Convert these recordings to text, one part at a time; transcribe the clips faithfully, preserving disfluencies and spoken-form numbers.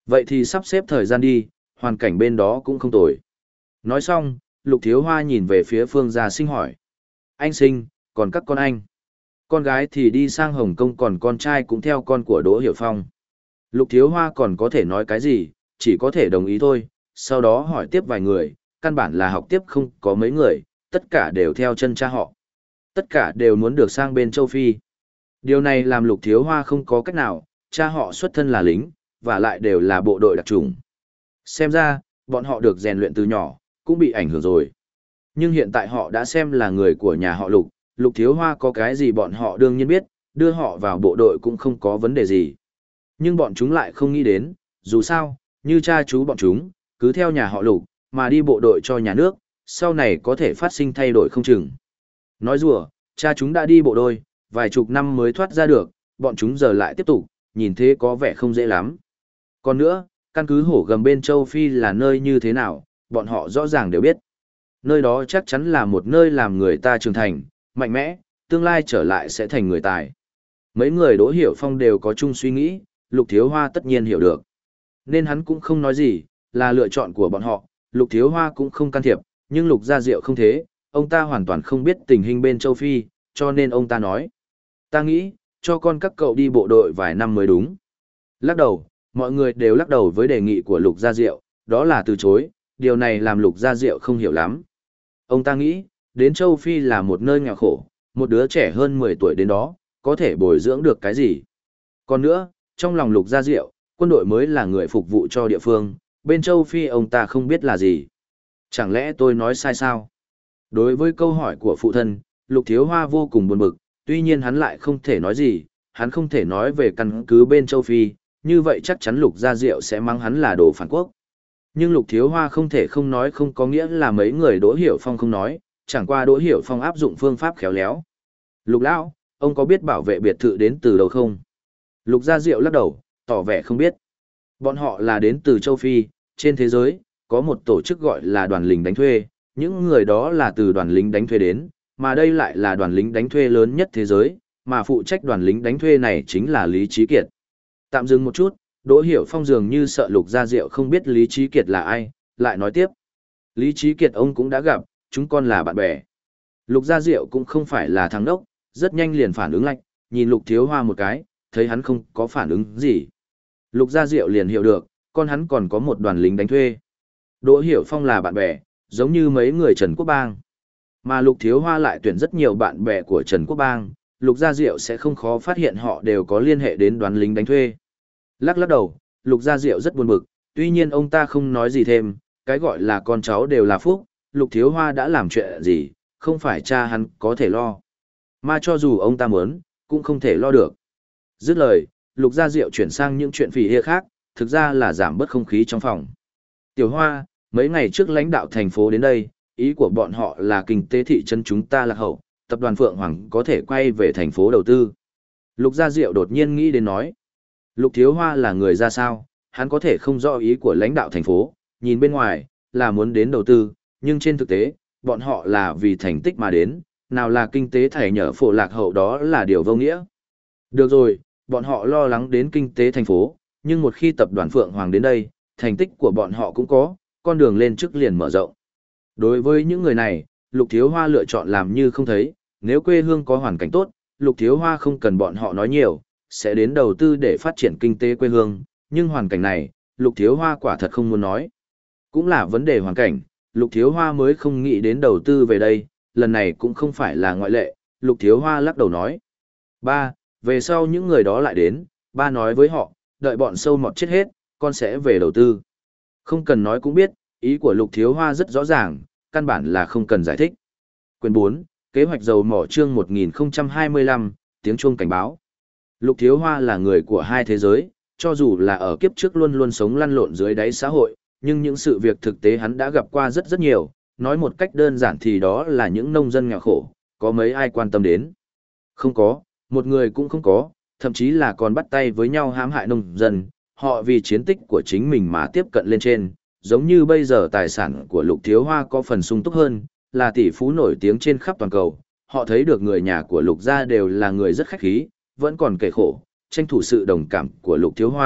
Vậy thì sắp xếp thời gian đi, hoàn cảnh bên đó cũng không tồi. Nói xong, Lục Thiếu Hoa nhìn về phía Phương Gia Sinh hỏi. Anh Sinh, còn các con anh? Con gái thì đi sang Hồng Kông còn con trai cũng theo con của Đỗ Hiểu Phong. Lục Thiếu Hoa còn có thể nói cái gì, chỉ có thể đồng ý thôi, sau đó hỏi tiếp vài người, căn bản là học tiếp không có mấy người, tất cả đều theo chân cha họ. Tất cả đều muốn được sang bên châu Phi. Điều này làm Lục Thiếu Hoa không có cách nào, cha họ xuất thân là lính, và lại đều là bộ đội đặc chủng. Xem ra, bọn họ được rèn luyện từ nhỏ, cũng bị ảnh hưởng rồi. Nhưng hiện tại họ đã xem là người của nhà họ Lục, Lục Thiếu Hoa có cái gì bọn họ đương nhiên biết, đưa họ vào bộ đội cũng không có vấn đề gì. Nhưng bọn chúng lại không nghĩ đến, dù sao, như cha chú bọn chúng, cứ theo nhà họ Lục, mà đi bộ đội cho nhà nước, sau này có thể phát sinh thay đổi không chừng. Nói rùa, cha chúng đã đi bộ đội, vài chục năm mới thoát ra được, bọn chúng giờ lại tiếp tục, nhìn thế có vẻ không dễ lắm. Còn nữa, căn cứ hổ gầm bên châu Phi là nơi như thế nào, bọn họ rõ ràng đều biết. Nơi đó chắc chắn là một nơi làm người ta trưởng thành, mạnh mẽ, tương lai trở lại sẽ thành người tài. Mấy người Đỗ Hiểu Phong đều có chung suy nghĩ, Lục Thiếu Hoa tất nhiên hiểu được. Nên hắn cũng không nói gì, là lựa chọn của bọn họ, Lục Thiếu Hoa cũng không can thiệp, nhưng Lục Gia Diệu không thế, ông ta hoàn toàn không biết tình hình bên châu Phi, cho nên ông ta nói. Ta nghĩ, cho con các cậu đi bộ đội vài năm mới đúng. Lắc đầu, mọi người đều lắc đầu với đề nghị của Lục Gia Diệu, đó là từ chối, điều này làm Lục Gia Diệu không hiểu lắm. Ông ta nghĩ, đến châu Phi là một nơi nghèo khổ, một đứa trẻ hơn mười tuổi đến đó, có thể bồi dưỡng được cái gì. Còn nữa, trong lòng Lục Gia Diệu, quân đội mới là người phục vụ cho địa phương, bên châu Phi ông ta không biết là gì. Chẳng lẽ tôi nói sai sao? Đối với câu hỏi của phụ thân, Lục Thiếu Hoa vô cùng buồn bực, tuy nhiên hắn lại không thể nói gì, hắn không thể nói về căn cứ bên châu Phi, như vậy chắc chắn Lục Gia Diệu sẽ mắng hắn là đồ phản quốc. Nhưng Lục Thiếu Hoa không thể không nói không có nghĩa là mấy người Đỗ Hiểu Phong không nói, chẳng qua Đỗ Hiểu Phong áp dụng phương pháp khéo léo. Lục Lão, ông có biết bảo vệ biệt thự đến từ đâu không? Lục Gia Diệu lắc đầu, tỏ vẻ không biết. Bọn họ là đến từ châu Phi, trên thế giới, có một tổ chức gọi là đoàn lính đánh thuê, những người đó là từ đoàn lính đánh thuê đến, mà đây lại là đoàn lính đánh thuê lớn nhất thế giới, mà phụ trách đoàn lính đánh thuê này chính là Lý Trí Kiệt. Tạm dừng một chút, Đỗ Hiểu Phong dường như sợ Lục Gia Diệu không biết Lý Trí Kiệt là ai, lại nói tiếp. Lý Trí Kiệt ông cũng đã gặp, chúng con là bạn bè. Lục Gia Diệu cũng không phải là thằng đốc, rất nhanh liền phản ứng lạnh, nhìn Lục Thiếu Hoa một cái, thấy hắn không có phản ứng gì. Lục Gia Diệu liền hiểu được, con hắn còn có một đoàn lính đánh thuê. Đỗ Hiểu Phong là bạn bè, giống như mấy người Trần Quốc Bang. Mà Lục Thiếu Hoa lại tuyển rất nhiều bạn bè của Trần Quốc Bang, Lục Gia Diệu sẽ không khó phát hiện họ đều có liên hệ đến đoàn lính đánh thuê. Lắc lắc đầu, Lục Gia Diệu rất buồn bực, tuy nhiên ông ta không nói gì thêm, cái gọi là con cháu đều là phúc, Lục Thiếu Hoa đã làm chuyện gì, không phải cha hắn có thể lo. Mà cho dù ông ta muốn, cũng không thể lo được. Dứt lời, Lục Gia Diệu chuyển sang những chuyện phỉ hia khác, thực ra là giảm bớt không khí trong phòng. Tiểu Hoa, mấy ngày trước lãnh đạo thành phố đến đây, ý của bọn họ là kinh tế thị trấn chúng ta lạc hậu, tập đoàn Phượng Hoàng có thể quay về thành phố đầu tư. Lục Gia Diệu đột nhiên nghĩ đến nói. Lục Thiếu Hoa là người ra sao, hắn có thể không rõ ý của lãnh đạo thành phố, nhìn bên ngoài, là muốn đến đầu tư, nhưng trên thực tế, bọn họ là vì thành tích mà đến, nào là kinh tế thảy nhở phổ lạc hậu đó là điều vô nghĩa. Được rồi, bọn họ lo lắng đến kinh tế thành phố, nhưng một khi tập đoàn Phượng Hoàng đến đây, thành tích của bọn họ cũng có, con đường lên trước liền mở rộng. Đối với những người này, Lục Thiếu Hoa lựa chọn làm như không thấy, nếu quê hương có hoàn cảnh tốt, Lục Thiếu Hoa không cần bọn họ nói nhiều, sẽ đến đầu tư để phát triển kinh tế quê hương, nhưng hoàn cảnh này, Lục Thiếu Hoa quả thật không muốn nói. Cũng là vấn đề hoàn cảnh, Lục Thiếu Hoa mới không nghĩ đến đầu tư về đây, lần này cũng không phải là ngoại lệ, Lục Thiếu Hoa lắc đầu nói. Ba, về sau những người đó lại đến, ba nói với họ, đợi bọn sâu mọt chết hết, con sẽ về đầu tư. Không cần nói cũng biết, ý của Lục Thiếu Hoa rất rõ ràng, căn bản là không cần giải thích. Quyền bốn, kế hoạch dầu mỏ chương một nghìn không trăm hai mươi lăm, tiếng chuông cảnh báo. Lục Thiếu Hoa là người của hai thế giới, cho dù là ở kiếp trước luôn luôn sống lăn lộn dưới đáy xã hội, nhưng những sự việc thực tế hắn đã gặp qua rất rất nhiều, nói một cách đơn giản thì đó là những nông dân nghèo khổ, có mấy ai quan tâm đến. Không có, một người cũng không có, thậm chí là còn bắt tay với nhau hãm hại nông dân, họ vì chiến tích của chính mình mà tiếp cận lên trên, giống như bây giờ tài sản của Lục Thiếu Hoa có phần sung túc hơn, là tỷ phú nổi tiếng trên khắp toàn cầu, họ thấy được người nhà của Lục gia đều là người rất khách khí, vẫn còn kể khổ, tranh thủ sự đồng cảm của Lục Thiếu Hoa,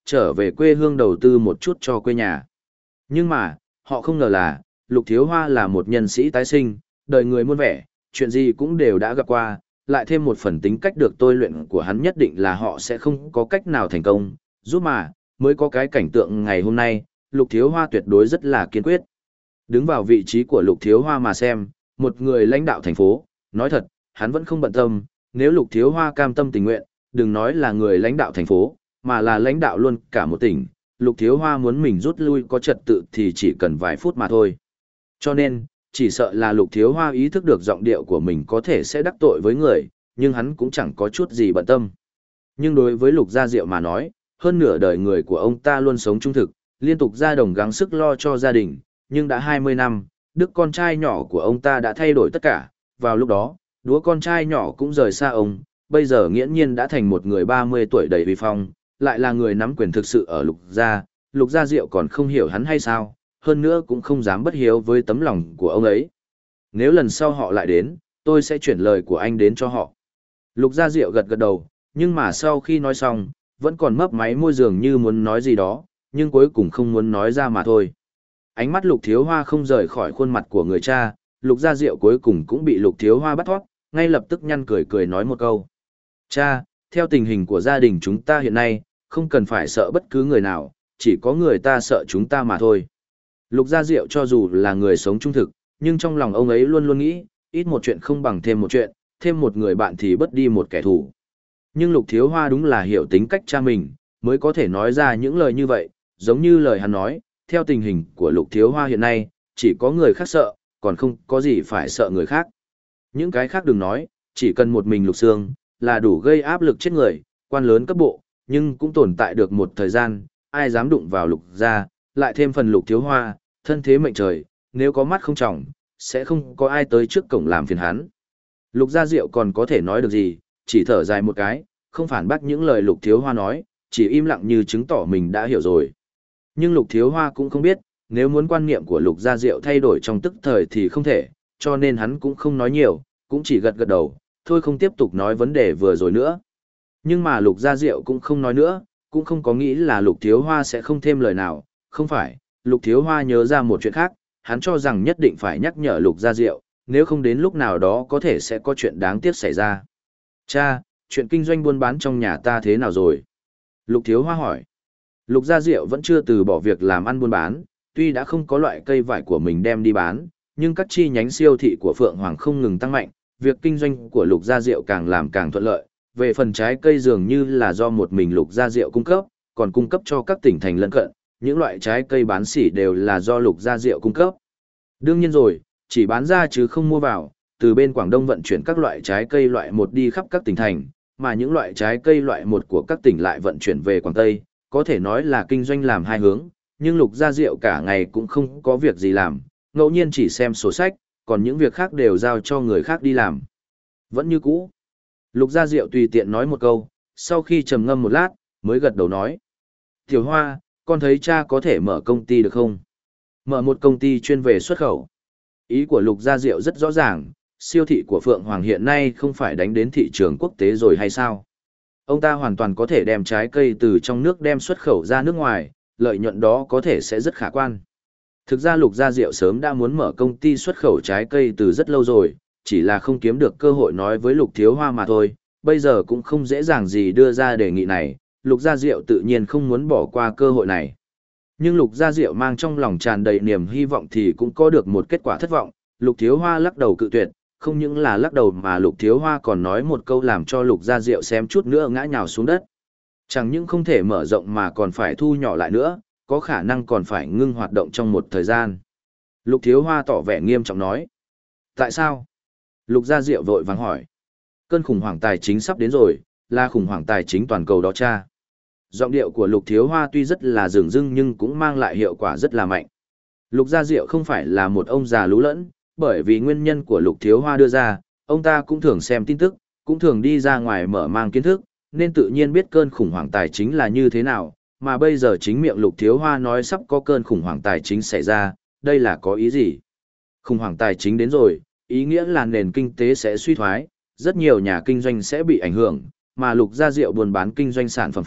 trở về quê hương đầu tư một chút cho quê nhà. Nhưng mà, họ không ngờ là, Lục Thiếu Hoa là một nhân sĩ tái sinh, đời người muôn vẻ, chuyện gì cũng đều đã gặp qua, lại thêm một phần tính cách được tôi luyện của hắn nhất định là họ sẽ không có cách nào thành công, giúp mà, mới có cái cảnh tượng ngày hôm nay, Lục Thiếu Hoa tuyệt đối rất là kiên quyết. Đứng vào vị trí của Lục Thiếu Hoa mà xem, một người lãnh đạo thành phố, nói thật, hắn vẫn không bận tâm, nếu Lục Thiếu Hoa cam tâm tình nguyện, đừng nói là người lãnh đạo thành phố, mà là lãnh đạo luôn cả một tỉnh, Lục Thiếu Hoa muốn mình rút lui có trật tự thì chỉ cần vài phút mà thôi. Cho nên, chỉ sợ là Lục Thiếu Hoa ý thức được giọng điệu của mình có thể sẽ đắc tội với người, nhưng hắn cũng chẳng có chút gì bận tâm. Nhưng đối với Lục Gia Diệu mà nói, hơn nửa đời người của ông ta luôn sống trung thực, liên tục ra đồng gắng sức lo cho gia đình, nhưng đã hai mươi năm, đứa con trai nhỏ của ông ta đã thay đổi tất cả, vào lúc đó, đứa con trai nhỏ cũng rời xa ông, bây giờ nghiễm nhiên đã thành một người ba mươi tuổi đầy uy phong, lại là người nắm quyền thực sự ở Lục Gia, Lục Gia Diệu còn không hiểu hắn hay sao, hơn nữa cũng không dám bất hiếu với tấm lòng của ông ấy. Nếu lần sau họ lại đến, tôi sẽ chuyển lời của anh đến cho họ. Lục Gia Diệu gật gật đầu, nhưng mà sau khi nói xong, vẫn còn mấp máy môi dường như muốn nói gì đó, nhưng cuối cùng không muốn nói ra mà thôi. Ánh mắt Lục Thiếu Hoa không rời khỏi khuôn mặt của người cha, Lục Gia Diệu cuối cùng cũng bị Lục Thiếu Hoa bắt thoát, ngay lập tức nhăn cười cười nói một câu. Cha, theo tình hình của gia đình chúng ta hiện nay, không cần phải sợ bất cứ người nào, chỉ có người ta sợ chúng ta mà thôi. Lục Gia Diệu cho dù là người sống trung thực, nhưng trong lòng ông ấy luôn luôn nghĩ, ít một chuyện không bằng thêm một chuyện, thêm một người bạn thì bất đi một kẻ thù. Nhưng Lục Thiếu Hoa đúng là hiểu tính cách cha mình, mới có thể nói ra những lời như vậy, giống như lời hắn nói, theo tình hình của Lục Thiếu Hoa hiện nay, chỉ có người khác sợ, còn không có gì phải sợ người khác. Những cái khác đừng nói, chỉ cần một mình Lục Sương, là đủ gây áp lực chết người, quan lớn cấp bộ, nhưng cũng tồn tại được một thời gian, ai dám đụng vào Lục gia, lại thêm phần Lục Thiếu Hoa, thân thế mệnh trời, nếu có mắt không trọng, sẽ không có ai tới trước cổng làm phiền hắn. Lục Gia Diệu còn có thể nói được gì, chỉ thở dài một cái, không phản bác những lời Lục Thiếu Hoa nói, chỉ im lặng như chứng tỏ mình đã hiểu rồi. Nhưng Lục Thiếu Hoa cũng không biết, nếu muốn quan niệm của Lục Gia Diệu thay đổi trong tức thời thì không thể, cho nên hắn cũng không nói nhiều, cũng chỉ gật gật đầu, thôi không tiếp tục nói vấn đề vừa rồi nữa. Nhưng mà Lục Gia Diệu cũng không nói nữa, cũng không có nghĩ là Lục Thiếu Hoa sẽ không thêm lời nào, không phải, Lục Thiếu Hoa nhớ ra một chuyện khác, hắn cho rằng nhất định phải nhắc nhở Lục Gia Diệu, nếu không đến lúc nào đó có thể sẽ có chuyện đáng tiếc xảy ra. Cha, chuyện kinh doanh buôn bán trong nhà ta thế nào rồi? Lục Thiếu Hoa hỏi. Lục Gia Diệu vẫn chưa từ bỏ việc làm ăn buôn bán, tuy đã không có loại cây vải của mình đem đi bán, nhưng các chi nhánh siêu thị của Phượng Hoàng không ngừng tăng mạnh, việc kinh doanh của Lục Gia Diệu càng làm càng thuận lợi. Về phần trái cây dường như là do một mình Lục Gia Diệu cung cấp, còn cung cấp cho các tỉnh thành lân cận, những loại trái cây bán sỉ đều là do Lục Gia Diệu cung cấp. Đương nhiên rồi, chỉ bán ra chứ không mua vào, từ bên Quảng Đông vận chuyển các loại trái cây loại một đi khắp các tỉnh thành, mà những loại trái cây loại một của các tỉnh lại vận chuyển về Quảng Tây, có thể nói là kinh doanh làm hai hướng, nhưng Lục Gia Diệu cả ngày cũng không có việc gì làm, ngẫu nhiên chỉ xem sổ sách, còn những việc khác đều giao cho người khác đi làm. Vẫn như cũ. Lục Gia Diệu tùy tiện nói một câu, sau khi trầm ngâm một lát, mới gật đầu nói. Tiểu Hoa, con thấy cha có thể mở công ty được không? Mở một công ty chuyên về xuất khẩu. Ý của Lục Gia Diệu rất rõ ràng, siêu thị của Phượng Hoàng hiện nay không phải đánh đến thị trường quốc tế rồi hay sao? Ông ta hoàn toàn có thể đem trái cây từ trong nước đem xuất khẩu ra nước ngoài, lợi nhuận đó có thể sẽ rất khả quan. Thực ra Lục Gia Diệu sớm đã muốn mở công ty xuất khẩu trái cây từ rất lâu rồi, chỉ là không kiếm được cơ hội nói với Lục Thiếu Hoa mà thôi, bây giờ cũng không dễ dàng gì đưa ra đề nghị này, Lục Gia Diệu tự nhiên không muốn bỏ qua cơ hội này. Nhưng Lục Gia Diệu mang trong lòng tràn đầy niềm hy vọng thì cũng có được một kết quả thất vọng, Lục Thiếu Hoa lắc đầu cự tuyệt, không những là lắc đầu mà Lục Thiếu Hoa còn nói một câu làm cho Lục Gia Diệu xém chút nữa ngã nhào xuống đất. Chẳng những không thể mở rộng mà còn phải thu nhỏ lại nữa, có khả năng còn phải ngưng hoạt động trong một thời gian. Lục Thiếu Hoa tỏ vẻ nghiêm trọng nói. Tại sao? Lục Gia Diệu vội vàng hỏi. Cơn khủng hoảng tài chính sắp đến rồi, là khủng hoảng tài chính toàn cầu đó cha. Giọng điệu của Lục Thiếu Hoa tuy rất là dường dưng nhưng cũng mang lại hiệu quả rất là mạnh. Lục Gia Diệu không phải là một ông già lú lẫn, bởi vì nguyên nhân của Lục Thiếu Hoa đưa ra, ông ta cũng thường xem tin tức, cũng thường đi ra ngoài mở mang kiến thức, nên tự nhiên biết cơn khủng hoảng tài chính là như thế nào, mà bây giờ chính miệng Lục Thiếu Hoa nói sắp có cơn khủng hoảng tài chính xảy ra, đây là có ý gì? Khủng hoảng tài chính đến rồi, ý nghĩa là nền kinh tế sẽ suy thoái, rất nhiều nhà kinh doanh sẽ bị ảnh hưởng, mà Lục Gia Diệu buôn bán kinh doanh sản phẩm phụ,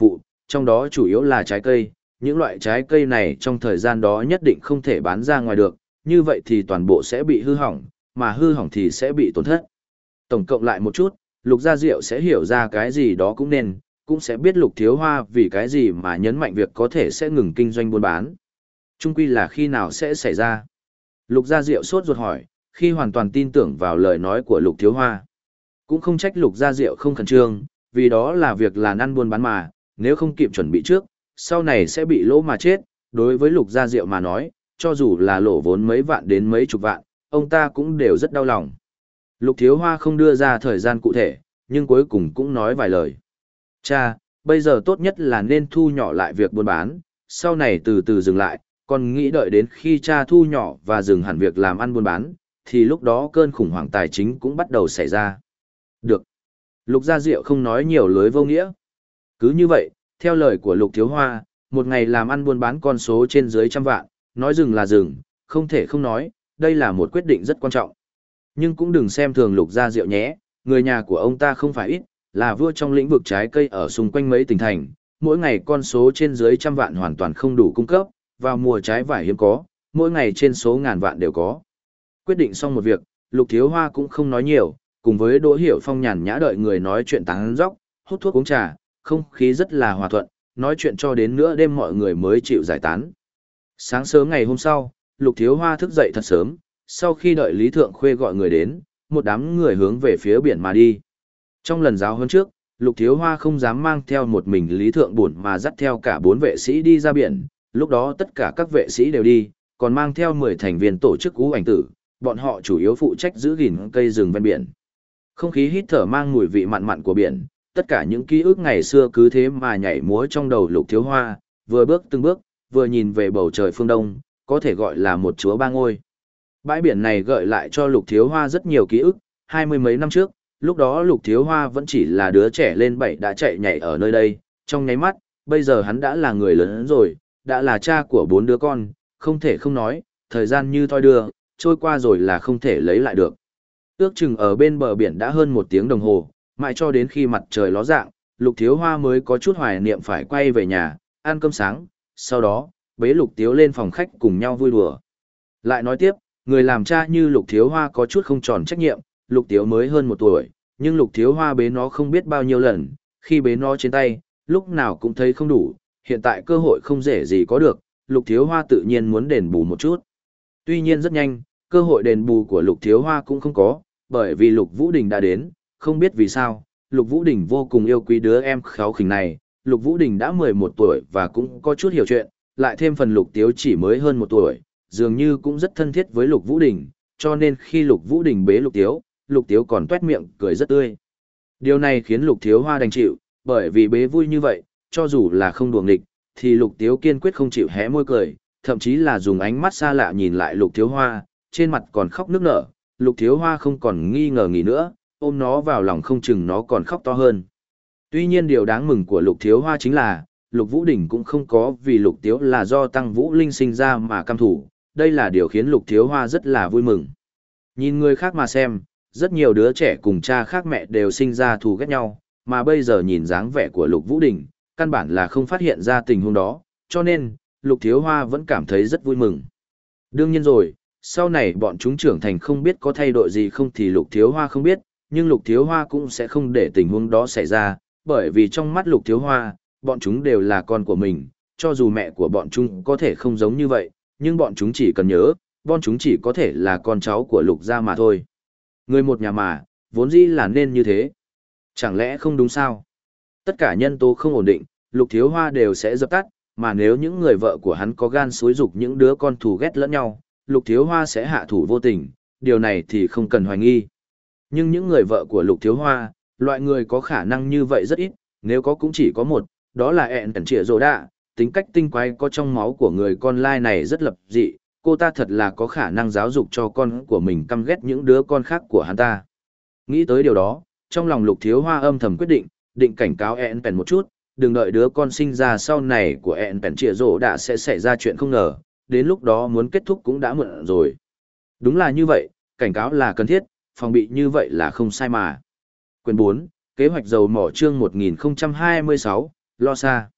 trong đó chủ yếu là trái cây, những loại trái cây này trong thời gian đó nhất định không thể bán ra ngoài được, như vậy thì toàn bộ sẽ bị hư hỏng, mà hư hỏng thì sẽ bị tổn thất. Tổng cộng lại một chút, Lục Gia Diệu sẽ hiểu ra cái gì đó cũng nên, cũng sẽ biết Lục Thiếu Hoa vì cái gì mà nhấn mạnh việc có thể sẽ ngừng kinh doanh buôn bán. Chung quy là khi nào sẽ xảy ra? Lục Gia Diệu sốt ruột hỏi, khi hoàn toàn tin tưởng vào lời nói của Lục Thiếu Hoa. Cũng không trách Lục Gia Diệu không khẩn trương, vì đó là việc làm ăn buôn bán mà, nếu không kịp chuẩn bị trước, sau này sẽ bị lỗ mà chết. Đối với Lục Gia Diệu mà nói, cho dù là lỗ vốn mấy vạn đến mấy chục vạn, ông ta cũng đều rất đau lòng. Lục Thiếu Hoa không đưa ra thời gian cụ thể, nhưng cuối cùng cũng nói vài lời. Cha, bây giờ tốt nhất là nên thu nhỏ lại việc buôn bán, sau này từ từ dừng lại, còn nghĩ đợi đến khi cha thu nhỏ và dừng hẳn việc làm ăn buôn bán, thì lúc đó cơn khủng hoảng tài chính cũng bắt đầu xảy ra. Được. Lục Gia Diệu không nói nhiều lối vô nghĩa. Cứ như vậy, theo lời của Lục Thiếu Hoa, một ngày làm ăn buôn bán con số trên dưới trăm vạn, nói dừng là dừng, không thể không nói, đây là một quyết định rất quan trọng. Nhưng cũng đừng xem thường Lục Gia Diệu nhé, người nhà của ông ta không phải ít, là vua trong lĩnh vực trái cây ở xung quanh mấy tỉnh thành, mỗi ngày con số trên dưới trăm vạn hoàn toàn không đủ cung cấp, vào mùa trái vải hiếm có, mỗi ngày trên số ngàn vạn đều có. Quyết định xong một việc, Lục Thiếu Hoa cũng không nói nhiều, cùng với Đỗ Hiểu Phong nhàn nhã đợi người nói chuyện tán dóc, hút thuốc uống trà, không khí rất là hòa thuận, nói chuyện cho đến nửa đêm mọi người mới chịu giải tán. Sáng sớm ngày hôm sau, Lục Thiếu Hoa thức dậy thật sớm, sau khi đợi Lý Thượng Khuê gọi người đến, một đám người hướng về phía biển mà đi. Trong lần giáo huấn trước, Lục Thiếu Hoa không dám mang theo một mình Lý Thượng Bổn mà dắt theo cả bốn vệ sĩ đi ra biển, lúc đó tất cả các vệ sĩ đều đi, còn mang theo mười thành viên tổ chức Ú Ảnh Tử, bọn họ chủ yếu phụ trách giữ gìn cây rừng ven biển. Không khí hít thở mang mùi vị mặn mặn của biển, tất cả những ký ức ngày xưa cứ thế mà nhảy múa trong đầu Lục Thiếu Hoa, vừa bước từng bước, vừa nhìn về bầu trời phương đông, có thể gọi là một chúa ba ngôi. Bãi biển này gợi lại cho Lục Thiếu Hoa rất nhiều ký ức, hai mươi mấy năm trước, lúc đó Lục Thiếu Hoa vẫn chỉ là đứa trẻ lên bảy đã chạy nhảy ở nơi đây, trong nháy mắt, bây giờ hắn đã là người lớn rồi, đã là cha của bốn đứa con, không thể không nói, thời gian như thoi đưa, trôi qua rồi là không thể lấy lại được. Ước chừng ở bên bờ biển đã hơn một tiếng đồng hồ, mãi cho đến khi mặt trời ló dạng, Lục Thiếu Hoa mới có chút hoài niệm phải quay về nhà, ăn cơm sáng, sau đó, bế Lục Tiếu lên phòng khách cùng nhau vui đùa. Lại nói tiếp, người làm cha như Lục Thiếu Hoa có chút không tròn trách nhiệm, Lục Tiếu mới hơn một tuổi, nhưng Lục Thiếu Hoa bế nó không biết bao nhiêu lần, khi bế nó trên tay, lúc nào cũng thấy không đủ, hiện tại cơ hội không dễ gì có được, Lục Thiếu Hoa tự nhiên muốn đền bù một chút. Tuy nhiên rất nhanh, cơ hội đền bù của Lục Thiếu Hoa cũng không có, bởi vì Lục Vũ Đình đã đến, không biết vì sao, Lục Vũ Đình vô cùng yêu quý đứa em kháu khỉnh này, Lục Vũ Đình đã mười một tuổi và cũng có chút hiểu chuyện, lại thêm phần Lục Tiếu chỉ mới hơn một tuổi, dường như cũng rất thân thiết với Lục Vũ Đình, cho nên khi Lục Vũ Đình bế Lục Tiếu, Lục Tiếu còn tuét miệng cười rất tươi. Điều này khiến Lục Thiếu Hoa đành chịu, bởi vì bế vui như vậy, cho dù là không đùa nghịch, thì Lục Tiếu kiên quyết không chịu hé môi cười, thậm chí là dùng ánh mắt xa lạ nhìn lại Lục Thiếu Hoa, trên mặt còn khóc nức nở, Lục Thiếu Hoa không còn nghi ngờ gì nữa, ôm nó vào lòng không chừng nó còn khóc to hơn. Tuy nhiên điều đáng mừng của Lục Thiếu Hoa chính là, Lục Vũ Đình cũng không có vì Lục Tiếu là do Tăng Vũ Linh sinh ra mà căm thủ, đây là điều khiến Lục Thiếu Hoa rất là vui mừng. Nhìn người khác mà xem, rất nhiều đứa trẻ cùng cha khác mẹ đều sinh ra thù ghét nhau, mà bây giờ nhìn dáng vẻ của Lục Vũ Đình, căn bản là không phát hiện ra tình huống đó, cho nên, Lục Thiếu Hoa vẫn cảm thấy rất vui mừng. Đương nhiên rồi, sau này bọn chúng trưởng thành không biết có thay đổi gì không thì Lục Thiếu Hoa không biết, nhưng Lục Thiếu Hoa cũng sẽ không để tình huống đó xảy ra, bởi vì trong mắt Lục Thiếu Hoa, bọn chúng đều là con của mình, cho dù mẹ của bọn chúng có thể không giống như vậy, nhưng bọn chúng chỉ cần nhớ, bọn chúng chỉ có thể là con cháu của Lục gia mà thôi. Người một nhà mà, vốn dĩ là nên như thế. Chẳng lẽ không đúng sao? Tất cả nhân tố không ổn định, Lục Thiếu Hoa đều sẽ dập tắt, mà nếu những người vợ của hắn có gan xúi dục những đứa con thù ghét lẫn nhau, Lục Thiếu Hoa sẽ hạ thủ vô tình, điều này thì không cần hoài nghi. Nhưng những người vợ của Lục Thiếu Hoa, loại người có khả năng như vậy rất ít, nếu có cũng chỉ có một, đó là ẹn tẩn trịa rồ đạ, tính cách tinh quái có trong máu của người con lai này rất lập dị, cô ta thật là có khả năng giáo dục cho con của mình căm ghét những đứa con khác của hắn ta. Nghĩ tới điều đó, trong lòng Lục Thiếu Hoa âm thầm quyết định, định cảnh cáo ẹn tẩn một chút, đừng đợi đứa con sinh ra sau này của ẹn tẩn trịa rồ đạ sẽ xảy ra chuyện không ngờ, đến lúc đó muốn kết thúc cũng đã muộn rồi. Đúng là như vậy, cảnh cáo là cần thiết, phòng bị như vậy là không sai mà. Quyền bốn, kế hoạch dầu mỏ chương một nghìn không trăm hai mươi sáu, lo xa.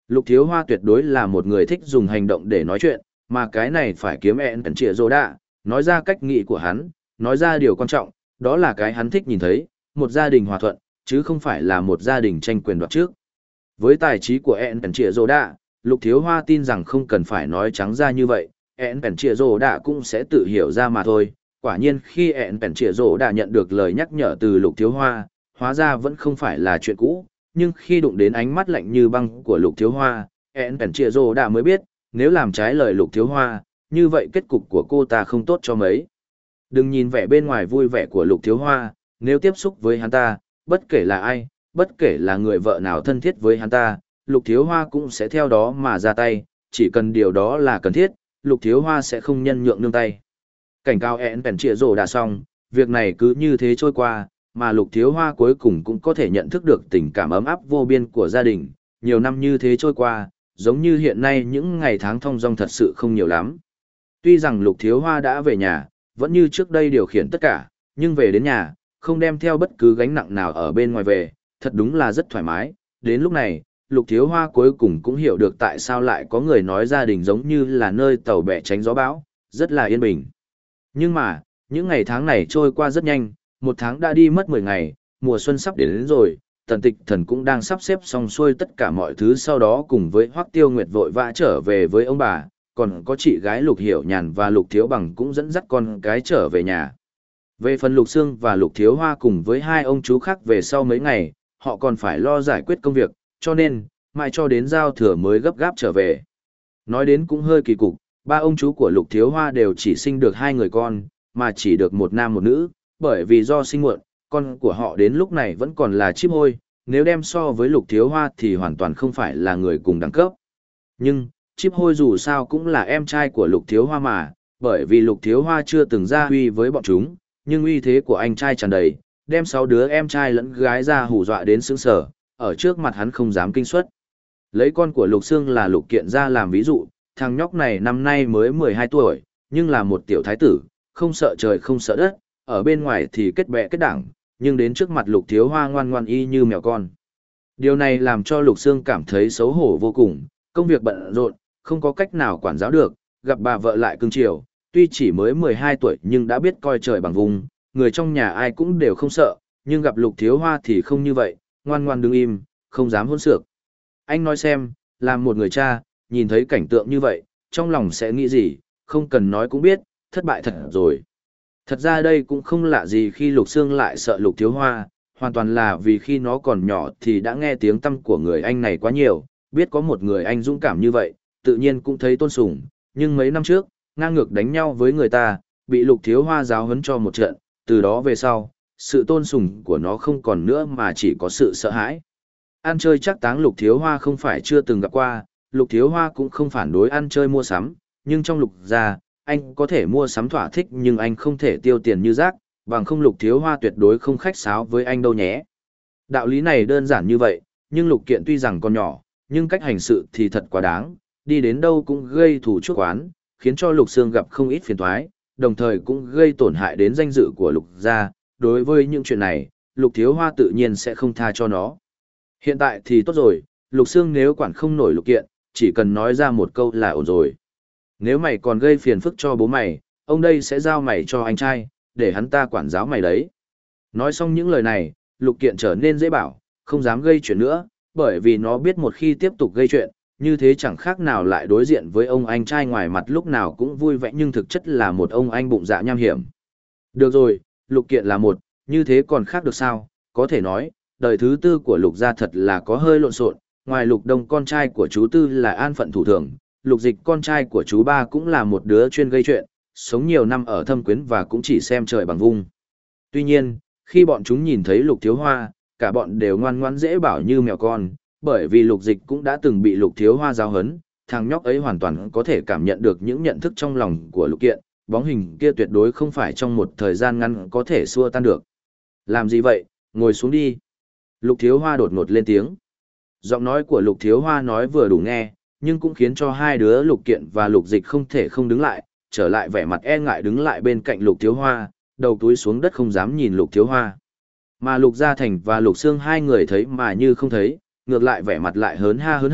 Lục Thiếu Hoa tuyệt đối là một người thích dùng hành động để nói chuyện, mà cái này phải kiếm ẹn tần trịa rồ đạ, nói ra cách nghĩ của hắn, nói ra điều quan trọng, đó là cái hắn thích nhìn thấy, một gia đình hòa thuận, chứ không phải là một gia đình tranh quyền đoạt trước. Với tài trí của ẹn tần trịa rồ đạ, Lục Thiếu Hoa tin rằng không cần phải nói trắng ra như vậy, ẹn tần trịa rồ đạ cũng sẽ tự hiểu ra mà thôi. Quả nhiên khi ẹn tần trịa rồ đạ nhận được lời nhắc nhở từ Lục Thiếu Hoa, hóa ra vẫn không phải là chuyện cũ, nhưng khi đụng đến ánh mắt lạnh như băng của Lục Thiếu Hoa, ẹn tần trịa rồ đạ mới biết, nếu làm trái lời Lục Thiếu Hoa, như vậy kết cục của cô ta không tốt cho mấy. Đừng nhìn vẻ bên ngoài vui vẻ của Lục Thiếu Hoa, nếu tiếp xúc với hắn ta, bất kể là ai, bất kể là người vợ nào thân thiết với hắn ta, Lục Thiếu Hoa cũng sẽ theo đó mà ra tay, chỉ cần điều đó là cần thiết, Lục Thiếu Hoa sẽ không nhân nhượng nương tay. Cảnh cáo ẹn bèn trịa rồ đã xong, việc này cứ như thế trôi qua, mà Lục Thiếu Hoa cuối cùng cũng có thể nhận thức được tình cảm ấm áp vô biên của gia đình, nhiều năm như thế trôi qua, giống như hiện nay những ngày tháng thong dong thật sự không nhiều lắm. Tuy rằng Lục Thiếu Hoa đã về nhà, vẫn như trước đây điều khiển tất cả, nhưng về đến nhà, không đem theo bất cứ gánh nặng nào ở bên ngoài về, thật đúng là rất thoải mái. Đến lúc này, Lục Thiếu Hoa cuối cùng cũng hiểu được tại sao lại có người nói gia đình giống như là nơi tàu bè tránh gió bão, rất là yên bình. Nhưng mà, những ngày tháng này trôi qua rất nhanh, một tháng đã đi mất mười ngày, mùa xuân sắp đến, đến rồi, Tần Tịch Thần cũng đang sắp xếp xong xuôi tất cả mọi thứ, sau đó cùng với Hoắc Tiêu Nguyệt vội vã trở về với ông bà, còn có chị gái Lục Hiểu Nhàn và Lục Thiếu Bằng cũng dẫn dắt con cái trở về nhà. Về phần Lục Sương và Lục Thiếu Hoa cùng với hai ông chú khác về sau mấy ngày, họ còn phải lo giải quyết công việc, cho nên, mãi cho đến giao thừa mới gấp gáp trở về. Nói đến cũng hơi kỳ cục, ba ông chú của Lục Thiếu Hoa đều chỉ sinh được hai người con, mà chỉ được một nam một nữ, bởi vì do sinh muộn, con của họ đến lúc này vẫn còn là chip hôi, nếu đem so với Lục Thiếu Hoa thì hoàn toàn không phải là người cùng đẳng cấp. Nhưng, chip hôi dù sao cũng là em trai của Lục Thiếu Hoa mà, bởi vì Lục Thiếu Hoa chưa từng ra huy với bọn chúng, nhưng uy thế của anh trai tràn đầy, đem sáu đứa em trai lẫn gái ra hù dọa đến sững sờ, ở trước mặt hắn không dám kinh suất. Lấy con của Lục Sương là Lục Kiện ra làm ví dụ, thằng nhóc này năm nay mới mười hai tuổi, nhưng là một tiểu thái tử, không sợ trời không sợ đất, ở bên ngoài thì kết bè kết đảng, nhưng đến trước mặt Lục Thiếu Hoa ngoan ngoan y như mèo con. Điều này làm cho Lục Sương cảm thấy xấu hổ vô cùng, công việc bận rộn, không có cách nào quản giáo được, gặp bà vợ lại cưng chiều, tuy chỉ mới mười hai tuổi nhưng đã biết coi trời bằng vùng, người trong nhà ai cũng đều không sợ, nhưng gặp Lục Thiếu Hoa thì không như vậy, ngoan ngoan đứng im, không dám hôn xược. Anh nói xem, làm một người cha, nhìn thấy cảnh tượng như vậy, trong lòng sẽ nghĩ gì, không cần nói cũng biết, thất bại thật rồi. Thật ra đây cũng không lạ gì khi Lục Sương lại sợ Lục Thiếu Hoa, hoàn toàn là vì khi nó còn nhỏ thì đã nghe tiếng tăm của người anh này quá nhiều, biết có một người anh dũng cảm như vậy, tự nhiên cũng thấy tôn sùng, nhưng mấy năm trước, ngang ngược đánh nhau với người ta, bị Lục Thiếu Hoa giáo huấn cho một trận, từ đó về sau, sự tôn sùng của nó không còn nữa mà chỉ có sự sợ hãi. Ăn chơi chắc táng Lục Thiếu Hoa không phải chưa từng gặp qua, Lục Thiếu Hoa cũng không phản đối ăn chơi mua sắm, nhưng trong Lục gia, anh có thể mua sắm thỏa thích nhưng anh không thể tiêu tiền như rác, bằng không Lục Thiếu Hoa tuyệt đối không khách sáo với anh đâu nhé. Đạo lý này đơn giản như vậy, nhưng Lục Kiện tuy rằng còn nhỏ, nhưng cách hành sự thì thật quá đáng, đi đến đâu cũng gây thù chuốc oán, khiến cho Lục Sương gặp không ít phiền toái, đồng thời cũng gây tổn hại đến danh dự của Lục gia. Đối với những chuyện này, Lục Thiếu Hoa tự nhiên sẽ không tha cho nó. Hiện tại thì tốt rồi, Lục Sương nếu quản không nổi Lục Kiện, chỉ cần nói ra một câu là ổn rồi. Nếu mày còn gây phiền phức cho bố mày, ông đây sẽ giao mày cho anh trai, để hắn ta quản giáo mày đấy. Nói xong những lời này, Lục Kiện trở nên dễ bảo, không dám gây chuyện nữa, bởi vì nó biết một khi tiếp tục gây chuyện, như thế chẳng khác nào lại đối diện với ông anh trai ngoài mặt lúc nào cũng vui vẻ nhưng thực chất là một ông anh bụng dạ nham hiểm. Được rồi, Lục Kiện là một, như thế còn khác được sao, có thể nói, đời thứ tư của Lục gia thật là có hơi lộn xộn, ngoài Lục Đông con trai của chú Tư là an phận thủ thường, Lục Dịch con trai của chú Ba cũng là một đứa chuyên gây chuyện, sống nhiều năm ở thâm quyến và cũng chỉ xem trời bằng vung. Tuy nhiên, khi bọn chúng nhìn thấy Lục Thiếu Hoa, cả bọn đều ngoan ngoãn dễ bảo như mèo con, bởi vì Lục Dịch cũng đã từng bị Lục Thiếu Hoa giáo huấn, thằng nhóc ấy hoàn toàn có thể cảm nhận được những nhận thức trong lòng của Lục Kiện, bóng hình kia tuyệt đối không phải trong một thời gian ngắn có thể xua tan được. Làm gì vậy, ngồi xuống đi. Lục Thiếu Hoa đột ngột lên tiếng. Giọng nói của Lục Thiếu Hoa nói vừa đủ nghe, nhưng cũng khiến cho hai đứa Lục Kiện và Lục Dịch không thể không đứng lại, trở lại vẻ mặt e ngại đứng lại bên cạnh Lục Thiếu Hoa, đầu túi xuống đất không dám nhìn Lục Thiếu Hoa. Mà Lục Gia Thành và Lục Sương hai người thấy mà như không thấy, ngược lại vẻ mặt lại hớn ha hớn hở,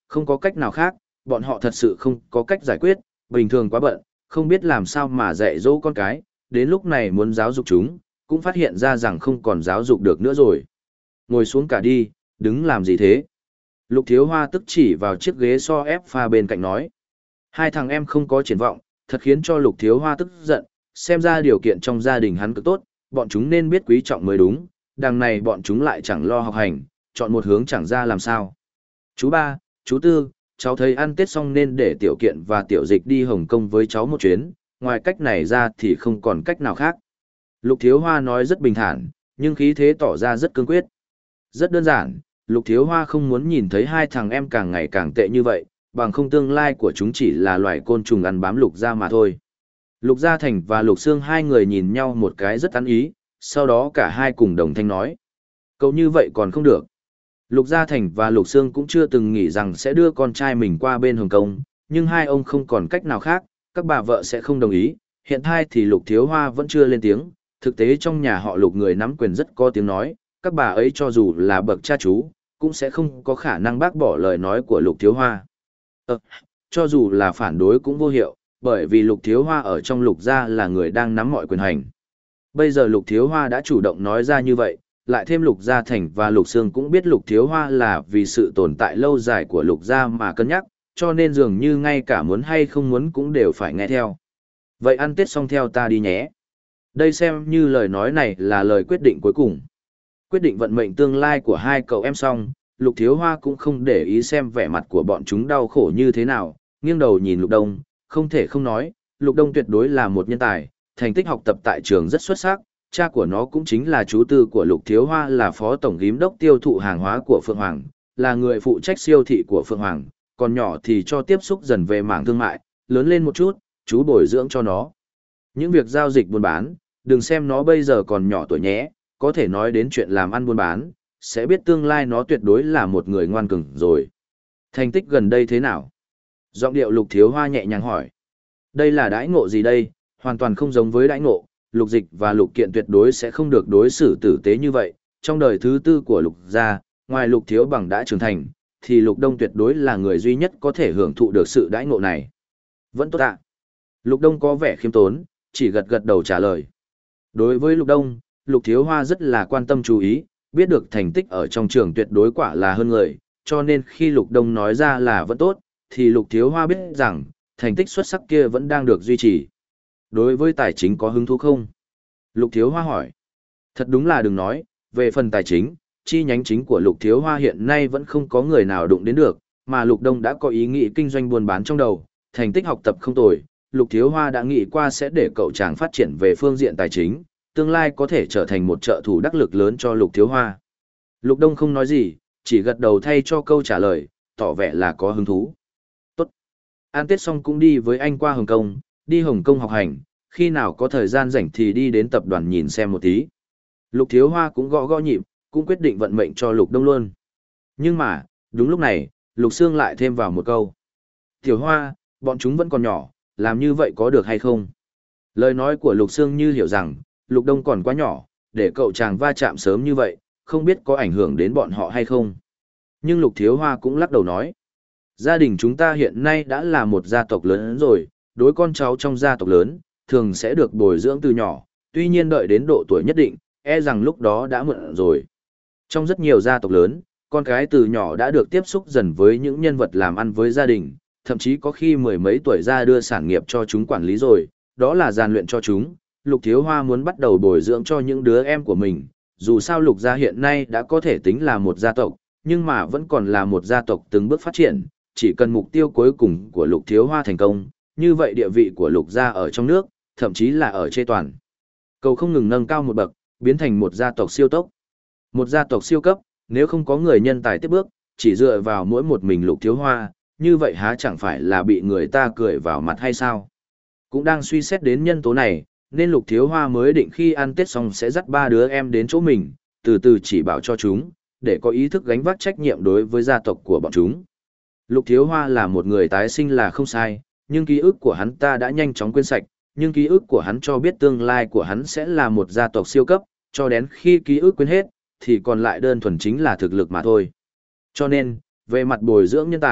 không có cách nào khác, bọn họ thật sự không có cách giải quyết, bình thường quá bận, không biết làm sao mà dạy dỗ con cái, đến lúc này muốn giáo dục chúng, cũng phát hiện ra rằng không còn giáo dục được nữa rồi. Ngồi xuống cả đi, đứng làm gì thế? Lục Thiếu Hoa tức chỉ vào chiếc ghế so ép pha bên cạnh nói. Hai thằng em không có triển vọng, thật khiến cho Lục Thiếu Hoa tức giận, xem ra điều kiện trong gia đình hắn cực tốt, bọn chúng nên biết quý trọng mới đúng, đằng này bọn chúng lại chẳng lo học hành, chọn một hướng chẳng ra làm sao. Chú ba, chú tư, cháu thấy ăn Tết xong nên để Tiểu Kiện và Tiểu Dịch đi Hồng Kông với cháu một chuyến, ngoài cách này ra thì không còn cách nào khác. Lục Thiếu Hoa nói rất bình thản, nhưng khí thế tỏ ra rất cương quyết. Rất đơn giản, Lục Thiếu Hoa không muốn nhìn thấy hai thằng em càng ngày càng tệ như vậy, bằng không tương lai của chúng chỉ là loài côn trùng ăn bám Lục Gia mà thôi. Lục Gia Thành và Lục Sương hai người nhìn nhau một cái rất ăn ý, sau đó cả hai cùng đồng thanh nói. Cậu như vậy còn không được. Lục Gia Thành và Lục Sương cũng chưa từng nghĩ rằng sẽ đưa con trai mình qua bên Hồng Kông, nhưng hai ông không còn cách nào khác, các bà vợ sẽ không đồng ý. Hiện tại thì Lục Thiếu Hoa vẫn chưa lên tiếng, thực tế trong nhà họ Lục người nắm quyền rất có tiếng nói, các bà ấy cho dù là bậc cha chú, cũng sẽ không có khả năng bác bỏ lời nói của Lục Thiếu Hoa. Ờ, cho dù là phản đối cũng vô hiệu, bởi vì Lục Thiếu Hoa ở trong Lục Gia là người đang nắm mọi quyền hành. Bây giờ Lục Thiếu Hoa đã chủ động nói ra như vậy, lại thêm Lục Gia Thành và Lục Sương cũng biết Lục Thiếu Hoa là vì sự tồn tại lâu dài của Lục Gia mà cân nhắc, cho nên dường như ngay cả muốn hay không muốn cũng đều phải nghe theo. Vậy ăn Tết xong theo ta đi nhé. Đây xem như lời nói này là lời quyết định cuối cùng. Quyết định vận mệnh tương lai của hai cậu em xong, Lục Thiếu Hoa cũng không để ý xem vẻ mặt của bọn chúng đau khổ như thế nào, nghiêng đầu nhìn Lục Đông, không thể không nói, Lục Đông tuyệt đối là một nhân tài, thành tích học tập tại trường rất xuất sắc, cha của nó cũng chính là chú tư của Lục Thiếu Hoa là phó tổng giám đốc tiêu thụ hàng hóa của Phượng Hoàng, là người phụ trách siêu thị của Phượng Hoàng, còn nhỏ thì cho tiếp xúc dần về mảng thương mại, lớn lên một chút, chú bồi dưỡng cho nó. Những việc giao dịch buôn bán, đừng xem nó bây giờ còn nhỏ tuổi nhé, có thể nói đến chuyện làm ăn buôn bán, sẽ biết tương lai nó tuyệt đối là một người ngoan cường rồi. Thành tích gần đây thế nào? Giọng điệu Lục Thiếu Hoa nhẹ nhàng hỏi. Đây là đãi ngộ gì đây? Hoàn toàn không giống với đãi ngộ, Lục Dịch và Lục Kiện tuyệt đối sẽ không được đối xử tử tế như vậy. Trong đời thứ tư của Lục gia, ngoài Lục Thiếu Bằng đã trưởng thành, thì Lục Đông tuyệt đối là người duy nhất có thể hưởng thụ được sự đãi ngộ này. Vẫn tốt ạ. Lục Đông có vẻ khiêm tốn, chỉ gật gật đầu trả lời. Đối với Lục Đông, Lục Thiếu Hoa rất là quan tâm chú ý, biết được thành tích ở trong trường tuyệt đối quả là hơn người, cho nên khi Lục Đông nói ra là vẫn tốt, thì Lục Thiếu Hoa biết rằng, thành tích xuất sắc kia vẫn đang được duy trì. Đối với tài chính có hứng thú không? Lục Thiếu Hoa hỏi. Thật đúng là đừng nói, về phần tài chính, chi nhánh chính của Lục Thiếu Hoa hiện nay vẫn không có người nào đụng đến được, mà Lục Đông đã có ý nghĩ kinh doanh buôn bán trong đầu, thành tích học tập không tồi, Lục Thiếu Hoa đã nghĩ qua sẽ để cậu chàng phát triển về phương diện tài chính, tương lai có thể trở thành một trợ thủ đắc lực lớn cho Lục Thiếu Hoa. Lục Đông không nói gì, chỉ gật đầu thay cho câu trả lời, tỏ vẻ là có hứng thú. Tốt. Ăn Tết xong cũng đi với anh qua Hồng Kông, đi Hồng Kông học hành, khi nào có thời gian rảnh thì đi đến tập đoàn nhìn xem một tí. Lục Thiếu Hoa cũng gõ gõ nhịp, cũng quyết định vận mệnh cho Lục Đông luôn. Nhưng mà, đúng lúc này, Lục Sương lại thêm vào một câu. Tiểu Hoa, bọn chúng vẫn còn nhỏ, làm như vậy có được hay không? Lời nói của Lục Sương như hiểu rằng, Lục Đông còn quá nhỏ, để cậu chàng va chạm sớm như vậy, không biết có ảnh hưởng đến bọn họ hay không. Nhưng Lục Thiếu Hoa cũng lắc đầu nói. Gia đình chúng ta hiện nay đã là một gia tộc lớn rồi, đối con cháu trong gia tộc lớn, thường sẽ được bồi dưỡng từ nhỏ, tuy nhiên đợi đến độ tuổi nhất định, e rằng lúc đó đã muộn rồi. Trong rất nhiều gia tộc lớn, con cái từ nhỏ đã được tiếp xúc dần với những nhân vật làm ăn với gia đình, thậm chí có khi mười mấy tuổi ra đưa sản nghiệp cho chúng quản lý rồi, đó là rèn luyện cho chúng. Lục Thiếu Hoa muốn bắt đầu bồi dưỡng cho những đứa em của mình, dù sao Lục gia hiện nay đã có thể tính là một gia tộc, nhưng mà vẫn còn là một gia tộc từng bước phát triển, chỉ cần mục tiêu cuối cùng của Lục Thiếu Hoa thành công, như vậy địa vị của Lục gia ở trong nước, thậm chí là ở trên toàn cầu không ngừng nâng cao một bậc, biến thành một gia tộc siêu tốc. Một gia tộc siêu cấp, nếu không có người nhân tài tiếp bước, chỉ dựa vào mỗi một mình Lục Thiếu Hoa, như vậy há chẳng phải là bị người ta cười vào mặt hay sao? Cũng đang suy xét đến nhân tố này, nên Lục Thiếu Hoa mới định khi ăn Tết xong sẽ dắt ba đứa em đến chỗ mình, từ từ chỉ bảo cho chúng, để có ý thức gánh vác trách nhiệm đối với gia tộc của bọn chúng. Lục Thiếu Hoa là một người tái sinh là không sai, nhưng ký ức của hắn ta đã nhanh chóng quên sạch, nhưng ký ức của hắn cho biết tương lai của hắn sẽ là một gia tộc siêu cấp, cho đến khi ký ức quên hết, thì còn lại đơn thuần chính là thực lực mà thôi. Cho nên, về mặt bồi dưỡng nhân tài,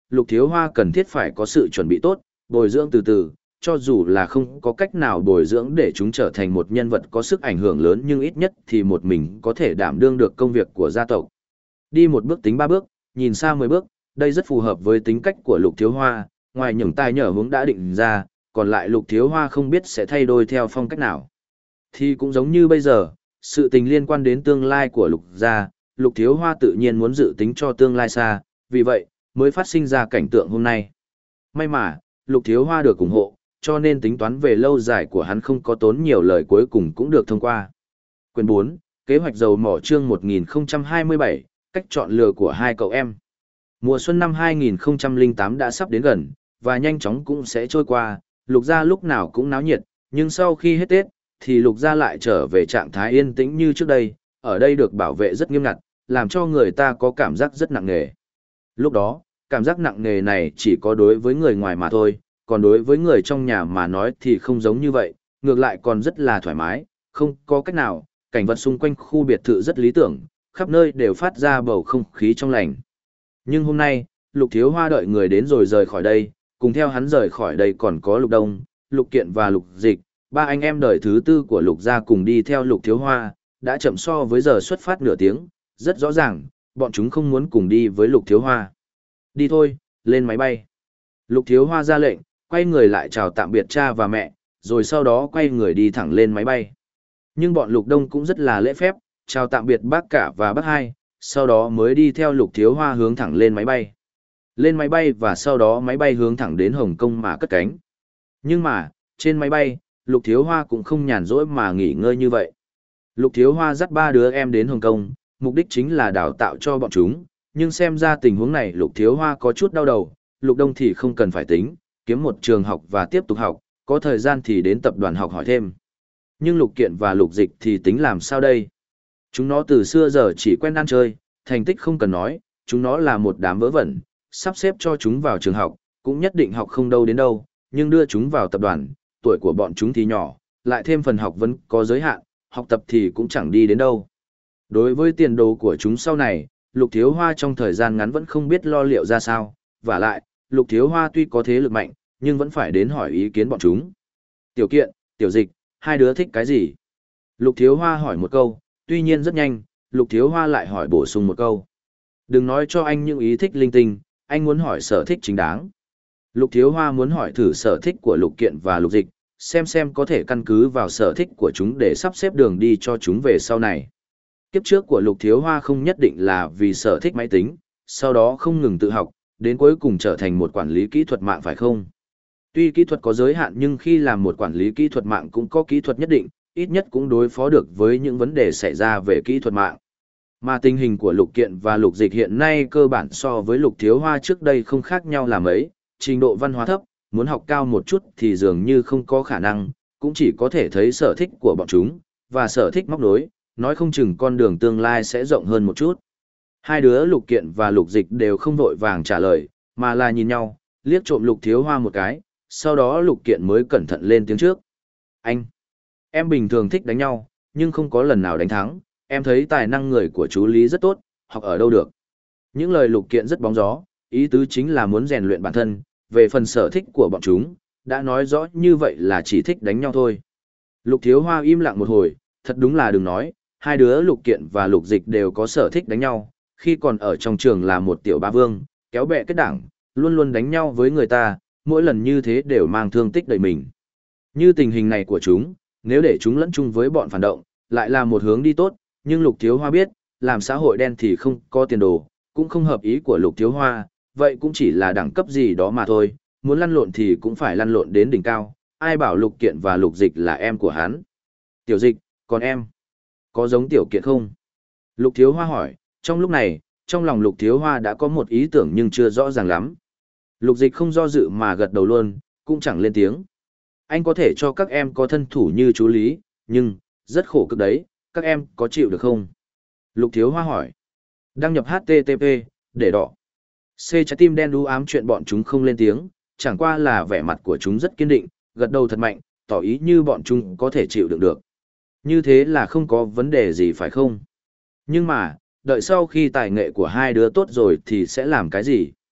Lục Thiếu Hoa cần thiết phải có sự chuẩn bị tốt, bồi dưỡng từ từ, cho dù là không có cách nào bồi dưỡng để chúng trở thành một nhân vật có sức ảnh hưởng lớn nhưng ít nhất thì một mình có thể đảm đương được công việc của gia tộc. Đi một bước tính ba bước, nhìn xa mười bước, đây rất phù hợp với tính cách của Lục Thiếu Hoa, ngoài những tài nhở hướng đã định ra, còn lại Lục Thiếu Hoa không biết sẽ thay đổi theo phong cách nào. Thì cũng giống như bây giờ, sự tình liên quan đến tương lai của Lục gia, Lục Thiếu Hoa tự nhiên muốn dự tính cho tương lai xa, vì vậy, mới phát sinh ra cảnh tượng hôm nay. May mà, Lục Thiếu Hoa được ủng hộ, cho nên tính toán về lâu dài của hắn không có tốn nhiều lời cuối cùng cũng được thông qua. Quyền bốn, Kế hoạch dầu mỏ chương một nghìn không trăm hai mươi bảy, cách chọn lựa của hai cậu em. Mùa xuân năm hai nghìn không trăm lẻ tám đã sắp đến gần, và nhanh chóng cũng sẽ trôi qua, Lục gia lúc nào cũng náo nhiệt, nhưng sau khi hết Tết, thì Lục gia lại trở về trạng thái yên tĩnh như trước đây, ở đây được bảo vệ rất nghiêm ngặt, làm cho người ta có cảm giác rất nặng nề. Lúc đó, cảm giác nặng nề này chỉ có đối với người ngoài mà thôi, còn đối với người trong nhà mà nói thì không giống như vậy, ngược lại còn rất là thoải mái, không có cách nào, cảnh vật xung quanh khu biệt thự rất lý tưởng, khắp nơi đều phát ra bầu không khí trong lành. Nhưng hôm nay, Lục Thiếu Hoa đợi người đến rồi rời khỏi đây, cùng theo hắn rời khỏi đây còn có Lục Đông, Lục Kiện và Lục Dịch, ba anh em đời thứ tư của Lục gia cùng đi theo Lục Thiếu Hoa, đã chậm so với giờ xuất phát nửa tiếng, rất rõ ràng, bọn chúng không muốn cùng đi với Lục Thiếu Hoa. Đi thôi, lên máy bay. Lục Thiếu Hoa ra lệnh, quay người lại chào tạm biệt cha và mẹ, rồi sau đó quay người đi thẳng lên máy bay. Nhưng bọn Lục Đông cũng rất là lễ phép, chào tạm biệt bác cả và bác hai, sau đó mới đi theo Lục Thiếu Hoa hướng thẳng lên máy bay. Lên máy bay và sau đó máy bay hướng thẳng đến Hồng Kông mà cất cánh. Nhưng mà, trên máy bay, Lục Thiếu Hoa cũng không nhàn rỗi mà nghỉ ngơi như vậy. Lục Thiếu Hoa dắt ba đứa em đến Hồng Kông, mục đích chính là đào tạo cho bọn chúng, nhưng xem ra tình huống này Lục Thiếu Hoa có chút đau đầu, Lục Đông thì không cần phải tính, kiếm một trường học và tiếp tục học, có thời gian thì đến tập đoàn học hỏi thêm. Nhưng Lục Kiện và Lục Dịch thì tính làm sao đây? Chúng nó từ xưa giờ chỉ quen ăn chơi, thành tích không cần nói, chúng nó là một đám vớ vẩn, sắp xếp cho chúng vào trường học, cũng nhất định học không đâu đến đâu, nhưng đưa chúng vào tập đoàn, tuổi của bọn chúng thì nhỏ, lại thêm phần học vẫn có giới hạn, học tập thì cũng chẳng đi đến đâu. Đối với tiền đồ của chúng sau này, Lục Thiếu Hoa trong thời gian ngắn vẫn không biết lo liệu ra sao, và lại, Lục Thiếu Hoa tuy có thế lực mạnh, nhưng vẫn phải đến hỏi ý kiến bọn chúng. Tiểu Kiện, Tiểu Dịch, hai đứa thích cái gì? Lục Thiếu Hoa hỏi một câu, tuy nhiên rất nhanh, Lục Thiếu Hoa lại hỏi bổ sung một câu. Đừng nói cho anh những ý thích linh tinh, anh muốn hỏi sở thích chính đáng. Lục Thiếu Hoa muốn hỏi thử sở thích của Lục Kiện và Lục Dịch, xem xem có thể căn cứ vào sở thích của chúng để sắp xếp đường đi cho chúng về sau này. Kiếp trước của Lục Thiếu Hoa không nhất định là vì sở thích máy tính, sau đó không ngừng tự học, đến cuối cùng trở thành một quản lý kỹ thuật mạng phải không? Tuy kỹ thuật có giới hạn nhưng khi làm một quản lý kỹ thuật mạng cũng có kỹ thuật nhất định, ít nhất cũng đối phó được với những vấn đề xảy ra về kỹ thuật mạng. Mà tình hình của Lục Kiện và Lục Dịch hiện nay cơ bản so với Lục Thiếu Hoa trước đây không khác nhau là mấy, trình độ văn hóa thấp, muốn học cao một chút thì dường như không có khả năng, cũng chỉ có thể thấy sở thích của bọn chúng, và sở thích móc nối, nói không chừng con đường tương lai sẽ rộng hơn một chút. Hai đứa Lục Kiện và Lục Dịch đều không vội vàng trả lời, mà là nhìn nhau, liếc trộm Lục Thiếu Hoa một cái, sau đó Lục Kiện mới cẩn thận lên tiếng trước. Anh, em bình thường thích đánh nhau, nhưng không có lần nào đánh thắng, em thấy tài năng người của chú Lý rất tốt, học ở đâu được. Những lời Lục Kiện rất bóng gió, ý tứ chính là muốn rèn luyện bản thân, về phần sở thích của bọn chúng, đã nói rõ như vậy là chỉ thích đánh nhau thôi. Lục Thiếu Hoa im lặng một hồi, thật đúng là đừng nói, hai đứa Lục Kiện và Lục Dịch đều có sở thích đánh nhau, khi còn ở trong trường là một tiểu ba vương, kéo bè kết đảng, luôn luôn đánh nhau với người ta, mỗi lần như thế đều mang thương tích đầy mình. Như tình hình này của chúng, nếu để chúng lẫn chung với bọn phản động, lại là một hướng đi tốt, nhưng Lục Thiếu Hoa biết, làm xã hội đen thì không có tiền đồ, cũng không hợp ý của Lục Thiếu Hoa, vậy cũng chỉ là đẳng cấp gì đó mà thôi, muốn lăn lộn thì cũng phải lăn lộn đến đỉnh cao, ai bảo Lục Kiện và Lục Dịch là em của hắn. Tiểu Dịch, còn em, có giống Tiểu Kiện không? Lục Thiếu Hoa hỏi, trong lúc này, trong lòng Lục Thiếu Hoa đã có một ý tưởng nhưng chưa rõ ràng lắm. Lục Dịch không do dự mà gật đầu luôn, cũng chẳng lên tiếng. Anh có thể cho các em có thân thủ như chú Lý, nhưng, rất khổ cực đấy, các em có chịu được không? Lục Thiếu Hoa hỏi. Đăng nhập hát tê tê pê, để đỏ. C trái tim đen đu ám chuyện bọn chúng không lên tiếng, chẳng qua là vẻ mặt của chúng rất kiên định, gật đầu thật mạnh, tỏ ý như bọn chúng có thể chịu đựng được. Như thế là không có vấn đề gì phải không? Nhưng mà, đợi sau khi tài nghệ của hai đứa tốt rồi thì sẽ làm cái gì?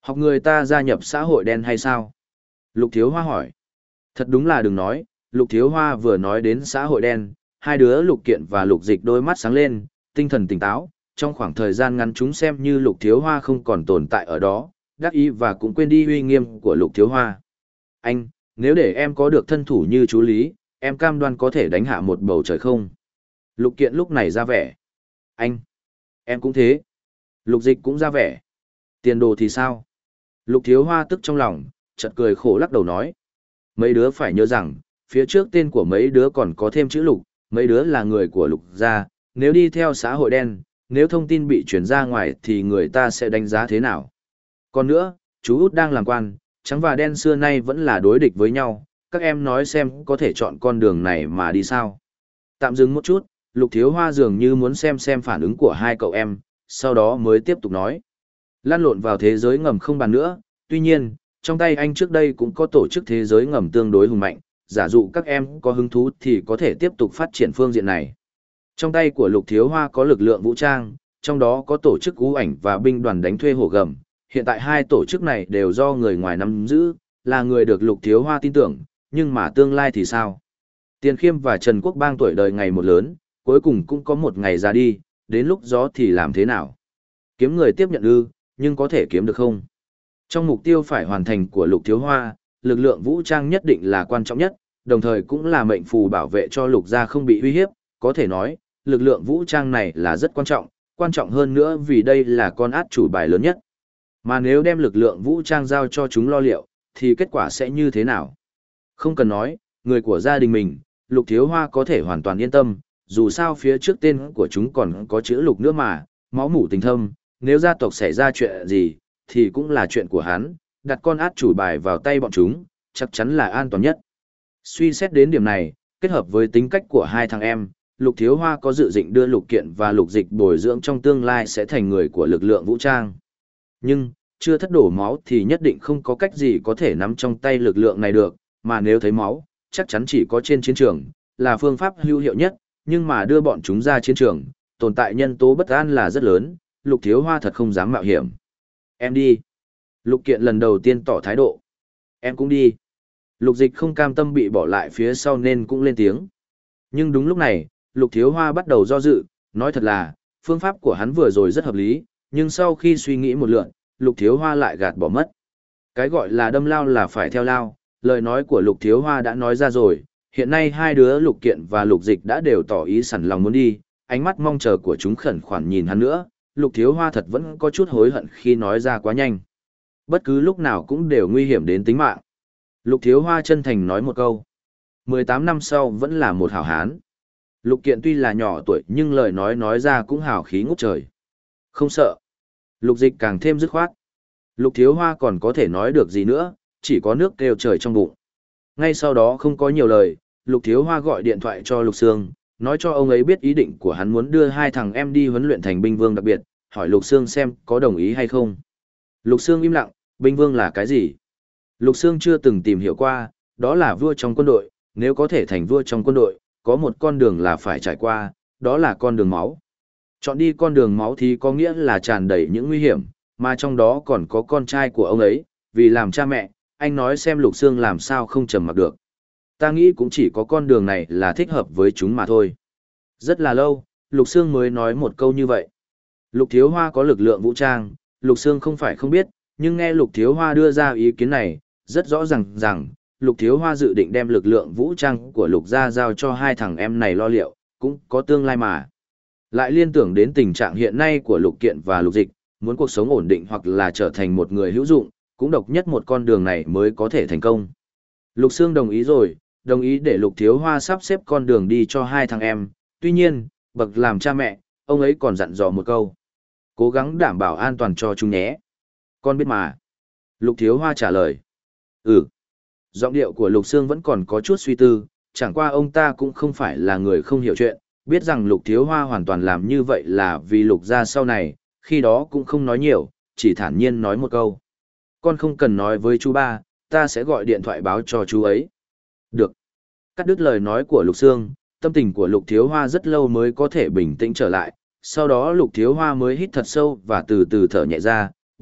Học người ta gia nhập xã hội đen hay sao? Lục Thiếu Hoa hỏi. Thật đúng là đừng nói, Lục Thiếu Hoa vừa nói đến xã hội đen, hai đứa Lục Kiện và Lục Dịch đôi mắt sáng lên, tinh thần tỉnh táo, trong khoảng thời gian ngắn chúng xem như Lục Thiếu Hoa không còn tồn tại ở đó, đắc ý và cũng quên đi uy nghiêm của Lục Thiếu Hoa. Anh, nếu để em có được thân thủ như chú Lý, em cam đoan có thể đánh hạ một bầu trời không? Lục Kiện lúc này ra vẻ. Anh, em cũng thế. Lục Dịch cũng ra vẻ. Tiền đồ thì sao? Lục Thiếu Hoa tức trong lòng, chợt cười khổ lắc đầu nói. Mấy đứa phải nhớ rằng, phía trước tên của mấy đứa còn có thêm chữ Lục, mấy đứa là người của Lục gia, nếu đi theo xã hội đen, nếu thông tin bị truyền ra ngoài thì người ta sẽ đánh giá thế nào? Còn nữa, chú út đang làm quan, trắng và đen xưa nay vẫn là đối địch với nhau, các em nói xem có thể chọn con đường này mà đi sao? Tạm dừng một chút, Lục Thiếu Hoa dường như muốn xem xem phản ứng của hai cậu em, sau đó mới tiếp tục nói. Lan lộn vào thế giới ngầm không bàn nữa, tuy nhiên, trong tay anh trước đây cũng có tổ chức thế giới ngầm tương đối hùng mạnh, giả dụ các em có hứng thú thì có thể tiếp tục phát triển phương diện này. Trong tay của Lục Thiếu Hoa có lực lượng vũ trang, trong đó có tổ chức ú ảnh và binh đoàn đánh thuê hổ gầm. Hiện tại hai tổ chức này đều do người ngoài nắm giữ, là người được Lục Thiếu Hoa tin tưởng, nhưng mà tương lai thì sao? Tiền Khiêm và Trần Quốc Bang tuổi đời ngày một lớn, cuối cùng cũng có một ngày ra đi, đến lúc gió thì làm thế nào? Kiếm người tiếp nhận ư, nhưng có thể kiếm được không? Trong mục tiêu phải hoàn thành của Lục Thiếu Hoa, lực lượng vũ trang nhất định là quan trọng nhất, đồng thời cũng là mệnh phù bảo vệ cho Lục gia không bị uy hiếp, có thể nói, lực lượng vũ trang này là rất quan trọng, quan trọng hơn nữa vì đây là con át chủ bài lớn nhất. Mà nếu đem lực lượng vũ trang giao cho chúng lo liệu, thì kết quả sẽ như thế nào? Không cần nói, người của gia đình mình, Lục Thiếu Hoa có thể hoàn toàn yên tâm, dù sao phía trước tên của chúng còn có chữ Lục nữa mà, máu mủ tình thâm, nếu gia tộc xảy ra chuyện gì, thì cũng là chuyện của hắn, đặt con át chủ bài vào tay bọn chúng, chắc chắn là an toàn nhất. Suy xét đến điểm này, kết hợp với tính cách của hai thằng em, Lục Thiếu Hoa có dự định đưa Lục Kiện và Lục Dịch bồi dưỡng trong tương lai sẽ thành người của lực lượng vũ trang. Nhưng, chưa thất đổ máu thì nhất định không có cách gì có thể nắm trong tay lực lượng này được, mà nếu thấy máu, chắc chắn chỉ có trên chiến trường, là phương pháp hữu hiệu nhất, nhưng mà đưa bọn chúng ra chiến trường, tồn tại nhân tố bất an là rất lớn, Lục Thiếu Hoa thật không dám mạo hiểm. Em đi. Lục Kiện lần đầu tiên tỏ thái độ. Em cũng đi. Lục Dịch không cam tâm bị bỏ lại phía sau nên cũng lên tiếng. Nhưng đúng lúc này, Lục Thiếu Hoa bắt đầu do dự, nói thật là, phương pháp của hắn vừa rồi rất hợp lý, nhưng sau khi suy nghĩ một lượt, Lục Thiếu Hoa lại gạt bỏ mất. Cái gọi là đâm lao là phải theo lao, lời nói của Lục Thiếu Hoa đã nói ra rồi, hiện nay hai đứa Lục Kiện và Lục Dịch đã đều tỏ ý sẵn lòng muốn đi, ánh mắt mong chờ của chúng khẩn khoản nhìn hắn nữa, Lục Thiếu Hoa thật vẫn có chút hối hận khi nói ra quá nhanh. Bất cứ lúc nào cũng đều nguy hiểm đến tính mạng. Lục Thiếu Hoa chân thành nói một câu. mười tám năm sau vẫn là một hảo hán. Lục Kiện tuy là nhỏ tuổi nhưng lời nói nói ra cũng hào khí ngút trời. Không sợ. Lục Dịch càng thêm dứt khoát. Lục Thiếu Hoa còn có thể nói được gì nữa, chỉ có nước kêu trời trong bụng. Ngay sau đó không có nhiều lời, Lục Thiếu Hoa gọi điện thoại cho Lục Sương, nói cho ông ấy biết ý định của hắn muốn đưa hai thằng em đi huấn luyện thành binh vương đặc biệt, hỏi Lục Sương xem có đồng ý hay không. Lục Sương im lặng, binh vương là cái gì? Lục Sương chưa từng tìm hiểu qua, đó là vua trong quân đội, nếu có thể thành vua trong quân đội, có một con đường là phải trải qua, đó là con đường máu. Chọn đi con đường máu thì có nghĩa là tràn đầy những nguy hiểm, mà trong đó còn có con trai của ông ấy, vì làm cha mẹ, anh nói xem Lục Sương làm sao không trầm mặc được. Ta nghĩ cũng chỉ có con đường này là thích hợp với chúng mà thôi. Rất là lâu, Lục Sương mới nói một câu như vậy. Lục Thiếu Hoa có lực lượng vũ trang, Lục Sương không phải không biết, nhưng nghe Lục Thiếu Hoa đưa ra ý kiến này, rất rõ ràng rằng, Lục Thiếu Hoa dự định đem lực lượng vũ trang của Lục gia giao cho hai thằng em này lo liệu, cũng có tương lai mà. Lại liên tưởng đến tình trạng hiện nay của Lục Kiện và Lục Dịch, muốn cuộc sống ổn định hoặc là trở thành một người hữu dụng, cũng độc nhất một con đường này mới có thể thành công. Lục Sương đồng ý rồi, đồng ý để Lục Thiếu Hoa sắp xếp con đường đi cho hai thằng em, tuy nhiên, bậc làm cha mẹ, ông ấy còn dặn dò một câu. Cố gắng đảm bảo an toàn cho chúng nhé. Con biết mà. Lục Thiếu Hoa trả lời. Ừ. Giọng điệu của Lục Sương vẫn còn có chút suy tư, chẳng qua ông ta cũng không phải là người không hiểu chuyện, biết rằng Lục Thiếu Hoa hoàn toàn làm như vậy là vì Lục gia sau này, khi đó cũng không nói nhiều, chỉ thản nhiên nói một câu. Con không cần nói với chú ba, ta sẽ gọi điện thoại báo cho chú ấy. Được. Cắt đứt lời nói của Lục Sương, tâm tình của Lục Thiếu Hoa rất lâu mới có thể bình tĩnh trở lại, sau đó Lục Thiếu Hoa mới hít thật sâu và từ từ thở nhẹ ra,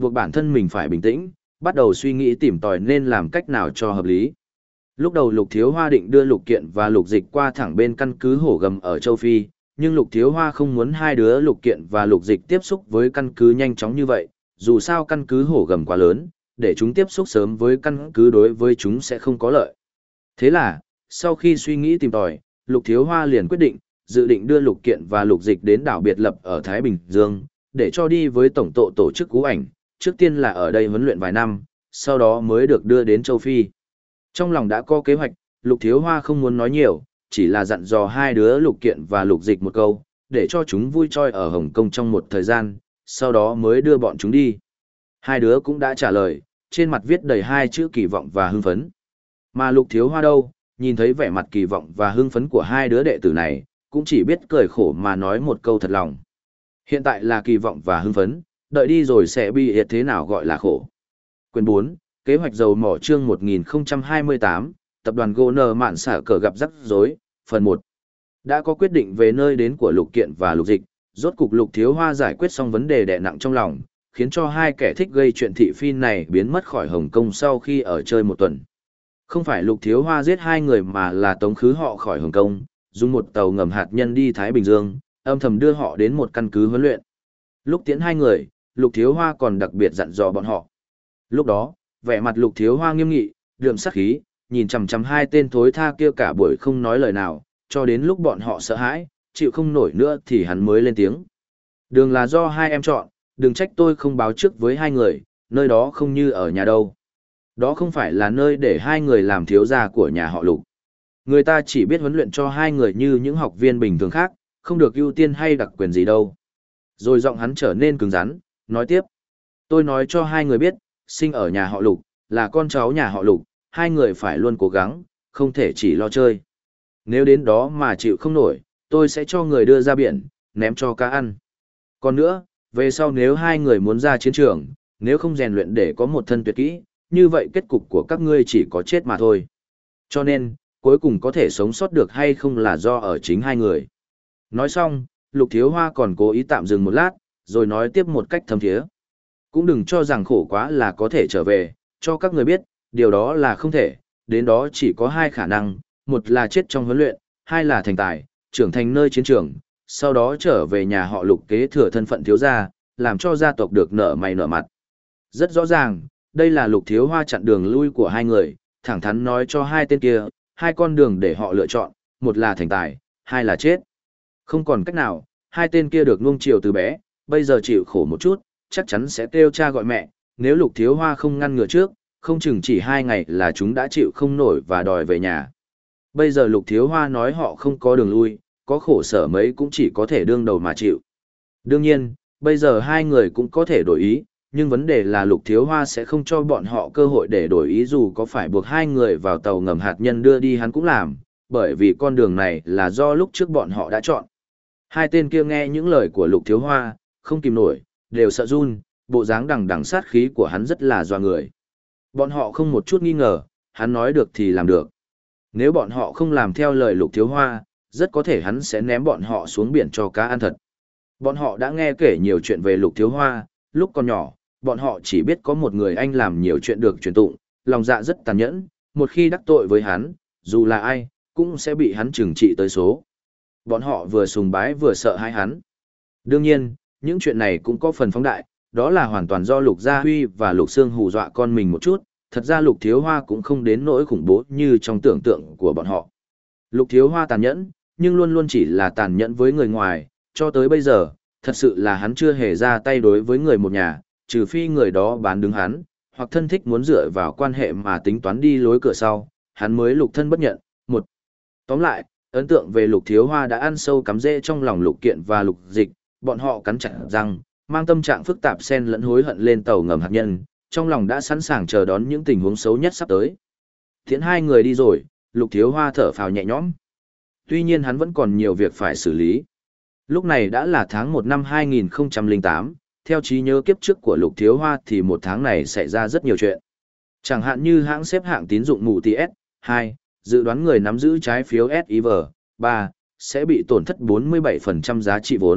buộc bản thân mình phải bình tĩnh, bắt đầu suy nghĩ tìm tòi nên làm cách nào cho hợp lý. Lúc đầu Lục Thiếu Hoa định đưa Lục Kiện và Lục Dịch qua thẳng bên căn cứ hổ gầm ở châu Phi, nhưng Lục Thiếu Hoa không muốn hai đứa Lục Kiện và Lục Dịch tiếp xúc với căn cứ nhanh chóng như vậy, dù sao căn cứ hổ gầm quá lớn, để chúng tiếp xúc sớm với căn cứ đối với chúng sẽ không có lợi. Thế là, sau khi suy nghĩ tìm tòi, Lục Thiếu Hoa liền quyết định, dự định đưa Lục Kiện và Lục Dịch đến đảo biệt lập ở Thái Bình Dương, để cho đi với tổng tổ tổ chức cú ảnh, trước tiên là ở đây huấn luyện vài năm, sau đó mới được đưa đến châu Phi. Trong lòng đã có kế hoạch, Lục Thiếu Hoa không muốn nói nhiều, chỉ là dặn dò hai đứa Lục Kiện và Lục Dịch một câu, để cho chúng vui chơi ở Hồng Kông trong một thời gian, sau đó mới đưa bọn chúng đi. Hai đứa cũng đã trả lời, trên mặt viết đầy hai chữ kỳ vọng và hưng phấn. Mà Lục Thiếu Hoa đâu, nhìn thấy vẻ mặt kỳ vọng và hưng phấn của hai đứa đệ tử này, cũng chỉ biết cười khổ mà nói một câu thật lòng. Hiện tại là kỳ vọng và hưng phấn, đợi đi rồi sẽ bị hiện thế nào gọi là khổ. Quyền bốn, kế hoạch dầu mỏ chương một nghìn không trăm hai mươi tám, tập đoàn Goner Mạn xả cờ gặp rắc rối, phần một. Đã có quyết định về nơi đến của Lục Kiện và Lục Dịch, rốt cục Lục Thiếu Hoa giải quyết xong vấn đề đè nặng trong lòng, khiến cho hai kẻ thích gây chuyện thị phi này biến mất khỏi Hồng Kông sau khi ở chơi một tuần. Không phải Lục Thiếu Hoa giết hai người mà là tống khứ họ khỏi Hồng Kông, dùng một tàu ngầm hạt nhân đi Thái Bình Dương, âm thầm đưa họ đến một căn cứ huấn luyện. Lúc tiễn hai người, Lục Thiếu Hoa còn đặc biệt dặn dò bọn họ. Lúc đó, vẻ mặt Lục Thiếu Hoa nghiêm nghị, đượm sát khí, nhìn chằm chằm hai tên thối tha kia cả buổi không nói lời nào, cho đến lúc bọn họ sợ hãi, chịu không nổi nữa thì hắn mới lên tiếng. Đường là do hai em chọn, đừng trách tôi không báo trước với hai người, nơi đó không như ở nhà đâu. Đó không phải là nơi để hai người làm thiếu gia của nhà họ Lục. Người ta chỉ biết huấn luyện cho hai người như những học viên bình thường khác, không được ưu tiên hay đặc quyền gì đâu. Rồi giọng hắn trở nên cứng rắn, nói tiếp. Tôi nói cho hai người biết, sinh ở nhà họ Lục, là con cháu nhà họ Lục, hai người phải luôn cố gắng, không thể chỉ lo chơi. Nếu đến đó mà chịu không nổi, tôi sẽ cho người đưa ra biển, ném cho cá ăn. Còn nữa, về sau nếu hai người muốn ra chiến trường, nếu không rèn luyện để có một thân tuyệt kỹ, như vậy kết cục của các ngươi chỉ có chết mà thôi. Cho nên, cuối cùng có thể sống sót được hay không là do ở chính hai người. Nói xong, Lục Thiếu Hoa còn cố ý tạm dừng một lát, rồi nói tiếp một cách thâm thiế. Cũng đừng cho rằng khổ quá là có thể trở về, cho các người biết, điều đó là không thể, đến đó chỉ có hai khả năng, một là chết trong huấn luyện, hai là thành tài, trưởng thành nơi chiến trường, sau đó trở về nhà họ Lục kế thừa thân phận thiếu gia, làm cho gia tộc được nở mày nở mặt. Rất rõ ràng, đây là Lục Thiếu Hoa chặn đường lui của hai người, thẳng thắn nói cho hai tên kia, hai con đường để họ lựa chọn, một là thành tài, hai là chết. Không còn cách nào, hai tên kia được nuông chiều từ bé, bây giờ chịu khổ một chút, chắc chắn sẽ kêu cha gọi mẹ, nếu Lục Thiếu Hoa không ngăn ngừa trước, không chừng chỉ hai ngày là chúng đã chịu không nổi và đòi về nhà. Bây giờ Lục Thiếu Hoa nói họ không có đường lui, có khổ sở mấy cũng chỉ có thể đương đầu mà chịu. Đương nhiên, bây giờ hai người cũng có thể đổi ý, nhưng vấn đề là Lục Thiếu Hoa sẽ không cho bọn họ cơ hội để đổi ý dù có phải buộc hai người vào tàu ngầm hạt nhân đưa đi hắn cũng làm, bởi vì con đường này là do lúc trước bọn họ đã chọn. Hai tên kia nghe những lời của Lục Thiếu Hoa, không kìm nổi, đều sợ run, bộ dáng đằng đằng sát khí của hắn rất là doa người. Bọn họ không một chút nghi ngờ, hắn nói được thì làm được. Nếu bọn họ không làm theo lời Lục Thiếu Hoa, rất có thể hắn sẽ ném bọn họ xuống biển cho cá ăn thật. Bọn họ đã nghe kể nhiều chuyện về Lục Thiếu Hoa, lúc còn nhỏ, bọn họ chỉ biết có một người anh làm nhiều chuyện được truyền tụng, lòng dạ rất tàn nhẫn, một khi đắc tội với hắn, dù là ai, cũng sẽ bị hắn trừng trị tới số. Bọn họ vừa sùng bái vừa sợ hãi hắn. Đương nhiên, những chuyện này cũng có phần phóng đại, đó là hoàn toàn do Lục Gia Huy và Lục Sương hù dọa con mình một chút, thật ra Lục Thiếu Hoa cũng không đến nỗi khủng bố như trong tưởng tượng của bọn họ. Lục Thiếu Hoa tàn nhẫn, nhưng luôn luôn chỉ là tàn nhẫn với người ngoài, cho tới bây giờ, thật sự là hắn chưa hề ra tay đối với người một nhà, trừ phi người đó bán đứng hắn, hoặc thân thích muốn dựa vào quan hệ mà tính toán đi lối cửa sau, hắn mới lục thân bất nhận. Một. Tóm lại, ấn tượng về Lục Thiếu Hoa đã ăn sâu cắm rễ trong lòng Lục Kiện và Lục Dịch, bọn họ cắn chặt răng, mang tâm trạng phức tạp xen lẫn hối hận lên tàu ngầm hạt nhân, trong lòng đã sẵn sàng chờ đón những tình huống xấu nhất sắp tới. Thiện hai người đi rồi, Lục Thiếu Hoa thở phào nhẹ nhõm. Tuy nhiên hắn vẫn còn nhiều việc phải xử lý. Lúc này đã là tháng một năm hai nghìn không trăm lẻ tám, theo trí nhớ kiếp trước của Lục Thiếu Hoa thì một tháng này xảy ra rất nhiều chuyện. Chẳng hạn như hãng xếp hạng tín dụng mù tê ét, hai, dự đoán người nắm giữ trái phiếu ét i vê, ba, sẽ bị tổn thất bốn mươi bảy phần trăm giá trị vốn,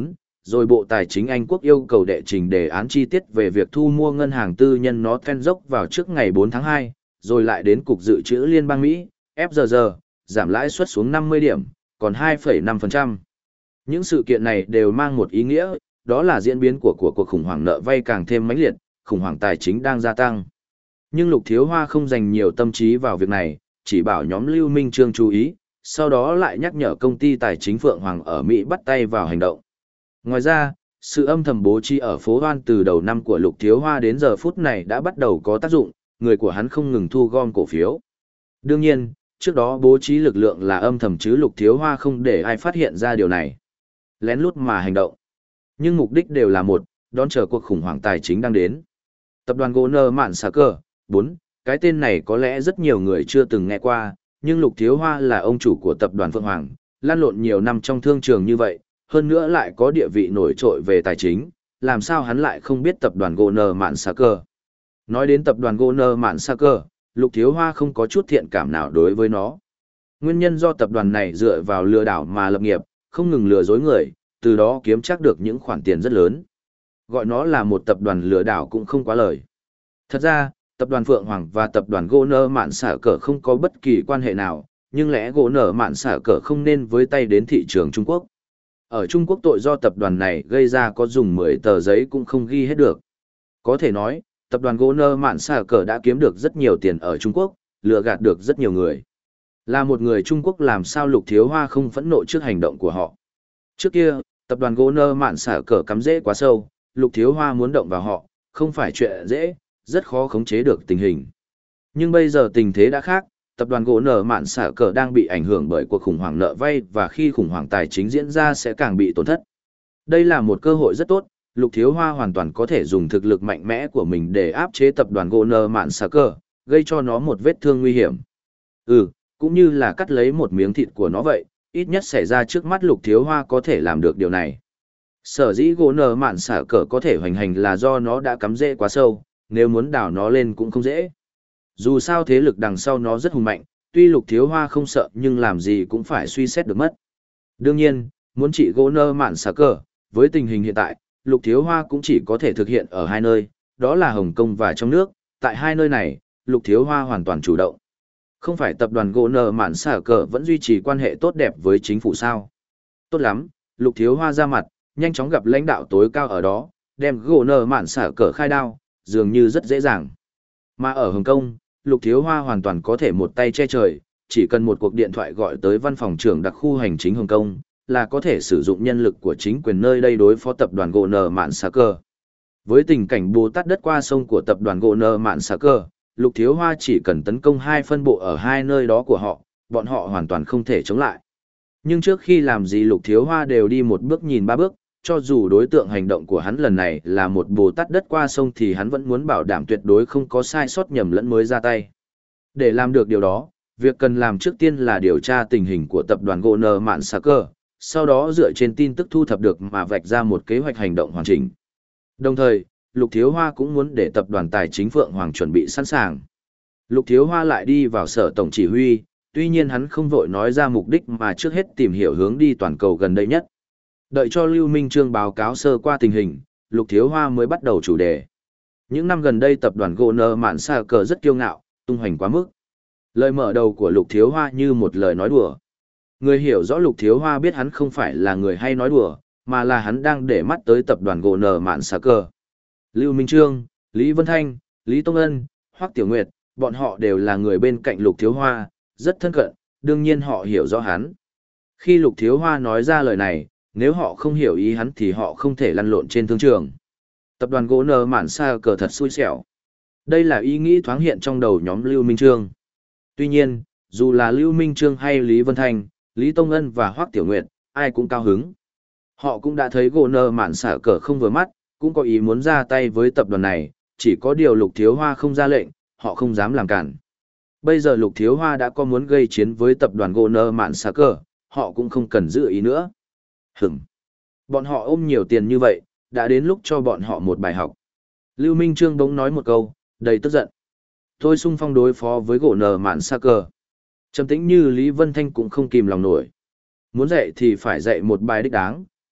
rồi Bộ Tài chính Anh quốc yêu cầu đệ trình đề án chi tiết về việc thu mua ngân hàng tư nhân nó then dốc vào trước ngày bốn tháng hai, rồi lại đến Cục Dự trữ Liên bang Mỹ, ép gi gi, giảm lãi suất xuống năm mươi điểm, còn hai phẩy năm phần trăm. Những sự kiện này đều mang một ý nghĩa, đó là diễn biến của, của cuộc khủng hoảng nợ vay càng thêm mãnh liệt, khủng hoảng tài chính đang gia tăng. Nhưng Lục Thiếu Hoa không dành nhiều tâm trí vào việc này, chỉ bảo nhóm Lưu Minh Trương chú ý, sau đó lại nhắc nhở công ty tài chính Phượng Hoàng ở Mỹ bắt tay vào hành động. Ngoài ra, sự âm thầm bố trí ở phố Hoan từ đầu năm của Lục Thiếu Hoa đến giờ phút này đã bắt đầu có tác dụng, người của hắn không ngừng thu gom cổ phiếu. Đương nhiên, trước đó bố trí lực lượng là âm thầm chứ Lục Thiếu Hoa không để ai phát hiện ra điều này. Lén lút mà hành động. Nhưng mục đích đều là một, đón chờ cuộc khủng hoảng tài chính đang đến. Tập đoàn Goldman Mạn Sà Cờ, bốn, cái tên này có lẽ rất nhiều người chưa từng nghe qua, nhưng Lục Thiếu Hoa là ông chủ của tập đoàn Phượng Hoàng, lan lộn nhiều năm trong thương trường như vậy, hơn nữa lại có địa vị nổi trội về tài chính, làm sao hắn lại không biết tập đoàn Goldman Mạn Sà Cờ. Nói đến tập đoàn Goldman Mạn Sà Cờ, Lục Thiếu Hoa không có chút thiện cảm nào đối với nó. Nguyên nhân do tập đoàn này dựa vào lừa đảo mà lập nghiệp, không ngừng lừa dối người, từ đó kiếm chắc được những khoản tiền rất lớn. Gọi nó là một tập đoàn lừa đảo cũng không quá lời. Thật ra, tập đoàn Phượng Hoàng và tập đoàn Goldman Mạn Sà Cờ không có bất kỳ quan hệ nào, nhưng lẽ Goldman Mạn Sà Cờ không nên với tay đến thị trường Trung Quốc. Ở Trung Quốc tội do tập đoàn này gây ra có dùng mười tờ giấy cũng không ghi hết được. Có thể nói, tập đoàn Goldman Mạn Sà Cờ đã kiếm được rất nhiều tiền ở Trung Quốc, lừa gạt được rất nhiều người. Là một người Trung Quốc làm sao Lục Thiếu Hoa không phẫn nộ trước hành động của họ. Trước kia, tập đoàn Goldman Mạn Sà Cờ cắm rễ quá sâu, Lục Thiếu Hoa muốn động vào họ, không phải chuyện dễ, rất khó khống chế được tình hình. Nhưng bây giờ tình thế đã khác, tập đoàn Goldman Mạn Sà Cờ đang bị ảnh hưởng bởi cuộc khủng hoảng nợ vay và khi khủng hoảng tài chính diễn ra sẽ càng bị tổn thất. Đây là một cơ hội rất tốt, Lục Thiếu Hoa hoàn toàn có thể dùng thực lực mạnh mẽ của mình để áp chế tập đoàn Goldman Mạn Sà Cờ, gây cho nó một vết thương nguy hiểm. Ừ, cũng như là cắt lấy một miếng thịt của nó vậy, ít nhất xảy ra trước mắt Lục Thiếu Hoa có thể làm được điều này. Sở dĩ Goldman Mạn Sà Cờ có thể hoành hành là do nó đã cắm rễ quá sâu, nếu muốn đào nó lên cũng không dễ. Dù sao thế lực đằng sau nó rất hùng mạnh, tuy Lục Thiếu Hoa không sợ nhưng làm gì cũng phải suy xét được mất. Đương nhiên, muốn trị Goldman Mạn Sà Cờ, với tình hình hiện tại, Lục Thiếu Hoa cũng chỉ có thể thực hiện ở hai nơi, đó là Hồng Kông và trong nước, tại hai nơi này, Lục Thiếu Hoa hoàn toàn chủ động. Không phải tập đoàn Goldman Mạn Sà Cờ vẫn duy trì quan hệ tốt đẹp với chính phủ sao? Tốt lắm, Lục Thiếu Hoa ra mặt, nhanh chóng gặp lãnh đạo tối cao ở đó, đem Goldman Mạn Sà Cờ khai đao, dường như rất dễ dàng. Mà ở Hồng Kông, Lục Thiếu Hoa hoàn toàn có thể một tay che trời, chỉ cần một cuộc điện thoại gọi tới văn phòng trưởng đặc khu hành chính Hồng Kông, là có thể sử dụng nhân lực của chính quyền nơi đây đối phó tập đoàn Goldman Mạn Sà Cờ. Với tình cảnh bồ tát đất qua sông của tập đoàn Goldman Mạn Sà Cờ, Lục Thiếu Hoa chỉ cần tấn công hai phân bộ ở hai nơi đó của họ, bọn họ hoàn toàn không thể chống lại. Nhưng trước khi làm gì Lục Thiếu Hoa đều đi một bước nhìn ba bước, cho dù đối tượng hành động của hắn lần này là một bồ tát đất qua sông thì hắn vẫn muốn bảo đảm tuyệt đối không có sai sót nhầm lẫn mới ra tay. Để làm được điều đó, việc cần làm trước tiên là điều tra tình hình của tập đoàn Goldman Mạn Sà Cờ, sau đó dựa trên tin tức thu thập được mà vạch ra một kế hoạch hành động hoàn chỉnh. Đồng thời, Lục Thiếu Hoa cũng muốn để tập đoàn tài chính Phượng Hoàng chuẩn bị sẵn sàng. Lục Thiếu Hoa lại đi vào sở tổng chỉ huy, tuy nhiên hắn không vội nói ra mục đích mà trước hết tìm hiểu hướng đi toàn cầu gần đây nhất. Đợi cho Lưu Minh Trương báo cáo sơ qua tình hình, Lục Thiếu Hoa mới bắt đầu chủ đề. Những năm gần đây tập đoàn Goldman Mạn Sà Cờ rất kiêu ngạo, tung hoành quá mức. Lời mở đầu của Lục Thiếu Hoa như một lời nói đùa. Người hiểu rõ Lục Thiếu Hoa biết hắn không phải là người hay nói đùa, mà là hắn đang để mắt tới tập đoàn Goldman Mạn Sà Cờ. Lưu Minh Trương, Lý Vân Thanh, Lý Tông Ân, Hoắc Tiểu Nguyệt, bọn họ đều là người bên cạnh Lục Thiếu Hoa, rất thân cận, đương nhiên họ hiểu rõ hắn. Khi Lục Thiếu Hoa nói ra lời này, nếu họ không hiểu ý hắn thì họ không thể lăn lộn trên thương trường. Tập đoàn Goldman Mạn Sà Cờ thật xui xẻo. Đây là ý nghĩ thoáng hiện trong đầu nhóm Lưu Minh Trương. Tuy nhiên, dù là Lưu Minh Trương hay Lý Vân Thanh, Lý Tông Ân và Hoắc Tiểu Nguyệt, ai cũng cao hứng. Họ cũng đã thấy Goldman Mạn Sà Cờ không vừa mắt, cũng có ý muốn ra tay với tập đoàn này, chỉ có điều Lục Thiếu Hoa không ra lệnh, họ không dám làm cản. Bây giờ Lục Thiếu Hoa đã có muốn gây chiến với tập đoàn Goldman Mạn Sà Cờ, họ cũng không cần giữ ý nữa. Hửm. Bọn họ ôm nhiều tiền như vậy, đã đến lúc cho bọn họ một bài học. Lưu Minh Trương bỗng nói một câu, đầy tức giận. Tôi xung phong đối phó với Goldman Mạn Sà Cờ. Trầm tĩnh như Lý Vân Thanh cũng không kìm lòng nổi. Muốn dạy thì phải dạy một bài đích đáng,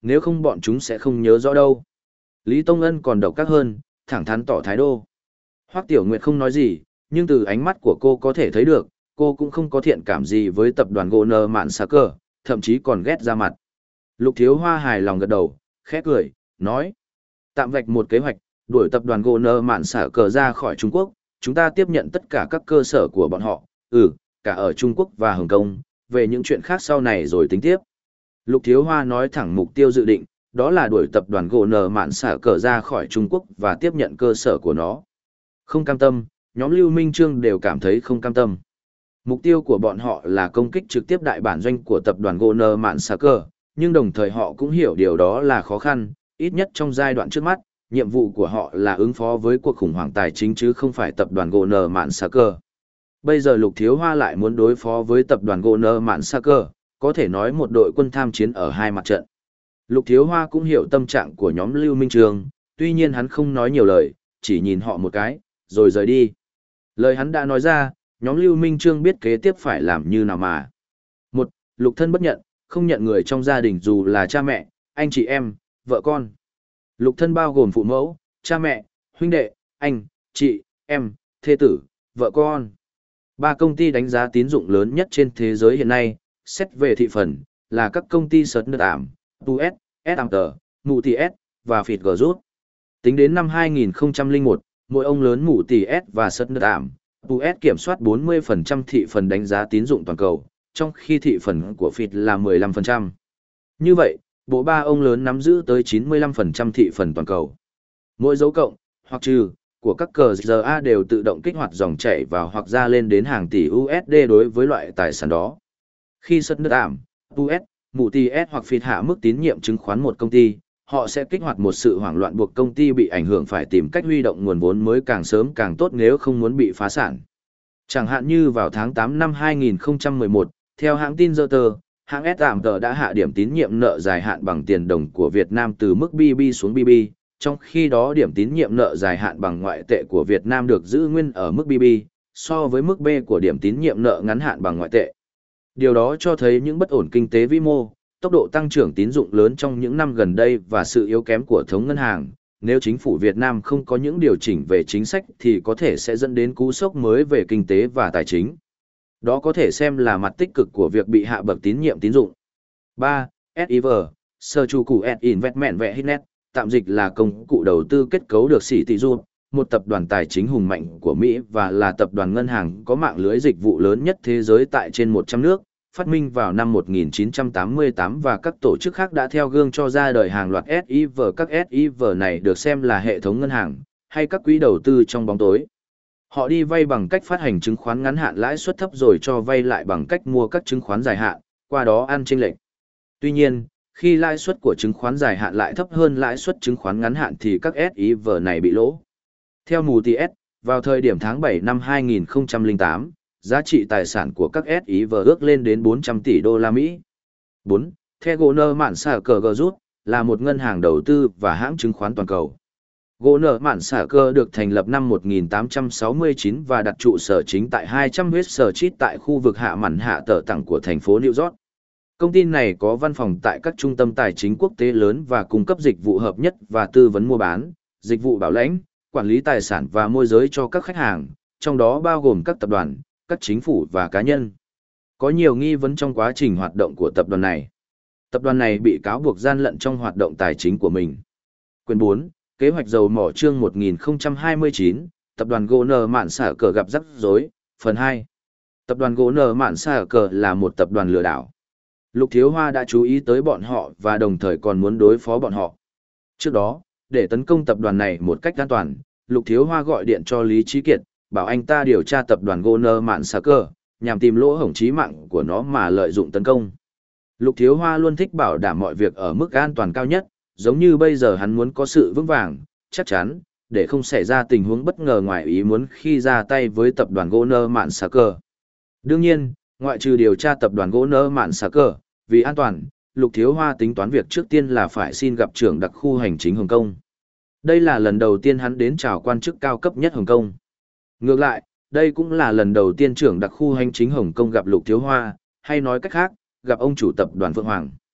nếu không bọn chúng sẽ không nhớ rõ đâu. Lý Tông Ân còn độc ác hơn, thẳng thắn tỏ thái độ. Hoắc Tiểu Nguyệt không nói gì, nhưng từ ánh mắt của cô có thể thấy được, cô cũng không có thiện cảm gì với tập đoàn Goner Mạn Sà Cờ, thậm chí còn ghét ra mặt. Lục Thiếu Hoa hài lòng gật đầu, khẽ cười, nói. Tạm vạch một kế hoạch, đuổi tập đoàn Goner Mạn Sà Cờ ra khỏi Trung Quốc, chúng ta tiếp nhận tất cả các cơ sở của bọn họ, ừ, cả ở Trung Quốc và Hồng Kông, về những chuyện khác sau này rồi tính tiếp. Lục Thiếu Hoa nói thẳng mục tiêu dự định, đó là đuổi tập đoàn Goner Mạn Sà Cờ ra khỏi Trung Quốc và tiếp nhận cơ sở của nó. Không cam tâm, nhóm Lưu Minh Trương đều cảm thấy không cam tâm. Mục tiêu của bọn họ là công kích trực tiếp đại bản doanh của tập đoàn Goner Mạn Sà Cờ, nhưng đồng thời họ cũng hiểu điều đó là khó khăn, ít nhất trong giai đoạn trước mắt, nhiệm vụ của họ là ứng phó với cuộc khủng hoảng tài chính chứ không phải tập đoàn Goner Mạn Sà Cờ. Bây giờ Lục Thiếu Hoa lại muốn đối phó với tập đoàn Goner Mạn Sà Cờ, có thể nói một đội quân tham chiến ở hai mặt trận. Lục Thiếu Hoa cũng hiểu tâm trạng của nhóm Lưu Minh Trương, tuy nhiên hắn không nói nhiều lời, chỉ nhìn họ một cái, rồi rời đi. Lời hắn đã nói ra, nhóm Lưu Minh Trương biết kế tiếp phải làm như nào mà. Một, Lục thân bất nhận, không nhận người trong gia đình dù là cha mẹ, anh chị em, vợ con. Lục thân bao gồm phụ mẫu, cha mẹ, huynh đệ, anh, chị, em, thê tử, vợ con. Ba công ty đánh giá tín dụng lớn nhất trên thế giới hiện nay, xét về thị phần, là các công ty sớt nước ảm, u ét, S-Amter, Multi-S, và Fit Group. Tính đến năm hai nghìn không trăm lẻ một, mỗi ông lớn Multi-S và sớt nước ảm, u ét kiểm soát bốn mươi phần trăm thị phần đánh giá tín dụng toàn cầu, trong khi thị phần của Fit là mười lăm phần trăm. Như vậy, bộ ba ông lớn nắm giữ tới chín mươi lăm phần trăm thị phần toàn cầu. Mỗi dấu cộng, hoặc trừ, của các cờ rờ a đều tự động kích hoạt dòng chảy vào hoặc ra lên đến hàng tỷ u ét đê đối với loại tài sản đó. Khi sất nước ảm, u ét, Multi-S hoặc Fit hạ mức tín nhiệm chứng khoán một công ty, họ sẽ kích hoạt một sự hoảng loạn buộc công ty bị ảnh hưởng phải tìm cách huy động nguồn vốn mới càng sớm càng tốt nếu không muốn bị phá sản. Chẳng hạn như vào tháng tám năm hai nghìn không trăm mười một, theo hãng tin Reuters, hãng S-Amter đã hạ điểm tín nhiệm nợ dài hạn bằng tiền đồng của Việt Nam từ mức bê bê xuống bê bê, trong khi đó điểm tín nhiệm nợ dài hạn bằng ngoại tệ của Việt Nam được giữ nguyên ở mức bê bê, so với mức B của điểm tín nhiệm nợ ngắn hạn bằng ngoại tệ. Điều đó cho thấy những bất ổn kinh tế vĩ mô, tốc độ tăng trưởng tín dụng lớn trong những năm gần đây và sự yếu kém của thống ngân hàng. Nếu chính phủ Việt Nam không có những điều chỉnh về chính sách thì có thể sẽ dẫn đến cú sốc mới về kinh tế và tài chính. Đó có thể xem là mặt tích cực của việc bị hạ bậc tín nhiệm tín dụng. ba. ét i vê, Sở chủ cụ S Investment vẽ Hitnet, tạm dịch là công cụ đầu tư kết cấu được xỉ tỷ du, một tập đoàn tài chính hùng mạnh của Mỹ và là tập đoàn ngân hàng có mạng lưới dịch vụ lớn nhất thế giới tại trên một trăm nước, phát minh vào năm một nghìn chín trăm tám mươi tám và các tổ chức khác đã theo gương cho ra đời hàng loạt ét i vê. Các ét i vê này được xem là hệ thống ngân hàng, hay các quỹ đầu tư trong bóng tối. Họ đi vay bằng cách phát hành chứng khoán ngắn hạn lãi suất thấp rồi cho vay lại bằng cách mua các chứng khoán dài hạn, qua đó ăn chênh lệch. Tuy nhiên, khi lãi suất của chứng khoán dài hạn lại thấp hơn lãi suất chứng khoán ngắn hạn thì các ét i vê này bị lỗ. Theo Multi-S, vào thời điểm tháng bảy năm hai nghìn không trăm lẻ tám, giá trị tài sản của các ét i vê ước lên đến bốn trăm tỷ đô la Mỹ. bốn. The Goner Mạn Sà Cờ Group là một ngân hàng đầu tư và hãng chứng khoán toàn cầu. Goner Mạn Sà Cờ được thành lập năm một nghìn tám trăm sáu mươi chín và đặt trụ sở chính tại hai trăm West Street tại khu vực hạ mặn hạ tờ tặng của thành phố New York. Công ty này có văn phòng tại các trung tâm tài chính quốc tế lớn và cung cấp dịch vụ hợp nhất và tư vấn mua bán, dịch vụ bảo lãnh, quản lý tài sản và môi giới cho các khách hàng, trong đó bao gồm các tập đoàn, các chính phủ và cá nhân. Có nhiều nghi vấn trong quá trình hoạt động của tập đoàn này. Tập đoàn này bị cáo buộc gian lận trong hoạt động tài chính của mình. Quyển bốn, Kế hoạch dầu mỏ chương một nghìn không trăm hai mươi chín, Tập đoàn Goner Mạn Sà Cờ gặp rắc rối, phần hai. Tập đoàn Goner Mạn Sà Cờ là một tập đoàn lừa đảo. Lục Thiếu Hoa đã chú ý tới bọn họ và đồng thời còn muốn đối phó bọn họ. Trước đó, để tấn công tập đoàn này một cách an toàn, Lục Thiếu Hoa gọi điện cho Lý Chí Kiệt, bảo anh ta điều tra tập đoàn Goner Mạn Sà Cờ, nhằm tìm lỗ hổng chí mạng của nó mà lợi dụng tấn công. Lục Thiếu Hoa luôn thích bảo đảm mọi việc ở mức an toàn cao nhất, giống như bây giờ hắn muốn có sự vững vàng, chắc chắn, để không xảy ra tình huống bất ngờ ngoài ý muốn khi ra tay với tập đoàn Goner Mạn Sà Cờ. Đương nhiên, ngoại trừ điều tra tập đoàn Goner Mạn Sà Cờ, vì an toàn, Lục Thiếu Hoa tính toán việc trước tiên là phải xin gặp trưởng đặc khu hành chính Hồng Kông. Đây là lần đầu tiên hắn đến chào quan chức cao cấp nhất Hồng Kông. Ngược lại, đây cũng là lần đầu tiên trưởng đặc khu hành chính Hồng Kông gặp Lục Thiếu Hoa, hay nói cách khác, gặp ông chủ tập đoàn Phượng Hoàng.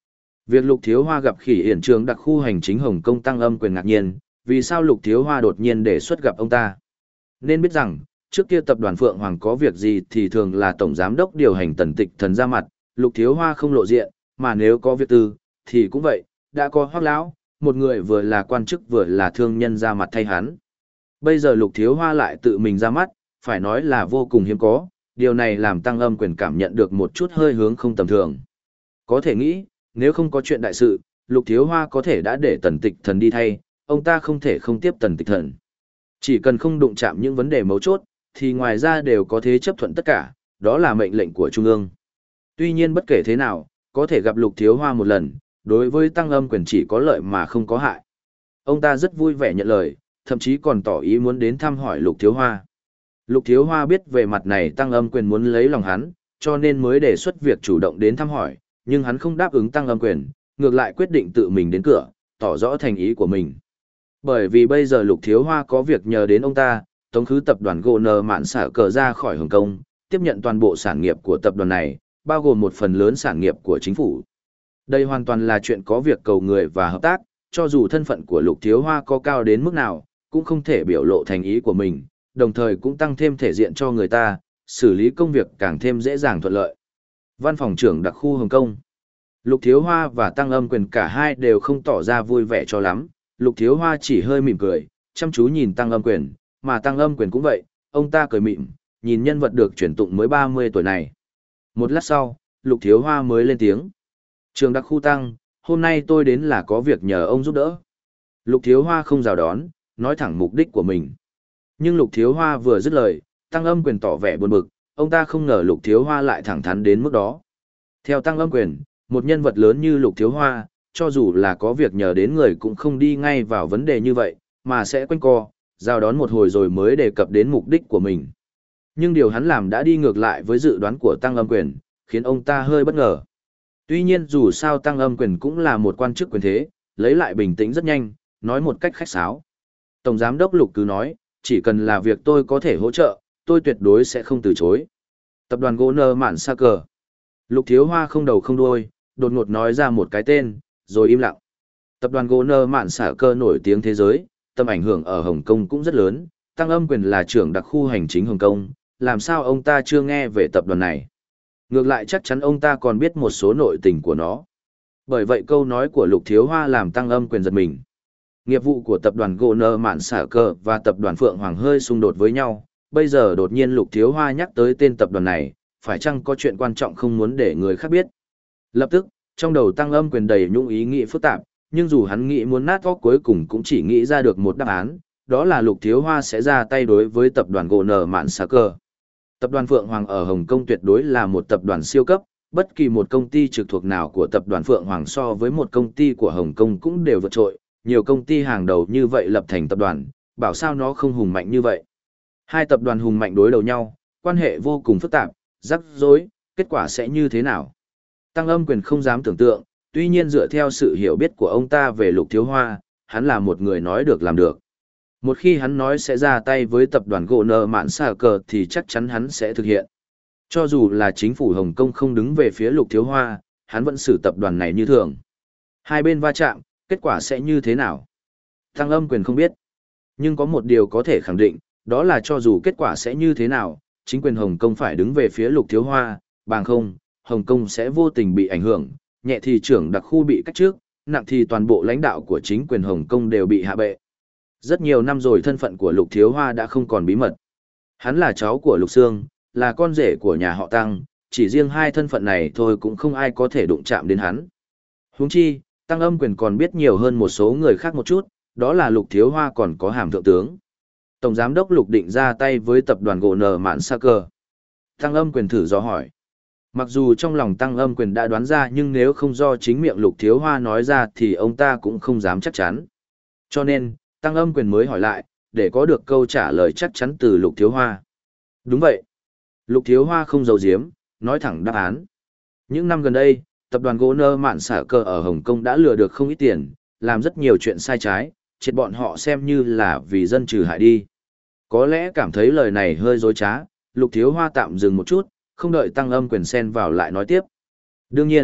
Việc Lục Thiếu Hoa gặp Khỉ Hiển Trường đặc khu hành chính Hồng Kông Tăng Âm Quyền ngạc nhiên, vì sao Lục Thiếu Hoa đột nhiên đề xuất gặp ông ta? Nên biết rằng, trước kia tập đoàn Phượng Hoàng có việc gì thì thường là tổng giám đốc điều hành Tần Tịch Thần ra mặt, Lục Thiếu Hoa không lộ diện, mà nếu có việc tư, thì cũng vậy, đã có Hoắc lão, một người vừa là quan chức vừa là thương nhân ra mặt thay hắn. Bây giờ Lục Thiếu Hoa lại tự mình ra mắt, phải nói là vô cùng hiếm có, điều này làm Tăng Âm Quyền cảm nhận được một chút hơi hướng không tầm thường. Có thể nghĩ, nếu không có chuyện đại sự, Lục Thiếu Hoa có thể đã để Tần Tịch Thần đi thay, ông ta không thể không tiếp Tần Tịch Thần. Chỉ cần không đụng chạm những vấn đề mấu chốt, thì ngoài ra đều có thế chấp thuận tất cả, đó là mệnh lệnh của Trung ương. Tuy nhiên bất kể thế nào, có thể gặp Lục Thiếu Hoa một lần, đối với Tăng Âm Quyền chỉ có lợi mà không có hại. Ông ta rất vui vẻ nhận lời, thậm chí còn tỏ ý muốn đến thăm hỏi Lục Thiếu Hoa. Lục Thiếu Hoa biết về mặt này Tăng Âm Quyền muốn lấy lòng hắn, cho nên mới đề xuất việc chủ động đến thăm hỏi, nhưng hắn không đáp ứng Tăng Âm Quyền, ngược lại quyết định tự mình đến cửa, tỏ rõ thành ý của mình. Bởi vì bây giờ Lục Thiếu Hoa có việc nhờ đến ông ta, tống khứ tập đoàn gô nờ mạn xả cờ ra khỏi Hồng Kông, tiếp nhận toàn bộ sản nghiệp của tập đoàn này, bao gồm một phần lớn sản nghiệp của chính phủ. Đây hoàn toàn là chuyện có việc cầu người và hợp tác, cho dù thân phận của Lục Thiếu Hoa có cao đến mức nào, cũng không thể biểu lộ thành ý của mình, đồng thời cũng tăng thêm thể diện cho người ta, xử lý công việc càng thêm dễ dàng thuận lợi. Văn phòng trưởng đặc khu Hồng Kông. Lục Thiếu Hoa và Tăng Âm Quyền cả hai đều không tỏ ra vui vẻ cho lắm, Lục Thiếu Hoa chỉ hơi mỉm cười, chăm chú nhìn Tăng Âm Quyền, mà Tăng Âm Quyền cũng vậy, ông ta cười mỉm, nhìn nhân vật được truyền tụng mới ba mươi tuổi này. Một lát sau, Lục Thiếu Hoa mới lên tiếng. Trường đặc khu Tăng, hôm nay tôi đến là có việc nhờ ông giúp đỡ. Lục Thiếu Hoa không rào đón, nói thẳng mục đích của mình. Nhưng Lục Thiếu Hoa vừa dứt lời, Tăng Âm Quyền tỏ vẻ buồn bực, ông ta không ngờ Lục Thiếu Hoa lại thẳng thắn đến mức đó. Theo Tăng Âm Quyền, một nhân vật lớn như Lục Thiếu Hoa, cho dù là có việc nhờ đến người cũng không đi ngay vào vấn đề như vậy, mà sẽ quanh co, giao đón một hồi rồi mới đề cập đến mục đích của mình. Nhưng điều hắn làm đã đi ngược lại với dự đoán của Tăng Âm Quyền, khiến ông ta hơi bất ngờ. Tuy nhiên dù sao Tăng Âm Quyền cũng là một quan chức quyền thế, lấy lại bình tĩnh rất nhanh, nói một cách khách sáo. Tổng giám đốc Lục cứ nói, chỉ cần là việc tôi có thể hỗ trợ, tôi tuyệt đối sẽ không từ chối. Tập đoàn gỗ nơ mạn sa cờ. Lục Thiếu Hoa không đầu không đuôi, đột ngột nói ra một cái tên, rồi im lặng. Tập đoàn gỗ nơ mạn xả cơ nổi tiếng thế giới, tầm ảnh hưởng ở Hồng Kông cũng rất lớn, Tăng Âm Quyền là trưởng đặc khu hành chính Hồng Kông, làm sao ông ta chưa nghe về tập đoàn này. Ngược lại chắc chắn ông ta còn biết một số nội tình của nó. Bởi vậy câu nói của Lục Thiếu Hoa làm Tăng Âm Quyền giật mình. Nghiệp vụ của tập đoàn gỗ nơ mạn xả cơ và tập đoàn Phượng Hoàng hơi xung đột với nhau, bây giờ đột nhiên Lục Thiếu Hoa nhắc tới tên tập đoàn này, phải chăng có chuyện quan trọng không muốn để người khác biết. Lập tức, trong đầu Tăng Âm Quyền đầy nhung ý nghĩ phức tạp, nhưng dù hắn nghĩ muốn nát óc cuối cùng cũng chỉ nghĩ ra được một đáp án, đó là Lục Thiếu Hoa sẽ ra tay đối với tập đoàn gỗ nở mạn xà cờ. Tập đoàn Phượng Hoàng ở Hồng Kông tuyệt đối là một tập đoàn siêu cấp, bất kỳ một công ty trực thuộc nào của tập đoàn Phượng Hoàng so với một công ty của Hồng Kông cũng đều vượt trội, nhiều công ty hàng đầu như vậy lập thành tập đoàn, bảo sao nó không hùng mạnh như vậy. Hai tập đoàn hùng mạnh đối đầu nhau, quan hệ vô cùng phức tạp, rắc rối, kết quả sẽ như thế nào? Tăng Âm Quyền không dám tưởng tượng, tuy nhiên dựa theo sự hiểu biết của ông ta về Lục Thiếu Hoa, hắn là một người nói được làm được. Một khi hắn nói sẽ ra tay với tập đoàn gỗ nợ mạn xà cờ thì chắc chắn hắn sẽ thực hiện. Cho dù là chính phủ Hồng Kông không đứng về phía Lục Thiếu Hoa, hắn vẫn xử tập đoàn này như thường. Hai bên va chạm, kết quả sẽ như thế nào? Tăng Âm Quyền không biết. Nhưng có một điều có thể khẳng định, đó là cho dù kết quả sẽ như thế nào, chính quyền Hồng Kông phải đứng về phía Lục Thiếu Hoa, bằng không, Hồng Kông sẽ vô tình bị ảnh hưởng, nhẹ thì trưởng đặc khu bị cách trước, nặng thì toàn bộ lãnh đạo của chính quyền Hồng Kông đều bị hạ bệ. Rất nhiều năm rồi thân phận của Lục Thiếu Hoa đã không còn bí mật. Hắn là cháu của Lục Sương, là con rể của nhà họ Tăng, chỉ riêng hai thân phận này thôi cũng không ai có thể đụng chạm đến hắn. Huống chi, Tăng Âm Quyền còn biết nhiều hơn một số người khác một chút, đó là Lục Thiếu Hoa còn có hàm thượng tướng. Tổng giám đốc Lục định ra tay với tập đoàn gỗ nở mạn sa cờ. Tăng Âm Quyền thử dò hỏi. Mặc dù trong lòng Tăng Âm Quyền đã đoán ra nhưng nếu không do chính miệng Lục Thiếu Hoa nói ra thì ông ta cũng không dám chắc chắn. Cho nên, Tăng Âm Quyền mới hỏi lại, để có được câu trả lời chắc chắn từ Lục Thiếu Hoa. Đúng vậy. Lục Thiếu Hoa không giấu giếm, nói thẳng đáp án. Những năm gần đây, tập đoàn gỗ nơ mạn xả cờ ở Hồng Kông đã lừa được không ít tiền, làm rất nhiều chuyện sai trái, triệt bọn họ xem như là vì dân trừ hại đi. Có lẽ cảm thấy lời này hơi dối trá, Lục Thiếu Hoa tạm dừng một chút, không đợi Tăng Âm Quyền xen vào lại nói tiếp. Đương nhiên,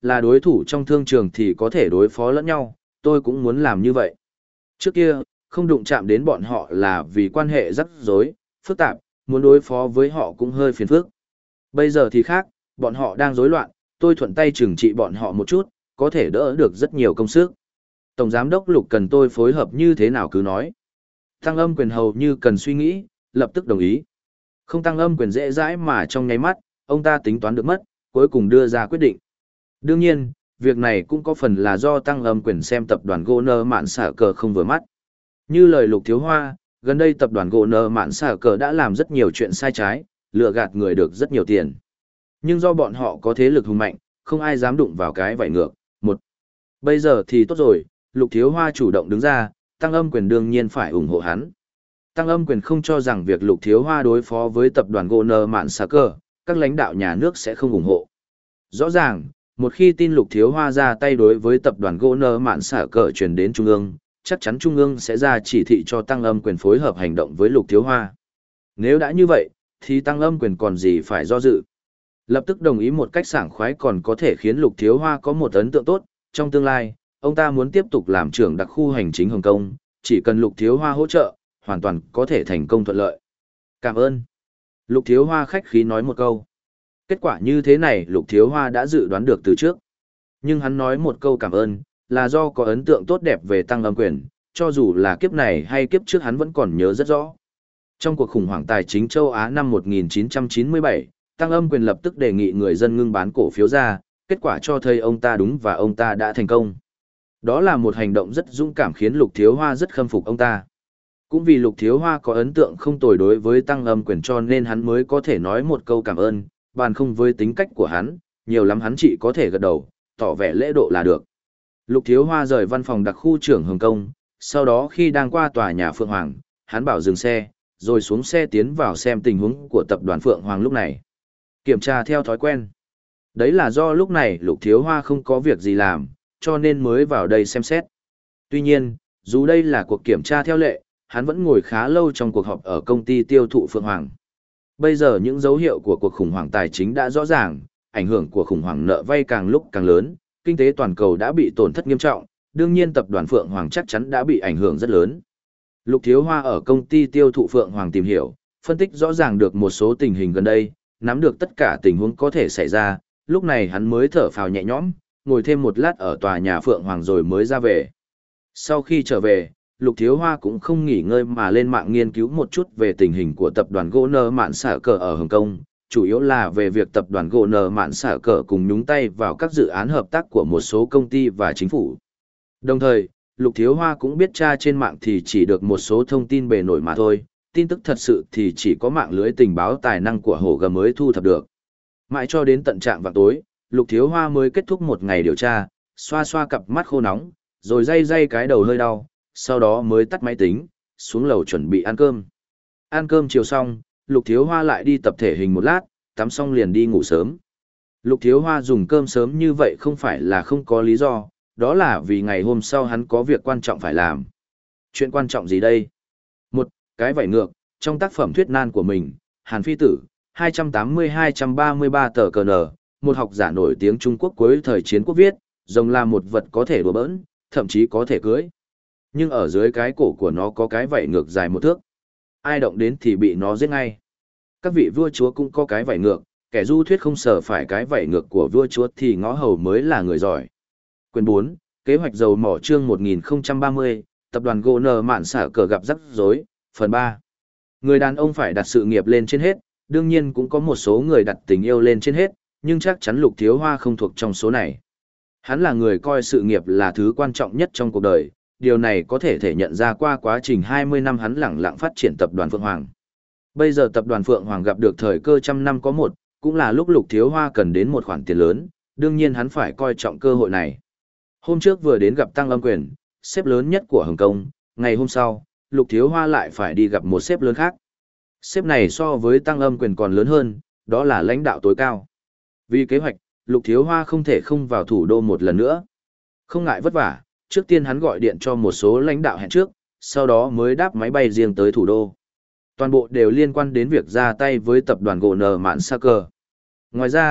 là đối thủ trong thương trường thì có thể đối phó lẫn nhau, tôi cũng muốn làm như vậy. Trước kia, không đụng chạm đến bọn họ là vì quan hệ rắc rối, phức tạp, muốn đối phó với họ cũng hơi phiền phức. Bây giờ thì khác, bọn họ đang rối loạn, tôi thuận tay trừng trị bọn họ một chút, có thể đỡ được rất nhiều công sức. Tổng giám đốc Lục cần tôi phối hợp như thế nào cứ nói. Tăng âm quyền hầu như cần suy nghĩ, lập tức đồng ý. Không tăng âm quyền dễ dãi mà trong nháy mắt, ông ta tính toán được mất, cuối cùng đưa ra quyết định. Đương nhiên, việc này cũng có phần là do tăng âm quyền xem tập đoàn Goner Mạn Xả Cờ không vừa mắt. Như lời Lục Thiếu Hoa, gần đây tập đoàn Goner Mạn Xả Cờ đã làm rất nhiều chuyện sai trái, lừa gạt người được rất nhiều tiền. Nhưng do bọn họ có thế lực hùng mạnh, không ai dám đụng vào cái vảy ngược. Một. Bây giờ thì tốt rồi, Lục Thiếu Hoa chủ động đứng ra, tăng âm quyền đương nhiên phải ủng hộ hắn. Tăng âm quyền không cho rằng việc Lục Thiếu Hoa đối phó với tập đoàn Goner Mạn Xả Cờ, các lãnh đạo nhà nước sẽ không ủng hộ. Rõ ràng, một khi tin Lục Thiếu Hoa ra tay đối với tập đoàn Goner Mạn Xả Cờ truyền đến Trung ương, chắc chắn Trung ương sẽ ra chỉ thị cho tăng âm quyền phối hợp hành động với Lục Thiếu Hoa. Nếu đã như vậy, thì tăng âm quyền còn gì phải do dự. Lập tức đồng ý một cách sảng khoái còn có thể khiến Lục Thiếu Hoa có một ấn tượng tốt, trong tương lai, ông ta muốn tiếp tục làm trưởng đặc khu hành chính Hồng Kông, chỉ cần Lục Thiếu Hoa hỗ trợ, hoàn toàn có thể thành công thuận lợi. Cảm ơn. Lục Thiếu Hoa khách khí nói một câu. Kết quả như thế này Lục Thiếu Hoa đã dự đoán được từ trước. Nhưng hắn nói một câu cảm ơn, là do có ấn tượng tốt đẹp về tăng âm quyền, cho dù là kiếp này hay kiếp trước hắn vẫn còn nhớ rất rõ. Trong cuộc khủng hoảng tài chính châu Á năm một nghìn chín trăm chín mươi bảy, tăng âm quyền lập tức đề nghị người dân ngưng bán cổ phiếu ra, kết quả cho thấy ông ta đúng và ông ta đã thành công. Đó là một hành động rất dũng cảm khiến Lục Thiếu Hoa rất khâm phục ông ta. Cũng vì Lục Thiếu Hoa có ấn tượng không tồi đối với tăng âm quyền cho nên hắn mới có thể nói một câu cảm ơn, bàn không với tính cách của hắn, nhiều lắm hắn chỉ có thể gật đầu, tỏ vẻ lễ độ là được. Lục Thiếu Hoa rời văn phòng đặc khu trưởng Hồng Kông, sau đó khi đang qua tòa nhà Phượng Hoàng, hắn bảo dừng xe, rồi xuống xe tiến vào xem tình huống của tập đoàn Phượng Hoàng lúc này. Kiểm tra theo thói quen. Đấy là do lúc này Lục Thiếu Hoa không có việc gì làm, cho nên mới vào đây xem xét. Tuy nhiên, dù đây là cuộc kiểm tra theo lệ, hắn vẫn ngồi khá lâu trong cuộc họp ở công ty tiêu thụ Phượng Hoàng. Bây giờ những dấu hiệu của cuộc khủng hoảng tài chính đã rõ ràng, ảnh hưởng của khủng hoảng nợ vay càng lúc càng lớn, kinh tế toàn cầu đã bị tổn thất nghiêm trọng, đương nhiên tập đoàn Phượng Hoàng chắc chắn đã bị ảnh hưởng rất lớn. Lục Thiếu Hoa ở công ty tiêu thụ Phượng Hoàng tìm hiểu, phân tích rõ ràng được một số tình hình gần đây, nắm được tất cả tình huống có thể xảy ra, lúc này hắn mới thở phào nhẹ nhõm, ngồi thêm một lát ở tòa nhà Phượng Hoàng rồi mới ra về. Sau khi trở về, Lục Thiếu Hoa cũng không nghỉ ngơi mà lên mạng nghiên cứu một chút về tình hình của tập đoàn Goner Mạn Xả Cờ ở Hồng Kông, chủ yếu là về việc tập đoàn Goner Mạn Xả Cờ cùng nhúng tay vào các dự án hợp tác của một số công ty và chính phủ. Đồng thời, Lục Thiếu Hoa cũng biết tra trên mạng thì chỉ được một số thông tin bề nổi mà thôi, tin tức thật sự thì chỉ có mạng lưới tình báo tài năng của Hổ Gầm mới thu thập được. Mãi cho đến tận trạng vào tối, Lục Thiếu Hoa mới kết thúc một ngày điều tra, xoa xoa cặp mắt khô nóng, rồi day day cái đầu hơi đau, sau đó mới tắt máy tính, xuống lầu chuẩn bị ăn cơm. Ăn cơm chiều xong, Lục Thiếu Hoa lại đi tập thể hình một lát, tắm xong liền đi ngủ sớm. Lục Thiếu Hoa dùng cơm sớm như vậy không phải là không có lý do, đó là vì ngày hôm sau hắn có việc quan trọng phải làm. Chuyện quan trọng gì đây? Một, cái vảy ngược, trong tác phẩm thuyết nan của mình, Hàn Phi Tử, hai trăm tám mươi hai trăm ba mươi ba tờ cờ nờ, một học giả nổi tiếng Trung Quốc cuối thời chiến quốc viết, rồng là một vật có thể đùa bỡn, thậm chí có thể cưới. Nhưng ở dưới cái cổ của nó có cái vảy ngược dài một thước. Ai động đến thì bị nó giết ngay. Các vị vua chúa cũng có cái vảy ngược, kẻ du thuyết không sờ phải cái vảy ngược của vua chúa thì ngõ hầu mới là người giỏi. Quyền bốn, kế hoạch dầu mỏ chương một nghìn không trăm ba mươi, tập đoàn Goner Mạn Xả Cờ gặp rắc rối, phần ba. Người đàn ông phải đặt sự nghiệp lên trên hết, đương nhiên cũng có một số người đặt tình yêu lên trên hết, nhưng chắc chắn Lục Thiếu Hoa không thuộc trong số này. Hắn là người coi sự nghiệp là thứ quan trọng nhất trong cuộc đời, điều này có thể thể nhận ra qua quá trình hai mươi năm hắn lẳng lặng phát triển tập đoàn Phượng Hoàng. Bây giờ tập đoàn Phượng Hoàng gặp được thời cơ trăm năm có một, cũng là lúc Lục Thiếu Hoa cần đến một khoản tiền lớn, đương nhiên hắn phải coi trọng cơ hội này. Hôm trước vừa đến gặp Tăng Âm Quyền, sếp lớn nhất của Hồng Kông, ngày hôm sau, Lục Thiếu Hoa lại phải đi gặp một sếp lớn khác. Sếp này so với Tăng Âm Quyền còn lớn hơn, đó là lãnh đạo tối cao. Vì kế hoạch, Lục Thiếu Hoa không thể không vào thủ đô một lần nữa. Không ngại vất vả, trước tiên hắn gọi điện cho một số lãnh đạo hẹn trước, sau đó mới đáp máy bay riêng tới thủ đô. Toàn bộ đều liên quan đến việc ra tay với tập đoàn Goner Mạn Xả Cờ. Ngoài ra,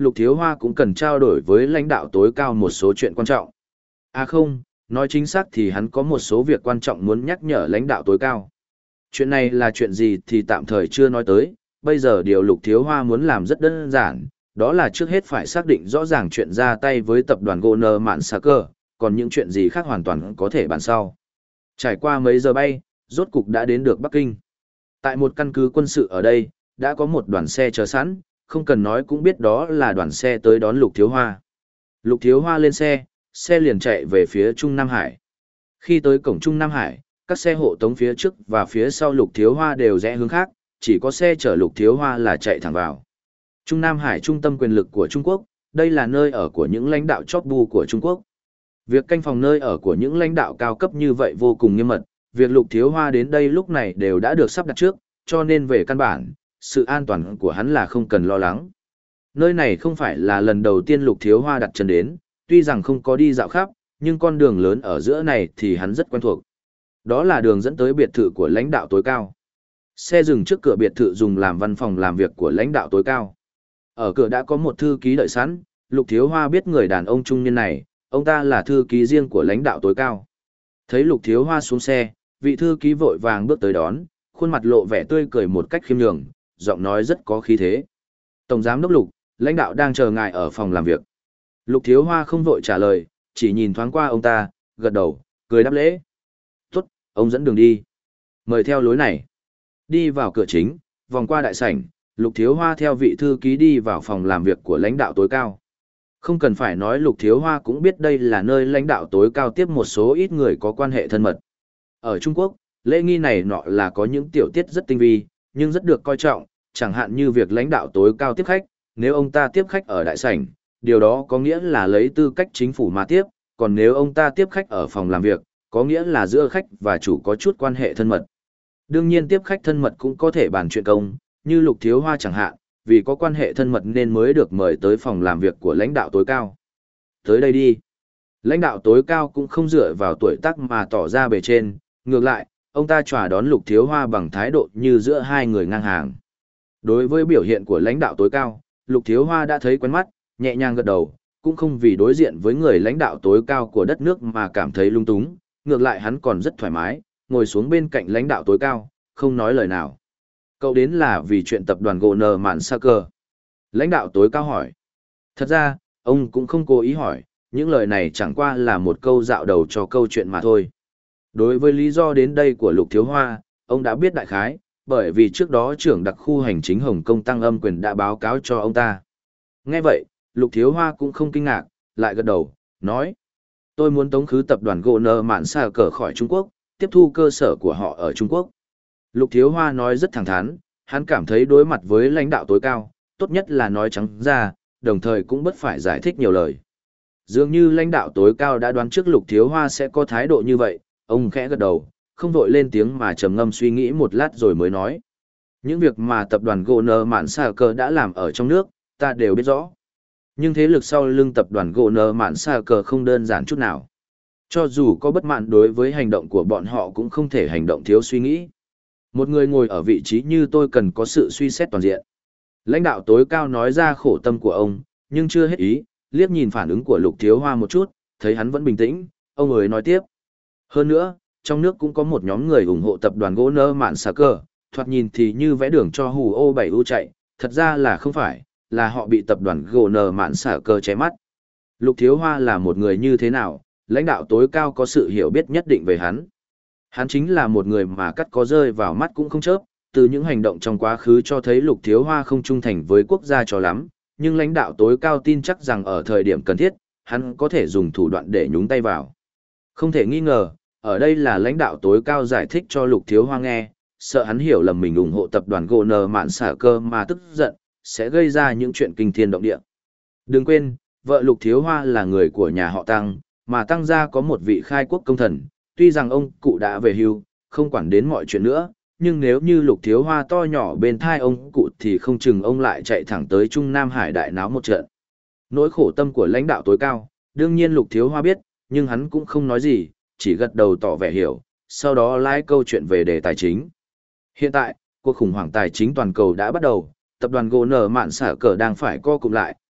Lục Thiếu Hoa cũng cần trao đổi với lãnh đạo tối cao một số chuyện quan trọng. À không, nói chính xác thì hắn có một số việc quan trọng muốn nhắc nhở lãnh đạo tối cao. Chuyện này là chuyện gì thì tạm thời chưa nói tới, bây giờ điều Lục Thiếu Hoa muốn làm rất đơn giản, đó là trước hết phải xác định rõ ràng chuyện ra tay với tập đoàn Goner Mạn Saker, còn những chuyện gì khác hoàn toàn có thể bàn sau. Trải qua mấy giờ bay, rốt cục đã đến được Bắc Kinh. Tại một căn cứ quân sự ở đây, đã có một đoàn xe chờ sẵn, không cần nói cũng biết đó là đoàn xe tới đón Lục Thiếu Hoa. Lục Thiếu Hoa lên xe, xe liền chạy về phía Trung Nam Hải. Khi tới cổng Trung Nam Hải, các xe hộ tống phía trước và phía sau Lục Thiếu Hoa đều rẽ hướng khác, chỉ có xe chở Lục Thiếu Hoa là chạy thẳng vào. Trung Nam Hải trung tâm quyền lực của Trung Quốc, đây là nơi ở của những lãnh đạo chóp bu của Trung Quốc. Việc canh phòng nơi ở của những lãnh đạo cao cấp như vậy vô cùng nghiêm mật, việc Lục Thiếu Hoa đến đây lúc này đều đã được sắp đặt trước, cho nên về căn bản, sự an toàn của hắn là không cần lo lắng. Nơi này không phải là lần đầu tiên Lục Thiếu Hoa đặt chân đến, tuy rằng không có đi dạo khắp, nhưng con đường lớn ở giữa này thì hắn rất quen thuộc. Đó là đường dẫn tới biệt thự của lãnh đạo tối cao. Xe dừng trước cửa biệt thự dùng làm văn phòng làm việc của lãnh đạo tối cao. Ở cửa đã có một thư ký đợi sẵn, Lục Thiếu Hoa biết người đàn ông trung niên này, ông ta là thư ký riêng của lãnh đạo tối cao. Thấy Lục Thiếu Hoa xuống xe, vị thư ký vội vàng bước tới đón, khuôn mặt lộ vẻ tươi cười một cách khiêm nhường, giọng nói rất có khí thế. Tổng giám đốc Lục, lãnh đạo đang chờ ngài ở phòng làm việc. Lục Thiếu Hoa không vội trả lời, chỉ nhìn thoáng qua ông ta, gật đầu, cười đáp lễ. Tốt, ông dẫn đường đi. Mời theo lối này. Đi vào cửa chính, vòng qua đại sảnh, Lục Thiếu Hoa theo vị thư ký đi vào phòng làm việc của lãnh đạo tối cao. Không cần phải nói Lục Thiếu Hoa cũng biết đây là nơi lãnh đạo tối cao tiếp một số ít người có quan hệ thân mật. Ở Trung Quốc, lễ nghi này nọ là có những tiểu tiết rất tinh vi, nhưng rất được coi trọng, chẳng hạn như việc lãnh đạo tối cao tiếp khách, nếu ông ta tiếp khách ở đại sảnh, điều đó có nghĩa là lấy tư cách chính phủ mà tiếp, còn nếu ông ta tiếp khách ở phòng làm việc, có nghĩa là giữa khách và chủ có chút quan hệ thân mật. Đương nhiên tiếp khách thân mật cũng có thể bàn chuyện công, như Lục Thiếu Hoa chẳng hạn, vì có quan hệ thân mật nên mới được mời tới phòng làm việc của lãnh đạo tối cao. Tới đây đi. Lãnh đạo tối cao cũng không dựa vào tuổi tác mà tỏ ra bề trên, ngược lại, ông ta chào đón Lục Thiếu Hoa bằng thái độ như giữa hai người ngang hàng. Đối với biểu hiện của lãnh đạo tối cao, Lục Thiếu Hoa đã thấy quen mắt, nhẹ nhàng gật đầu, cũng không vì đối diện với người lãnh đạo tối cao của đất nước mà cảm thấy lung túng, ngược lại hắn còn rất thoải mái, ngồi xuống bên cạnh lãnh đạo tối cao, không nói lời nào. Cậu đến là vì chuyện tập đoàn Goner Mạn Saker. Lãnh đạo tối cao hỏi. Thật ra, ông cũng không cố ý hỏi, những lời này chẳng qua là một câu dạo đầu cho câu chuyện mà thôi. Đối với lý do đến đây của Lục Thiếu Hoa, ông đã biết đại khái, bởi vì trước đó trưởng đặc khu hành chính Hồng Kông Tăng Âm Quyền đã báo cáo cho ông ta. Nghe vậy, Lục Thiếu Hoa cũng không kinh ngạc, lại gật đầu, nói. Tôi muốn tống khứ tập đoàn Goner Mạn Saker khỏi Trung Quốc, tiếp thu cơ sở của họ ở Trung Quốc. Lục Thiếu Hoa nói rất thẳng thắn, hắn cảm thấy đối mặt với lãnh đạo tối cao, tốt nhất là nói trắng ra, đồng thời cũng bất phải giải thích nhiều lời. Dường như lãnh đạo tối cao đã đoán trước Lục Thiếu Hoa sẽ có thái độ như vậy, ông khẽ gật đầu, không vội lên tiếng mà trầm ngâm suy nghĩ một lát rồi mới nói. Những việc mà tập đoàn Goner Mạn Saker đã làm ở trong nước, ta đều biết rõ. Nhưng thế lực sau lưng tập đoàn Goner Mạn Saker không đơn giản chút nào. Cho dù có bất mãn đối với hành động của bọn họ cũng không thể hành động thiếu suy nghĩ. Một người ngồi ở vị trí như tôi cần có sự suy xét toàn diện. Lãnh đạo tối cao nói ra khổ tâm của ông, nhưng chưa hết ý, liếc nhìn phản ứng của Lục Thiếu Hoa một chút, thấy hắn vẫn bình tĩnh, ông ấy nói tiếp. Hơn nữa, trong nước cũng có một nhóm người ủng hộ tập đoàn Goner Mạn Saker, thoạt nhìn thì như vẽ đường cho hù ô bảy u chạy, thật ra là không phải, là họ bị tập đoàn Goner Mạn Saker che mắt. Lục Thiếu Hoa là một người như thế nào, lãnh đạo tối cao có sự hiểu biết nhất định về hắn. Hắn chính là một người mà cắt có rơi vào mắt cũng không chớp, từ những hành động trong quá khứ cho thấy Lục Thiếu Hoa không trung thành với quốc gia cho lắm, nhưng lãnh đạo tối cao tin chắc rằng ở thời điểm cần thiết, hắn có thể dùng thủ đoạn để nhúng tay vào. Không thể nghi ngờ, ở đây là lãnh đạo tối cao giải thích cho Lục Thiếu Hoa nghe, sợ hắn hiểu lầm mình ủng hộ tập đoàn Goner Mạn Saker mà tức giận, sẽ gây ra những chuyện kinh thiên động địa. Đừng quên, vợ Lục Thiếu Hoa là người của nhà họ Tăng, mà Tăng gia có một vị khai quốc công thần, tuy rằng ông cụ đã về hưu, không quản đến mọi chuyện nữa, nhưng nếu như Lục Thiếu Hoa to nhỏ bên thai ông cụ thì không chừng ông lại chạy thẳng tới Trung Nam Hải đại náo một trận. Nỗi khổ tâm của lãnh đạo tối cao, đương nhiên Lục Thiếu Hoa biết, nhưng hắn cũng không nói gì, chỉ gật đầu tỏ vẻ hiểu, sau đó lái câu chuyện về đề tài chính. Hiện tại, cuộc khủng hoảng tài chính toàn cầu đã bắt đầu, tập đoàn Goner Mạn Saker đang phải co cụm lại,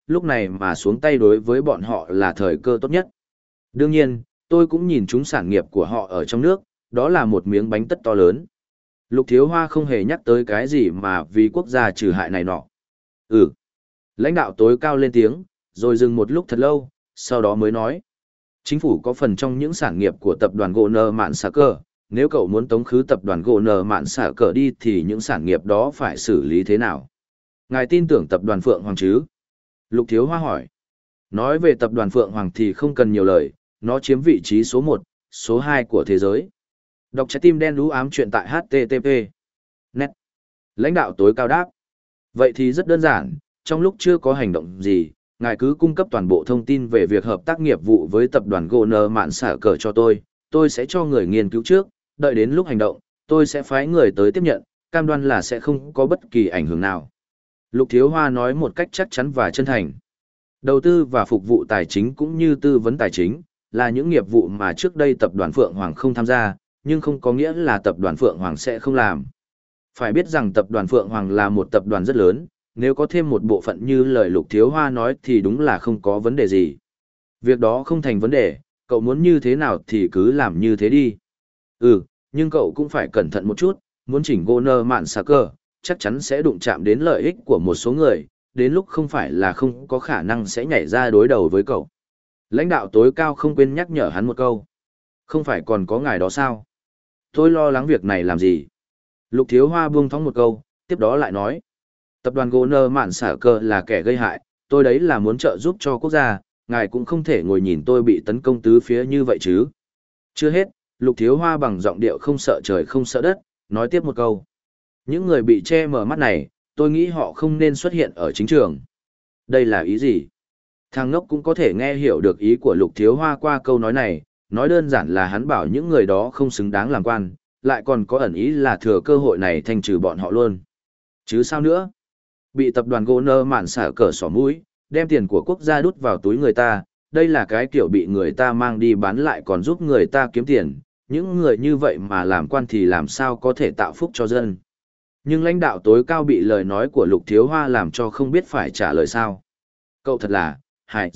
lúc này mà xuống tay đối với bọn họ là thời cơ tốt nhất. Đương nhiên, tôi cũng nhìn chúng sản nghiệp của họ ở trong nước, đó là một miếng bánh tất to lớn. Lục Thiếu Hoa không hề nhắc tới cái gì mà vì quốc gia trừ hại này nọ. Ừ. Lãnh đạo tối cao lên tiếng, rồi dừng một lúc thật lâu, sau đó mới nói. Chính phủ có phần trong những sản nghiệp của tập đoàn gỗ nơ mạn xả cờ, nếu cậu muốn tống khứ tập đoàn gỗ nơ mạn xả cờ đi thì những sản nghiệp đó phải xử lý thế nào? Ngài tin tưởng tập đoàn Phượng Hoàng chứ? Lục Thiếu Hoa hỏi. Nói về tập đoàn Phượng Hoàng thì không cần nhiều lời, nó chiếm vị trí số một, số hai của thế giới. Đọc trái tim đen đú ám chuyện tại H T T P. Net. Lãnh đạo tối cao đáp. Vậy thì rất đơn giản, trong lúc chưa có hành động gì, ngài cứ cung cấp toàn bộ thông tin về việc hợp tác nghiệp vụ với tập đoàn gỗ nơ mạn xả cờ cho tôi, tôi sẽ cho người nghiên cứu trước, đợi đến lúc hành động, tôi sẽ phái người tới tiếp nhận, cam đoan là sẽ không có bất kỳ ảnh hưởng nào. Lục Thiếu Hoa nói một cách chắc chắn và chân thành. Đầu tư và phục vụ tài chính cũng như tư vấn tài chính, là những nghiệp vụ mà trước đây tập đoàn Phượng Hoàng không tham gia, nhưng không có nghĩa là tập đoàn Phượng Hoàng sẽ không làm. Phải biết rằng tập đoàn Phượng Hoàng là một tập đoàn rất lớn, nếu có thêm một bộ phận như lời Lục Thiếu Hoa nói thì đúng là không có vấn đề gì. Việc đó không thành vấn đề, cậu muốn như thế nào thì cứ làm như thế đi. Ừ, nhưng cậu cũng phải cẩn thận một chút, muốn chỉnh gỗ nơ mạn xà cờ, chắc chắn sẽ đụng chạm đến lợi ích của một số người, đến lúc không phải là không có khả năng sẽ nhảy ra đối đầu với cậu. Lãnh đạo tối cao không quên nhắc nhở hắn một câu. Không phải còn có ngài đó sao? Tôi lo lắng việc này làm gì? Lục Thiếu Hoa buông thõng một câu, tiếp đó lại nói. Tập đoàn gỗ nơ mạn xả cờ là kẻ gây hại, tôi đấy là muốn trợ giúp cho quốc gia, ngài cũng không thể ngồi nhìn tôi bị tấn công tứ phía như vậy chứ. Chưa hết, Lục Thiếu Hoa bằng giọng điệu không sợ trời không sợ đất, nói tiếp một câu. Những người bị che mở mắt này, tôi nghĩ họ không nên xuất hiện ở chính trường. Đây là ý gì? Thằng ngốc cũng có thể nghe hiểu được ý của Lục Thiếu Hoa qua câu nói này, nói đơn giản là hắn bảo những người đó không xứng đáng làm quan, lại còn có ẩn ý là thừa cơ hội này thanh trừ bọn họ luôn. Chứ sao nữa? Bị tập đoàn gỗ nơ mạn xả cờ xỏ mũi, đem tiền của quốc gia đút vào túi người ta, đây là cái kiểu bị người ta mang đi bán lại còn giúp người ta kiếm tiền, những người như vậy mà làm quan thì làm sao có thể tạo phúc cho dân. Nhưng lãnh đạo tối cao bị lời nói của Lục Thiếu Hoa làm cho không biết phải trả lời sao. Cậu thật là, hại.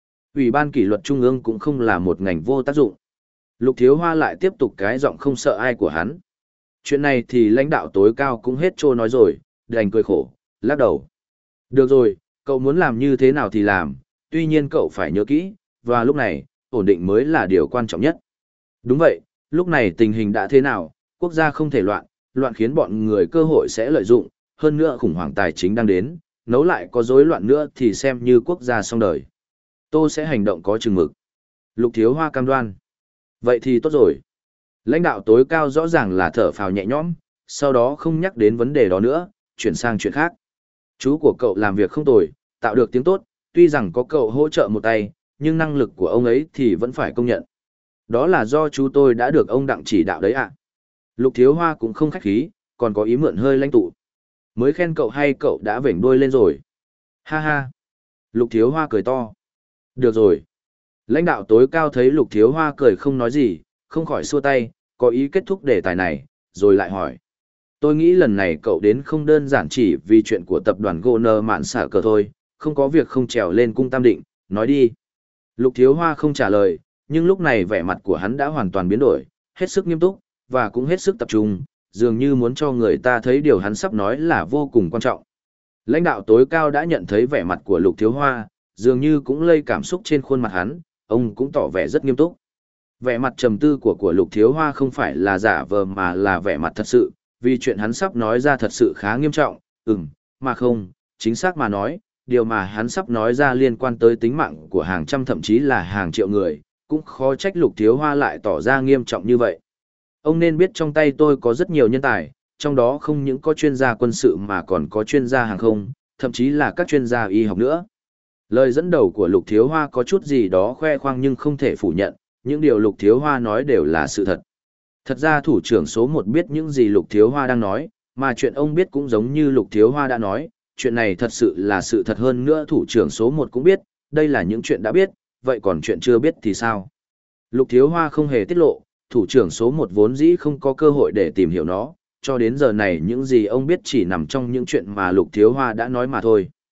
Ủy ban kỷ luật trung ương cũng không là một ngành vô tác dụng. Lục Thiếu Hoa lại tiếp tục cái giọng không sợ ai của hắn. Chuyện này thì lãnh đạo tối cao cũng hết trô nói rồi, đành cười khổ, lắc đầu. Được rồi, cậu muốn làm như thế nào thì làm, tuy nhiên cậu phải nhớ kỹ, và lúc này, ổn định mới là điều quan trọng nhất. Đúng vậy, lúc này tình hình đã thế nào, quốc gia không thể loạn, loạn khiến bọn người cơ hội sẽ lợi dụng, hơn nữa khủng hoảng tài chính đang đến, nấu lại có rối loạn nữa thì xem như quốc gia xong đời. Tôi sẽ hành động có chừng mực. Lục Thiếu Hoa cam đoan. Vậy thì tốt rồi. Lãnh đạo tối cao rõ ràng là thở phào nhẹ nhõm, sau đó không nhắc đến vấn đề đó nữa, chuyển sang chuyện khác. Chú của cậu làm việc không tồi, tạo được tiếng tốt, tuy rằng có cậu hỗ trợ một tay, nhưng năng lực của ông ấy thì vẫn phải công nhận. Đó là do chú tôi đã được ông Đặng chỉ đạo đấy ạ. Lục Thiếu Hoa cũng không khách khí, còn có ý mượn hơi lãnh tụ. Mới khen cậu hay cậu đã vểnh đuôi lên rồi. Ha ha. Lục Thiếu Hoa cười to. Được rồi. Lãnh đạo tối cao thấy Lục Thiếu Hoa cười không nói gì, không khỏi xua tay, có ý kết thúc đề tài này, rồi lại hỏi. Tôi nghĩ lần này cậu đến không đơn giản chỉ vì chuyện của tập đoàn gỗ nơ mạn xả cờ thôi, không có việc không trèo lên cung Tam Định, nói đi. Lục Thiếu Hoa không trả lời, nhưng lúc này vẻ mặt của hắn đã hoàn toàn biến đổi, hết sức nghiêm túc, và cũng hết sức tập trung, dường như muốn cho người ta thấy điều hắn sắp nói là vô cùng quan trọng. Lãnh đạo tối cao đã nhận thấy vẻ mặt của Lục Thiếu Hoa, dường như cũng lây cảm xúc trên khuôn mặt hắn, ông cũng tỏ vẻ rất nghiêm túc. Vẻ mặt trầm tư của của Lục Thiếu Hoa không phải là giả vờ mà là vẻ mặt thật sự, vì chuyện hắn sắp nói ra thật sự khá nghiêm trọng, ừm, mà không, chính xác mà nói, điều mà hắn sắp nói ra liên quan tới tính mạng của hàng trăm thậm chí là hàng triệu người, cũng khó trách Lục Thiếu Hoa lại tỏ ra nghiêm trọng như vậy. Ông nên biết trong tay tôi có rất nhiều nhân tài, trong đó không những có chuyên gia quân sự mà còn có chuyên gia hàng không, thậm chí là các chuyên gia y học nữa. Lời dẫn đầu của Lục Thiếu Hoa có chút gì đó khoe khoang nhưng không thể phủ nhận, những điều Lục Thiếu Hoa nói đều là sự thật. Thật ra thủ trưởng số một biết những gì Lục Thiếu Hoa đang nói, mà chuyện ông biết cũng giống như Lục Thiếu Hoa đã nói, chuyện này thật sự là sự thật hơn nữa thủ trưởng số một cũng biết, đây là những chuyện đã biết, vậy còn chuyện chưa biết thì sao? Lục Thiếu Hoa không hề tiết lộ, thủ trưởng số một vốn dĩ không có cơ hội để tìm hiểu nó, cho đến giờ này những gì ông biết chỉ nằm trong những chuyện mà Lục Thiếu Hoa đã nói mà thôi.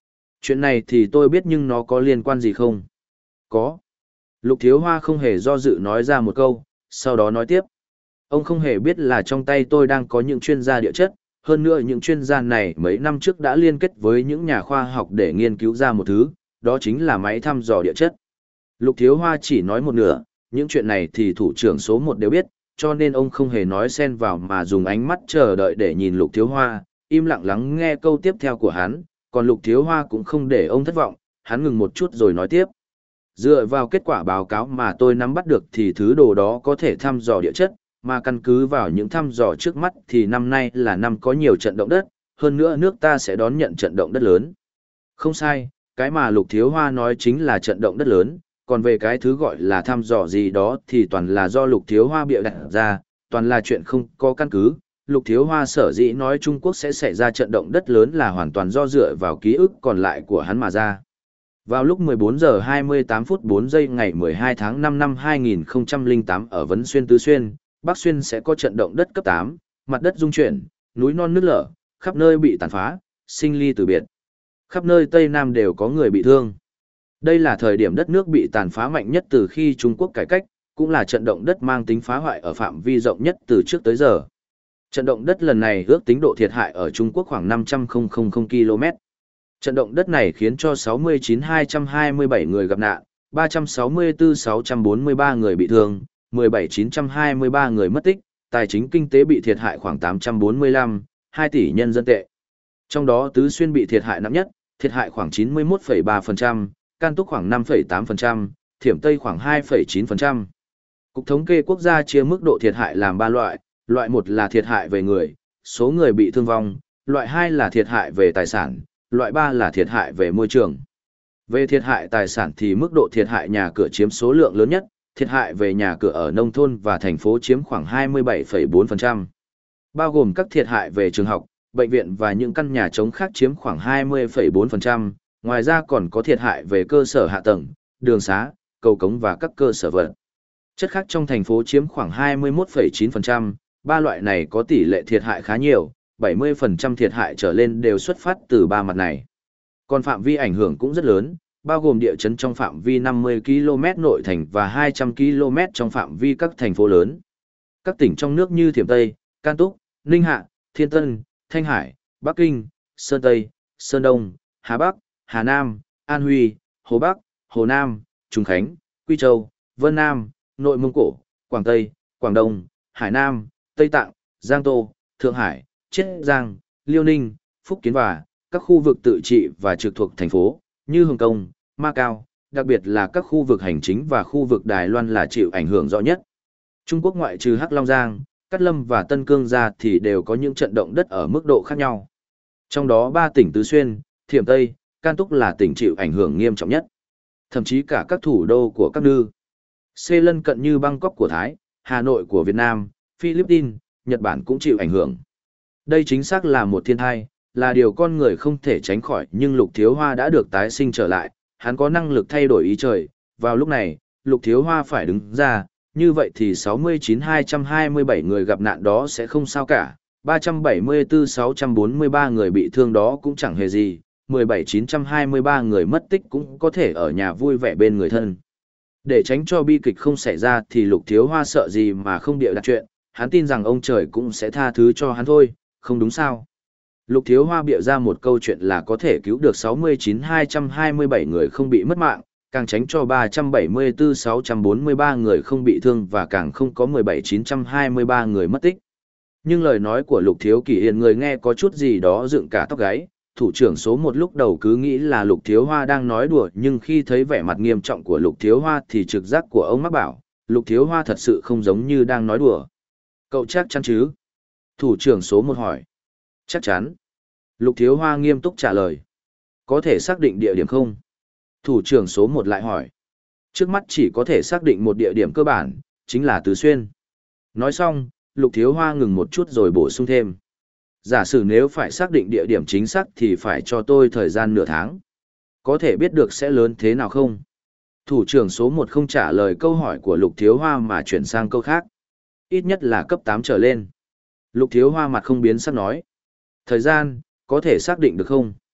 Chuyện này thì tôi biết nhưng nó có liên quan gì không? Có. Lục Thiếu Hoa không hề do dự nói ra một câu, sau đó nói tiếp. Ông không hề biết là trong tay tôi đang có những chuyên gia địa chất, hơn nữa những chuyên gia này mấy năm trước đã liên kết với những nhà khoa học để nghiên cứu ra một thứ, đó chính là máy thăm dò địa chất. Lục Thiếu Hoa chỉ nói một nửa, những chuyện này thì thủ trưởng số một đều biết, cho nên ông không hề nói xen vào mà dùng ánh mắt chờ đợi để nhìn Lục Thiếu Hoa, im lặng lắng nghe câu tiếp theo của hắn, còn Lục Thiếu Hoa cũng không để ông thất vọng, hắn ngừng một chút rồi nói tiếp. Dựa vào kết quả báo cáo mà tôi nắm bắt được thì thứ đồ đó có thể thăm dò địa chất, mà căn cứ vào những thăm dò trước mắt thì năm nay là năm có nhiều trận động đất, hơn nữa nước ta sẽ đón nhận trận động đất lớn. Không sai, cái mà Lục Thiếu Hoa nói chính là trận động đất lớn, còn về cái thứ gọi là thăm dò gì đó thì toàn là do Lục Thiếu Hoa bịa đặt ra, toàn là chuyện không có căn cứ. Lục Thiếu Hoa sở dĩ nói Trung Quốc sẽ xảy ra trận động đất lớn là hoàn toàn do dựa vào ký ức còn lại của hắn mà ra. Vào lúc mười bốn giờ hai mươi tám phút bốn giây ngày mười hai tháng năm năm hai nghìn không trăm lẻ tám ở Vấn Xuyên Tứ Xuyên, Bắc Xuyên sẽ có trận động đất cấp tám, mặt đất rung chuyển, núi non nứt lở, khắp nơi bị tàn phá, sinh ly tử biệt. Khắp nơi Tây Nam đều có người bị thương. Đây là thời điểm đất nước bị tàn phá mạnh nhất từ khi Trung Quốc cải cách, cũng là trận động đất mang tính phá hoại ở phạm vi rộng nhất từ trước tới giờ. Trận động đất lần này ước tính độ thiệt hại ở Trung Quốc khoảng năm trăm ki lô mét. Trận động đất này khiến cho sáu mươi chín nghìn hai trăm hai mươi bảy người gặp nạn, ba trăm sáu mươi tư nghìn sáu trăm bốn mươi ba người bị thương, mười bảy nghìn chín trăm hai mươi ba người mất tích, tài chính kinh tế bị thiệt hại khoảng tám trăm bốn mươi lăm, hai tỷ nhân dân tệ. Trong đó Tứ Xuyên bị thiệt hại nặng nhất, thiệt hại khoảng chín mươi mốt phẩy ba phần trăm, Can Túc khoảng năm phẩy tám phần trăm, Thiểm Tây khoảng hai phẩy chín phần trăm. Cục Thống kê Quốc gia chia mức độ thiệt hại làm ba loại, loại một là thiệt hại về người, số người bị thương vong, loại hai là thiệt hại về tài sản, loại ba là thiệt hại về môi trường. Về thiệt hại tài sản thì mức độ thiệt hại nhà cửa chiếm số lượng lớn nhất, thiệt hại về nhà cửa ở nông thôn và thành phố chiếm khoảng hai mươi bảy phẩy bốn phần trăm. Bao gồm các thiệt hại về trường học, bệnh viện và những căn nhà trống khác chiếm khoảng hai mươi phẩy bốn phần trăm, ngoài ra còn có thiệt hại về cơ sở hạ tầng, đường xá, cầu cống và các cơ sở vật chất khác trong thành phố chiếm khoảng hai mươi mốt phẩy chín phần trăm, ba loại này có tỷ lệ thiệt hại khá nhiều, bảy mươi phần trăm thiệt hại trở lên đều xuất phát từ ba mặt này. Còn phạm vi ảnh hưởng cũng rất lớn, bao gồm địa chấn trong phạm vi năm mươi ki lô mét nội thành và hai trăm ki lô mét trong phạm vi các thành phố lớn. Các tỉnh trong nước như Thiểm Tây, Can Túc, Ninh Hạ, Thiên Tân, Thanh Hải, Bắc Kinh, Sơn Tây, Sơn Đông, Hà Bắc, Hà Nam, An Huy, Hồ Bắc, Hồ Nam, Trùng Khánh, Quy Châu, Vân Nam, Nội Mông Cổ, Quảng Tây, Quảng Đông, Hải Nam, Tây Tạng, Giang Tô, Thượng Hải, Chiết Giang, Liêu Ninh, Phúc Kiến và các khu vực tự trị và trực thuộc thành phố, như Hồng Kông, Macau, đặc biệt là các khu vực hành chính và khu vực Đài Loan là chịu ảnh hưởng rõ nhất. Trung Quốc ngoại trừ Hắc Long Giang, Cát Lâm và Tân Cương ra thì đều có những trận động đất ở mức độ khác nhau. Trong đó ba tỉnh Tứ Xuyên, Thiểm Tây, Can Túc là tỉnh chịu ảnh hưởng nghiêm trọng nhất. Thậm chí cả các thủ đô của các nước C lân cận như Bangkok của Thái, Hà Nội của Việt Nam, Philippines, Nhật Bản cũng chịu ảnh hưởng. Đây chính xác là một thiên tai, là điều con người không thể tránh khỏi, nhưng Lục Thiếu Hoa đã được tái sinh trở lại, hắn có năng lực thay đổi ý trời. Vào lúc này, Lục Thiếu Hoa phải đứng ra, như vậy thì sáu mươi chín nghìn hai trăm hai mươi bảy người gặp nạn đó sẽ không sao cả, ba trăm bảy mươi tư nghìn sáu trăm bốn mươi ba người bị thương đó cũng chẳng hề gì, mười bảy nghìn chín trăm hai mươi ba người mất tích cũng có thể ở nhà vui vẻ bên người thân. Để tránh cho bi kịch không xảy ra thì Lục Thiếu Hoa sợ gì mà không bịa đặt chuyện, hắn tin rằng ông trời cũng sẽ tha thứ cho hắn thôi, không đúng sao? Lục Thiếu Hoa bịa ra một câu chuyện là có thể cứu được sáu mươi chín nghìn hai trăm hai mươi bảy người không bị mất mạng, càng tránh cho ba trăm bảy mươi tư nghìn sáu trăm bốn mươi ba người không bị thương và càng không có mười bảy nghìn chín trăm hai mươi ba người mất tích. Nhưng lời nói của Lục Thiếu Kỷ Hiền người nghe có chút gì đó dựng cả tóc gáy, thủ trưởng số một lúc đầu cứ nghĩ là Lục Thiếu Hoa đang nói đùa, nhưng khi thấy vẻ mặt nghiêm trọng của Lục Thiếu Hoa thì trực giác của ông mắc bảo, Lục Thiếu Hoa thật sự không giống như đang nói đùa. Cậu chắc chắn chứ? Thủ trưởng số một hỏi. Chắc chắn. Lục Thiếu Hoa nghiêm túc trả lời. Có thể xác định địa điểm không? Thủ trưởng số một lại hỏi. Trước mắt chỉ có thể xác định một địa điểm cơ bản, chính là Tứ Xuyên. Nói xong, Lục Thiếu Hoa ngừng một chút rồi bổ sung thêm. Giả sử nếu phải xác định địa điểm chính xác thì phải cho tôi thời gian nửa tháng. Có thể biết được sẽ lớn thế nào không? Thủ trưởng số một không trả lời câu hỏi của Lục Thiếu Hoa mà chuyển sang câu khác. Ít nhất là cấp tám trở lên. Lục Thiếu Hoa mặt không biến sắc nói. Thời gian, có thể xác định được không?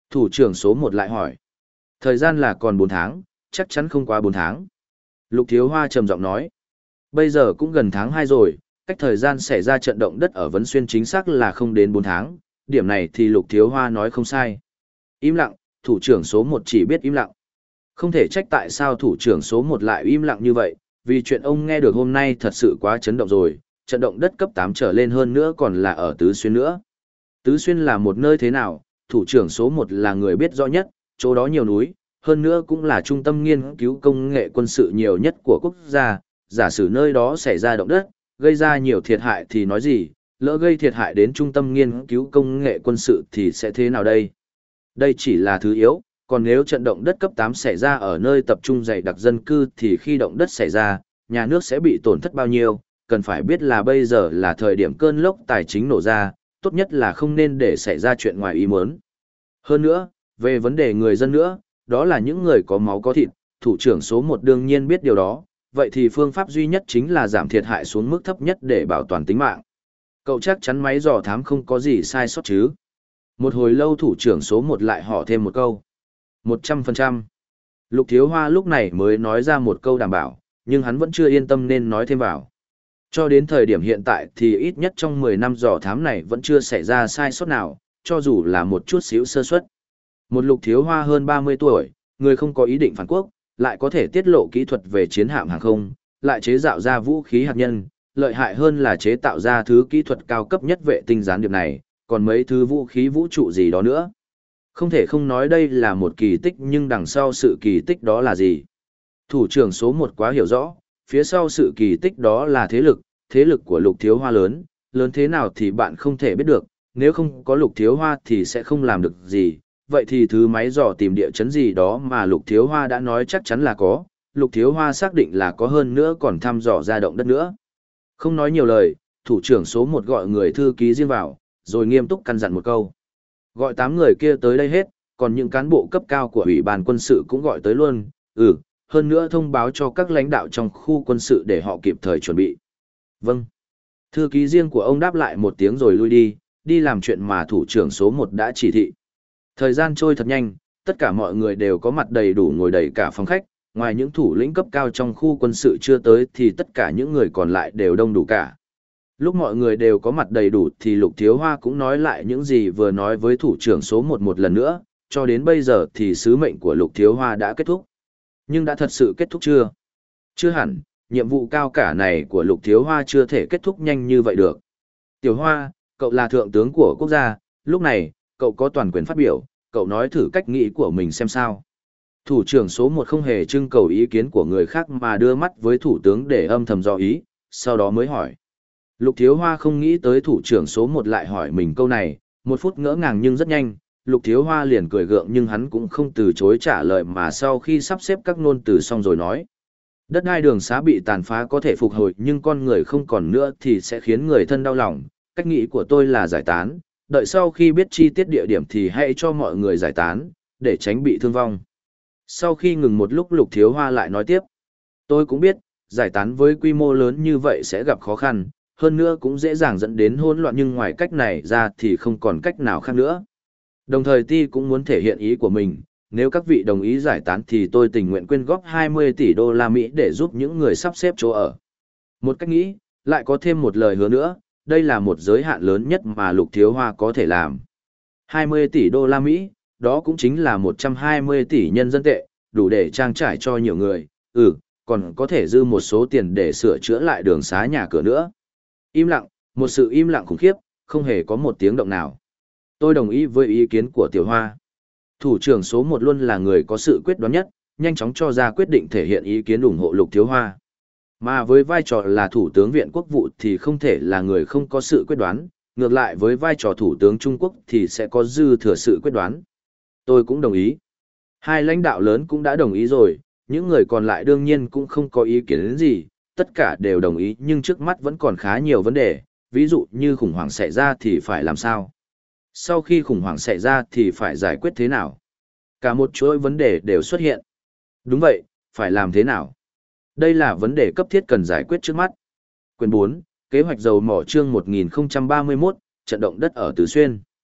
Thủ trưởng số một lại hỏi. Thời gian là còn bốn tháng, chắc chắn không quá bốn tháng. Lục Thiếu Hoa trầm giọng nói. Bây giờ cũng gần tháng hai rồi, cách thời gian xảy ra trận động đất ở Vấn Xuyên chính xác là không đến bốn tháng, điểm này thì Lục Thiếu Hoa nói không sai. Im lặng, thủ trưởng số một chỉ biết im lặng. Không thể trách tại sao thủ trưởng số một lại im lặng như vậy, vì chuyện ông nghe được hôm nay thật sự quá chấn động rồi, trận động đất cấp tám trở lên hơn nữa còn là ở Tứ Xuyên nữa. Tứ Xuyên là một nơi thế nào, thủ trưởng số một là người biết rõ nhất, chỗ đó nhiều núi, hơn nữa cũng là trung tâm nghiên cứu công nghệ quân sự nhiều nhất của quốc gia, giả sử nơi đó xảy ra động đất, gây ra nhiều thiệt hại thì nói gì, lỡ gây thiệt hại đến trung tâm nghiên cứu công nghệ quân sự thì sẽ thế nào đây? Đây chỉ là thứ yếu, còn nếu trận động đất cấp tám xảy ra ở nơi tập trung dày đặc dân cư thì khi động đất xảy ra, nhà nước sẽ bị tổn thất bao nhiêu, cần phải biết là bây giờ là thời điểm cơn lốc tài chính nổ ra, tốt nhất là không nên để xảy ra chuyện ngoài ý muốn. Hơn nữa, về vấn đề người dân nữa, đó là những người có máu có thịt, thủ trưởng số một đương nhiên biết điều đó, vậy thì phương pháp duy nhất chính là giảm thiệt hại xuống mức thấp nhất để bảo toàn tính mạng. Cậu chắc chắn máy dò thám không có gì sai sót chứ? Một hồi lâu thủ trưởng số một lại hỏi thêm một câu. Một trăm phần trăm. Lục Thiếu Hoa lúc này mới nói ra một câu đảm bảo, nhưng hắn vẫn chưa yên tâm nên nói thêm vào. Cho đến thời điểm hiện tại thì ít nhất trong mười năm dò thám này vẫn chưa xảy ra sai sót nào, cho dù là một chút xíu sơ suất. Một Lục Thiếu Hoa hơn ba mươi tuổi, người không có ý định phản quốc, lại có thể tiết lộ kỹ thuật về chiến hạm hàng không, lại chế tạo ra vũ khí hạt nhân, lợi hại hơn là chế tạo ra thứ kỹ thuật cao cấp nhất vệ tinh gián điệp này, còn mấy thứ vũ khí vũ trụ gì đó nữa. Không thể không nói đây là một kỳ tích, nhưng đằng sau sự kỳ tích đó là gì? Thủ trưởng số một quá hiểu rõ, phía sau sự kỳ tích đó là thế lực, thế lực của Lục Thiếu Hoa lớn, lớn thế nào thì bạn không thể biết được, nếu không có Lục Thiếu Hoa thì sẽ không làm được gì. Vậy thì thứ máy dò tìm địa chấn gì đó mà Lục Thiếu Hoa đã nói chắc chắn là có, Lục Thiếu Hoa xác định là có, hơn nữa còn thăm dò ra động đất nữa. Không nói nhiều lời, thủ trưởng số một gọi người thư ký riêng vào, rồi nghiêm túc căn dặn một câu. Gọi tám người kia tới đây hết, còn những cán bộ cấp cao của Ủy ban quân sự cũng gọi tới luôn, ừ, hơn nữa thông báo cho các lãnh đạo trong khu quân sự để họ kịp thời chuẩn bị. Vâng. Thư ký riêng của ông đáp lại một tiếng rồi lui đi, đi làm chuyện mà thủ trưởng số một đã chỉ thị. Thời gian trôi thật nhanh, tất cả mọi người đều có mặt đầy đủ, ngồi đầy cả phòng khách, ngoài những thủ lĩnh cấp cao trong khu quân sự chưa tới thì tất cả những người còn lại đều đông đủ cả. Lúc mọi người đều có mặt đầy đủ thì Lục Thiếu Hoa cũng nói lại những gì vừa nói với thủ trưởng số một một lần nữa, cho đến bây giờ thì sứ mệnh của Lục Thiếu Hoa đã kết thúc. Nhưng đã thật sự kết thúc chưa? Chưa hẳn, nhiệm vụ cao cả này của Lục Thiếu Hoa chưa thể kết thúc nhanh như vậy được. Tiểu Hoa, cậu là thượng tướng của quốc gia, lúc này, cậu có toàn quyền phát biểu, cậu nói thử cách nghĩ của mình xem sao. Thủ trưởng số một không hề trưng cầu ý kiến của người khác mà đưa mắt với thủ tướng để âm thầm dò ý, sau đó mới hỏi. Lục Thiếu Hoa không nghĩ tới thủ trưởng số một lại hỏi mình câu này, một phút ngỡ ngàng nhưng rất nhanh, Lục Thiếu Hoa liền cười gượng nhưng hắn cũng không từ chối trả lời mà sau khi sắp xếp các ngôn từ xong rồi nói. Đất đai đường xá bị tàn phá có thể phục hồi nhưng con người không còn nữa thì sẽ khiến người thân đau lòng, cách nghĩ của tôi là giải tán, đợi sau khi biết chi tiết địa điểm thì hãy cho mọi người giải tán, để tránh bị thương vong. Sau khi ngừng một lúc Lục Thiếu Hoa lại nói tiếp. Tôi cũng biết, giải tán với quy mô lớn như vậy sẽ gặp khó khăn, hơn nữa cũng dễ dàng dẫn đến hỗn loạn nhưng ngoài cách này ra thì không còn cách nào khác nữa. Đồng thời Ti cũng muốn thể hiện ý của mình, nếu các vị đồng ý giải tán thì tôi tình nguyện quyên góp hai mươi tỷ đô la Mỹ để giúp những người sắp xếp chỗ ở. Một cách nghĩ, lại có thêm một lời hứa nữa, đây là một giới hạn lớn nhất mà Lục Thiếu Hoa có thể làm. hai mươi tỷ đô la Mỹ, đó cũng chính là một trăm hai mươi tỷ nhân dân tệ, đủ để trang trải cho nhiều người, ừ, còn có thể dư một số tiền để sửa chữa lại đường xá nhà cửa nữa. Im lặng, một sự im lặng khủng khiếp, không hề có một tiếng động nào. Tôi đồng ý với ý kiến của Tiểu Hoa. Thủ trưởng số một luôn là người có sự quyết đoán nhất, nhanh chóng cho ra quyết định thể hiện ý kiến ủng hộ Lục Thiếu Hoa. Mà với vai trò là Thủ tướng Viện Quốc vụ thì không thể là người không có sự quyết đoán, ngược lại với vai trò Thủ tướng Trung Quốc thì sẽ có dư thừa sự quyết đoán. Tôi cũng đồng ý. Hai lãnh đạo lớn cũng đã đồng ý rồi, những người còn lại đương nhiên cũng không có ý kiến đến gì, tất cả đều đồng ý nhưng trước mắt vẫn còn khá nhiều vấn đề, ví dụ như khủng hoảng xảy ra thì phải làm sao? Sau khi khủng hoảng xảy ra thì phải giải quyết thế nào? Cả một chuỗi vấn đề đều xuất hiện. Đúng vậy, phải làm thế nào? Đây là vấn đề cấp thiết cần giải quyết trước mắt. Quyển bốn, Kế hoạch dầu mỏ chương một nghìn không trăm ba mươi mốt, trận động đất ở Tứ Xuyên.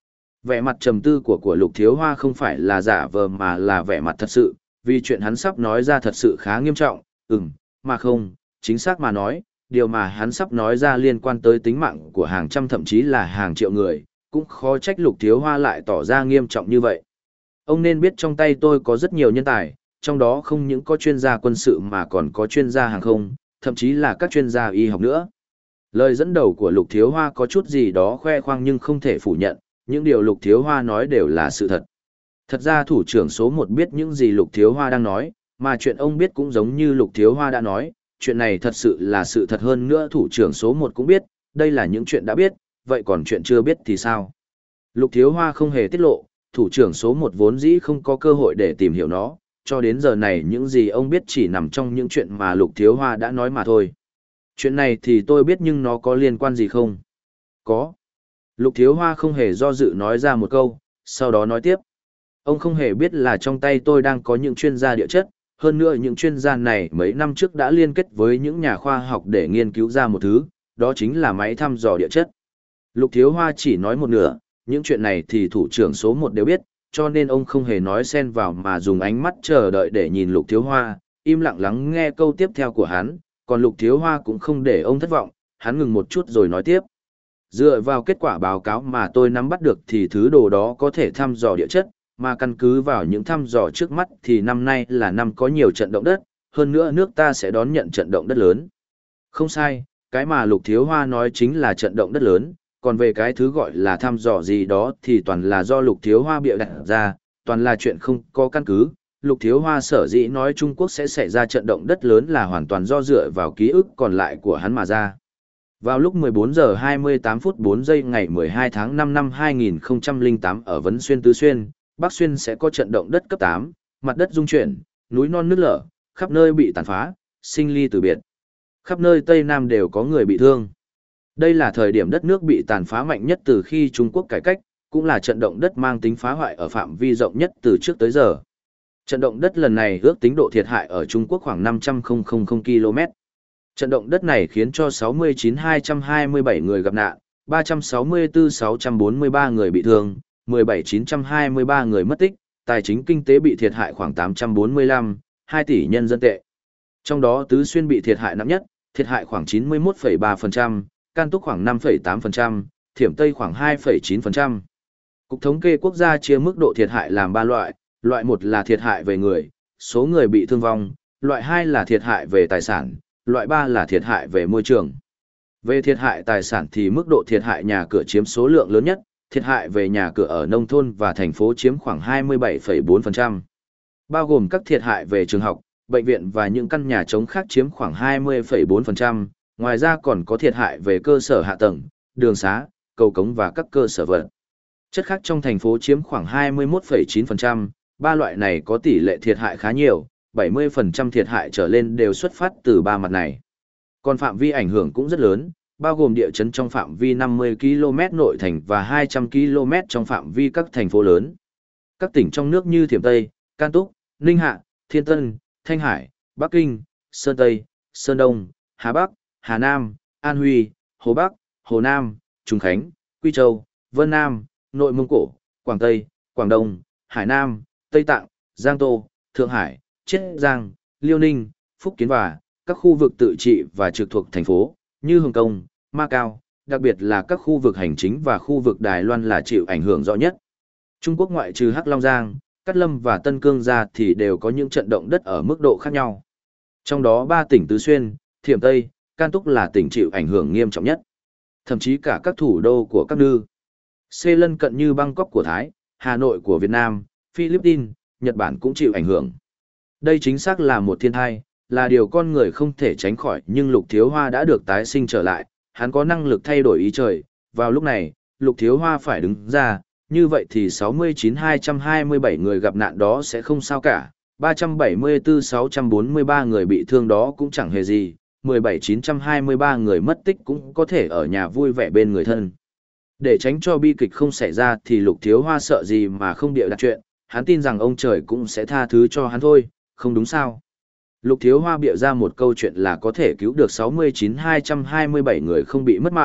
Vẻ mặt trầm tư của của Lục Thiếu Hoa không phải là giả vờ mà là vẻ mặt thật sự, vì chuyện hắn sắp nói ra thật sự khá nghiêm trọng, ừm, mà không, chính xác mà nói, điều mà hắn sắp nói ra liên quan tới tính mạng của hàng trăm thậm chí là hàng triệu người, cũng khó trách Lục Thiếu Hoa lại tỏ ra nghiêm trọng như vậy. Ông nên biết trong tay tôi có rất nhiều nhân tài, trong đó không những có chuyên gia quân sự mà còn có chuyên gia hàng không, thậm chí là các chuyên gia y học nữa. Lời dẫn đầu của Lục Thiếu Hoa có chút gì đó khoe khoang nhưng không thể phủ nhận, những điều Lục Thiếu Hoa nói đều là sự thật. Thật ra thủ trưởng số một biết những gì Lục Thiếu Hoa đang nói, mà chuyện ông biết cũng giống như Lục Thiếu Hoa đã nói, chuyện này thật sự là sự thật hơn nữa thủ trưởng số một cũng biết, đây là những chuyện đã biết, vậy còn chuyện chưa biết thì sao? Lục Thiếu Hoa không hề tiết lộ, thủ trưởng số một vốn dĩ không có cơ hội để tìm hiểu nó, cho đến giờ này những gì ông biết chỉ nằm trong những chuyện mà Lục Thiếu Hoa đã nói mà thôi. Chuyện này thì tôi biết nhưng nó có liên quan gì không? Có. Lục Thiếu Hoa không hề do dự nói ra một câu, sau đó nói tiếp. Ông không hề biết là trong tay tôi đang có những chuyên gia địa chất, hơn nữa những chuyên gia này mấy năm trước đã liên kết với những nhà khoa học để nghiên cứu ra một thứ, đó chính là máy thăm dò địa chất. Lục Thiếu Hoa chỉ nói một nửa, những chuyện này thì thủ trưởng số một đều biết, cho nên ông không hề nói xen vào mà dùng ánh mắt chờ đợi để nhìn Lục Thiếu Hoa, im lặng lắng nghe câu tiếp theo của hắn, còn Lục Thiếu Hoa cũng không để ông thất vọng, hắn ngừng một chút rồi nói tiếp. Dựa vào kết quả báo cáo mà tôi nắm bắt được thì thứ đồ đó có thể thăm dò địa chất, mà căn cứ vào những thăm dò trước mắt thì năm nay là năm có nhiều trận động đất, hơn nữa nước ta sẽ đón nhận trận động đất lớn. Không sai, cái mà Lục Thiếu Hoa nói chính là trận động đất lớn, còn về cái thứ gọi là thăm dò gì đó thì toàn là do Lục Thiếu Hoa bịa đặt ra, toàn là chuyện không có căn cứ. Lục Thiếu Hoa sở dĩ nói Trung Quốc sẽ xảy ra trận động đất lớn là hoàn toàn do dựa vào ký ức còn lại của hắn mà ra. Vào lúc mười bốn giờ hai mươi tám phút bốn giây ngày mười hai tháng năm năm hai nghìn không trăm lẻ tám ở Vấn Xuyên Tứ Xuyên, Bắc Xuyên sẽ có trận động đất cấp tám, mặt đất rung chuyển, núi non nứt lở, khắp nơi bị tàn phá, sinh ly tử biệt. Khắp nơi Tây Nam đều có người bị thương. Đây là thời điểm đất nước bị tàn phá mạnh nhất từ khi Trung Quốc cải cách, cũng là trận động đất mang tính phá hoại ở phạm vi rộng nhất từ trước tới giờ. Trận động đất lần này ước tính độ thiệt hại ở Trung Quốc khoảng năm trăm ki lô mét. Trận động đất này khiến cho sáu mươi chín nghìn hai trăm hai mươi bảy người gặp nạn, ba trăm sáu mươi tư nghìn sáu trăm bốn mươi ba người bị thương, mười bảy nghìn chín trăm hai mươi ba người mất tích, tài chính kinh tế bị thiệt hại khoảng tám trăm bốn mươi lăm, hai tỷ nhân dân tệ. Trong đó Tứ Xuyên bị thiệt hại nặng nhất, thiệt hại khoảng chín mươi mốt phẩy ba phần trăm, Can Túc khoảng năm phẩy tám phần trăm, Thiểm Tây khoảng hai phẩy chín phần trăm. Cục Thống kê Quốc gia chia mức độ thiệt hại làm ba loại, loại một là thiệt hại về người, số người bị thương vong, loại hai là thiệt hại về tài sản, loại ba là thiệt hại về môi trường. Về thiệt hại tài sản thì mức độ thiệt hại nhà cửa chiếm số lượng lớn nhất, thiệt hại về nhà cửa ở nông thôn và thành phố chiếm khoảng hai mươi bảy phẩy bốn phần trăm. Bao gồm các thiệt hại về trường học, bệnh viện và những căn nhà trống khác chiếm khoảng hai mươi phẩy bốn phần trăm, ngoài ra còn có thiệt hại về cơ sở hạ tầng, đường xá, cầu cống và các cơ sở vật chất khác trong thành phố chiếm khoảng hai mươi mốt phẩy chín phần trăm, ba loại này có tỷ lệ thiệt hại khá nhiều, bảy mươi phần trăm thiệt hại trở lên đều xuất phát từ ba mặt này. Còn phạm vi ảnh hưởng cũng rất lớn, bao gồm địa chấn trong phạm vi năm mươi ki lô mét nội thành và hai trăm ki lô mét trong phạm vi các thành phố lớn. Các tỉnh trong nước như Thiểm Tây, Can Túc, Ninh Hạ, Thiên Tân, Thanh Hải, Bắc Kinh, Sơn Tây, Sơn Đông, Hà Bắc, Hà Nam, An Huy, Hồ Bắc, Hồ Nam, Trùng Khánh, Quy Châu, Vân Nam, Nội Mông Cổ, Quảng Tây, Quảng Đông, Hải Nam, Tây Tạng, Giang Tô, Thượng Hải, Chiết Giang, Liêu Ninh, Phúc Kiến và các khu vực tự trị và trực thuộc thành phố, như Hồng Kông, Macau, đặc biệt là các khu vực hành chính và khu vực Đài Loan là chịu ảnh hưởng rõ nhất. Trung Quốc ngoại trừ Hắc Long Giang, Cát Lâm và Tân Cương ra thì đều có những trận động đất ở mức độ khác nhau. Trong đó ba tỉnh Tứ Xuyên, Thiểm Tây, Can Túc là tỉnh chịu ảnh hưởng nghiêm trọng nhất. Thậm chí cả các thủ đô của các nước C lân cận như Bangkok của Thái, Hà Nội của Việt Nam, Philippines, Nhật Bản cũng chịu ảnh hưởng. Đây chính xác là một thiên tai, là điều con người không thể tránh khỏi, nhưng Lục Thiếu Hoa đã được tái sinh trở lại, hắn có năng lực thay đổi ý trời. Vào lúc này, Lục Thiếu Hoa phải đứng ra, như vậy thì sáu mươi chín nghìn hai trăm hai mươi bảy người gặp nạn đó sẽ không sao cả, ba trăm bảy mươi tư nghìn sáu trăm bốn mươi ba người bị thương đó cũng chẳng hề gì, mười bảy nghìn chín trăm hai mươi ba người mất tích cũng có thể ở nhà vui vẻ bên người thân. Để tránh cho bi kịch không xảy ra thì Lục Thiếu Hoa sợ gì mà không bịa đặt chuyện, hắn tin rằng ông trời cũng sẽ tha thứ cho hắn thôi, không đúng sao? Lục Thiếu Hoa bịa ra một câu chuyện là có thể cứu được sáu mươi chín nghìn hai trăm hai mươi bảy người không bị mất mạng,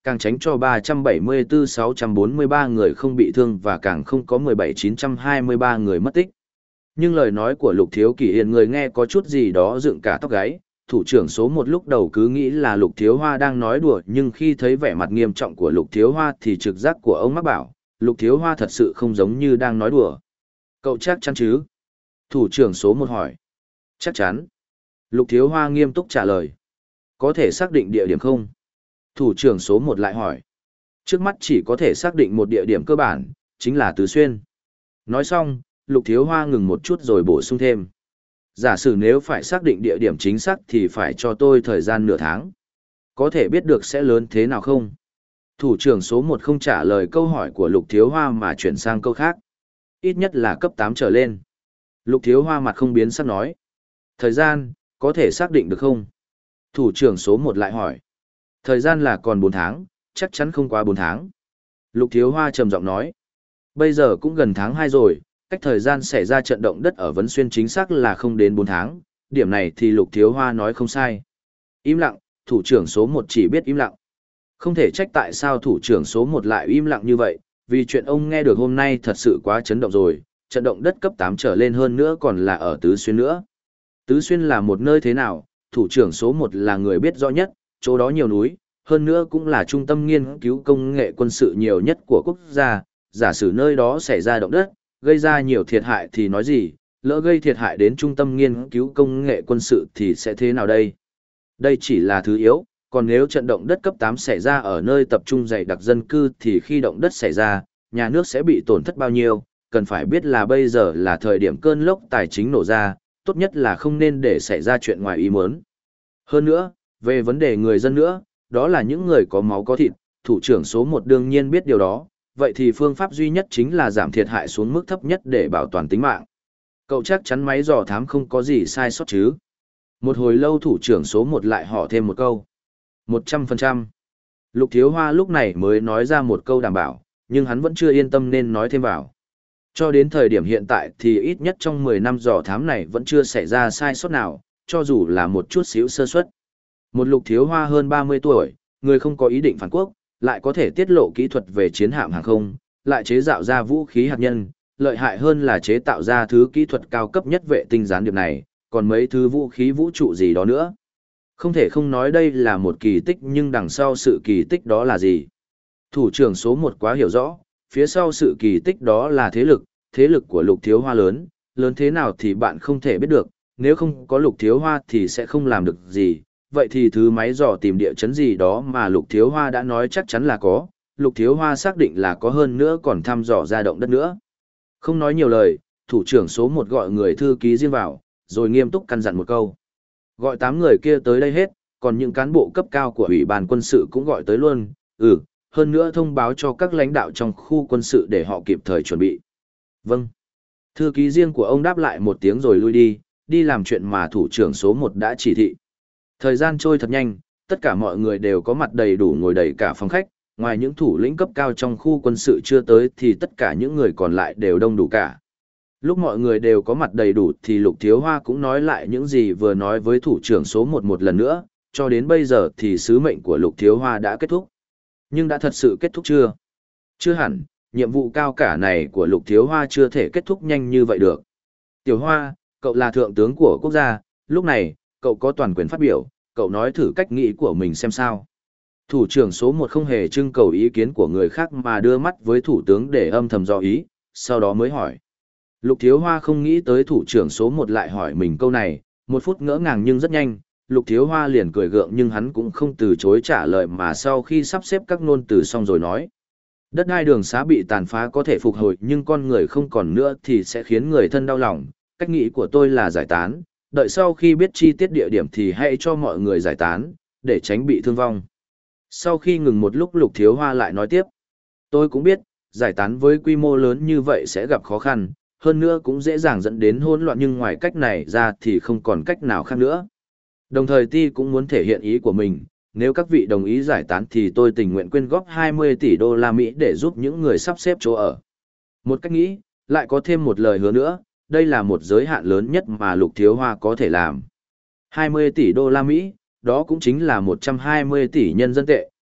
càng tránh cho ba trăm bảy mươi tư sáu trăm bốn mươi ba người không bị thương và càng không có mười bảy chín trăm hai mươi ba người mất tích. Nhưng lời nói của Lục Thiếu Kỷ Hiền người nghe có chút gì đó dựng cả tóc gáy, thủ trưởng số một lúc đầu cứ nghĩ là Lục Thiếu Hoa đang nói đùa, nhưng khi thấy vẻ mặt nghiêm trọng của Lục Thiếu Hoa thì trực giác của ông mắc bảo, Lục Thiếu Hoa thật sự không giống như đang nói đùa. Cậu chắc chắn chứ? Thủ trưởng số một hỏi. Chắc chắn. Lục Thiếu Hoa nghiêm túc trả lời. Có thể xác định địa điểm không? Thủ trưởng số một lại hỏi. Trước mắt chỉ có thể xác định một địa điểm cơ bản, chính là Tứ Xuyên. Nói xong, Lục Thiếu Hoa ngừng một chút rồi bổ sung thêm. Giả sử nếu phải xác định địa điểm chính xác thì phải cho tôi thời gian nửa tháng. Có thể biết được sẽ lớn thế nào không? Thủ trưởng số một không trả lời câu hỏi của Lục Thiếu Hoa mà chuyển sang câu khác. Ít nhất là cấp tám trở lên. Lục Thiếu Hoa mặt không biến sắc nói. Thời gian, có thể xác định được không? Thủ trưởng số một lại hỏi. Thời gian là còn bốn tháng, chắc chắn không quá bốn tháng. Lục Thiếu Hoa trầm giọng nói. Bây giờ cũng gần tháng hai rồi, cách thời gian xảy ra trận động đất ở Vấn Xuyên chính xác là không đến bốn tháng, điểm này thì Lục Thiếu Hoa nói không sai. Im lặng, thủ trưởng số một chỉ biết im lặng. Không thể trách tại sao thủ trưởng số một lại im lặng như vậy, vì chuyện ông nghe được hôm nay thật sự quá chấn động rồi, trận động đất cấp tám trở lên hơn nữa còn là ở Tứ Xuyên nữa. Tứ Xuyên là một nơi thế nào, thủ trưởng số một là người biết rõ nhất, chỗ đó nhiều núi, hơn nữa cũng là trung tâm nghiên cứu công nghệ quân sự nhiều nhất của quốc gia, giả sử nơi đó xảy ra động đất, gây ra nhiều thiệt hại thì nói gì, lỡ gây thiệt hại đến trung tâm nghiên cứu công nghệ quân sự thì sẽ thế nào đây? Đây chỉ là thứ yếu, còn nếu trận động đất cấp tám xảy ra ở nơi tập trung dày đặc dân cư thì khi động đất xảy ra, nhà nước sẽ bị tổn thất bao nhiêu, cần phải biết là bây giờ là thời điểm cơn lốc tài chính nổ ra, tốt nhất là không nên để xảy ra chuyện ngoài ý muốn. Hơn nữa, về vấn đề người dân nữa, đó là những người có máu có thịt, thủ trưởng số một đương nhiên biết điều đó, vậy thì phương pháp duy nhất chính là giảm thiệt hại xuống mức thấp nhất để bảo toàn tính mạng. Cậu chắc chắn máy dò thám không có gì sai sót chứ? Một hồi lâu thủ trưởng số một lại hỏi thêm một câu. Một trăm phần trăm. Lục Thiếu Hoa lúc này mới nói ra một câu đảm bảo, nhưng hắn vẫn chưa yên tâm nên nói thêm vào. Cho đến thời điểm hiện tại thì ít nhất trong mười năm dò thám này vẫn chưa xảy ra sai sót nào, cho dù là một chút xíu sơ suất. Một Lục Thiếu Hoa hơn ba mươi tuổi, người không có ý định phản quốc, lại có thể tiết lộ kỹ thuật về chiến hạm hàng không, lại chế tạo ra vũ khí hạt nhân, lợi hại hơn là chế tạo ra thứ kỹ thuật cao cấp nhất vệ tinh gián điệp này, còn mấy thứ vũ khí vũ trụ gì đó nữa. Không thể không nói đây là một kỳ tích, nhưng đằng sau sự kỳ tích đó là gì? Thủ trưởng số một quá hiểu rõ, phía sau sự kỳ tích đó là thế lực, thế lực của Lục Thiếu Hoa lớn, lớn thế nào thì bạn không thể biết được, nếu không có Lục Thiếu Hoa thì sẽ không làm được gì. Vậy thì thứ máy dò tìm địa chấn gì đó mà Lục Thiếu Hoa đã nói chắc chắn là có, Lục Thiếu Hoa xác định là có, hơn nữa còn thăm dò ra động đất nữa. Không nói nhiều lời, thủ trưởng số một gọi người thư ký riêng vào, rồi nghiêm túc căn dặn một câu. Gọi tám người kia tới đây hết, còn những cán bộ cấp cao của Ủy ban quân sự cũng gọi tới luôn, ừ, hơn nữa thông báo cho các lãnh đạo trong khu quân sự để họ kịp thời chuẩn bị. Vâng. Thư ký riêng của ông đáp lại một tiếng rồi lui đi, đi làm chuyện mà thủ trưởng số một đã chỉ thị. Thời gian trôi thật nhanh, tất cả mọi người đều có mặt đầy đủ, ngồi đầy cả phòng khách, ngoài những thủ lĩnh cấp cao trong khu quân sự chưa tới thì tất cả những người còn lại đều đông đủ cả. Lúc mọi người đều có mặt đầy đủ thì Lục Thiếu Hoa cũng nói lại những gì vừa nói với thủ trưởng số một một lần nữa, cho đến bây giờ thì sứ mệnh của Lục Thiếu Hoa đã kết thúc. Nhưng đã thật sự kết thúc chưa? Chưa hẳn, nhiệm vụ cao cả này của Lục Thiếu Hoa chưa thể kết thúc nhanh như vậy được. Tiểu Hoa, cậu là thượng tướng của quốc gia, lúc này, cậu có toàn quyền phát biểu, cậu nói thử cách nghĩ của mình xem sao. Thủ trưởng số một không hề trưng cầu ý kiến của người khác mà đưa mắt với thủ tướng để âm thầm dò ý, sau đó mới hỏi. Lục Thiếu Hoa không nghĩ tới thủ trưởng số một lại hỏi mình câu này, một phút ngỡ ngàng nhưng rất nhanh, Lục Thiếu Hoa liền cười gượng nhưng hắn cũng không từ chối trả lời mà sau khi sắp xếp các ngôn từ xong rồi nói. Đất đai đường xá bị tàn phá có thể phục hồi nhưng con người không còn nữa thì sẽ khiến người thân đau lòng, cách nghĩ của tôi là giải tán, đợi sau khi biết chi tiết địa điểm thì hãy cho mọi người giải tán, để tránh bị thương vong. Sau khi ngừng một lúc Lục Thiếu Hoa lại nói tiếp. Tôi cũng biết, giải tán với quy mô lớn như vậy sẽ gặp khó khăn, hơn nữa cũng dễ dàng dẫn đến hỗn loạn nhưng ngoài cách này ra thì không còn cách nào khác nữa. Đồng thời Ti cũng muốn thể hiện ý của mình, nếu các vị đồng ý giải tán thì tôi tình nguyện quyên góp hai mươi tỷ đô la Mỹ để giúp những người sắp xếp chỗ ở. Một cách nghĩ, lại có thêm một lời hứa nữa, đây là một giới hạn lớn nhất mà Lục Thiếu Hoa có thể làm. hai mươi tỷ đô la Mỹ, đó cũng chính là một trăm hai mươi tỷ nhân dân tệ,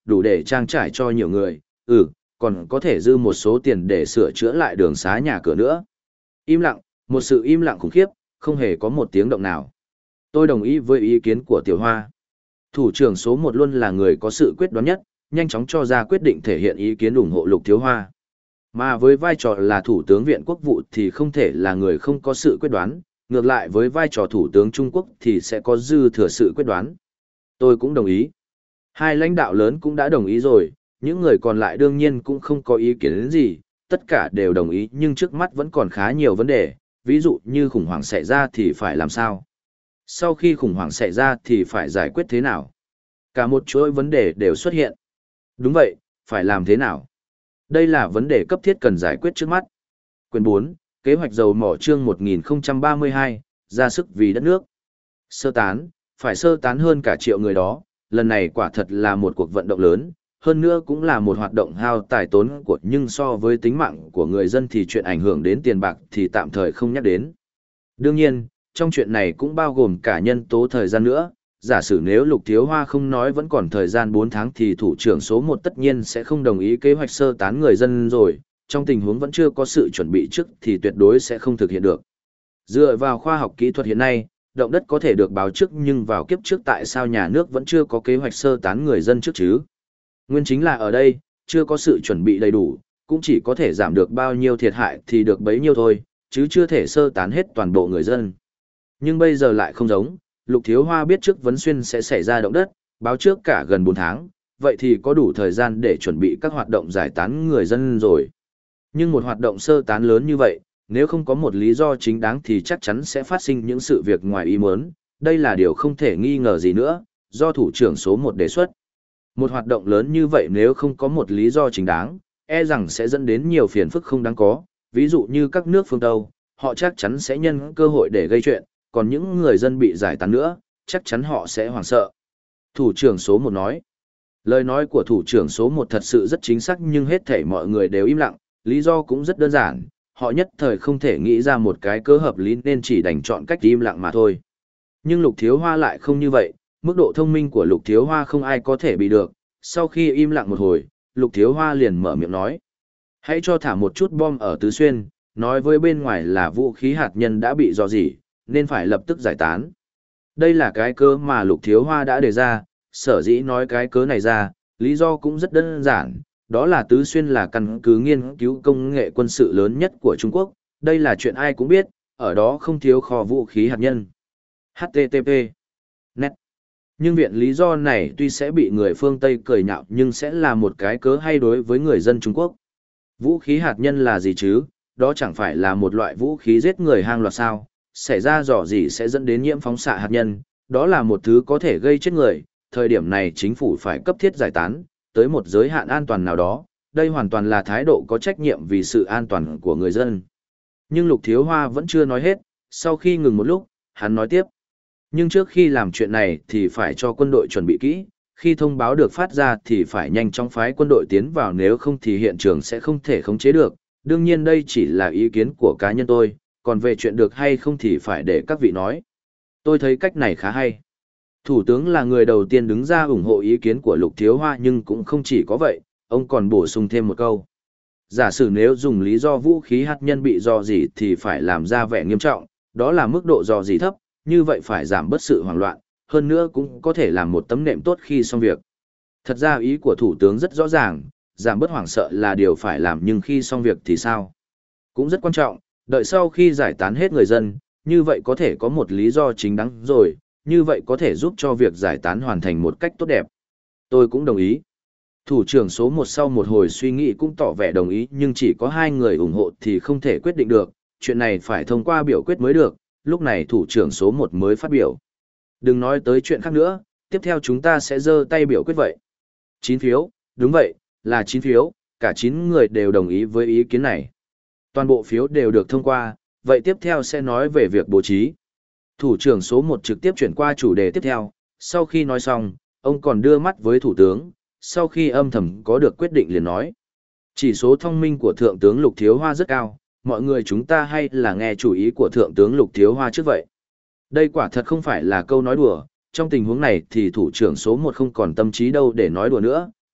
đủ để trang trải cho nhiều người, ừ, còn có thể dư một số tiền để sửa chữa lại đường xá nhà cửa nữa. Im lặng, một sự im lặng khủng khiếp, không hề có một tiếng động nào. Tôi đồng ý với ý kiến của Tiểu Hoa. Thủ trưởng số một luôn là người có sự quyết đoán nhất, nhanh chóng cho ra quyết định thể hiện ý kiến ủng hộ Lục Thiếu Hoa. Mà với vai trò là Thủ tướng Viện Quốc vụ thì không thể là người không có sự quyết đoán, ngược lại với vai trò Thủ tướng Trung Quốc thì sẽ có dư thừa sự quyết đoán. Tôi cũng đồng ý. Hai lãnh đạo lớn cũng đã đồng ý rồi, những người còn lại đương nhiên cũng không có ý kiến đến gì, tất cả đều đồng ý nhưng trước mắt vẫn còn khá nhiều vấn đề, ví dụ như khủng hoảng xảy ra thì phải làm sao? Sau khi khủng hoảng xảy ra thì phải giải quyết thế nào? Cả một chuỗi vấn đề đều xuất hiện. Đúng vậy, phải làm thế nào? Đây là vấn đề cấp thiết cần giải quyết trước mắt. Quyển bốn, Kế hoạch dầu mỏ chương một nghìn không trăm ba mươi hai, ra sức vì đất nước. Sơ tán, phải sơ tán hơn cả triệu người đó, lần này quả thật là một cuộc vận động lớn, hơn nữa cũng là một hoạt động hao tài tốn của, nhưng so với tính mạng của người dân thì chuyện ảnh hưởng đến tiền bạc thì tạm thời không nhắc đến. Đương nhiên, trong chuyện này cũng bao gồm cả nhân tố thời gian nữa, giả sử nếu Lục Thiếu Hoa không nói vẫn còn thời gian bốn tháng thì thủ trưởng số một tất nhiên sẽ không đồng ý kế hoạch sơ tán người dân rồi, trong tình huống vẫn chưa có sự chuẩn bị trước thì tuyệt đối sẽ không thực hiện được. Dựa vào khoa học kỹ thuật hiện nay, động đất có thể được báo trước nhưng vào kiếp trước tại sao nhà nước vẫn chưa có kế hoạch sơ tán người dân trước chứ? Nguyên chính là ở đây, chưa có sự chuẩn bị đầy đủ, cũng chỉ có thể giảm được bao nhiêu thiệt hại thì được bấy nhiêu thôi, chứ chưa thể sơ tán hết toàn bộ người dân. Nhưng bây giờ lại không giống, Lục Thiếu Hoa biết trước Vấn Xuyên sẽ xảy ra động đất, báo trước cả gần bốn tháng, vậy thì có đủ thời gian để chuẩn bị các hoạt động giải tán người dân rồi. Nhưng một hoạt động sơ tán lớn như vậy, nếu không có một lý do chính đáng thì chắc chắn sẽ phát sinh những sự việc ngoài ý muốn, đây là điều không thể nghi ngờ gì nữa, do thủ trưởng số một đề xuất. Một hoạt động lớn như vậy nếu không có một lý do chính đáng, e rằng sẽ dẫn đến nhiều phiền phức không đáng có, ví dụ như các nước phương Tây, họ chắc chắn sẽ nhân cơ hội để gây chuyện, còn những người dân bị giải tán nữa, chắc chắn họ sẽ hoảng sợ. Thủ trưởng số một nói. Lời nói của thủ trưởng số một thật sự rất chính xác nhưng hết thảy mọi người đều im lặng, lý do cũng rất đơn giản, họ nhất thời không thể nghĩ ra một cái cơ hợp lý nên chỉ đành chọn cách im lặng mà thôi. Nhưng Lục Thiếu Hoa lại không như vậy, mức độ thông minh của Lục Thiếu Hoa không ai có thể bị được, sau khi im lặng một hồi, Lục Thiếu Hoa liền mở miệng nói. Hãy cho thả một chút bom ở Tứ Xuyên, nói với bên ngoài là vũ khí hạt nhân đã bị rò rỉ, nên phải lập tức giải tán. Đây là cái cớ mà Lục Thiếu Hoa đã đề ra, sở dĩ nói cái cớ này ra, lý do cũng rất đơn giản, đó là Tứ Xuyên là căn cứ nghiên cứu công nghệ quân sự lớn nhất của Trung Quốc, đây là chuyện ai cũng biết, ở đó không thiếu kho vũ khí hạt nhân. H T T P. Net. Nhưng viện lý do này tuy sẽ bị người phương Tây cười nhạo nhưng sẽ là một cái cớ hay đối với người dân Trung Quốc. Vũ khí hạt nhân là gì chứ? Đó chẳng phải là một loại vũ khí giết người hàng loạt sao? Xảy ra dò gì sẽ dẫn đến nhiễm phóng xạ hạt nhân, đó là một thứ có thể gây chết người, thời điểm này chính phủ phải cấp thiết giải tán, tới một giới hạn an toàn nào đó, đây hoàn toàn là thái độ có trách nhiệm vì sự an toàn của người dân. Nhưng Lục Thiếu Hoa vẫn chưa nói hết, sau khi ngừng một lúc, hắn nói tiếp. Nhưng trước khi làm chuyện này thì phải cho quân đội chuẩn bị kỹ, khi thông báo được phát ra thì phải nhanh chóng phái quân đội tiến vào nếu không thì hiện trường sẽ không thể khống chế được. Đương nhiên đây chỉ là ý kiến của cá nhân tôi, còn về chuyện được hay không thì phải để các vị nói. Tôi thấy cách này khá hay. Thủ tướng là người đầu tiên đứng ra ủng hộ ý kiến của Lục Thiếu Hoa nhưng cũng không chỉ có vậy, ông còn bổ sung thêm một câu. Giả sử nếu dùng lý do vũ khí hạt nhân bị rò rỉ thì phải làm ra vẻ nghiêm trọng, đó là mức độ rò rỉ thấp, như vậy phải giảm bớt sự hoảng loạn, hơn nữa cũng có thể làm một tấm nệm tốt khi xong việc. Thật ra ý của Thủ tướng rất rõ ràng, giảm bớt hoảng sợ là điều phải làm nhưng khi xong việc thì sao? Cũng rất quan trọng, đợi sau khi giải tán hết người dân, như vậy có thể có một lý do chính đáng rồi, như vậy có thể giúp cho việc giải tán hoàn thành một cách tốt đẹp. Tôi cũng đồng ý. Thủ trưởng số một sau một hồi suy nghĩ cũng tỏ vẻ đồng ý nhưng chỉ có hai người ủng hộ thì không thể quyết định được, chuyện này phải thông qua biểu quyết mới được, lúc này thủ trưởng số một mới phát biểu. Đừng nói tới chuyện khác nữa, tiếp theo chúng ta sẽ giơ tay biểu quyết vậy. Chín phiếu, đúng vậy, là chín phiếu, cả chín người đều đồng ý với ý kiến này. Toàn bộ phiếu đều được thông qua, vậy tiếp theo sẽ nói về việc bố trí. Thủ trưởng số một trực tiếp chuyển qua chủ đề tiếp theo, sau khi nói xong, ông còn đưa mắt với thủ tướng, sau khi âm thầm có được quyết định liền nói. Chỉ số thông minh của Thượng tướng Lục Thiếu Hoa rất cao, mọi người chúng ta hay là nghe chủ ý của Thượng tướng Lục Thiếu Hoa trước vậy. Đây quả thật không phải là câu nói đùa, trong tình huống này thì thủ trưởng số một không còn tâm trí đâu để nói đùa nữa,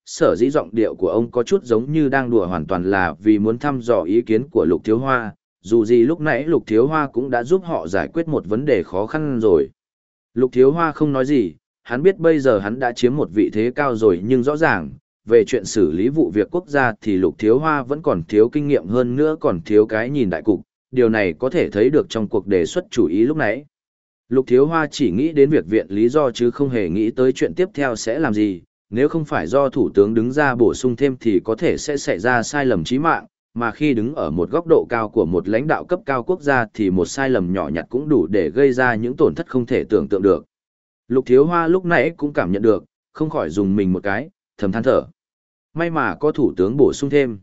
sở dĩ giọng điệu của ông có chút giống như đang đùa hoàn toàn là vì muốn thăm dò ý kiến của Lục Thiếu Hoa, dù gì lúc nãy Lục Thiếu Hoa cũng đã giúp họ giải quyết một vấn đề khó khăn rồi. Lục Thiếu Hoa không nói gì, hắn biết bây giờ hắn đã chiếm một vị thế cao rồi nhưng rõ ràng, về chuyện xử lý vụ việc quốc gia thì Lục Thiếu Hoa vẫn còn thiếu kinh nghiệm hơn nữa còn thiếu cái nhìn đại cục, điều này có thể thấy được trong cuộc đề xuất chủ ý lúc nãy. Lục Thiếu Hoa chỉ nghĩ đến việc viện lý do chứ không hề nghĩ tới chuyện tiếp theo sẽ làm gì, nếu không phải do thủ tướng đứng ra bổ sung thêm thì có thể sẽ xảy ra sai lầm chí mạng, mà khi đứng ở một góc độ cao của một lãnh đạo cấp cao quốc gia thì một sai lầm nhỏ nhặt cũng đủ để gây ra những tổn thất không thể tưởng tượng được. Lục Thiếu Hoa lúc nãy cũng cảm nhận được, không khỏi dùng mình một cái, thầm than thở. May mà có thủ tướng bổ sung thêm.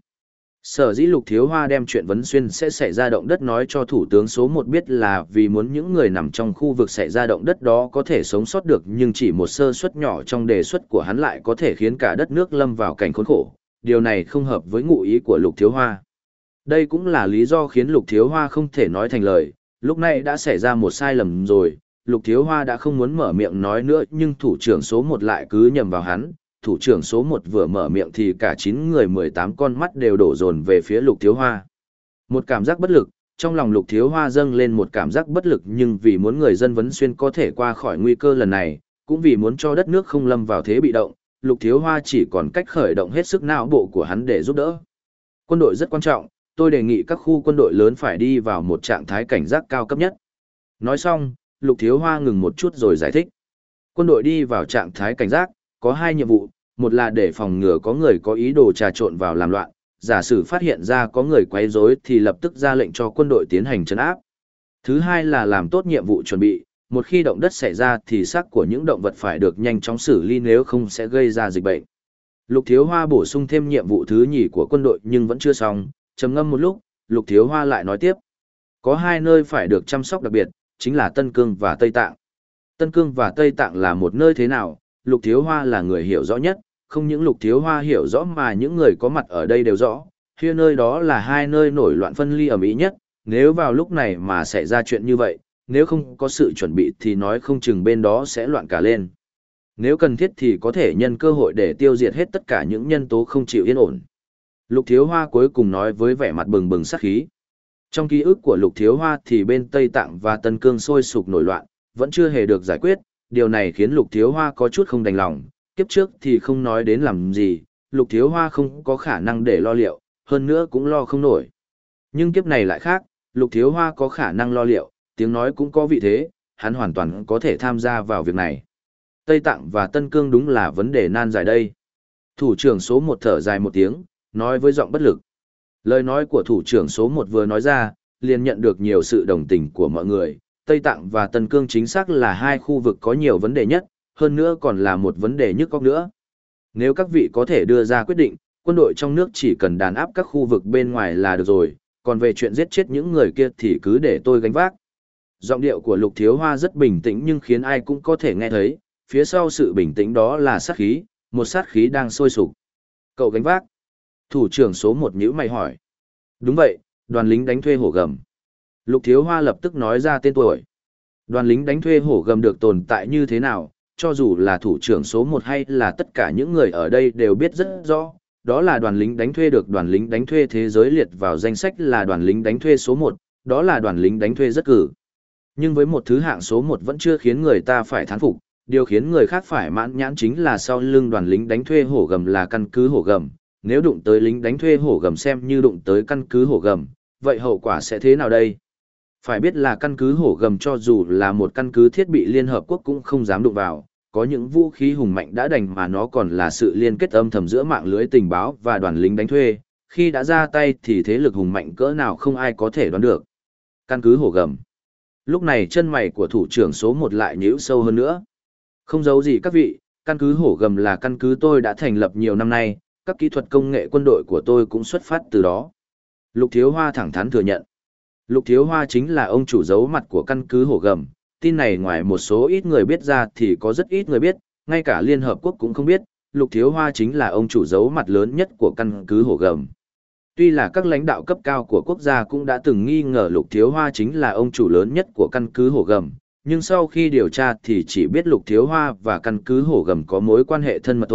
Sở dĩ Lục Thiếu Hoa đem chuyện Vấn Xuyên sẽ xảy ra động đất nói cho thủ tướng số một biết là vì muốn những người nằm trong khu vực xảy ra động đất đó có thể sống sót được, nhưng chỉ một sơ suất nhỏ trong đề xuất của hắn lại có thể khiến cả đất nước lâm vào cảnh khốn khổ. Điều này không hợp với ngụ ý của Lục Thiếu Hoa. Đây cũng là lý do khiến Lục Thiếu Hoa không thể nói thành lời, lúc này đã xảy ra một sai lầm rồi, Lục Thiếu Hoa đã không muốn mở miệng nói nữa nhưng thủ trưởng số một lại cứ nhầm vào hắn, thủ trưởng số một vừa mở miệng thì cả chín người mười tám con mắt đều đổ dồn về phía Lục Thiếu Hoa. Một cảm giác bất lực, trong lòng Lục Thiếu Hoa dâng lên một cảm giác bất lực, nhưng vì muốn người dân Vấn Xuyên có thể qua khỏi nguy cơ lần này, cũng vì muốn cho đất nước không lâm vào thế bị động, Lục Thiếu Hoa chỉ còn cách khởi động hết sức não bộ của hắn để giúp đỡ. Quân đội rất quan trọng, tôi đề nghị các khu quân đội lớn phải đi vào một trạng thái cảnh giác cao cấp nhất. Nói xong, Lục Thiếu Hoa ngừng một chút rồi giải thích. Quân đội đi vào trạng thái cảnh giác, có hai nhiệm vụ, một là để phòng ngừa có người có ý đồ trà trộn vào làm loạn, giả sử phát hiện ra có người quấy rối thì lập tức ra lệnh cho quân đội tiến hành trấn áp. Thứ hai là làm tốt nhiệm vụ chuẩn bị, một khi động đất xảy ra thì xác của những động vật phải được nhanh chóng xử lý nếu không sẽ gây ra dịch bệnh. Lục Thiếu Hoa bổ sung thêm nhiệm vụ thứ nhì của quân đội nhưng vẫn chưa xong, trầm ngâm một lúc, Lục Thiếu Hoa lại nói tiếp. Có hai nơi phải được chăm sóc đặc biệt, chính là Tân Cương và Tây Tạng. Tân Cương và Tây Tạng là một nơi thế nào? Lục Thiếu Hoa là người hiểu rõ nhất, không những Lục Thiếu Hoa hiểu rõ mà những người có mặt ở đây đều rõ, khi nơi đó là hai nơi nổi loạn phân ly ầm ĩ nhất, nếu vào lúc này mà xảy ra chuyện như vậy, nếu không có sự chuẩn bị thì nói không chừng bên đó sẽ loạn cả lên. Nếu cần thiết thì có thể nhân cơ hội để tiêu diệt hết tất cả những nhân tố không chịu yên ổn. Lục Thiếu Hoa cuối cùng nói với vẻ mặt bừng bừng sát khí. Trong ký ức của Lục Thiếu Hoa thì bên Tây Tạng và Tân Cương sôi sục nổi loạn, vẫn chưa hề được giải quyết, điều này khiến Lục Thiếu Hoa có chút không đành lòng, kiếp trước thì không nói đến làm gì, Lục Thiếu Hoa không có khả năng để lo liệu, hơn nữa cũng lo không nổi. Nhưng kiếp này lại khác, Lục Thiếu Hoa có khả năng lo liệu, tiếng nói cũng có vị thế, hắn hoàn toàn có thể tham gia vào việc này. Tây Tạng và Tân Cương đúng là vấn đề nan giải đây. Thủ trưởng số một thở dài một tiếng, nói với giọng bất lực. Lời nói của thủ trưởng số một vừa nói ra, liền nhận được nhiều sự đồng tình của mọi người. Tây Tạng và Tân Cương chính xác là hai khu vực có nhiều vấn đề nhất, hơn nữa còn là một vấn đề nhức óc nữa. Nếu các vị có thể đưa ra quyết định, quân đội trong nước chỉ cần đàn áp các khu vực bên ngoài là được rồi, còn về chuyện giết chết những người kia thì cứ để tôi gánh vác. Giọng điệu của Lục Thiếu Hoa rất bình tĩnh nhưng khiến ai cũng có thể nghe thấy, phía sau sự bình tĩnh đó là sát khí, một sát khí đang sôi sục. Cậu gánh vác. Thủ trưởng số một nhíu mày hỏi. Đúng vậy, đoàn lính đánh thuê hổ gầm. Lục Thiếu Hoa lập tức nói ra tên tuổi. Đoàn lính đánh thuê hổ gầm được tồn tại như thế nào, cho dù là thủ trưởng số một hay là tất cả những người ở đây đều biết rất rõ. Đó là đoàn lính đánh thuê được đoàn lính đánh thuê thế giới liệt vào danh sách là đoàn lính đánh thuê số một, đó là đoàn lính đánh thuê rất cử. Nhưng với một thứ hạng số một vẫn chưa khiến người ta phải thán phục, điều khiến người khác phải mãn nhãn chính là sau lưng đoàn lính đánh thuê hổ gầm là căn cứ hổ gầm. Nếu đụng tới lính đánh thuê hổ gầm xem như đụng tới căn cứ hổ gầm, vậy hậu quả sẽ thế nào đây? Phải biết là căn cứ hổ gầm cho dù là một căn cứ thiết bị Liên Hợp Quốc cũng không dám đụng vào, có những vũ khí hùng mạnh đã đành mà nó còn là sự liên kết âm thầm giữa mạng lưới tình báo và đoàn lính đánh thuê, khi đã ra tay thì thế lực hùng mạnh cỡ nào không ai có thể đoán được. Căn cứ hổ gầm. Lúc này chân mày của thủ trưởng số một lại nhíu sâu hơn nữa. Không giấu gì các vị, căn cứ hổ gầm là căn cứ tôi đã thành lập nhiều năm nay, các kỹ thuật công nghệ quân đội của tôi cũng xuất phát từ đó. Lục Thiếu Hoa thẳng thắn thừa nhận. Lục Thiếu Hoa chính là ông chủ giấu mặt của căn cứ hổ gầm, tin này ngoài một số ít người biết ra thì có rất ít người biết, ngay cả Liên Hợp Quốc cũng không biết, Lục Thiếu Hoa chính là ông chủ giấu mặt lớn nhất của căn cứ hổ gầm. Tuy là các lãnh đạo cấp cao của quốc gia cũng đã từng nghi ngờ Lục Thiếu Hoa chính là ông chủ lớn nhất của căn cứ hổ gầm, nhưng sau khi điều tra thì chỉ biết Lục Thiếu Hoa và căn cứ hổ gầm có mối quan hệ thân mật thôi,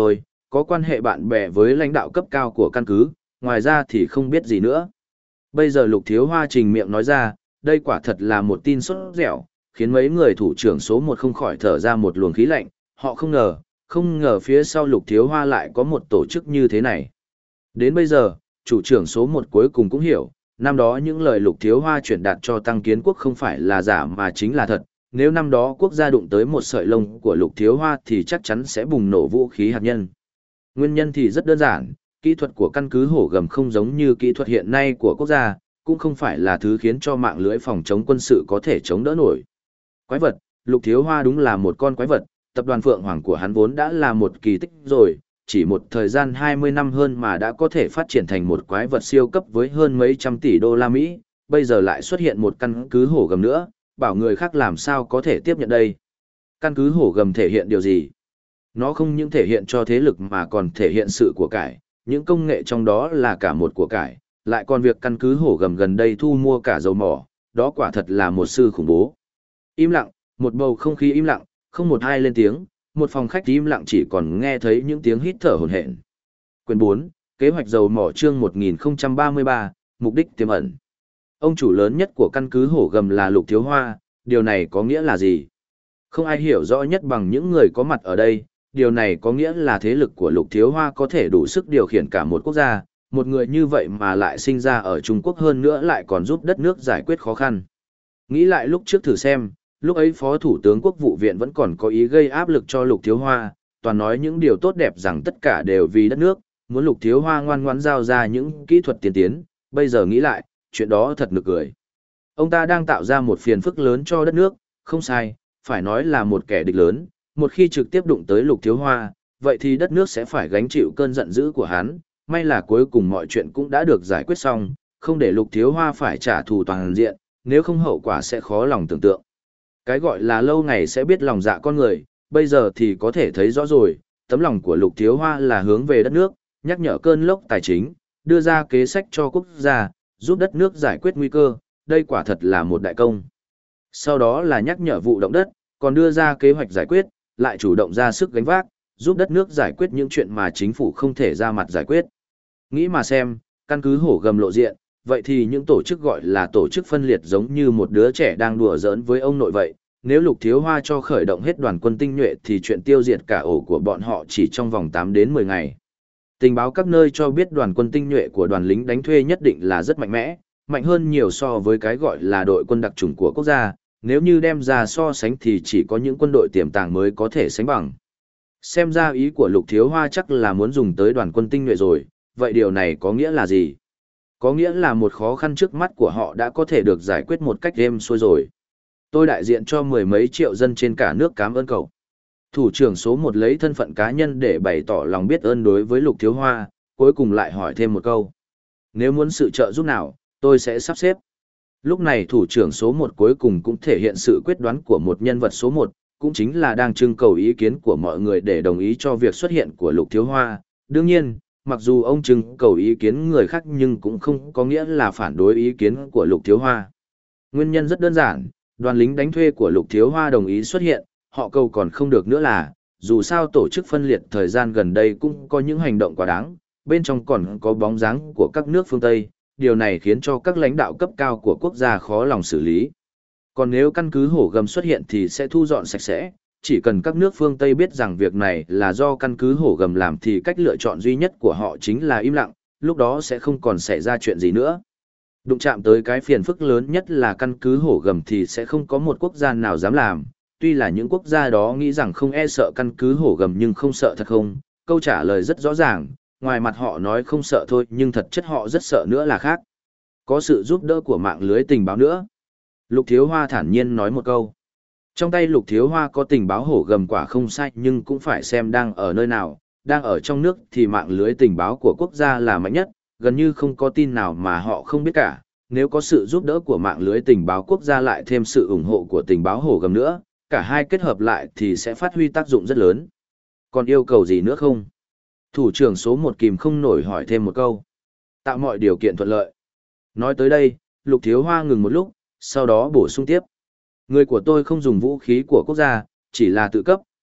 có quan hệ bạn bè với lãnh đạo cấp cao của căn cứ, ngoài ra thì không biết gì nữa. Bây giờ Lục Thiếu Hoa trình miệng nói ra, đây quả thật là một tin sốt dẻo, khiến mấy người thủ trưởng số một không khỏi thở ra một luồng khí lạnh, họ không ngờ, không ngờ phía sau Lục Thiếu Hoa lại có một tổ chức như thế này. Đến bây giờ, chủ trưởng số một cuối cùng cũng hiểu, năm đó những lời Lục Thiếu Hoa chuyển đạt cho Tăng Kiến Quốc không phải là giả mà chính là thật. Nếu năm đó quốc gia đụng tới một sợi lông của Lục Thiếu Hoa thì chắc chắn sẽ bùng nổ vũ khí hạt nhân. Nguyên nhân thì rất đơn giản, kỹ thuật của căn cứ hổ gầm không giống như kỹ thuật hiện nay của quốc gia, cũng không phải là thứ khiến cho mạng lưới phòng chống quân sự có thể chống đỡ nổi. Quái vật, Lục Thiếu Hoa đúng là một con quái vật, tập đoàn Phượng Hoàng của hắn vốn đã là một kỳ tích rồi, chỉ một thời gian hai mươi năm hơn mà đã có thể phát triển thành một quái vật siêu cấp với hơn mấy trăm tỷ đô la Mỹ, bây giờ lại xuất hiện một căn cứ hổ gầm nữa, bảo người khác làm sao có thể tiếp nhận đây. Căn cứ hổ gầm thể hiện điều gì? Nó không những thể hiện cho thế lực mà còn thể hiện sự của cải, những công nghệ trong đó là cả một của cải, lại còn việc căn cứ hổ gầm gần đây thu mua cả dầu mỏ, đó quả thật là một sư khủng bố. Im lặng, một bầu không khí im lặng, không một ai lên tiếng, một phòng khách im lặng chỉ còn nghe thấy những tiếng hít thở hổn hển. Quyền bốn, kế hoạch dầu mỏ chương một nghìn không trăm ba mươi ba, mục đích tiềm ẩn. Ông chủ lớn nhất của căn cứ hổ gầm là Lục Thiếu Hoa, điều này có nghĩa là gì? Không ai hiểu rõ nhất bằng những người có mặt ở đây, điều này có nghĩa là thế lực của Lục Thiếu Hoa có thể đủ sức điều khiển cả một quốc gia, một người như vậy mà lại sinh ra ở Trung Quốc hơn nữa lại còn giúp đất nước giải quyết khó khăn. Nghĩ lại lúc trước thử xem, lúc ấy Phó Thủ tướng Quốc vụ viện vẫn còn có ý gây áp lực cho Lục Thiếu Hoa, toàn nói những điều tốt đẹp rằng tất cả đều vì đất nước, muốn Lục Thiếu Hoa ngoan ngoãn giao ra những kỹ thuật tiên tiến, bây giờ nghĩ lại, chuyện đó thật nực cười. Ông ta đang tạo ra một phiền phức lớn cho đất nước, không sai, phải nói là một kẻ địch lớn, một khi trực tiếp đụng tới Lục Thiếu Hoa, vậy thì đất nước sẽ phải gánh chịu cơn giận dữ của hắn, may là cuối cùng mọi chuyện cũng đã được giải quyết xong, không để Lục Thiếu Hoa phải trả thù toàn diện, nếu không hậu quả sẽ khó lòng tưởng tượng. Cái gọi là lâu ngày sẽ biết lòng dạ con người, bây giờ thì có thể thấy rõ rồi, tấm lòng của Lục Thiếu Hoa là hướng về đất nước, nhắc nhở cơn lốc tài chính, đưa ra kế sách cho quốc gia, giúp đất nước giải quyết nguy cơ, đây quả thật là một đại công. Sau đó là nhắc nhở vụ động đất, còn đưa ra kế hoạch giải quyết, lại chủ động ra sức gánh vác, giúp đất nước giải quyết những chuyện mà chính phủ không thể ra mặt giải quyết. Nghĩ mà xem, căn cứ hổ gầm lộ diện, vậy thì những tổ chức gọi là tổ chức phân liệt giống như một đứa trẻ đang đùa giỡn với ông nội vậy. Nếu Lục Thiếu Hoa cho khởi động hết đoàn quân tinh nhuệ thì chuyện tiêu diệt cả ổ của bọn họ chỉ trong vòng tám đến mười ngày. Tình báo các nơi cho biết đoàn quân tinh nhuệ của đoàn lính đánh thuê nhất định là rất mạnh mẽ, mạnh hơn nhiều so với cái gọi là đội quân đặc chủng của quốc gia, nếu như đem ra so sánh thì chỉ có những quân đội tiềm tàng mới có thể sánh bằng. Xem ra ý của Lục Thiếu Hoa chắc là muốn dùng tới đoàn quân tinh nhuệ rồi, vậy điều này có nghĩa là gì? Có nghĩa là một khó khăn trước mắt của họ đã có thể được giải quyết một cách êm xuôi rồi. Tôi đại diện cho mười mấy triệu dân trên cả nước cảm ơn cậu. Thủ trưởng số một lấy thân phận cá nhân để bày tỏ lòng biết ơn đối với Lục Thiếu Hoa, cuối cùng lại hỏi thêm một câu. Nếu muốn sự trợ giúp nào, tôi sẽ sắp xếp. Lúc này thủ trưởng số một cuối cùng cũng thể hiện sự quyết đoán của một nhân vật số một, cũng chính là đang trưng cầu ý kiến của mọi người để đồng ý cho việc xuất hiện của Lục Thiếu Hoa. Đương nhiên, mặc dù ông trưng cầu ý kiến người khác nhưng cũng không có nghĩa là phản đối ý kiến của Lục Thiếu Hoa. Nguyên nhân rất đơn giản, đoàn lính đánh thuê của Lục Thiếu Hoa đồng ý xuất hiện, họ cầu còn không được nữa là, dù sao tổ chức phân liệt thời gian gần đây cũng có những hành động quá đáng, bên trong còn có bóng dáng của các nước phương Tây, điều này khiến cho các lãnh đạo cấp cao của quốc gia khó lòng xử lý. Còn nếu căn cứ hổ gầm xuất hiện thì sẽ thu dọn sạch sẽ, chỉ cần các nước phương Tây biết rằng việc này là do căn cứ hổ gầm làm thì cách lựa chọn duy nhất của họ chính là im lặng, lúc đó sẽ không còn xảy ra chuyện gì nữa. Đụng chạm tới cái phiền phức lớn nhất là căn cứ hổ gầm thì sẽ không có một quốc gia nào dám làm, tuy là những quốc gia đó nghĩ rằng không e sợ căn cứ hổ gầm nhưng không sợ thật không, câu trả lời rất rõ ràng, ngoài mặt họ nói không sợ thôi nhưng thật chất họ rất sợ nữa là khác. Có sự giúp đỡ của mạng lưới tình báo nữa. Lục Thiếu Hoa thản nhiên nói một câu. Trong tay Lục Thiếu Hoa có tình báo hổ gầm quả không sai nhưng cũng phải xem đang ở nơi nào, đang ở trong nước thì mạng lưới tình báo của quốc gia là mạnh nhất, gần như không có tin nào mà họ không biết cả. Nếu có sự giúp đỡ của mạng lưới tình báo quốc gia lại thêm sự ủng hộ của tình báo hổ gầm nữa, cả hai kết hợp lại thì sẽ phát huy tác dụng rất lớn. Còn yêu cầu gì nữa không? Thủ trưởng số một kìm không nổi hỏi thêm một câu. Tạo mọi điều kiện thuận lợi. Nói tới đây, Lục Thiếu Hoa ngừng một lúc, sau đó bổ sung tiếp. Người của tôi không dùng vũ khí của quốc gia, chỉ là tự cấp,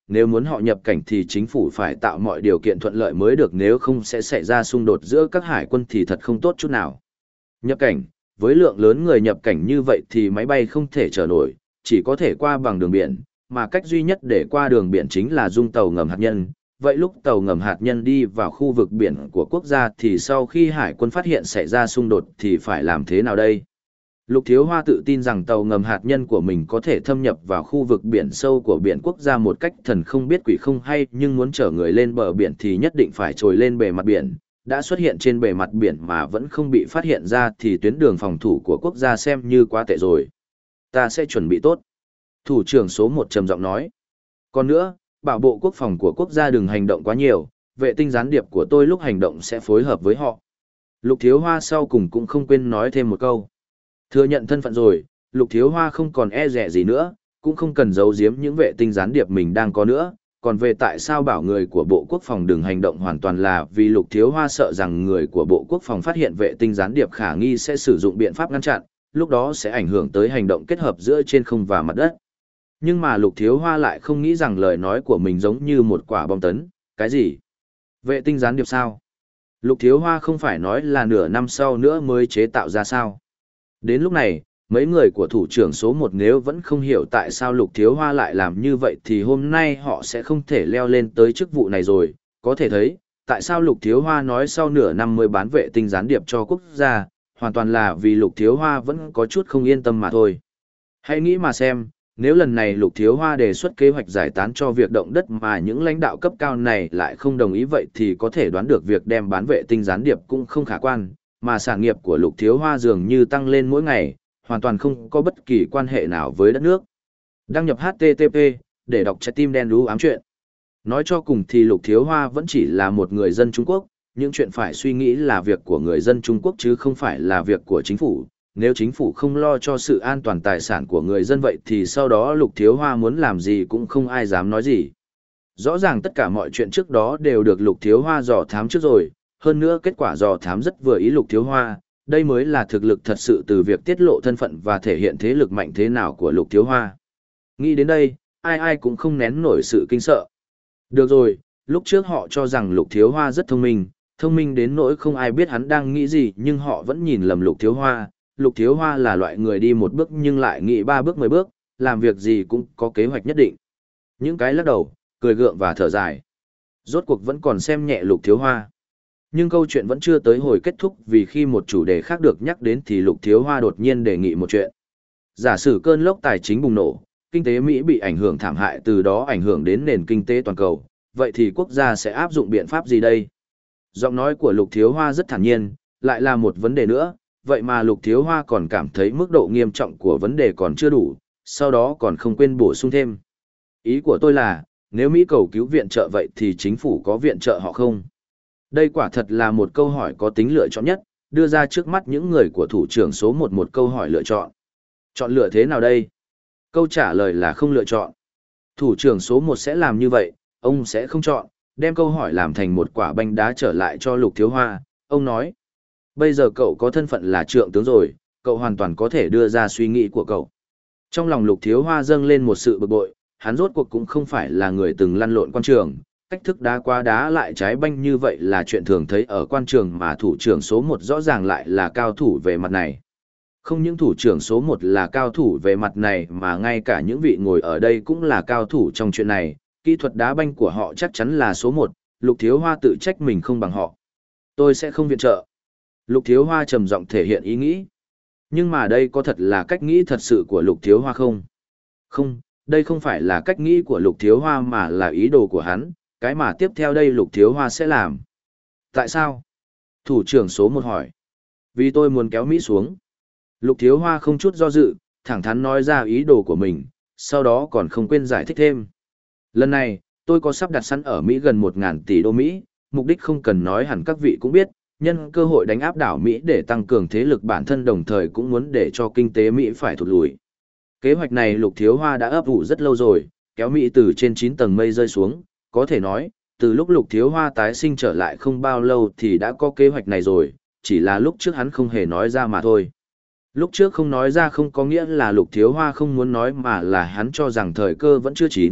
nếu muốn họ nhập cảnh thì chính phủ phải tạo mọi điều kiện thuận lợi mới được, nếu không sẽ xảy ra xung đột giữa các hải quân thì thật không tốt chút nào. Nhập cảnh, với lượng lớn người nhập cảnh như vậy thì máy bay không thể chở nổi, chỉ có thể qua bằng đường biển, mà cách duy nhất để qua đường biển chính là dung tàu ngầm hạt nhân. Vậy lúc tàu ngầm hạt nhân đi vào khu vực biển của quốc gia thì sau khi hải quân phát hiện xảy ra xung đột thì phải làm thế nào đây? Lục Thiếu Hoa tự tin rằng tàu ngầm hạt nhân của mình có thể thâm nhập vào khu vực biển sâu của biển quốc gia một cách thần không biết quỷ không hay, nhưng muốn chở người lên bờ biển thì nhất định phải trồi lên bề mặt biển. Đã xuất hiện trên bề mặt biển mà vẫn không bị phát hiện ra thì tuyến đường phòng thủ của quốc gia xem như quá tệ rồi. Ta sẽ chuẩn bị tốt. Thủ trưởng số một trầm giọng nói. Còn nữa, bảo bộ quốc phòng của quốc gia đừng hành động quá nhiều, vệ tinh gián điệp của tôi lúc hành động sẽ phối hợp với họ. Lục Thiếu Hoa sau cùng cũng không quên nói thêm một câu. Thừa nhận thân phận rồi, Lục Thiếu Hoa không còn e dè gì nữa, cũng không cần giấu giếm những vệ tinh gián điệp mình đang có nữa. Còn về tại sao bảo người của Bộ Quốc phòng đừng hành động hoàn toàn là vì Lục Thiếu Hoa sợ rằng người của Bộ Quốc phòng phát hiện vệ tinh gián điệp khả nghi sẽ sử dụng biện pháp ngăn chặn, lúc đó sẽ ảnh hưởng tới hành động kết hợp giữa trên không và mặt đất. Nhưng mà Lục Thiếu Hoa lại không nghĩ rằng lời nói của mình giống như một quả bom tấn. Cái gì? Vệ tinh gián điệp sao? Lục Thiếu Hoa không phải nói là nửa năm sau nữa mới chế tạo ra sao? Đến lúc này, mấy người của thủ trưởng số một nếu vẫn không hiểu tại sao Lục Thiếu Hoa lại làm như vậy thì hôm nay họ sẽ không thể leo lên tới chức vụ này rồi. Có thể thấy, tại sao Lục Thiếu Hoa nói sau nửa năm mới bán vệ tinh gián điệp cho quốc gia, hoàn toàn là vì Lục Thiếu Hoa vẫn có chút không yên tâm mà thôi. Hãy nghĩ mà xem, nếu lần này Lục Thiếu Hoa đề xuất kế hoạch giải tán cho việc động đất mà những lãnh đạo cấp cao này lại không đồng ý vậy thì có thể đoán được việc đem bán vệ tinh gián điệp cũng không khả quan, mà sản nghiệp của Lục Thiếu Hoa dường như tăng lên mỗi ngày, hoàn toàn không có bất kỳ quan hệ nào với đất nước. Đăng nhập hát tê tê pê để đọc trái tim đen đú ám chuyện. Nói cho cùng thì Lục Thiếu Hoa vẫn chỉ là một người dân Trung Quốc, những chuyện phải suy nghĩ là việc của người dân Trung Quốc chứ không phải là việc của chính phủ. Nếu chính phủ không lo cho sự an toàn tài sản của người dân vậy thì sau đó Lục Thiếu Hoa muốn làm gì cũng không ai dám nói gì. Rõ ràng tất cả mọi chuyện trước đó đều được Lục Thiếu Hoa dò thám trước rồi, hơn nữa kết quả dò thám rất vừa ý Lục Thiếu Hoa, đây mới là thực lực thật sự từ việc tiết lộ thân phận và thể hiện thế lực mạnh thế nào của Lục Thiếu Hoa. Nghĩ đến đây, ai ai cũng không nén nổi sự kinh sợ. Được rồi, lúc trước họ cho rằng Lục Thiếu Hoa rất thông minh, thông minh đến nỗi không ai biết hắn đang nghĩ gì nhưng họ vẫn nhìn lầm Lục Thiếu Hoa. Lục Thiếu Hoa là loại người đi một bước nhưng lại nghĩ ba bước mười bước, làm việc gì cũng có kế hoạch nhất định. Những cái lắc đầu, cười gượng và thở dài. Rốt cuộc vẫn còn xem nhẹ Lục Thiếu Hoa. Nhưng câu chuyện vẫn chưa tới hồi kết thúc vì khi một chủ đề khác được nhắc đến thì Lục Thiếu Hoa đột nhiên đề nghị một chuyện. Giả sử cơn lốc tài chính bùng nổ, kinh tế Mỹ bị ảnh hưởng thảm hại từ đó ảnh hưởng đến nền kinh tế toàn cầu, vậy thì quốc gia sẽ áp dụng biện pháp gì đây? Giọng nói của Lục Thiếu Hoa rất thản nhiên, lại là một vấn đề nữa, vậy mà Lục Thiếu Hoa còn cảm thấy mức độ nghiêm trọng của vấn đề còn chưa đủ, sau đó còn không quên bổ sung thêm. Ý của tôi là, nếu Mỹ cầu cứu viện trợ vậy thì chính phủ có viện trợ họ không? Đây quả thật là một câu hỏi có tính lựa chọn nhất, đưa ra trước mắt những người của thủ trưởng số một một câu hỏi lựa chọn. Chọn lựa thế nào đây? Câu trả lời là không lựa chọn. Thủ trưởng số một sẽ làm như vậy, ông sẽ không chọn, đem câu hỏi làm thành một quả banh đá trở lại cho Lục Thiếu Hoa, ông nói. Bây giờ cậu có thân phận là trượng tướng rồi, cậu hoàn toàn có thể đưa ra suy nghĩ của cậu. Trong lòng Lục Thiếu Hoa dâng lên một sự bực bội, hắn rốt cuộc cũng không phải là người từng lăn lộn quan trường, cách thức đá qua đá lại trái banh như vậy là chuyện thường thấy ở quan trường mà thủ trưởng số một rõ ràng lại là cao thủ về mặt này. Không những thủ trưởng số một là cao thủ về mặt này mà ngay cả những vị ngồi ở đây cũng là cao thủ trong chuyện này, kỹ thuật đá banh của họ chắc chắn là số một, Lục Thiếu Hoa tự trách mình không bằng họ. Tôi sẽ không viện trợ. Lục Thiếu Hoa trầm giọng thể hiện ý nghĩ. Nhưng mà đây có thật là cách nghĩ thật sự của Lục Thiếu Hoa không? Không, đây không phải là cách nghĩ của Lục Thiếu Hoa mà là ý đồ của hắn, cái mà tiếp theo đây Lục Thiếu Hoa sẽ làm. Tại sao? Thủ trưởng số một hỏi. Vì tôi muốn kéo Mỹ xuống. Lục Thiếu Hoa không chút do dự, thẳng thắn nói ra ý đồ của mình, sau đó còn không quên giải thích thêm. Lần này, tôi có sắp đặt sẵn ở Mỹ gần một nghìn tỷ đô Mỹ, mục đích không cần nói hẳn các vị cũng biết, nhân cơ hội đánh áp đảo Mỹ để tăng cường thế lực bản thân đồng thời cũng muốn để cho kinh tế Mỹ phải thụt lùi. Kế hoạch này Lục Thiếu Hoa đã ấp ủ rất lâu rồi, kéo Mỹ từ trên chín tầng mây rơi xuống, có thể nói, từ lúc Lục Thiếu Hoa tái sinh trở lại không bao lâu thì đã có kế hoạch này rồi, chỉ là lúc trước hắn không hề nói ra mà thôi. Lúc trước không nói ra không có nghĩa là Lục Thiếu Hoa không muốn nói mà là hắn cho rằng thời cơ vẫn chưa chín,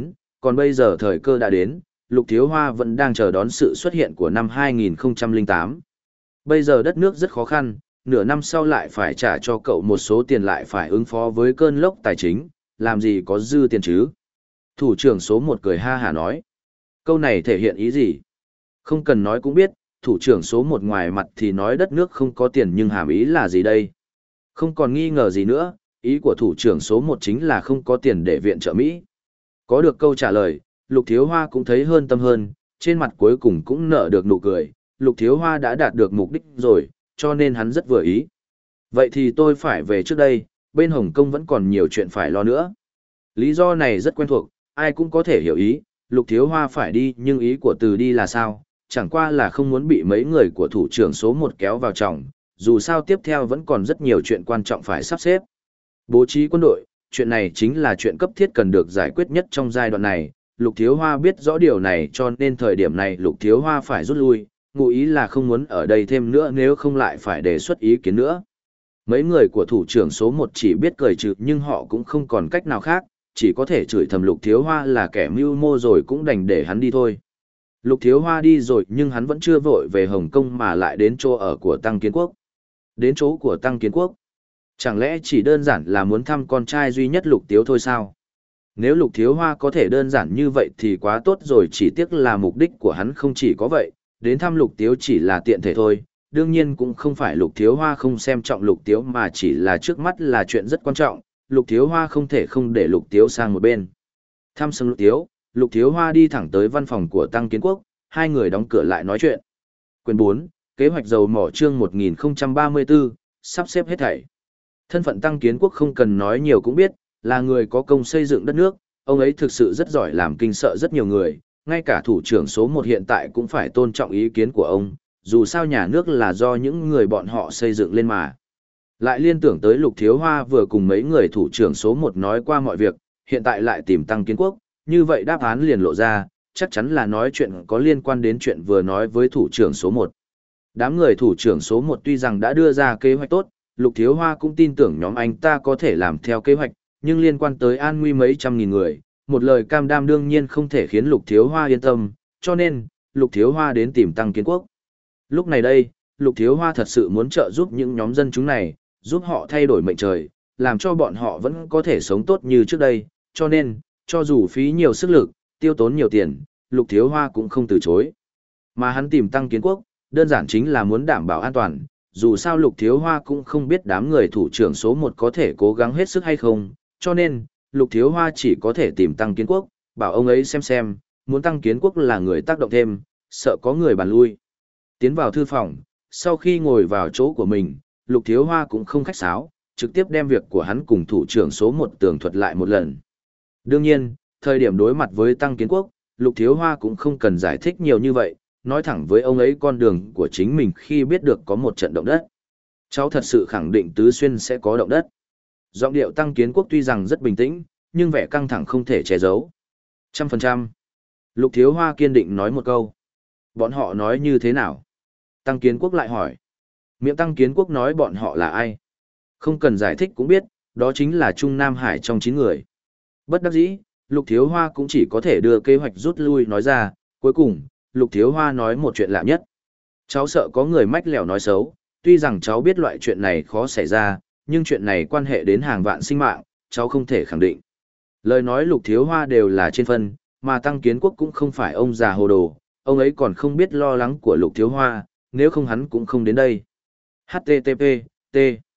còn bây giờ thời cơ đã đến, Lục Thiếu Hoa vẫn đang chờ đón sự xuất hiện của năm hai nghìn không trăm lẻ tám. Bây giờ đất nước rất khó khăn, nửa năm sau lại phải trả cho cậu một số tiền lại phải ứng phó với cơn lốc tài chính, làm gì có dư tiền chứ? Thủ trưởng số một cười ha hả nói. Câu này thể hiện ý gì? Không cần nói cũng biết, thủ trưởng số một ngoài mặt thì nói đất nước không có tiền nhưng hàm ý là gì đây? Không còn nghi ngờ gì nữa, ý của thủ trưởng số một chính là không có tiền để viện trợ Mỹ. Có được câu trả lời, Lục Thiếu Hoa cũng thấy hơn tâm hơn, trên mặt cuối cùng cũng nở được nụ cười, Lục Thiếu Hoa đã đạt được mục đích rồi, cho nên hắn rất vừa ý. Vậy thì tôi phải về trước đây, bên Hồng Kông vẫn còn nhiều chuyện phải lo nữa. Lý do này rất quen thuộc, ai cũng có thể hiểu ý, Lục Thiếu Hoa phải đi nhưng ý của từ đi là sao, chẳng qua là không muốn bị mấy người của thủ trưởng số một kéo vào trọng, dù sao tiếp theo vẫn còn rất nhiều chuyện quan trọng phải sắp xếp. Bố trí quân đội, chuyện này chính là chuyện cấp thiết cần được giải quyết nhất trong giai đoạn này, Lục Thiếu Hoa biết rõ điều này cho nên thời điểm này Lục Thiếu Hoa phải rút lui, ngụ ý là không muốn ở đây thêm nữa nếu không lại phải đề xuất ý kiến nữa. Mấy người của thủ trưởng số một chỉ biết cười trừ nhưng họ cũng không còn cách nào khác, chỉ có thể chửi thầm Lục Thiếu Hoa là kẻ mưu mô rồi cũng đành để hắn đi thôi. Lục Thiếu Hoa đi rồi nhưng hắn vẫn chưa vội về Hồng Kông mà lại đến chỗ ở của Tăng Kiến Quốc. Đến chỗ của Tăng Kiến Quốc. Chẳng lẽ chỉ đơn giản là muốn thăm con trai duy nhất Lục Tiếu thôi sao? Nếu Lục Thiếu Hoa có thể đơn giản như vậy thì quá tốt rồi, chỉ tiếc là mục đích của hắn không chỉ có vậy, đến thăm Lục Tiếu chỉ là tiện thể thôi. Đương nhiên cũng không phải Lục Thiếu Hoa không xem trọng Lục Tiếu mà chỉ là trước mắt là chuyện rất quan trọng, Lục Thiếu Hoa không thể không để Lục Tiếu sang một bên. Thăm xong Lục Tiếu, Lục Thiếu Hoa đi thẳng tới văn phòng của Tăng Kiến Quốc, hai người đóng cửa lại nói chuyện. Quyền bốn, kế hoạch dầu mỏ chương một nghìn không trăm ba mươi tư, sắp xếp hết thảy. Thân phận Tăng Kiến Quốc không cần nói nhiều cũng biết, là người có công xây dựng đất nước, ông ấy thực sự rất giỏi làm kinh sợ rất nhiều người, ngay cả thủ trưởng số một hiện tại cũng phải tôn trọng ý kiến của ông, dù sao nhà nước là do những người bọn họ xây dựng lên mà. Lại liên tưởng tới Lục Thiếu Hoa vừa cùng mấy người thủ trưởng số một nói qua mọi việc, hiện tại lại tìm Tăng Kiến Quốc, như vậy đáp án liền lộ ra, chắc chắn là nói chuyện có liên quan đến chuyện vừa nói với thủ trưởng số một. Đám người thủ trưởng số một tuy rằng đã đưa ra kế hoạch tốt, Lục Thiếu Hoa cũng tin tưởng nhóm anh ta có thể làm theo kế hoạch, nhưng liên quan tới an nguy mấy trăm nghìn người, một lời cam đoan đương nhiên không thể khiến Lục Thiếu Hoa yên tâm, cho nên, Lục Thiếu Hoa đến tìm Tăng Kiến Quốc. Lúc này đây, Lục Thiếu Hoa thật sự muốn trợ giúp những nhóm dân chúng này, giúp họ thay đổi mệnh trời, làm cho bọn họ vẫn có thể sống tốt như trước đây, cho nên, cho dù phí nhiều sức lực, tiêu tốn nhiều tiền, Lục Thiếu Hoa cũng không từ chối. Mà hắn tìm Tăng Kiến Quốc, đơn giản chính là muốn đảm bảo an toàn, dù sao Lục Thiếu Hoa cũng không biết đám người thủ trưởng số một có thể cố gắng hết sức hay không, cho nên, Lục Thiếu Hoa chỉ có thể tìm Tăng Kiến Quốc, bảo ông ấy xem xem, muốn Tăng Kiến Quốc là người tác động thêm, sợ có người bàn lui. Tiến vào thư phòng, sau khi ngồi vào chỗ của mình, Lục Thiếu Hoa cũng không khách sáo, trực tiếp đem việc của hắn cùng thủ trưởng số một tường thuật lại một lần. Đương nhiên, thời điểm đối mặt với Tăng Kiến Quốc, Lục Thiếu Hoa cũng không cần giải thích nhiều như vậy, nói thẳng với ông ấy con đường của chính mình khi biết được có một trận động đất. Cháu thật sự khẳng định Tứ Xuyên sẽ có động đất. Giọng điệu Tăng Kiến Quốc tuy rằng rất bình tĩnh, nhưng vẻ căng thẳng không thể che giấu. Trăm phần trăm. Lục Thiếu Hoa kiên định nói một câu. Bọn họ nói như thế nào? Tăng Kiến Quốc lại hỏi. Miệng Tăng Kiến Quốc nói bọn họ là ai? Không cần giải thích cũng biết, đó chính là Trung Nam Hải trong chín người. Bất đắc dĩ, Lục Thiếu Hoa cũng chỉ có thể đưa kế hoạch rút lui nói ra, cuối cùng, Lục Thiếu Hoa nói một chuyện lạ nhất. Cháu sợ có người mách lẻo nói xấu, tuy rằng cháu biết loại chuyện này khó xảy ra, nhưng chuyện này quan hệ đến hàng vạn sinh mạng, cháu không thể khẳng định. Lời nói Lục Thiếu Hoa đều là trên phân, mà Tăng Kiến Quốc cũng không phải ông già hồ đồ, ông ấy còn không biết lo lắng của Lục Thiếu Hoa, nếu không hắn cũng không đến đây. hát tê tê pê, T.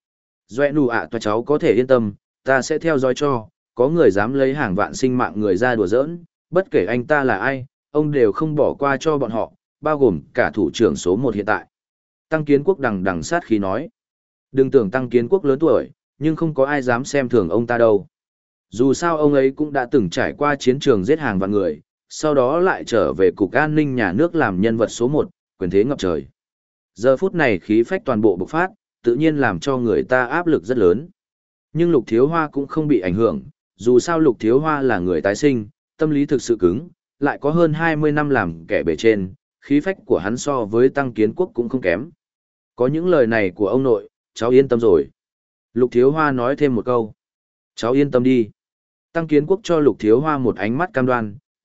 Doẹ nụ ạ toa cháu có thể yên tâm, ta sẽ theo dõi cho, có người dám lấy hàng vạn sinh mạng người ra đùa giỡn, bất kể anh ta là ai, ông đều không bỏ qua cho bọn họ, bao gồm cả thủ trưởng số một hiện tại. Tăng Kiến Quốc đằng đằng sát khí nói. Đừng tưởng Tăng Kiến Quốc lớn tuổi, nhưng không có ai dám xem thường ông ta đâu. Dù sao ông ấy cũng đã từng trải qua chiến trường giết hàng vạn người, sau đó lại trở về Cục An ninh Nhà nước làm nhân vật số một, quyền thế ngập trời. Giờ phút này khí phách toàn bộ bộc phát, tự nhiên làm cho người ta áp lực rất lớn. Nhưng Lục Thiếu Hoa cũng không bị ảnh hưởng, dù sao Lục Thiếu Hoa là người tái sinh, tâm lý thực sự cứng, lại có hơn hai mươi năm làm kẻ bề trên, khí phách của hắn so với Tăng Kiến Quốc cũng không kém. Có những lời này của ông nội, cháu yên tâm rồi. Lục Thiếu Hoa nói thêm một câu. Cháu yên tâm đi. Tăng Kiến Quốc cho Lục Thiếu Hoa một ánh mắt cam đoan,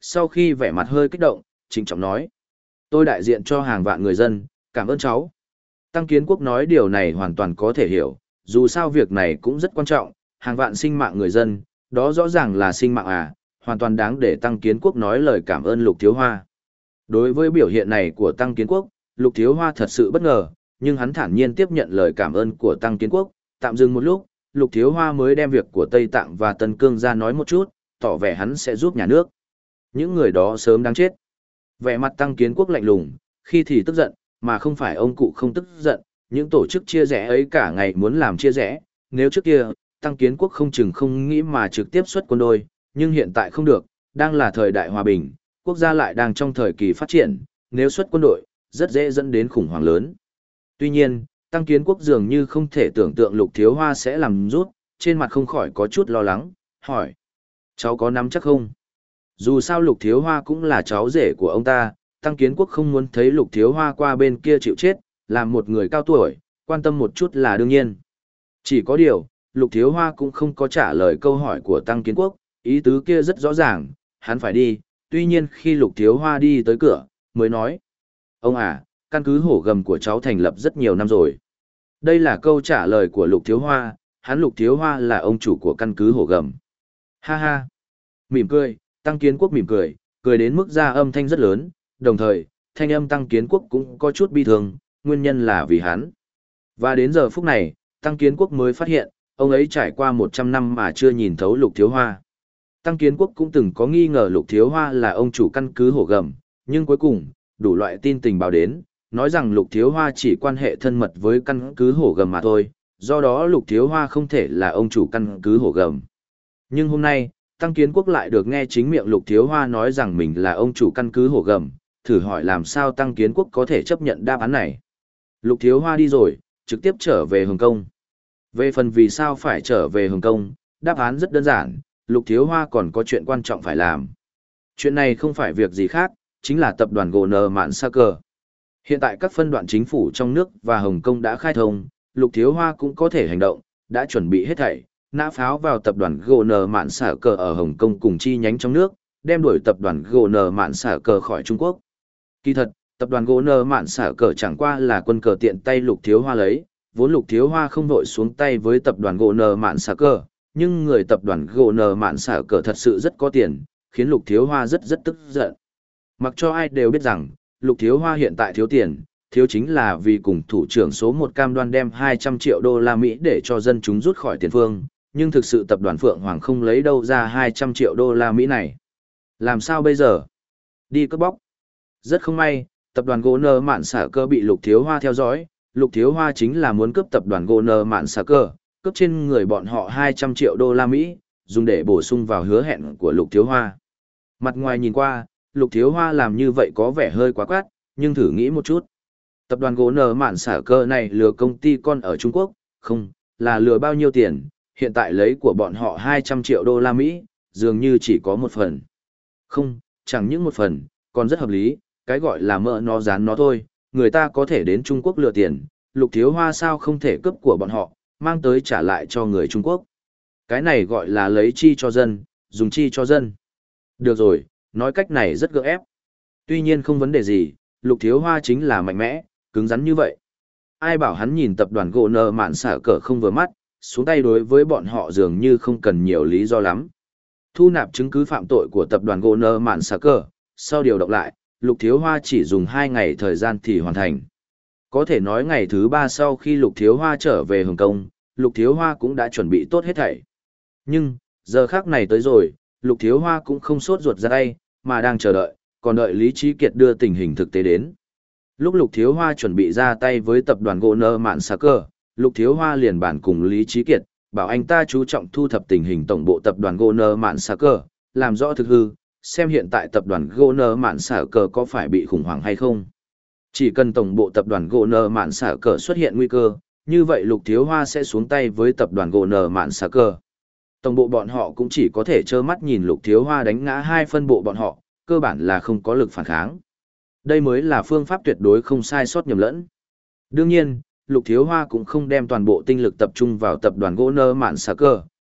sau khi vẻ mặt hơi kích động, trịnh trọng nói. Tôi đại diện cho hàng vạn người dân, cảm ơn cháu. Tăng Kiến Quốc nói điều này hoàn toàn có thể hiểu, dù sao việc này cũng rất quan trọng, hàng vạn sinh mạng người dân, đó rõ ràng là sinh mạng à, hoàn toàn đáng để Tăng Kiến Quốc nói lời cảm ơn Lục Thiếu Hoa. Đối với biểu hiện này của Tăng Kiến Quốc, Lục Thiếu Hoa thật sự bất ngờ, nhưng hắn thản nhiên tiếp nhận lời cảm ơn của Tăng Kiến Quốc, tạm dừng một lúc, Lục Thiếu Hoa mới đem việc của Tây Tạng và Tân Cương ra nói một chút, tỏ vẻ hắn sẽ giúp nhà nước. Những người đó sớm đáng chết. Vẻ mặt Tăng Kiến Quốc lạnh lùng, khi thì tức giận, mà không phải ông cụ không tức giận, những tổ chức chia rẽ ấy cả ngày muốn làm chia rẽ, nếu trước kia, Tăng Kiến Quốc không chừng không nghĩ mà trực tiếp xuất quân đội, nhưng hiện tại không được, đang là thời đại hòa bình, quốc gia lại đang trong thời kỳ phát triển, nếu xuất quân đội, rất dễ dẫn đến khủng hoảng lớn. Tuy nhiên, Tăng Kiến Quốc dường như không thể tưởng tượng Lục Thiếu Hoa sẽ làm rút, trên mặt không khỏi có chút lo lắng, hỏi. Cháu có nắm chắc không? Dù sao Lục Thiếu Hoa cũng là cháu rể của ông ta, Tăng Kiến Quốc không muốn thấy Lục Thiếu Hoa qua bên kia chịu chết, làm một người cao tuổi, quan tâm một chút là đương nhiên. Chỉ có điều, Lục Thiếu Hoa cũng không có trả lời câu hỏi của Tăng Kiến Quốc, ý tứ kia rất rõ ràng, hắn phải đi, tuy nhiên khi Lục Thiếu Hoa đi tới cửa, mới nói. Ông à, căn cứ hổ gầm của cháu thành lập rất nhiều năm rồi. Đây là câu trả lời của Lục Thiếu Hoa, hắn Lục Thiếu Hoa là ông chủ của căn cứ hổ gầm. Ha ha. Mỉm cười, Tăng Kiến Quốc mỉm cười, cười đến mức ra âm thanh rất lớn, đồng thời, thanh âm Tăng Kiến Quốc cũng có chút bi thương, nguyên nhân là vì hắn. Và đến giờ phút này, Tăng Kiến Quốc mới phát hiện, ông ấy trải qua một trăm năm mà chưa nhìn thấu Lục Thiếu Hoa. Tăng Kiến Quốc cũng từng có nghi ngờ Lục Thiếu Hoa là ông chủ căn cứ hổ gầm, nhưng cuối cùng, đủ loại tin tình báo đến, nói rằng Lục Thiếu Hoa chỉ quan hệ thân mật với căn cứ hổ gầm mà thôi, do đó Lục Thiếu Hoa không thể là ông chủ căn cứ hổ gầm. Nhưng hôm nay, Tăng Kiến Quốc lại được nghe chính miệng Lục Thiếu Hoa nói rằng mình là ông chủ căn cứ hổ gầm, thử hỏi làm sao Tăng Kiến Quốc có thể chấp nhận đáp án này. Lục Thiếu Hoa đi rồi, trực tiếp trở về Hồng Kông. Về phần vì sao phải trở về Hồng Kông, đáp án rất đơn giản, Lục Thiếu Hoa còn có chuyện quan trọng phải làm. Chuyện này không phải việc gì khác, chính là tập đoàn gờ en Mạn Sa Cờ. Hiện tại các phân đoạn chính phủ trong nước và Hồng Kông đã khai thông, Lục Thiếu Hoa cũng có thể hành động, đã chuẩn bị hết thảy, nã pháo vào tập đoàn gờ en Mạn Sa Cờ ở Hồng Kông cùng chi nhánh trong nước, đem đuổi tập đoàn gờ en Mạn Sa Cờ khỏi Trung Quốc. Kỳ thật, tập đoàn gờ en Mạn Sa Cờ chẳng qua là quân cờ tiện tay Lục Thiếu Hoa lấy, vốn Lục Thiếu Hoa không vội xuống tay với tập đoàn gờ en Mạn Sa Cờ, nhưng người tập đoàn gờ en Mạn Sa Cờ thật sự rất có tiền, khiến Lục Thiếu Hoa rất rất tức giận. Mặc cho ai đều biết rằng, Lục Thiếu Hoa hiện tại thiếu tiền, thiếu chính là vì cùng thủ trưởng số một cam đoan đem hai trăm triệu đô la Mỹ để cho dân chúng rút khỏi tiền phương, nhưng thực sự tập đoàn Phượng Hoàng không lấy đâu ra hai trăm triệu đô la Mỹ này. Làm sao bây giờ? Đi cướp bóc. Rất không may, tập đoàn gỗ nơ mạn xả cơ bị Lục Thiếu Hoa theo dõi, Lục Thiếu Hoa chính là muốn cướp tập đoàn gỗ nơ mạn xả cơ, cướp trên người bọn họ hai trăm triệu đô la Mỹ, dùng để bổ sung vào hứa hẹn của Lục Thiếu Hoa. Mặt ngoài nhìn qua, Lục Thiếu Hoa làm như vậy có vẻ hơi quá quát, nhưng thử nghĩ một chút. Tập đoàn gỗ nở mạn xả cơ này lừa công ty con ở Trung Quốc, không, là lừa bao nhiêu tiền, hiện tại lấy của bọn họ hai trăm triệu đô la Mỹ, dường như chỉ có một phần. Không, chẳng những một phần, còn rất hợp lý, cái gọi là mỡ nó dán nó thôi, người ta có thể đến Trung Quốc lừa tiền, Lục Thiếu Hoa sao không thể cướp của bọn họ, mang tới trả lại cho người Trung Quốc. Cái này gọi là lấy chi cho dân, dùng chi cho dân. Được rồi, nói cách này rất gượng ép. Tuy nhiên không vấn đề gì, Lục Thiếu Hoa chính là mạnh mẽ, cứng rắn như vậy. Ai bảo hắn nhìn tập đoàn gỗ nợ mạn xả cờ không vừa mắt, xuống tay đối với bọn họ dường như không cần nhiều lý do lắm. Thu nạp chứng cứ phạm tội của tập đoàn gỗ nợ mạn xả cờ, sau điều động lại, Lục Thiếu Hoa chỉ dùng hai ngày thời gian thì hoàn thành. Có thể nói ngày thứ ba sau khi Lục Thiếu Hoa trở về Hồng Kông, Lục Thiếu Hoa cũng đã chuẩn bị tốt hết thảy. Nhưng, giờ khác này tới rồi, Lục Thiếu Hoa cũng không sốt ruột ra tay, mà đang chờ đợi, còn đợi Lý Trí Kiệt đưa tình hình thực tế đến. Lúc Lục Thiếu Hoa chuẩn bị ra tay với tập đoàn gỗ nợ mạn xả cờ, Lục Thiếu Hoa liền bàn cùng Lý Trí Kiệt, bảo anh ta chú trọng thu thập tình hình tổng bộ tập đoàn gỗ nợ mạn xả cờ, làm rõ thực hư, xem hiện tại tập đoàn gỗ nợ mạn xả cờ có phải bị khủng hoảng hay không. Chỉ cần tổng bộ tập đoàn gỗ nợ mạn xả cờ xuất hiện nguy cơ, như vậy Lục Thiếu Hoa sẽ xuống tay với tập đoàn gỗ nợ mạn xả cờ. Tổng bộ bọn họ cũng chỉ có thể trơ mắt nhìn Lục Thiếu Hoa đánh ngã hai phân bộ bọn họ, cơ bản là không có lực phản kháng. Đây mới là phương pháp tuyệt đối không sai sót nhầm lẫn. Đương nhiên, Lục Thiếu Hoa cũng không đem toàn bộ tinh lực tập trung vào tập đoàn gỗ nợ mạn xả cờ,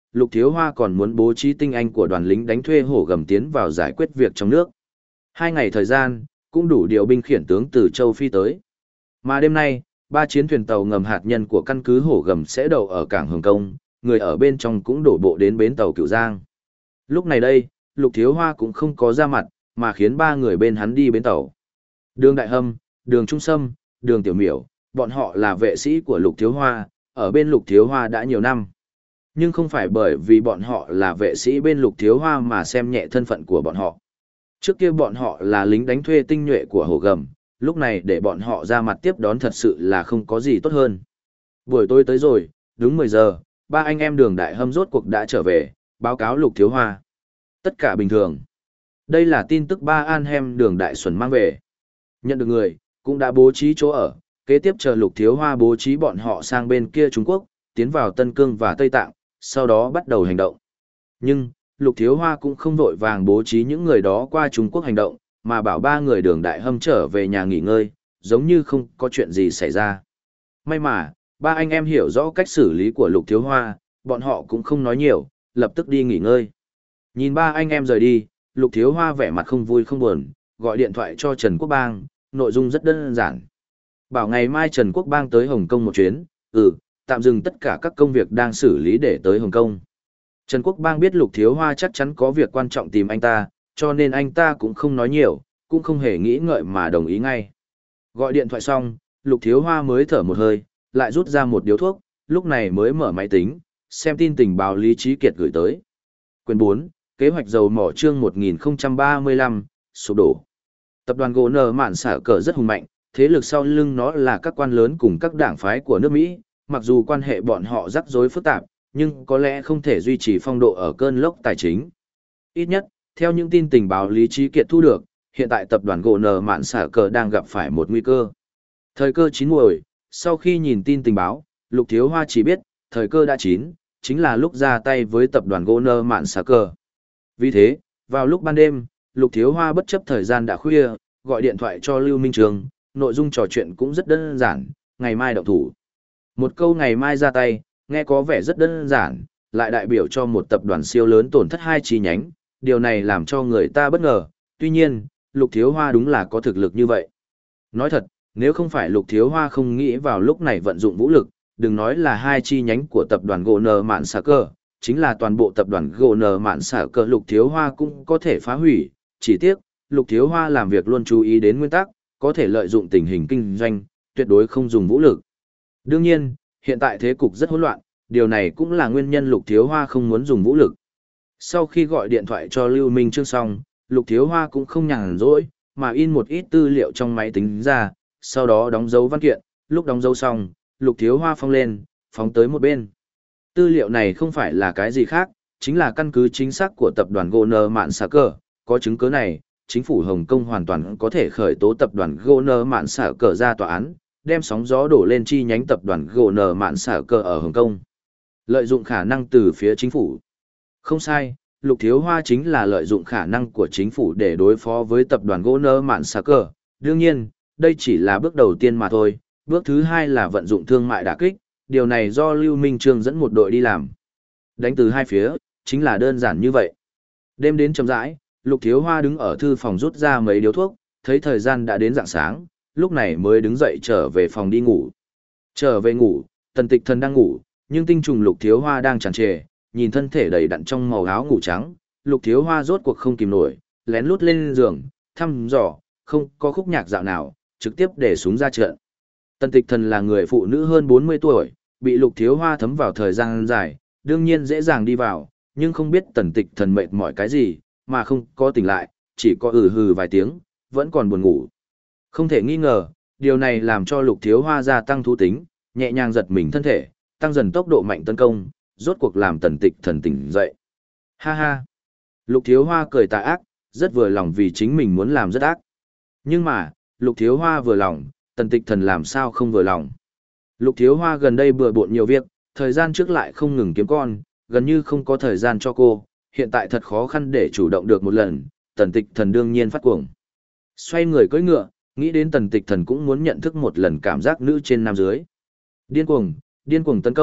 Lục Thiếu Hoa còn muốn bố trí tinh anh của đoàn lính đánh thuê hổ gầm tiến vào giải quyết việc trong nước. Hai ngày thời gian, cũng đủ điều binh khiển tướng từ châu Phi tới. Mà đêm nay, ba chiến thuyền tàu ngầm hạt nhân của căn cứ hổ gầm sẽ đậu ở cảng Hồng Kông, người ở bên trong cũng đổ bộ đến bến tàu Cửu Giang. Lúc này đây, Lục Thiếu Hoa cũng không có ra mặt, mà khiến ba người bên hắn đi bến tàu. Đường Đại Hâm, Đường Trung Sâm, Đường Tiểu Miểu, bọn họ là vệ sĩ của Lục Thiếu Hoa, ở bên Lục Thiếu Hoa đã nhiều năm. Nhưng không phải bởi vì bọn họ là vệ sĩ bên Lục Thiếu Hoa mà xem nhẹ thân phận của bọn họ. Trước kia bọn họ là lính đánh thuê tinh nhuệ của hổ gầm, lúc này để bọn họ ra mặt tiếp đón thật sự là không có gì tốt hơn. Buổi tối tới rồi, đúng mười giờ, ba anh em Đường Đại Hâm rốt cuộc đã trở về, báo cáo Lục Thiếu Hoa. Tất cả bình thường. Đây là tin tức ba An Hem Đường Đại Xuẩn mang về. Nhận được người, cũng đã bố trí chỗ ở, kế tiếp chờ Lục Thiếu Hoa bố trí bọn họ sang bên kia Trung Quốc, tiến vào Tân Cương và Tây Tạng, sau đó bắt đầu hành động. Nhưng, Lục Thiếu Hoa cũng không vội vàng bố trí những người đó qua Trung Quốc hành động, mà bảo ba người Đường Đại Hâm trở về nhà nghỉ ngơi, giống như không có chuyện gì xảy ra. May mà, ba anh em hiểu rõ cách xử lý của Lục Thiếu Hoa, bọn họ cũng không nói nhiều, lập tức đi nghỉ ngơi. Nhìn ba anh em rời đi, Lục Thiếu Hoa vẻ mặt không vui không buồn, gọi điện thoại cho Trần Quốc Bang, nội dung rất đơn giản. Bảo ngày mai Trần Quốc Bang tới Hồng Kông một chuyến, ừ, tạm dừng tất cả các công việc đang xử lý để tới Hồng Kông. Trần Quốc Bang biết Lục Thiếu Hoa chắc chắn có việc quan trọng tìm anh ta, cho nên anh ta cũng không nói nhiều, cũng không hề nghĩ ngợi mà đồng ý ngay. Gọi điện thoại xong, Lục Thiếu Hoa mới thở một hơi, lại rút ra một điếu thuốc, lúc này mới mở máy tính, xem tin tình báo Lý Trí Kiệt gửi tới. Quyển bốn, kế hoạch dầu mỏ chương một nghìn không trăm ba mươi lăm, sụp đổ. Tập đoàn gỗ nở mạn xả cờ rất hùng mạnh, thế lực sau lưng nó là các quan lớn cùng các đảng phái của nước Mỹ, mặc dù quan hệ bọn họ rắc rối phức tạp, nhưng có lẽ không thể duy trì phong độ ở cơn lốc tài chính. Ít nhất, theo những tin tình báo Lý Trí Kiệt thu được, hiện tại tập đoàn gỗ nở mạn xả cờ đang gặp phải một nguy cơ. Thời cơ chín muồi, sau khi nhìn tin tình báo, Lục Thiếu Hoa chỉ biết, thời cơ đã chín, chính là lúc ra tay với tập đoàn gỗ nở mạn xả cờ. Vì thế, vào lúc ban đêm, Lục Thiếu Hoa bất chấp thời gian đã khuya, gọi điện thoại cho Lưu Minh Trường, nội dung trò chuyện cũng rất đơn giản, ngày mai động thủ. Một câu ngày mai ra tay, nghe có vẻ rất đơn giản, lại đại biểu cho một tập đoàn siêu lớn tổn thất hai chi nhánh, điều này làm cho người ta bất ngờ, tuy nhiên, Lục Thiếu Hoa đúng là có thực lực như vậy. Nói thật, nếu không phải Lục Thiếu Hoa không nghĩ vào lúc này vận dụng vũ lực, đừng nói là hai chi nhánh của tập đoàn gỗ nở mạn xả cờ, chính là toàn bộ tập đoàn gỗ nở mạn xả cờ Lục Thiếu Hoa cũng có thể phá hủy, chỉ tiếc, Lục Thiếu Hoa làm việc luôn chú ý đến nguyên tắc, có thể lợi dụng tình hình kinh doanh, tuyệt đối không dùng vũ lực. Đương nhiên, hiện tại thế cục rất hỗn loạn, điều này cũng là nguyên nhân Lục Thiếu Hoa không muốn dùng vũ lực. Sau khi gọi điện thoại cho Lưu Minh Trương xong, Lục Thiếu Hoa cũng không nhàn rỗi, mà in một ít tư liệu trong máy tính ra, sau đó đóng dấu văn kiện, lúc đóng dấu xong, Lục Thiếu Hoa phong lên, phóng tới một bên. Tư liệu này không phải là cái gì khác, chính là căn cứ chính xác của tập đoàn gỗ nở mạn xả cờ, có chứng cứ này, chính phủ Hồng Kông hoàn toàn có thể khởi tố tập đoàn gỗ nở mạn xả cờ ra tòa án, đem sóng gió đổ lên chi nhánh tập đoàn gỗ nở mạn xả cờ ở Hồng Kông. Lợi dụng khả năng từ phía chính phủ. Không sai, Lục Thiếu Hoa chính là lợi dụng khả năng của chính phủ để đối phó với tập đoàn gỗ nở mạn xả cờ. Đương nhiên, đây chỉ là bước đầu tiên mà thôi, bước thứ hai là vận dụng thương mại đả kích, điều này do Lưu Minh Trương dẫn một đội đi làm. Đánh từ hai phía, chính là đơn giản như vậy. Đêm đến chậm rãi, Lục Thiếu Hoa đứng ở thư phòng rút ra mấy điếu thuốc, thấy thời gian đã đến rạng sáng, lúc này mới đứng dậy trở về phòng đi ngủ. Trở về ngủ, Tần Tịch Thần đang ngủ, nhưng tinh trùng Lục Thiếu Hoa đang tràn trề, nhìn thân thể đầy đặn trong màu áo ngủ trắng, Lục Thiếu Hoa rốt cuộc không kìm nổi, lén lút lên giường, thăm dò, không có khúc nhạc dạo nào, trực tiếp để súng ra trận. Tần Tịch Thần là người phụ nữ hơn bốn mươi tuổi, bị Lục Thiếu Hoa thấm vào thời gian dài, đương nhiên dễ dàng đi vào, nhưng không biết Tần Tịch Thần mệt mỏi cái gì, mà không có tỉnh lại, chỉ có ừ hừ vài tiếng, vẫn còn buồn ngủ. Không thể nghi ngờ, điều này làm cho Lục Thiếu Hoa gia tăng thú tính, nhẹ nhàng giật mình thân thể, tăng dần tốc độ mạnh tấn công, rốt cuộc làm Tần Tịch Thần tỉnh dậy. Ha ha! Lục Thiếu Hoa cười tà ác, rất vừa lòng vì chính mình muốn làm rất ác. Nhưng mà, Lục Thiếu Hoa vừa lòng, Tần Tịch Thần làm sao không vừa lòng. Lục Thiếu Hoa gần đây bừa bộn nhiều việc, thời gian trước lại không ngừng kiếm con, gần như không có thời gian cho cô, hiện tại thật khó khăn để chủ động được một lần, Tần Tịch Thần đương nhiên phát cuồng. Xoay người cưỡi ngựa, nghĩ đến Tần Tịch Thần cũng muốn nhận thức một lần cảm giác nữ trên nam dưới. Điên cuồng, điên cuồng tấn công,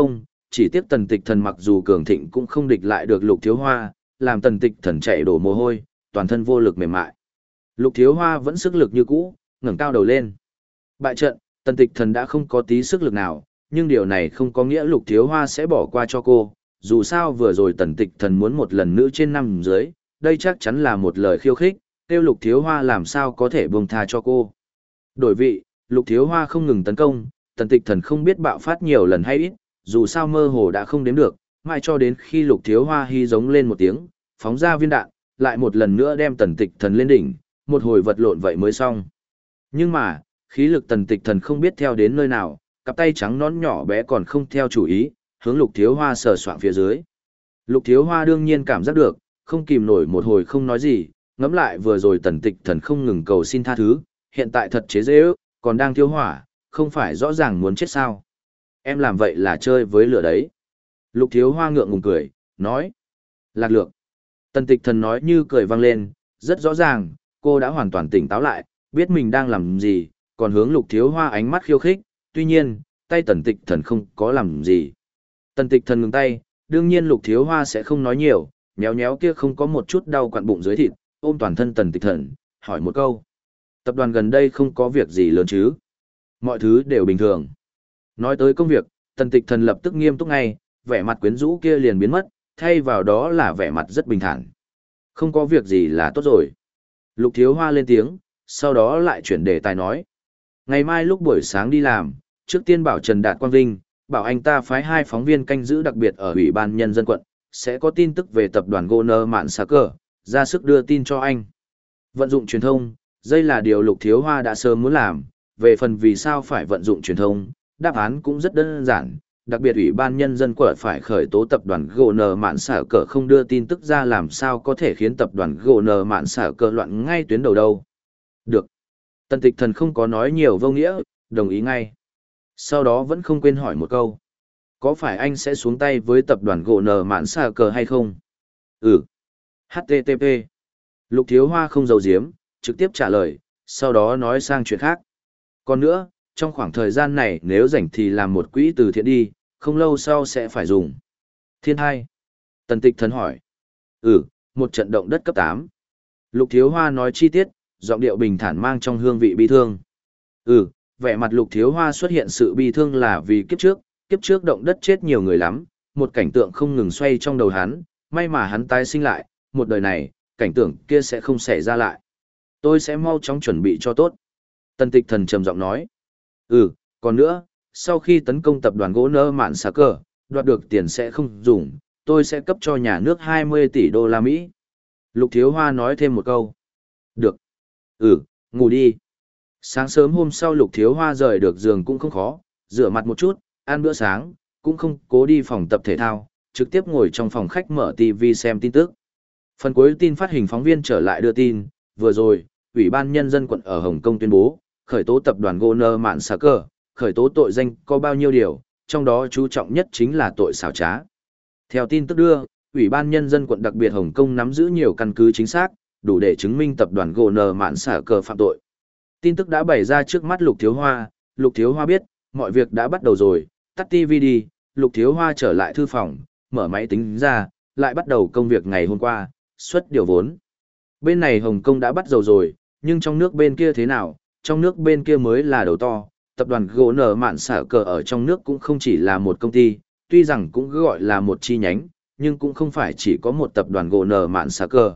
chỉ tiếc tần tịch thần mặc dù cường thịnh cũng không địch lại được lục thiếu hoa, làm tần tịch thần chạy đổ mồ hôi, toàn thân vô lực mềm mại. Lục thiếu hoa vẫn sức lực như cũ, ngẩng cao đầu lên. Bại trận, tần tịch thần đã không có tí sức lực nào, nhưng điều này không có nghĩa lục thiếu hoa sẽ bỏ qua cho cô. Dù sao vừa rồi tần tịch thần muốn một lần nữa trên năm dưới, đây chắc chắn là một lời khiêu khích, tiêu lục thiếu hoa làm sao có thể buông tha cho cô. Đổi vị, lục thiếu hoa không ngừng tấn công, tần tịch thần không biết bạo phát nhiều lần hay ít, dù sao mơ hồ đã không đếm được, mãi cho đến khi lục thiếu hoa hy giống lên một tiếng, phóng ra viên đạn, lại một lần nữa đem tần tịch thần lên đỉnh, một hồi vật lộn vậy mới xong. Nhưng mà, khí lực tần tịch thần không biết theo đến nơi nào, cặp tay trắng nón nhỏ bé còn không theo chủ ý, hướng lục thiếu hoa sờ soạng phía dưới. Lục thiếu hoa đương nhiên cảm giác được, không kìm nổi một hồi không nói gì, ngẫm lại vừa rồi tần tịch thần không ngừng cầu xin tha thứ, hiện tại thật chế dễ ước, còn đang thiêu hỏa, không phải rõ ràng muốn chết sao. Em làm vậy là chơi với lửa đấy. Lục thiếu hoa ngượng ngùng cười, nói. Lạc lược. Tần tịch thần nói như cười vang lên, rất rõ ràng, cô đã hoàn toàn tỉnh táo lại, biết mình đang làm gì, còn hướng lục thiếu hoa ánh mắt khiêu khích, tuy nhiên, tay tần tịch thần không có làm gì. Tần tịch thần ngừng tay, đương nhiên lục thiếu hoa sẽ không nói nhiều, nhéo nhéo kia không có một chút đau quặn bụng dưới thịt, ôm toàn thân tần tịch thần, hỏi một câu. Tập đoàn gần đây không có việc gì lớn chứ? Mọi thứ đều bình thường. Nói tới công việc, tần tịch thần lập tức nghiêm túc ngay, vẻ mặt quyến rũ kia liền biến mất, thay vào đó là vẻ mặt rất bình thản. Không có việc gì là tốt rồi. Lục thiếu hoa lên tiếng, sau đó lại chuyển đề tài nói. Ngày mai lúc buổi sáng đi làm, trước tiên bảo Trần Đạt Quang Vinh, bảo anh ta phái hai phóng viên canh giữ đặc biệt ở Ủy ban Nhân dân quận, sẽ có tin tức về tập đoàn Goner Mạn Xà Cờ, ra sức đưa tin cho anh. Vận dụng truyền thông, đây là điều Lục Thiếu Hoa đã sớm muốn làm, về phần vì sao phải vận dụng truyền thông, đáp án cũng rất đơn giản, đặc biệt Ủy ban Nhân dân quận phải khởi tố tập đoàn Goner Mạn Xà Cờ không đưa tin tức ra làm sao có thể khiến tập đoàn Goner Mạn Xà Cờ loạn ngay tuyến đầu đâu. Được. Tần Tịch Thần không có nói nhiều vô nghĩa, đồng ý ngay. Sau đó vẫn không quên hỏi một câu. Có phải anh sẽ xuống tay với tập đoàn gỗ nờ mạn xà cờ hay không? Ừ. hát tê tê pê. Lục Thiếu Hoa không giấu giếm, trực tiếp trả lời, sau đó nói sang chuyện khác. Còn nữa, trong khoảng thời gian này nếu rảnh thì làm một quỹ từ thiện đi, không lâu sau sẽ phải dùng. Thiên hai. Tần Tịch Thần hỏi. Ừ, một trận động đất cấp tám. Lục Thiếu Hoa nói chi tiết, giọng điệu bình thản mang trong hương vị bi thương. Ừ, vẻ mặt Lục Thiếu Hoa xuất hiện sự bi thương là vì kiếp trước, kiếp trước động đất chết nhiều người lắm, một cảnh tượng không ngừng xoay trong đầu hắn, may mà hắn tái sinh lại, một đời này, cảnh tượng kia sẽ không xảy ra lại. Tôi sẽ mau chóng chuẩn bị cho tốt. Tần Tịch Thần trầm giọng nói. Ừ, còn nữa, sau khi tấn công tập đoàn gỗ nơ mạn xà cờ, đoạt được tiền sẽ không dùng, tôi sẽ cấp cho nhà nước hai mươi tỷ đô la Mỹ. Lục Thiếu Hoa nói thêm một câu. Được. Ừ, ngủ đi. Sáng sớm hôm sau Lục Thiếu Hoa rời được giường cũng không khó, rửa mặt một chút, ăn bữa sáng, cũng không cố đi phòng tập thể thao, trực tiếp ngồi trong phòng khách mở ti vi xem tin tức. Phần cuối tin phát hình phóng viên trở lại đưa tin, vừa rồi, Ủy ban Nhân dân quận ở Hồng Kông tuyên bố, khởi tố tập đoàn Goner Mạn Xà Cờ, khởi tố tội danh có bao nhiêu điều, trong đó chú trọng nhất chính là tội xảo trá. Theo tin tức đưa, Ủy ban Nhân dân quận đặc biệt Hồng Kông nắm giữ nhiều căn cứ chính xác, đủ để chứng minh tập đoàn Goner Mạn Xà Cờ phạm tội. Tin tức đã bày ra trước mắt Lục Thiếu Hoa, Lục Thiếu Hoa biết, mọi việc đã bắt đầu rồi, tắt ti vi đi, Lục Thiếu Hoa trở lại thư phòng, mở máy tính ra, lại bắt đầu công việc ngày hôm qua, xuất điều vốn. Bên này Hồng Kông đã bắt đầu rồi, nhưng trong nước bên kia thế nào, trong nước bên kia mới là đầu to, tập đoàn gỗ nở mạn xả cờ ở trong nước cũng không chỉ là một công ty, tuy rằng cũng gọi là một chi nhánh, nhưng cũng không phải chỉ có một tập đoàn gỗ nở mạn xả cờ.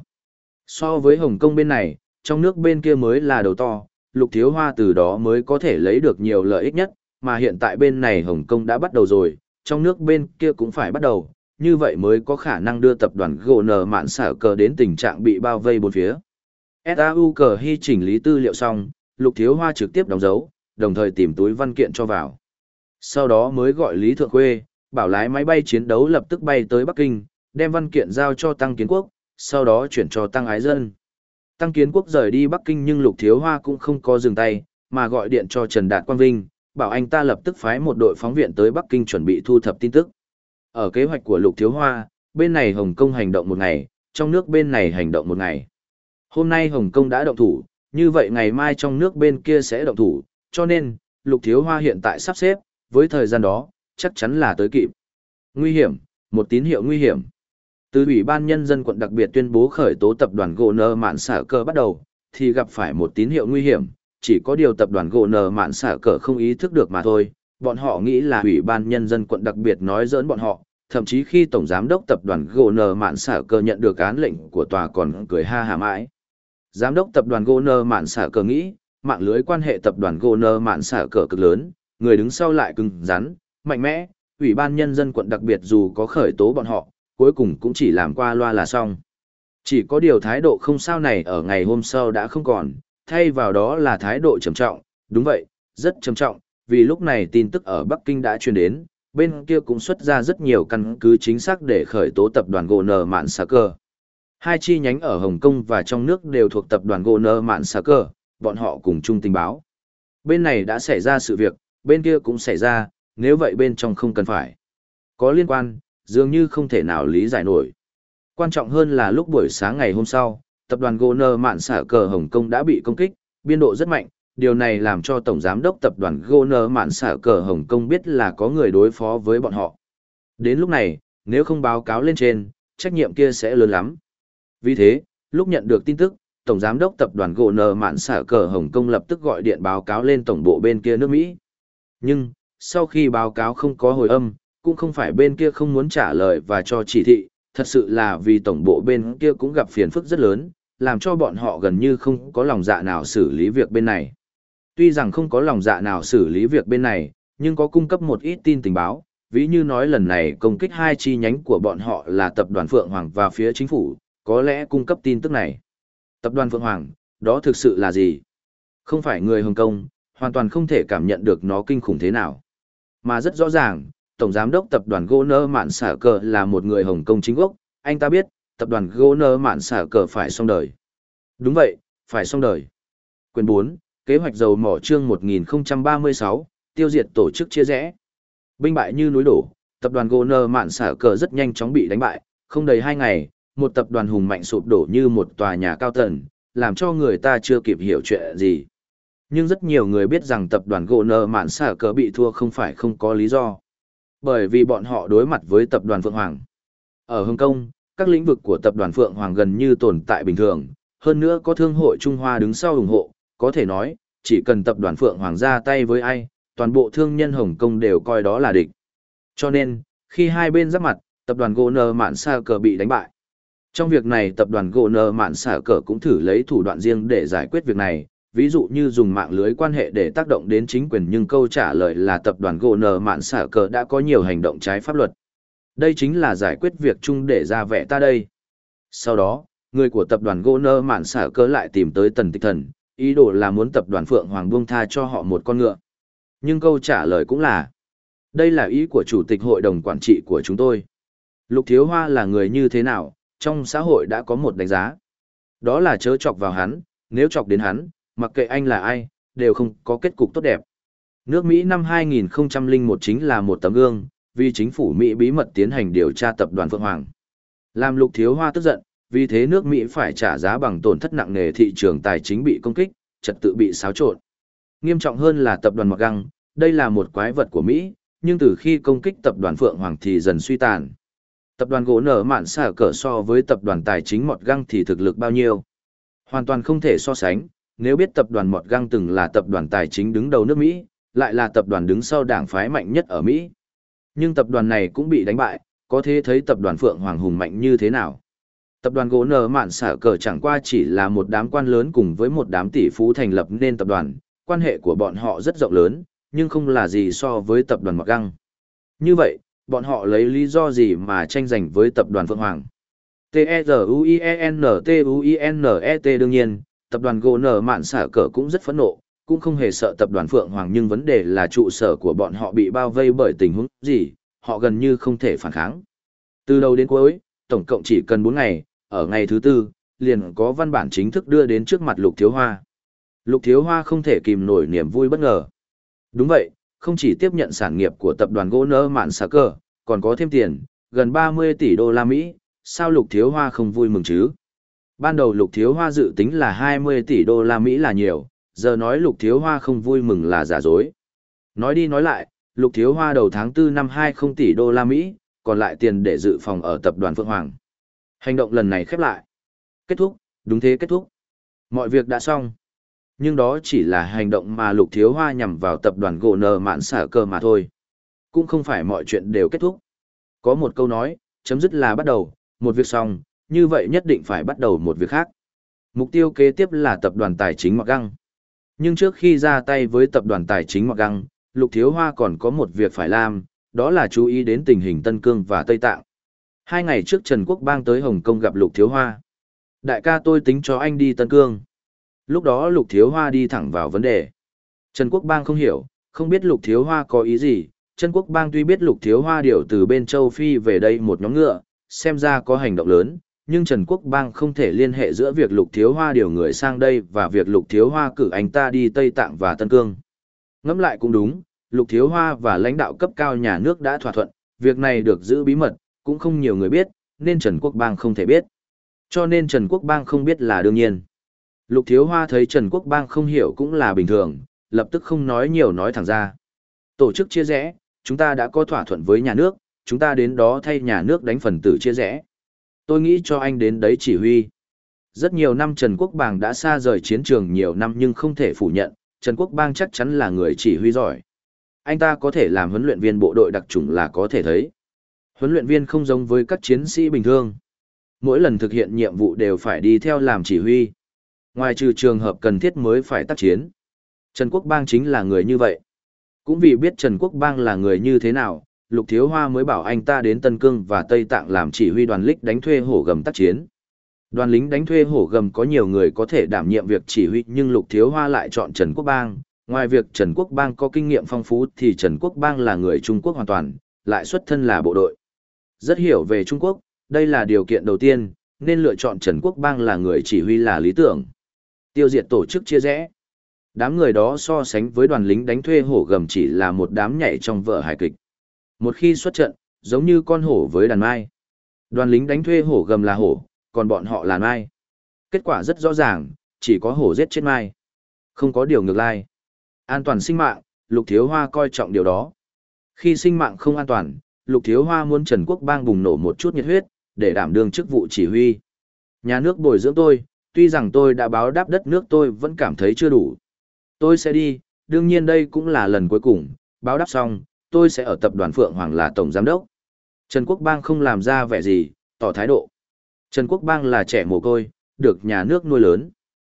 So với Hồng Kông bên này, trong nước bên kia mới là đầu to, Lục Thiếu Hoa từ đó mới có thể lấy được nhiều lợi ích nhất, mà hiện tại bên này Hồng Kông đã bắt đầu rồi, trong nước bên kia cũng phải bắt đầu, như vậy mới có khả năng đưa tập đoàn gỗ nở mạn xả cờ đến tình trạng bị bao vây bốn phía. ét a u cờ hy chỉnh lý tư liệu xong, Lục Thiếu Hoa trực tiếp đóng dấu, đồng thời tìm túi văn kiện cho vào. Sau đó mới gọi Lý Thượng Khuê, bảo lái máy bay chiến đấu lập tức bay tới Bắc Kinh, đem văn kiện giao cho Tăng Kiến Quốc, sau đó chuyển cho Tăng Ái Dân. Tăng Kiến Quốc rời đi Bắc Kinh nhưng Lục Thiếu Hoa cũng không có dừng tay, mà gọi điện cho Trần Đạt Quang Vinh, bảo anh ta lập tức phái một đội phóng viên tới Bắc Kinh chuẩn bị thu thập tin tức. Ở kế hoạch của Lục Thiếu Hoa, bên này Hồng Kông hành động một ngày, trong nước bên này hành động một ngày. Hôm nay Hồng Kông đã động thủ, như vậy ngày mai trong nước bên kia sẽ động thủ, cho nên, Lục Thiếu Hoa hiện tại sắp xếp, với thời gian đó, chắc chắn là tới kịp. Nguy hiểm, một tín hiệu nguy hiểm. Từ Ủy ban Nhân dân quận đặc biệt tuyên bố khởi tố tập đoàn gỗ nợ mạn xả cờ bắt đầu, thì gặp phải một tín hiệu nguy hiểm, chỉ có điều tập đoàn gỗ nợ mạn xả cờ không ý thức được mà thôi. Bọn họ nghĩ là Ủy ban Nhân dân quận đặc biệt nói giỡn bọn họ, thậm chí khi Tổng Giám đốc tập đoàn gỗ nợ mạn xả cờ nhận được án lệnh của tòa còn cười ha hả mãi. Giám đốc tập đoàn gỗ nợ mạn xả cờ nghĩ, mạng lưới quan hệ tập đoàn gỗ nợ mạn xả cờ cực lớn, người đứng sau lại cứng rắn, mạnh mẽ, Ủy ban Nhân dân quận đặc biệt dù có khởi tố bọn họ, cuối cùng cũng chỉ làm qua loa là xong. Chỉ có điều thái độ không sao này ở ngày hôm sau đã không còn, thay vào đó là thái độ trầm trọng, đúng vậy, rất trầm trọng, vì lúc này tin tức ở Bắc Kinh đã truyền đến, bên kia cũng xuất ra rất nhiều căn cứ chính xác để khởi tố tập đoàn gỗ nợ mạn xả cờ. Hai chi nhánh ở Hồng Kông và trong nước đều thuộc tập đoàn gỗ nợ mạn xả cờ, bọn họ cùng chung tình báo. Bên này đã xảy ra sự việc, bên kia cũng xảy ra, nếu vậy bên trong không cần phải có liên quan, dường như không thể nào lý giải nổi. Quan trọng hơn là lúc buổi sáng ngày hôm sau, tập đoàn gỗ nợ mạn xả cờ Hồng Kông đã bị công kích, biên độ rất mạnh, điều này làm cho Tổng Giám đốc tập đoàn gỗ nợ mạn xả cờ Hồng Kông biết là có người đối phó với bọn họ. Đến lúc này, nếu không báo cáo lên trên, trách nhiệm kia sẽ lớn lắm. Vì thế, lúc nhận được tin tức, Tổng Giám đốc tập đoàn gỗ nợ mạn xả cờ Hồng Kông lập tức gọi điện báo cáo lên tổng bộ bên kia nước Mỹ. Nhưng, sau khi báo cáo không có hồi âm, cũng không phải bên kia không muốn trả lời và cho chỉ thị, thật sự là vì tổng bộ bên kia cũng gặp phiền phức rất lớn, làm cho bọn họ gần như không có lòng dạ nào xử lý việc bên này. Tuy rằng không có lòng dạ nào xử lý việc bên này, nhưng có cung cấp một ít tin tình báo, ví như nói lần này công kích hai chi nhánh của bọn họ là tập đoàn Phượng Hoàng và phía chính phủ, có lẽ cung cấp tin tức này. Tập đoàn Phượng Hoàng, đó thực sự là gì? Không phải người Hồng Kông, hoàn toàn không thể cảm nhận được nó kinh khủng thế nào. Mà rất rõ ràng, Tổng Giám đốc tập đoàn gỗ nợ mạn xả cờ là một người Hồng Kông chính gốc, anh ta biết, tập đoàn gỗ nợ mạn xả cờ phải xong đời. Đúng vậy, phải xong đời. Quyền bốn, kế hoạch dầu mỏ chương một nghìn không trăm ba mươi sáu, tiêu diệt tổ chức chia rẽ. Binh bại như núi đổ, tập đoàn gỗ nợ mạn xả cờ rất nhanh chóng bị đánh bại, không đầy hai ngày, một tập đoàn hùng mạnh sụp đổ như một tòa nhà cao tầng, làm cho người ta chưa kịp hiểu chuyện gì. Nhưng rất nhiều người biết rằng tập đoàn gỗ nợ mạn xả cờ bị thua không phải không có lý do. Bởi vì bọn họ đối mặt với tập đoàn Phượng Hoàng. Ở Hồng Kông, các lĩnh vực của tập đoàn Phượng Hoàng gần như tồn tại bình thường, hơn nữa có thương hội Trung Hoa đứng sau ủng hộ, có thể nói, chỉ cần tập đoàn Phượng Hoàng ra tay với ai, toàn bộ thương nhân Hồng Kông đều coi đó là địch. Cho nên, khi hai bên giáp mặt, tập đoàn gỗ nợ mạn xả cờ bị đánh bại. Trong việc này tập đoàn gỗ nợ mạn xả cờ cũng thử lấy thủ đoạn riêng để giải quyết việc này, ví dụ như dùng mạng lưới quan hệ để tác động đến chính quyền, nhưng câu trả lời là tập đoàn gỗ nợ mạn xả cờ đã có nhiều hành động trái pháp luật. Đây chính là giải quyết việc chung để ra vẻ ta đây. Sau đó, người của tập đoàn gỗ nợ mạn xả cờ lại tìm tới Tần Tịch Thần, ý đồ là muốn tập đoàn Phượng Hoàng buông tha cho họ một con ngựa. Nhưng câu trả lời cũng là, đây là ý của chủ tịch hội đồng quản trị của chúng tôi. Lục Thiếu Hoa là người như thế nào, trong xã hội đã có một đánh giá. Đó là chớ chọc vào hắn, nếu chọc đến hắn, mặc kệ anh là ai, đều không có kết cục tốt đẹp. Nước Mỹ năm hai nghìn không trăm lẻ một chính là một tấm gương, vì chính phủ Mỹ bí mật tiến hành điều tra tập đoàn Phượng Hoàng. Làm Lục Thiếu Hoa tức giận, vì thế nước Mỹ phải trả giá bằng tổn thất nặng nề, thị trường tài chính bị công kích, trật tự bị xáo trộn. Nghiêm trọng hơn là tập đoàn Mọt Găng, đây là một quái vật của Mỹ, nhưng từ khi công kích tập đoàn Phượng Hoàng thì dần suy tàn. Tập đoàn gỗ nợ mạn xả cờ so với tập đoàn tài chính Mọt Găng thì thực lực bao nhiêu? Hoàn toàn không thể so sánh, nếu biết tập đoàn Mọt Găng từng là tập đoàn tài chính đứng đầu nước Mỹ, lại là tập đoàn đứng sau đảng phái mạnh nhất ở Mỹ. Nhưng tập đoàn này cũng bị đánh bại, có thể thấy tập đoàn Phượng Hoàng hùng mạnh như thế nào. Tập đoàn gỗ nợ mạn xả cờ chẳng qua chỉ là một đám quan lớn cùng với một đám tỷ phú thành lập nên tập đoàn, quan hệ của bọn họ rất rộng lớn, nhưng không là gì so với tập đoàn Mọt Găng. Như vậy, bọn họ lấy lý do gì mà tranh giành với tập đoàn Phượng Hoàng? T E R U I E N T U I N E T đương nhiên, tập đoàn gỗ nợ mạn xả cờ cũng rất phẫn nộ, cũng không hề sợ tập đoàn Phượng Hoàng, nhưng vấn đề là trụ sở của bọn họ bị bao vây bởi tình huống gì, họ gần như không thể phản kháng. Từ đầu đến cuối, tổng cộng chỉ cần bốn ngày, ở ngày thứ tư, liền có văn bản chính thức đưa đến trước mặt Lục Thiếu Hoa. Lục Thiếu Hoa không thể kìm nổi niềm vui bất ngờ. Đúng vậy, không chỉ tiếp nhận sản nghiệp của tập đoàn gỗ nợ mạn xả cờ, còn có thêm tiền, gần ba mươi tỷ đô la Mỹ, sao Lục Thiếu Hoa không vui mừng chứ? Ban đầu Lục Thiếu Hoa dự tính là hai mươi tỷ đô la Mỹ là nhiều, giờ nói Lục Thiếu Hoa không vui mừng là giả dối. Nói đi nói lại, Lục Thiếu Hoa đầu tháng tư năm hai mươi tỷ đô la Mỹ, còn lại tiền để dự phòng ở tập đoàn Phượng Hoàng. Hành động lần này khép lại. Kết thúc, đúng thế kết thúc. Mọi việc đã xong. Nhưng đó chỉ là hành động mà Lục Thiếu Hoa nhằm vào tập đoàn gỗ nờ mạn xả cơ mà thôi. Cũng không phải mọi chuyện đều kết thúc. Có một câu nói, chấm dứt là bắt đầu, một việc xong, như vậy nhất định phải bắt đầu một việc khác. Mục tiêu kế tiếp là tập đoàn tài chính Mạc Găng. Nhưng trước khi ra tay với tập đoàn tài chính Mạc Găng, Lục Thiếu Hoa còn có một việc phải làm, đó là chú ý đến tình hình Tân Cương và Tây Tạng. Hai ngày trước Trần Quốc Bang tới Hồng Kông gặp Lục Thiếu Hoa. Đại ca tôi tính cho anh đi Tân Cương. Lúc đó Lục Thiếu Hoa đi thẳng vào vấn đề. Trần Quốc Bang không hiểu, không biết Lục Thiếu Hoa có ý gì. Trần Quốc Bang tuy biết Lục Thiếu Hoa điều từ bên châu Phi về đây một nhóm ngựa, xem ra có hành động lớn, nhưng Trần Quốc Bang không thể liên hệ giữa việc Lục Thiếu Hoa điều người sang đây và việc Lục Thiếu Hoa cử anh ta đi Tây Tạng và Tân Cương. Ngẫm lại cũng đúng, Lục Thiếu Hoa và lãnh đạo cấp cao nhà nước đã thỏa thuận, việc này được giữ bí mật, cũng không nhiều người biết, nên Trần Quốc Bang không thể biết. Cho nên Trần Quốc Bang không biết là đương nhiên. Lục Thiếu Hoa thấy Trần Quốc Bang không hiểu cũng là bình thường, lập tức không nói nhiều nói thẳng ra. Tổ chức chia rẽ, chúng ta đã có thỏa thuận với nhà nước, chúng ta đến đó thay nhà nước đánh phần tử chia rẽ. Tôi nghĩ cho anh đến đấy chỉ huy. Rất nhiều năm Trần Quốc Bang đã xa rời chiến trường nhiều năm nhưng không thể phủ nhận, Trần Quốc Bang chắc chắn là người chỉ huy giỏi. Anh ta có thể làm huấn luyện viên bộ đội đặc chủng là có thể thấy. Huấn luyện viên không giống với các chiến sĩ bình thường. Mỗi lần thực hiện nhiệm vụ đều phải đi theo làm chỉ huy. Ngoài trừ trường hợp cần thiết mới phải tác chiến. Trần Quốc Bang chính là người như vậy. Cũng vì biết Trần Quốc Bang là người như thế nào, Lục Thiếu Hoa mới bảo anh ta đến Tân Cương và Tây Tạng làm chỉ huy đoàn lính đánh thuê hổ gầm tác chiến. Đoàn lính đánh thuê hổ gầm có nhiều người có thể đảm nhiệm việc chỉ huy nhưng Lục Thiếu Hoa lại chọn Trần Quốc Bang. Ngoài việc Trần Quốc Bang có kinh nghiệm phong phú thì Trần Quốc Bang là người Trung Quốc hoàn toàn, lại xuất thân là bộ đội. Rất hiểu về Trung Quốc, đây là điều kiện đầu tiên, nên lựa chọn Trần Quốc Bang là người chỉ huy là lý tưởng. Tiêu diệt tổ chức chia rẽ. Đám người đó so sánh với đoàn lính đánh thuê hổ gầm chỉ là một đám nhảy trong vở hài kịch. Một khi xuất trận, giống như con hổ với đàn mai. Đoàn lính đánh thuê hổ gầm là hổ, còn bọn họ là mai. Kết quả rất rõ ràng, chỉ có hổ giết chết mai. Không có điều ngược lại. An toàn sinh mạng, Lục Thiếu Hoa coi trọng điều đó. Khi sinh mạng không an toàn, Lục Thiếu Hoa muốn Trần Quốc Bang bùng nổ một chút nhiệt huyết, để đảm đương chức vụ chỉ huy. Nhà nước bồi dưỡng tôi, tuy rằng tôi đã báo đáp đất nước tôi vẫn cảm thấy chưa đủ. Tôi sẽ đi, đương nhiên đây cũng là lần cuối cùng, báo đáp xong, tôi sẽ ở tập đoàn Phượng Hoàng là tổng giám đốc. Trần Quốc Bang không làm ra vẻ gì, tỏ thái độ. Trần Quốc Bang là trẻ mồ côi, được nhà nước nuôi lớn.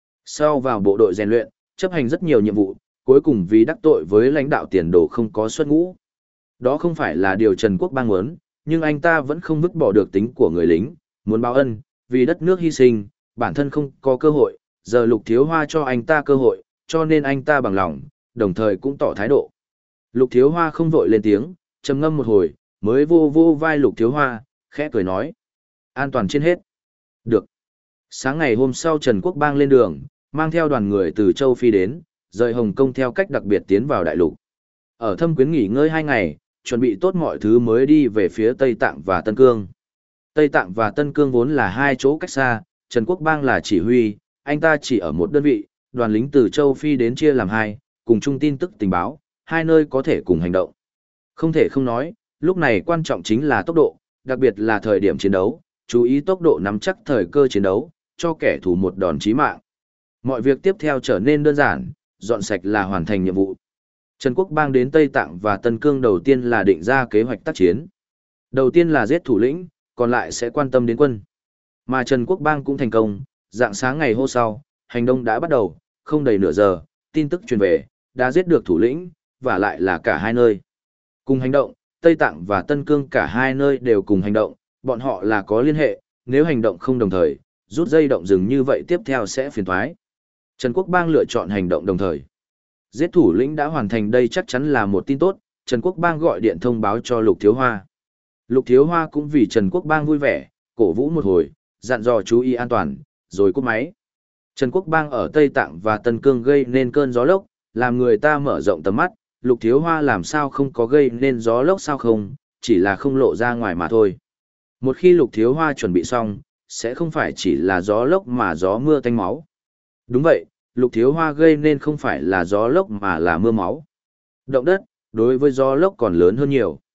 Sau vào bộ đội rèn luyện, chấp hành rất nhiều nhiệm vụ, cuối cùng vì đắc tội với lãnh đạo tiền đồ không có xuất ngũ. Đó không phải là điều Trần Quốc Bang muốn, nhưng anh ta vẫn không vứt bỏ được tính của người lính, muốn báo ân, vì đất nước hy sinh, bản thân không có cơ hội, giờ Lục Thiếu Hoa cho anh ta cơ hội, cho nên anh ta bằng lòng, đồng thời cũng tỏ thái độ. Lục Thiếu Hoa không vội lên tiếng, trầm ngâm một hồi, mới vô vô vai Lục Thiếu Hoa, khẽ cười nói. An toàn trên hết. Được. Sáng ngày hôm sau Trần Quốc Bang lên đường, mang theo đoàn người từ châu Phi đến, rời Hồng Kông theo cách đặc biệt tiến vào đại lục. Ở Thâm Quyến nghỉ ngơi hai ngày, chuẩn bị tốt mọi thứ mới đi về phía Tây Tạng và Tân Cương. Tây Tạng và Tân Cương vốn là hai chỗ cách xa, Trần Quốc Bang là chỉ huy, anh ta chỉ ở một đơn vị, đoàn lính từ châu Phi đến chia làm hai, cùng chung tin tức tình báo, hai nơi có thể cùng hành động. Không thể không nói, lúc này quan trọng chính là tốc độ, đặc biệt là thời điểm chiến đấu, chú ý tốc độ nắm chắc thời cơ chiến đấu, cho kẻ thù một đòn chí mạng. Mọi việc tiếp theo trở nên đơn giản, dọn sạch là hoàn thành nhiệm vụ. Trần Quốc Bang đến Tây Tạng và Tân Cương đầu tiên là định ra kế hoạch tác chiến. Đầu tiên là giết thủ lĩnh, còn lại sẽ quan tâm đến quân. Mà Trần Quốc Bang cũng thành công, dạng sáng ngày hôm sau, hành động đã bắt đầu, không đầy nửa giờ, tin tức truyền về, đã giết được thủ lĩnh, và lại là cả hai nơi. Cùng hành động, Tây Tạng và Tân Cương cả hai nơi đều cùng hành động, bọn họ là có liên hệ, nếu hành động không đồng thời, rút dây động rừng như vậy tiếp theo sẽ phiền toái. Trần Quốc Bang lựa chọn hành động đồng thời. Giết thủ lĩnh đã hoàn thành đây chắc chắn là một tin tốt, Trần Quốc Bang gọi điện thông báo cho Lục Thiếu Hoa. Lục Thiếu Hoa cũng vì Trần Quốc Bang vui vẻ, cổ vũ một hồi, dặn dò chú ý an toàn, rồi cúp máy. Trần Quốc Bang ở Tây Tạng và Tân Cương gây nên cơn gió lốc, làm người ta mở rộng tầm mắt, Lục Thiếu Hoa làm sao không có gây nên gió lốc sao không, chỉ là không lộ ra ngoài mà thôi. Một khi Lục Thiếu Hoa chuẩn bị xong, sẽ không phải chỉ là gió lốc mà gió mưa tanh máu. Đúng vậy, Lục Thiếu Hoa gây nên không phải là gió lốc mà là mưa máu. Động đất, đối với gió lốc còn lớn hơn nhiều.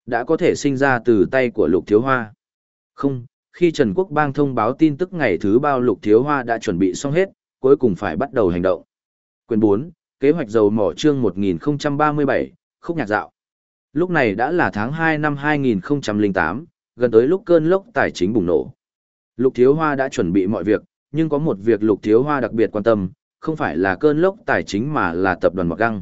đã có thể sinh ra từ tay của Lục Thiếu Hoa. Không, khi Trần Quốc Bang thông báo tin tức ngày thứ bao Lục Thiếu Hoa đã chuẩn bị xong hết, cuối cùng phải bắt đầu hành động. Quyển bốn, Kế hoạch dầu mỏ chương một nghìn không trăm ba mươi bảy, Khúc nhạc dạo. Lúc này đã là tháng hai năm hai nghìn không trăm lẻ tám, gần tới lúc cơn lốc tài chính bùng nổ. Lục Thiếu Hoa đã chuẩn bị mọi việc, nhưng có một việc Lục Thiếu Hoa đặc biệt quan tâm, không phải là cơn lốc tài chính mà là tập đoàn Mọt Găng.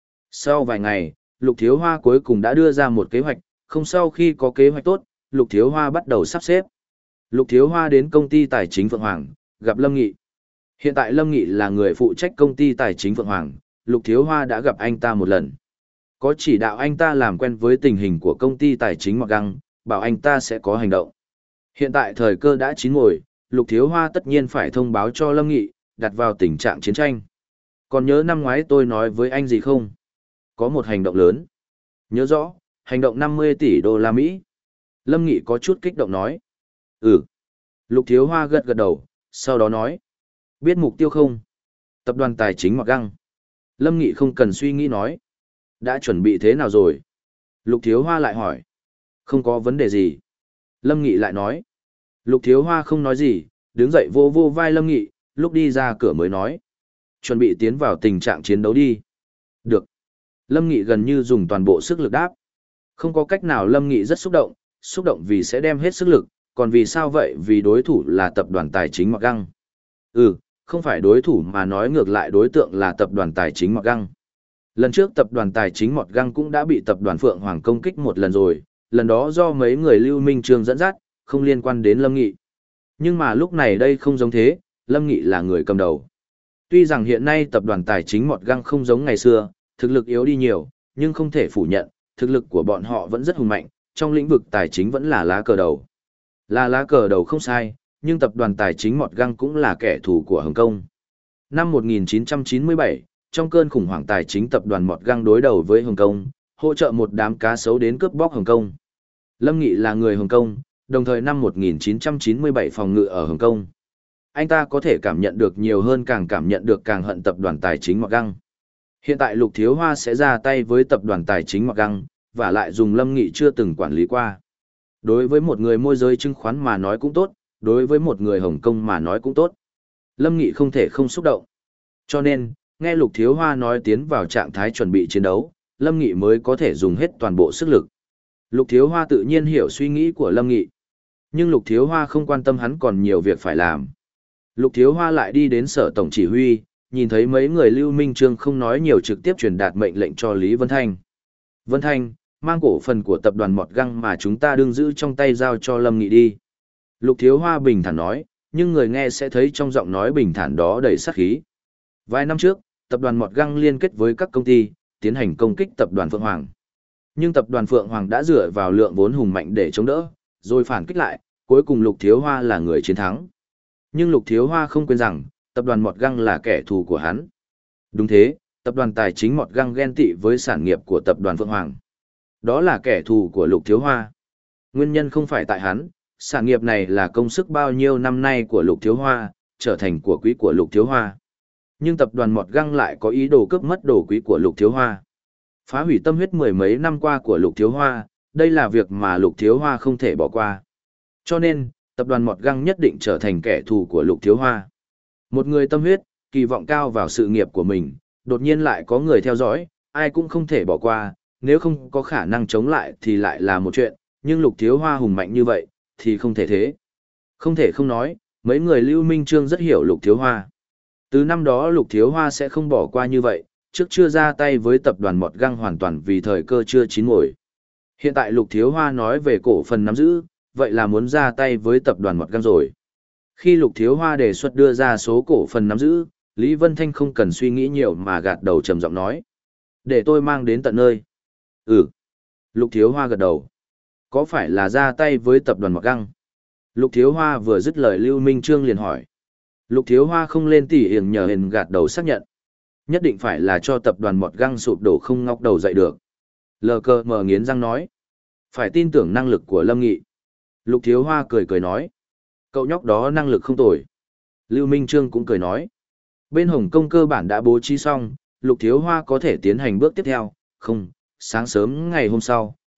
Sau vài ngày, Lục Thiếu Hoa cuối cùng đã đưa ra một kế hoạch, không sau khi có kế hoạch tốt, Lục Thiếu Hoa bắt đầu sắp xếp. Lục Thiếu Hoa đến công ty tài chính Phượng Hoàng, gặp Lâm Nghị. Hiện tại Lâm Nghị là người phụ trách công ty tài chính Phượng Hoàng, Lục Thiếu Hoa đã gặp anh ta một lần. Có chỉ đạo anh ta làm quen với tình hình của công ty tài chính Mọt Găng, bảo anh ta sẽ có hành động. Hiện tại thời cơ đã chín muồi, Lục Thiếu Hoa tất nhiên phải thông báo cho Lâm Nghị, đặt vào tình trạng chiến tranh. Còn nhớ năm ngoái tôi nói với anh gì không? Có một hành động lớn. Nhớ rõ, hành động năm mươi tỷ đô la Mỹ. Lâm Nghị có chút kích động nói. Ừ. Lục Thiếu Hoa gật gật đầu, sau đó nói. Biết mục tiêu không? Tập đoàn tài chính Mọt Găng. Lâm Nghị không cần suy nghĩ nói. Đã chuẩn bị thế nào rồi? Lục Thiếu Hoa lại hỏi. Không có vấn đề gì. Lâm Nghị lại nói. Lục Thiếu Hoa không nói gì, đứng dậy vô vô vai Lâm Nghị, lúc đi ra cửa mới nói. Chuẩn bị tiến vào tình trạng chiến đấu đi. Được. Lâm Nghị gần như dùng toàn bộ sức lực đáp. Không có cách nào, Lâm Nghị rất xúc động, xúc động vì sẽ đem hết sức lực, còn vì sao vậy? Vì đối thủ là tập đoàn tài chính Mọt Găng. Ừ, không phải đối thủ mà nói ngược lại đối tượng là tập đoàn tài chính Mọt Găng. Lần trước tập đoàn tài chính Mọt Găng cũng đã bị tập đoàn Phượng Hoàng công kích một lần rồi, lần đó do mấy người Lưu Minh Trương dẫn dắt, không liên quan đến Lâm Nghị. Nhưng mà lúc này đây không giống thế, Lâm Nghị là người cầm đầu. Tuy rằng hiện nay tập đoàn tài chính Mọt Găng không giống ngày xưa, thực lực yếu đi nhiều, nhưng không thể phủ nhận, thực lực của bọn họ vẫn rất hùng mạnh, trong lĩnh vực tài chính vẫn là lá cờ đầu. Là lá cờ đầu không sai, nhưng tập đoàn tài chính Mọt Găng cũng là kẻ thù của Hồng Kông. Năm một nghìn chín trăm chín mươi bảy, trong cơn khủng hoảng tài chính tập đoàn Mọt Găng đối đầu với Hồng Kông, hỗ trợ một đám cá sấu đến cướp bóc Hồng Kông. Lâm Nghị là người Hồng Kông, đồng thời năm một nghìn chín trăm chín mươi bảy phòng ngự ở Hồng Kông. Anh ta có thể cảm nhận được nhiều hơn, càng cảm nhận được càng hận tập đoàn tài chính Mọt Găng. Hiện tại Lục Thiếu Hoa sẽ ra tay với tập đoàn tài chính Mọt Găng, và lại dùng Lâm Nghị chưa từng quản lý qua. Đối với một người môi giới chứng khoán mà nói cũng tốt, đối với một người Hồng Kông mà nói cũng tốt. Lâm Nghị không thể không xúc động. Cho nên, nghe Lục Thiếu Hoa nói tiến vào trạng thái chuẩn bị chiến đấu, Lâm Nghị mới có thể dùng hết toàn bộ sức lực. Lục Thiếu Hoa tự nhiên hiểu suy nghĩ của Lâm Nghị. Nhưng Lục Thiếu Hoa không quan tâm, hắn còn nhiều việc phải làm. Lục Thiếu Hoa lại đi đến sở tổng chỉ huy, nhìn thấy mấy người Lưu Minh Trương không nói nhiều, trực tiếp truyền đạt mệnh lệnh cho Lý Vân Thanh. Vân Thanh, mang cổ phần của tập đoàn Mọt Găng mà chúng ta đương giữ trong tay giao cho Lâm Nghị đi. Lục Thiếu Hoa bình thản nói, nhưng người nghe sẽ thấy trong giọng nói bình thản đó đầy sát khí. Vài năm trước, tập đoàn Mọt Găng liên kết với các công ty, tiến hành công kích tập đoàn Phượng Hoàng. Nhưng tập đoàn Phượng Hoàng đã dựa vào lượng vốn hùng mạnh để chống đỡ, rồi phản kích lại, cuối cùng Lục Thiếu Hoa là người chiến thắng. Nhưng Lục Thiếu Hoa không quên rằng, tập đoàn Mọt Găng là kẻ thù của hắn. Đúng thế, tập đoàn tài chính Mọt Găng ghen tị với sản nghiệp của tập đoàn Phượng Hoàng. Đó là kẻ thù của Lục Thiếu Hoa. Nguyên nhân không phải tại hắn, sản nghiệp này là công sức bao nhiêu năm nay của Lục Thiếu Hoa, trở thành của quý của Lục Thiếu Hoa. Nhưng tập đoàn Mọt Găng lại có ý đồ cướp mất đồ quý của Lục Thiếu Hoa. Phá hủy tâm huyết mười mấy năm qua của Lục Thiếu Hoa, đây là việc mà Lục Thiếu Hoa không thể bỏ qua. Cho nên, tập đoàn Mọt Găng nhất định trở thành kẻ thù của Lục Thiếu Hoa. Một người tâm huyết, kỳ vọng cao vào sự nghiệp của mình, đột nhiên lại có người theo dõi, ai cũng không thể bỏ qua, nếu không có khả năng chống lại thì lại là một chuyện, nhưng Lục Thiếu Hoa hùng mạnh như vậy, thì không thể thế. Không thể không nói, mấy người Lưu Minh Trương rất hiểu Lục Thiếu Hoa. Từ năm đó Lục Thiếu Hoa sẽ không bỏ qua như vậy, trước chưa ra tay với tập đoàn Mọt Găng hoàn toàn vì thời cơ chưa chín muồi. Hiện tại Lục Thiếu Hoa nói về cổ phần nắm giữ, vậy là muốn ra tay với tập đoàn Mọt Găng rồi. Khi Lục Thiếu Hoa đề xuất đưa ra số cổ phần nắm giữ, Lý Vân Thanh không cần suy nghĩ nhiều mà gạt đầu trầm giọng nói. Để tôi mang đến tận nơi. Ừ. Lục Thiếu Hoa gật đầu. Có phải là ra tay với tập đoàn Mọt Găng? Lục Thiếu Hoa vừa dứt lời, Lưu Minh Trương liền hỏi. Lục Thiếu Hoa không lên tỉ hiền nhờ hiền gạt đầu xác nhận. Nhất định phải là cho tập đoàn Mọt Găng sụp đổ không ngóc đầu dậy được. Lờ cờ mờ nghiến răng nói. Phải tin tưởng năng lực của Lâm Nghị. Lục Thiếu Hoa cười cười nói. Cậu nhóc đó năng lực không tồi. Lưu Minh Trương cũng cười nói. Bên Hồng Kông cơ bản đã bố trí xong, Lục Thiếu Hoa có thể tiến hành bước tiếp theo. Không, sáng sớm ngày hôm sau,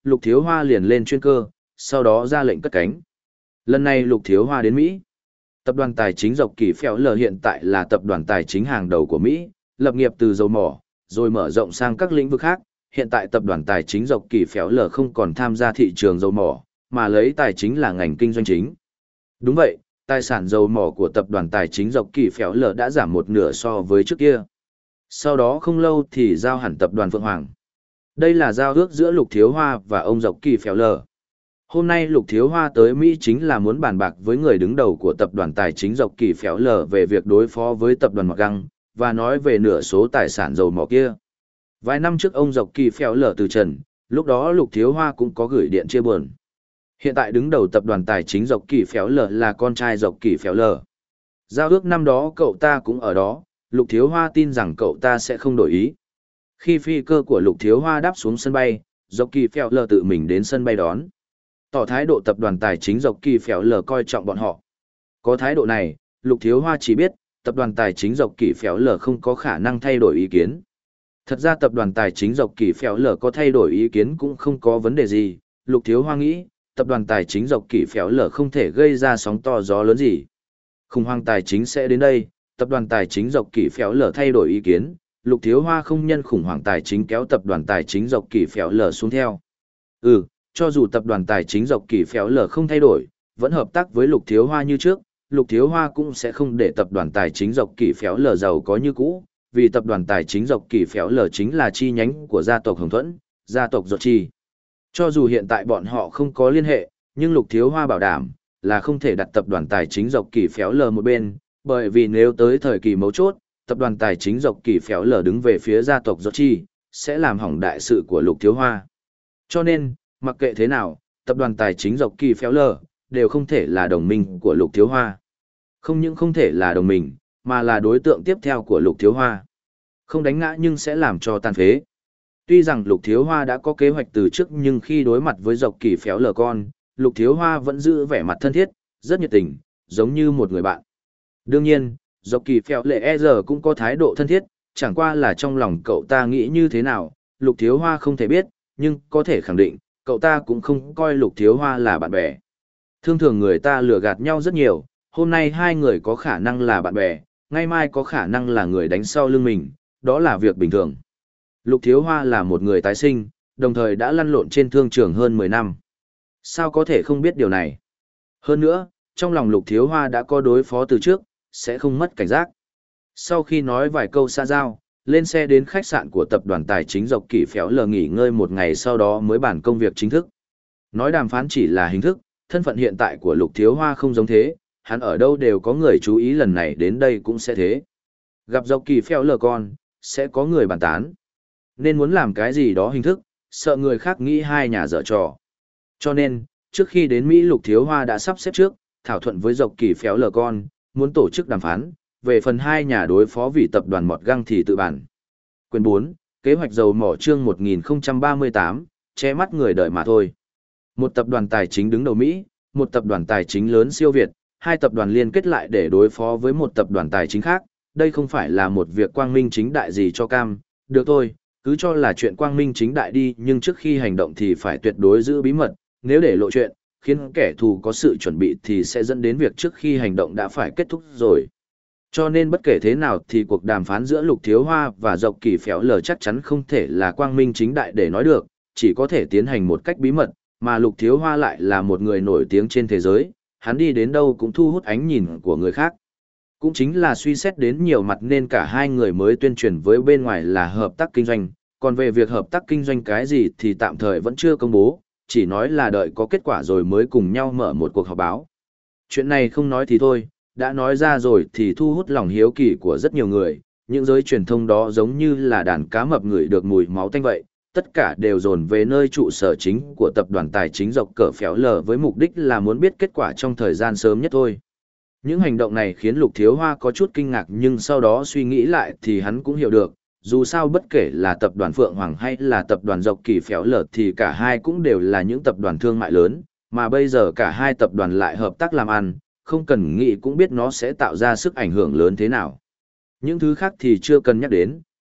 Lục Thiếu Hoa liền lên chuyên cơ, sau đó ra lệnh cất cánh. Lần này Lục Thiếu Hoa đến Mỹ. Tập đoàn tài chính dọc kỳ phèo lờ hiện tại là tập đoàn tài chính hàng đầu của Mỹ, lập nghiệp từ dầu mỏ, rồi mở rộng sang các lĩnh vực khác. Hiện tại tập đoàn tài chính dọc kỳ phèo lờ không còn tham gia thị trường dầu mỏ, mà lấy tài chính là ngành kinh doanh chính. Đúng vậy, tài sản dầu mỏ của tập đoàn tài chính dọc kỳ phèo lờ đã giảm một nửa so với trước kia. Sau đó không lâu thì giao hẳn tập đoàn Phượng Hoàng. Đây là giao ước giữa Lục Thiếu Hoa và ông dọc kỳ phèo lờ. Hôm nay Lục Thiếu Hoa tới Mỹ chính là muốn bàn bạc với người đứng đầu của tập đoàn tài chính dọc kỳ phèo lờ về việc đối phó với tập đoàn Mọt Găng, và nói về nửa số tài sản dầu mỏ kia. Vài năm trước ông dọc kỳ phèo lờ từ trần, lúc đó Lục Thiếu Hoa cũng có gửi điện chia buồn. Hiện tại đứng đầu tập đoàn tài chính dọc kỳ phèo lờ là con trai dọc kỳ phèo lờ. Giao ước năm đó cậu ta cũng ở đó, Lục Thiếu Hoa tin rằng cậu ta sẽ không đổi ý. Khi phi cơ của Lục Thiếu Hoa đáp xuống sân bay, dọc kỳ phèo lờ tự mình đến sân bay đón. Tỏ thái độ tập đoàn tài chính dọc kỳ phèo lờ coi trọng bọn họ. Có thái độ này, Lục Thiếu Hoa chỉ biết, tập đoàn tài chính dọc kỳ phèo lờ không có khả năng thay đổi ý kiến. Thật ra tập đoàn tài chính dọc kỳ phèo lờ có thay đổi ý kiến cũng không có vấn đề gì, Lục Thiếu Hoa nghĩ, tập đoàn tài chính dọc kỳ phèo lờ không thể gây ra sóng to gió lớn gì. Khủng hoảng tài chính sẽ đến đây, tập đoàn tài chính dọc kỳ phèo lờ thay đổi ý kiến, Lục Thiếu Hoa không nhân khủng hoảng tài chính kéo tập đoàn tài chính dọc kỳ phèo lờ xuống theo. Ừ, cho dù tập đoàn tài chính dọc kỳ phèo lờ không thay đổi, vẫn hợp tác với Lục Thiếu Hoa như trước, Lục Thiếu Hoa cũng sẽ không để tập đoàn tài chính dọc kỳ phèo lờ giàu có như cũ, vì tập đoàn tài chính dọc kỳ phèo lờ chính là chi nhánh của gia tộc Hồng Thuẫn, gia tộc Giọt Chi. Cho dù hiện tại bọn họ không có liên hệ, nhưng Lục Thiếu Hoa bảo đảm là không thể đặt tập đoàn tài chính dọc kỳ phèo lờ một bên, bởi vì nếu tới thời kỳ mấu chốt, tập đoàn tài chính dọc kỳ phèo lờ đứng về phía gia tộc Giọt Chi, sẽ làm hỏng đại sự của Lục Thiếu Hoa. Cho nên, mặc kệ thế nào, tập đoàn tài chính dọc kỳ phèo lờ đều không thể là đồng minh của Lục Thiếu Hoa. Không những không thể là đồng minh, mà là đối tượng tiếp theo của Lục Thiếu Hoa. Không đánh ngã nhưng sẽ làm cho tàn phế. Tuy rằng Lục Thiếu Hoa đã có kế hoạch từ trước, nhưng khi đối mặt với dọc kỳ phèo lờ con, Lục Thiếu Hoa vẫn giữ vẻ mặt thân thiết, rất nhiệt tình, giống như một người bạn. Đương nhiên, dọc kỳ phèo lệ e giờ cũng có thái độ thân thiết, chẳng qua là trong lòng cậu ta nghĩ như thế nào, Lục Thiếu Hoa không thể biết, nhưng có thể khẳng định, cậu ta cũng không coi Lục Thiếu Hoa là bạn bè. Thường thường người ta lừa gạt nhau rất nhiều, hôm nay hai người có khả năng là bạn bè, ngày mai có khả năng là người đánh sau lưng mình, đó là việc bình thường. Lục Thiếu Hoa là một người tái sinh, đồng thời đã lăn lộn trên thương trường hơn mười năm. Sao có thể không biết điều này? Hơn nữa, trong lòng Lục Thiếu Hoa đã có đối phó từ trước, sẽ không mất cảnh giác. Sau khi nói vài câu xa giao, lên xe đến khách sạn của tập đoàn tài chính dọc kỳ phèo lờ nghỉ ngơi một ngày, sau đó mới bàn công việc chính thức. Nói đàm phán chỉ là hình thức, thân phận hiện tại của Lục Thiếu Hoa không giống thế, hắn ở đâu đều có người chú ý, lần này đến đây cũng sẽ thế. Gặp dọc kỳ phèo lờ con, sẽ có người bàn tán. Nên muốn làm cái gì đó hình thức, sợ người khác nghĩ hai nhà dở trò. Cho nên, trước khi đến Mỹ, Lục Thiếu Hoa đã sắp xếp trước, thảo thuận với dọc kỳ phèo lờ con, muốn tổ chức đàm phán, về phần hai nhà đối phó vì tập đoàn Mọt Găng thì tự bản. Quyền bốn, kế hoạch dầu mỏ chương một nghìn không trăm ba mươi tám, che mắt người đợi mà thôi. Một tập đoàn tài chính đứng đầu Mỹ, một tập đoàn tài chính lớn siêu Việt, hai tập đoàn liên kết lại để đối phó với một tập đoàn tài chính khác, đây không phải là một việc quang minh chính đại gì cho cam, được thôi, cứ cho là chuyện quang minh chính đại đi, nhưng trước khi hành động thì phải tuyệt đối giữ bí mật, nếu để lộ chuyện, khiến kẻ thù có sự chuẩn bị thì sẽ dẫn đến việc trước khi hành động đã phải kết thúc rồi. Cho nên bất kể thế nào thì cuộc đàm phán giữa Lục Thiếu Hoa và dọc kỳ phèo lờ chắc chắn không thể là quang minh chính đại để nói được, chỉ có thể tiến hành một cách bí mật, mà Lục Thiếu Hoa lại là một người nổi tiếng trên thế giới, hắn đi đến đâu cũng thu hút ánh nhìn của người khác. Cũng chính là suy xét đến nhiều mặt nên cả hai người mới tuyên truyền với bên ngoài là hợp tác kinh doanh, còn về việc hợp tác kinh doanh cái gì thì tạm thời vẫn chưa công bố, chỉ nói là đợi có kết quả rồi mới cùng nhau mở một cuộc họp báo. Chuyện này không nói thì thôi, đã nói ra rồi thì thu hút lòng hiếu kỳ của rất nhiều người, những giới truyền thông đó giống như là đàn cá mập ngửi được mùi máu tanh vậy, tất cả đều dồn về nơi trụ sở chính của tập đoàn tài chính dọc cờ phéo lờ với mục đích là muốn biết kết quả trong thời gian sớm nhất thôi. Những hành động này khiến Lục Thiếu Hoa có chút kinh ngạc, nhưng sau đó suy nghĩ lại thì hắn cũng hiểu được, dù sao bất kể là tập đoàn Phượng Hoàng hay là tập đoàn dọc kỳ phéo lờ thì cả hai cũng đều là những tập đoàn thương mại lớn, mà bây giờ cả hai tập đoàn lại hợp tác làm ăn, không cần nghĩ cũng biết nó sẽ tạo ra sức ảnh hưởng lớn thế nào. Những thứ khác thì chưa cần nhắc đến,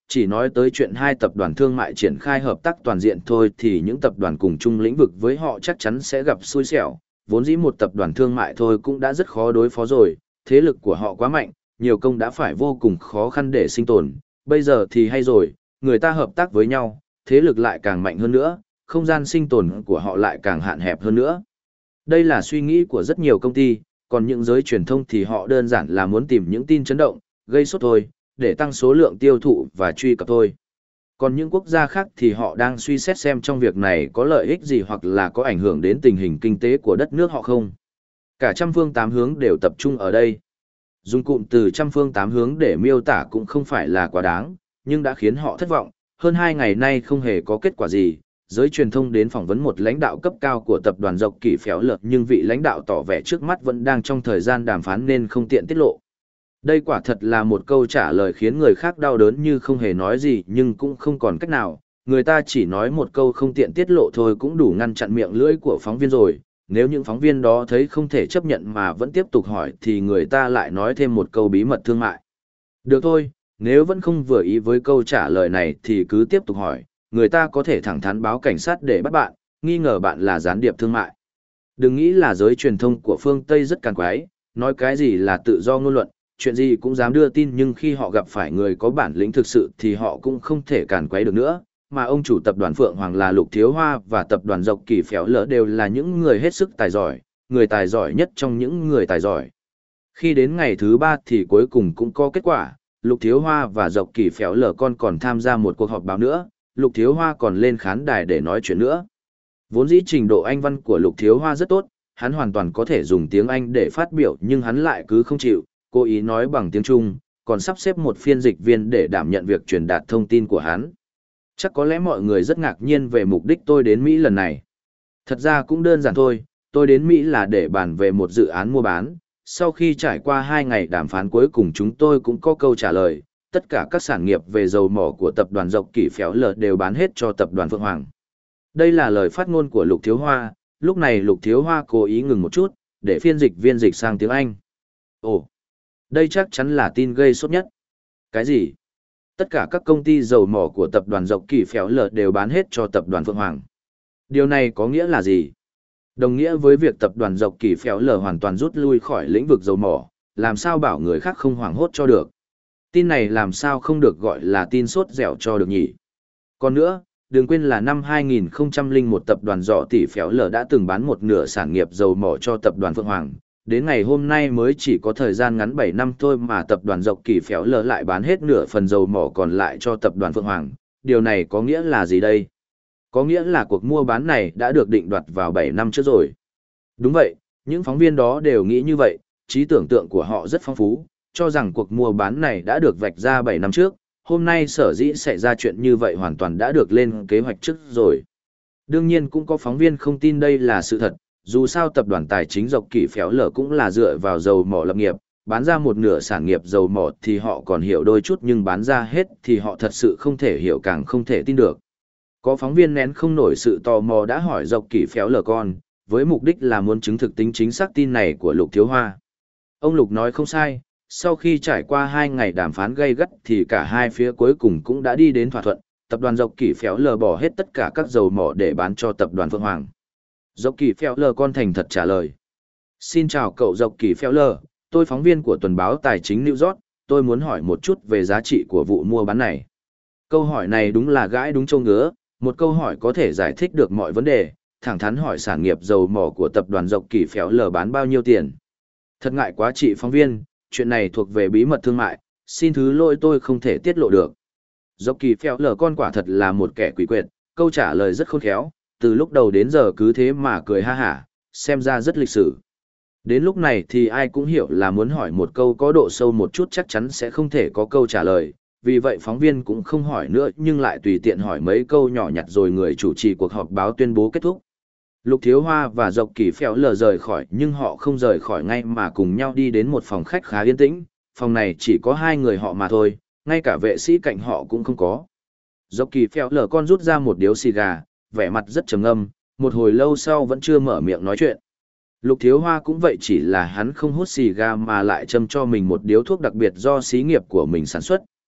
chỉ nói tới chuyện hai tập đoàn thương mại triển khai hợp tác toàn diện thôi thì những tập đoàn cùng chung lĩnh vực với họ chắc chắn sẽ gặp xui xẻo, vốn dĩ một tập đoàn thương mại thôi cũng đã rất khó đối phó rồi, thế lực của họ quá mạnh, nhiều công đã phải vô cùng khó khăn để sinh tồn, bây giờ thì hay rồi, người ta hợp tác với nhau, thế lực lại càng mạnh hơn nữa, không gian sinh tồn của họ lại càng hạn hẹp hơn nữa. Đây là suy nghĩ của rất nhiều công ty, còn những giới truyền thông thì họ đơn giản là muốn tìm những tin chấn động, gây sốt thôi, để tăng số lượng tiêu thụ và truy cập thôi. Còn những quốc gia khác thì họ đang suy xét xem trong việc này có lợi ích gì hoặc là có ảnh hưởng đến tình hình kinh tế của đất nước họ không. Cả trăm phương tám hướng đều tập trung ở đây. Dùng cụm từ trăm phương tám hướng để miêu tả cũng không phải là quá đáng, nhưng đã khiến họ thất vọng, hơn hai ngày nay không hề có kết quả gì. Giới truyền thông đến phỏng vấn một lãnh đạo cấp cao của tập đoàn Dọc Kỷ Phéo Lợt nhưng vị lãnh đạo tỏ vẻ trước mắt vẫn đang trong thời gian đàm phán nên không tiện tiết lộ. Đây quả thật là một câu trả lời khiến người khác đau đớn như không hề nói gì nhưng cũng không còn cách nào, người ta chỉ nói một câu không tiện tiết lộ thôi cũng đủ ngăn chặn miệng lưỡi của phóng viên rồi, nếu những phóng viên đó thấy không thể chấp nhận mà vẫn tiếp tục hỏi thì người ta lại nói thêm một câu bí mật thương mại. Được thôi, nếu vẫn không vừa ý với câu trả lời này thì cứ tiếp tục hỏi, người ta có thể thẳng thắn báo cảnh sát để bắt bạn, nghi ngờ bạn là gián điệp thương mại. Đừng nghĩ là giới truyền thông của phương Tây rất càn quái, nói cái gì là tự do ngôn luận, chuyện gì cũng dám đưa tin nhưng khi họ gặp phải người có bản lĩnh thực sự thì họ cũng không thể càn quấy được nữa. Mà ông chủ tập đoàn Phượng Hoàng là Lục Thiếu Hoa và tập đoàn Dọc Kỷ Phéo Lỡ đều là những người hết sức tài giỏi, người tài giỏi nhất trong những người tài giỏi. Khi đến ngày thứ ba thì cuối cùng cũng có kết quả, Lục Thiếu Hoa và Dọc Kỷ Phéo Lỡ con còn tham gia một cuộc họp báo nữa, Lục Thiếu Hoa còn lên khán đài để nói chuyện nữa. Vốn dĩ trình độ Anh văn của Lục Thiếu Hoa rất tốt, hắn hoàn toàn có thể dùng tiếng Anh để phát biểu nhưng hắn lại cứ không chịu, cố ý nói bằng tiếng Trung, còn sắp xếp một phiên dịch viên để đảm nhận việc truyền đạt thông tin của hắn. Chắc có lẽ mọi người rất ngạc nhiên về mục đích tôi đến Mỹ lần này. Thật ra cũng đơn giản thôi, tôi đến Mỹ là để bàn về một dự án mua bán. Sau khi trải qua hai ngày đàm phán cuối cùng chúng tôi cũng có câu trả lời, tất cả các sản nghiệp về dầu mỏ của tập đoàn Dọc Kỷ Phéo Lợt đều bán hết cho tập đoàn Phượng Hoàng. Đây là lời phát ngôn của Lục Thiếu Hoa, lúc này Lục Thiếu Hoa cố ý ngừng một chút, để phiên dịch viên dịch sang tiếng Anh. Ồ, đây chắc chắn là tin gây sốt nhất. Cái gì? Tất cả các công ty dầu mỏ của tập đoàn Dọc Kỷ Phéo Lợt đều bán hết cho tập đoàn Phượng Hoàng. Điều này có nghĩa là gì? Đồng nghĩa với việc tập đoàn Dọc Kỷ Phéo Lợt hoàn toàn rút lui khỏi lĩnh vực dầu mỏ, làm sao bảo người khác không hoảng hốt cho được. Tin này làm sao không được gọi là tin sốt dẻo cho được nhỉ? Còn nữa, đừng quên là năm hai nghìn không trăm lẻ một tập đoàn Dọ Tỷ Phéo Lờ đã từng bán một nửa sản nghiệp dầu mỏ cho tập đoàn Phượng Hoàng. Đến ngày hôm nay mới chỉ có thời gian ngắn bảy năm thôi mà tập đoàn Dọc Kỷ Phéo Lờ lại bán hết nửa phần dầu mỏ còn lại cho tập đoàn Phượng Hoàng. Điều này có nghĩa là gì đây? Có nghĩa là cuộc mua bán này đã được định đoạt vào bảy năm trước rồi. Đúng vậy, những phóng viên đó đều nghĩ như vậy, trí tưởng tượng của họ rất phong phú, cho rằng cuộc mua bán này đã được vạch ra bảy năm trước, hôm nay sở dĩ xảy ra chuyện như vậy hoàn toàn đã được lên kế hoạch trước rồi. Đương nhiên cũng có phóng viên không tin đây là sự thật, dù sao tập đoàn tài chính Dọc Kỷ Phéo Lờ cũng là dựa vào dầu mỏ lập nghiệp, bán ra một nửa sản nghiệp dầu mỏ thì họ còn hiểu đôi chút nhưng bán ra hết thì họ thật sự không thể hiểu càng không thể tin được. Có phóng viên nén không nổi sự tò mò đã hỏi Dọc Kỷ Phéo Lờ con, với mục đích là muốn chứng thực tính chính xác tin này của Lục Thiếu Hoa. Ông Lục nói không sai, sau khi trải qua hai ngày đàm phán gay gắt thì cả hai phía cuối cùng cũng đã đi đến thỏa thuận, tập đoàn Dọc Kỷ Phéo Lờ bỏ hết tất cả các dầu mỏ để bán cho tập đoàn Phượng Hoàng. Dọc Kỷ Phéo Lờ con thành thật trả lời. Xin chào cậu Dọc Kỷ Phéo Lờ, tôi phóng viên của tuần báo tài chính New York, tôi muốn hỏi một chút về giá trị của vụ mua bán này. Câu hỏi này đúng là gãi đúng châu ngứa, một câu hỏi có thể giải thích được mọi vấn đề, thẳng thắn hỏi sản nghiệp dầu mỏ của tập đoàn Dọc Kỷ Phéo Lờ bán bao nhiêu tiền. Thật ngại quá chị phóng viên, chuyện này thuộc về bí mật thương mại, xin thứ lỗi tôi không thể tiết lộ được. Dọc Kỷ Phéo Lờ con quả thật là một kẻ quỷ quyệt, câu trả lời rất khôn khéo, từ lúc đầu đến giờ cứ thế mà cười ha hả, xem ra rất lịch sử. Đến lúc này thì ai cũng hiểu là muốn hỏi một câu có độ sâu một chút chắc chắn sẽ không thể có câu trả lời, vì vậy phóng viên cũng không hỏi nữa nhưng lại tùy tiện hỏi mấy câu nhỏ nhặt rồi người chủ trì cuộc họp báo tuyên bố kết thúc. Lục Thiếu Hoa và Dọc Kỷ Phéo Lờ rời khỏi nhưng họ không rời khỏi ngay mà cùng nhau đi đến một phòng khách khá yên tĩnh, phòng này chỉ có hai người họ mà thôi, ngay cả vệ sĩ cạnh họ cũng không có. Dọc Kỷ Phéo Lờ con rút ra một điếu xì gà, vẻ mặt rất trầm ngâm, một hồi lâu sau vẫn chưa mở miệng nói chuyện. Lục Thiếu Hoa cũng vậy, chỉ là hắn không hút xì gà mà lại châm cho mình một điếu thuốc đặc biệt do xí nghiệp của mình sản xuất,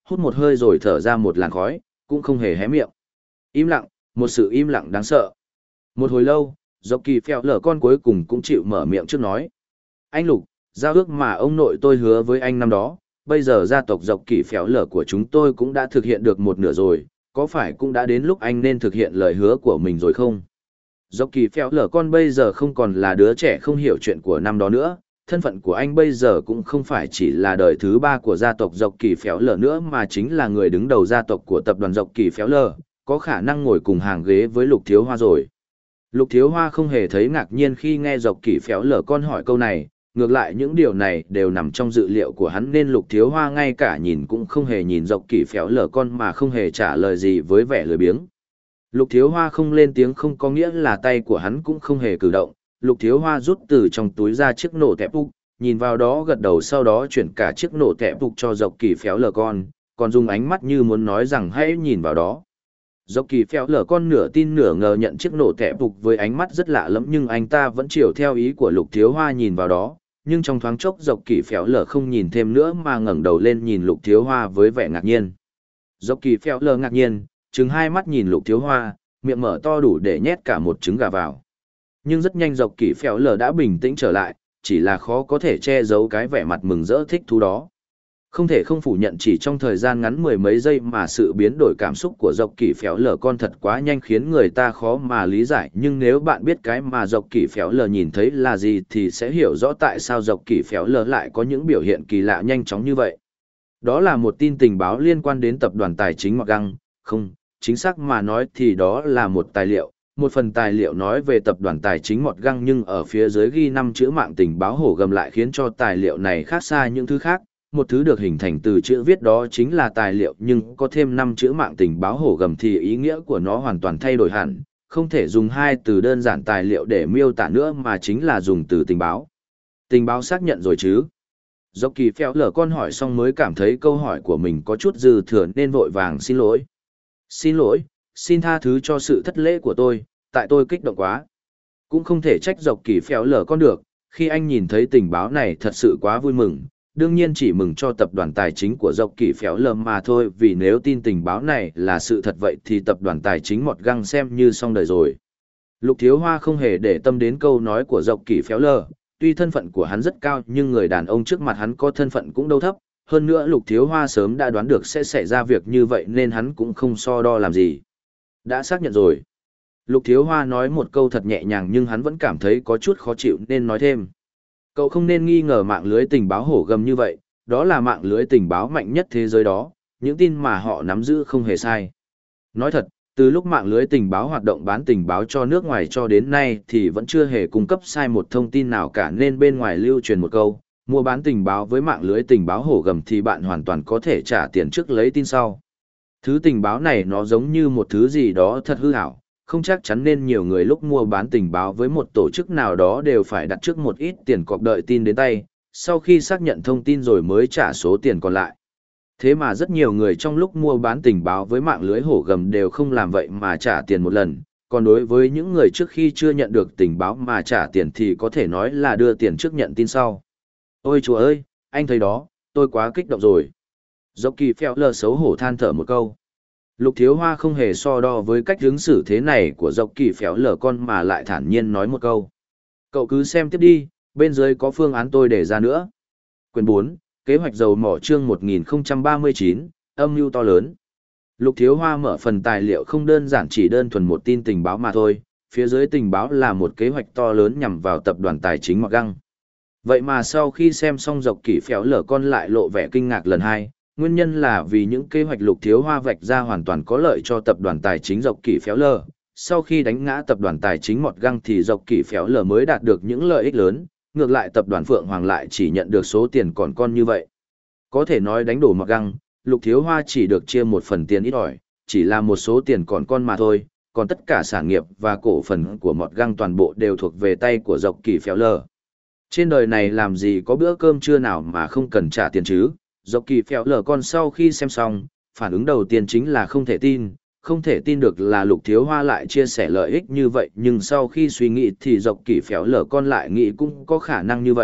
hút một hơi rồi thở ra một làn khói, cũng không hề hé miệng. Im lặng, một sự im lặng đáng sợ. Một hồi lâu, dọc kỳ phèo lở con cuối cùng cũng chịu mở miệng trước nói. Anh Lục, giao ước mà ông nội tôi hứa với anh năm đó, bây giờ gia tộc dọc kỳ phèo lở của chúng tôi cũng đã thực hiện được một nửa rồi, có phải cũng đã đến lúc anh nên thực hiện lời hứa của mình rồi không? Dọc kỳ phèo lở con bây giờ không còn là đứa trẻ không hiểu chuyện của năm đó nữa, thân phận của anh bây giờ cũng không phải chỉ là đời thứ ba của gia tộc dọc kỳ phéo lờ nữa mà chính là người đứng đầu gia tộc của tập đoàn dọc kỳ phéo lờ, có khả năng ngồi cùng hàng ghế với Lục Thiếu Hoa rồi. Lục Thiếu Hoa không hề thấy ngạc nhiên khi nghe dọc kỳ phéo lờ con hỏi câu này, ngược lại những điều này đều nằm trong dự liệu của hắn nên Lục Thiếu Hoa ngay cả nhìn cũng không hề nhìn dọc kỳ phéo lờ con mà không hề trả lời gì với vẻ lười biếng. Lục Thiếu Hoa không lên tiếng không có nghĩa là tay của hắn cũng không hề cử động. Lục Thiếu Hoa rút từ trong túi ra chiếc nổ tẹp phục, nhìn vào đó gật đầu sau đó chuyển cả chiếc nổ tẹp phục cho dọc kỳ phéo lờ con, còn dùng ánh mắt như muốn nói rằng hãy nhìn vào đó. Dọc kỳ phéo lờ con nửa tin nửa ngờ nhận chiếc nổ tẹp phục với ánh mắt rất lạ lẫm nhưng anh ta vẫn chiều theo ý của Lục Thiếu Hoa nhìn vào đó, nhưng trong thoáng chốc dọc kỳ phéo lờ không nhìn thêm nữa mà ngẩng đầu lên nhìn Lục Thiếu Hoa với vẻ ngạc nhiên. Dọc kỳ phéo lờ ngạc nhiên, trừng hai mắt nhìn Lục Thiếu Hoa, miệng mở to đủ để nhét cả một trứng gà vào. Nhưng rất nhanh dọc kỳ phèo lờ đã bình tĩnh trở lại, chỉ là khó có thể che giấu cái vẻ mặt mừng rỡ thích thú đó. Không thể không phủ nhận chỉ trong thời gian ngắn mười mấy giây mà sự biến đổi cảm xúc của dọc kỳ phèo lờ con thật quá nhanh khiến người ta khó mà lý giải. Nhưng nếu bạn biết cái mà dọc kỳ phèo lờ nhìn thấy là gì thì sẽ hiểu rõ tại sao dọc kỳ phèo lờ lại có những biểu hiện kỳ lạ nhanh chóng như vậy. Đó là một tin tình báo liên quan đến tập đoàn tài chính Morgan, không, chính xác mà nói thì đó là một tài liệu. Một phần tài liệu nói về tập đoàn tài chính Mọt Găng nhưng ở phía dưới ghi năm chữ mạng tình báo hổ gầm lại khiến cho tài liệu này khác xa những thứ khác. Một thứ được hình thành từ chữ viết đó chính là tài liệu nhưng có thêm năm chữ mạng tình báo hổ gầm thì ý nghĩa của nó hoàn toàn thay đổi hẳn. Không thể dùng hai từ đơn giản tài liệu để miêu tả nữa mà chính là dùng từ tình báo. Tình báo xác nhận rồi chứ? Dọc kỳ phèo lở con hỏi xong mới cảm thấy câu hỏi của mình có chút dư thừa nên vội vàng xin lỗi. Xin lỗi. Xin tha thứ cho sự thất lễ của tôi, tại tôi kích động quá. Cũng không thể trách dọc kỳ phèo lở con được, khi anh nhìn thấy tình báo này thật sự quá vui mừng, đương nhiên chỉ mừng cho tập đoàn tài chính của dọc kỳ phèo lở mà thôi vì nếu tin tình báo này là sự thật vậy thì tập đoàn tài chính Mọt Găng xem như xong đời rồi. Lục Thiếu Hoa không hề để tâm đến câu nói của dọc kỳ phèo lở, tuy thân phận của hắn rất cao nhưng người đàn ông trước mặt hắn có thân phận cũng đâu thấp, hơn nữa Lục Thiếu Hoa sớm đã đoán được sẽ xảy ra việc như vậy nên hắn cũng không so đo làm gì. Đã xác nhận rồi. Lục Thiếu Hoa nói một câu thật nhẹ nhàng nhưng hắn vẫn cảm thấy có chút khó chịu nên nói thêm. Cậu không nên nghi ngờ mạng lưới tình báo hổ gầm như vậy, đó là mạng lưới tình báo mạnh nhất thế giới đó, những tin mà họ nắm giữ không hề sai. Nói thật, từ lúc mạng lưới tình báo hoạt động bán tình báo cho nước ngoài cho đến nay thì vẫn chưa hề cung cấp sai một thông tin nào cả nên bên ngoài lưu truyền một câu, mua bán tình báo với mạng lưới tình báo hổ gầm thì bạn hoàn toàn có thể trả tiền trước lấy tin sau. Thứ tình báo này nó giống như một thứ gì đó thật hư ảo, không chắc chắn nên nhiều người lúc mua bán tình báo với một tổ chức nào đó đều phải đặt trước một ít tiền cọc đợi tin đến tay, sau khi xác nhận thông tin rồi mới trả số tiền còn lại. Thế mà rất nhiều người trong lúc mua bán tình báo với mạng lưới hổ gầm đều không làm vậy mà trả tiền một lần, còn đối với những người trước khi chưa nhận được tình báo mà trả tiền thì có thể nói là đưa tiền trước nhận tin sau. Ôi chúa ơi, anh thấy đó, tôi quá kích động rồi. Dọc kỳ phèo lờ xấu hổ than thở một câu. Lục Thiếu Hoa không hề so đo với cách ứng xử thế này của dọc kỳ phèo lờ con mà lại thản nhiên nói một câu. Cậu cứ xem tiếp đi, bên dưới có phương án tôi để ra nữa. Quyển bốn, kế hoạch dầu mỏ chương một nghìn không trăm ba mươi chín, âm mưu to lớn. Lục Thiếu Hoa mở phần tài liệu không đơn giản chỉ đơn thuần một tin tình báo mà thôi, phía dưới tình báo là một kế hoạch to lớn nhằm vào tập đoàn tài chính Mọt Găng. Vậy mà sau khi xem xong dọc kỳ phèo lờ con lại lộ vẻ kinh ngạc lần hai. Nguyên nhân là vì những kế hoạch Lục Thiếu Hoa vạch ra hoàn toàn có lợi cho tập đoàn tài chính dọc kỳ phéo lờ. Sau khi đánh ngã tập đoàn tài chính Mọt Găng thì dọc kỳ phéo lờ mới đạt được những lợi ích lớn, ngược lại tập đoàn Phượng Hoàng lại chỉ nhận được số tiền còn con như vậy. Có thể nói đánh đổ Mọt Găng, Lục Thiếu Hoa chỉ được chia một phần tiền ít ỏi, chỉ là một số tiền còn con mà thôi, còn tất cả sản nghiệp và cổ phần của Mọt Găng toàn bộ đều thuộc về tay của dọc kỳ phéo lờ. Trên đời này làm gì có bữa cơm trưa nào mà không cần trả tiền chứ? Dọc kỳ phèo lờ con sau khi xem xong, phản ứng đầu tiên chính là không thể tin, không thể tin được là Lục Thiếu Hoa lại chia sẻ lợi ích như vậy nhưng sau khi suy nghĩ thì dọc kỳ phèo lờ con lại nghĩ cũng có khả năng như vậy,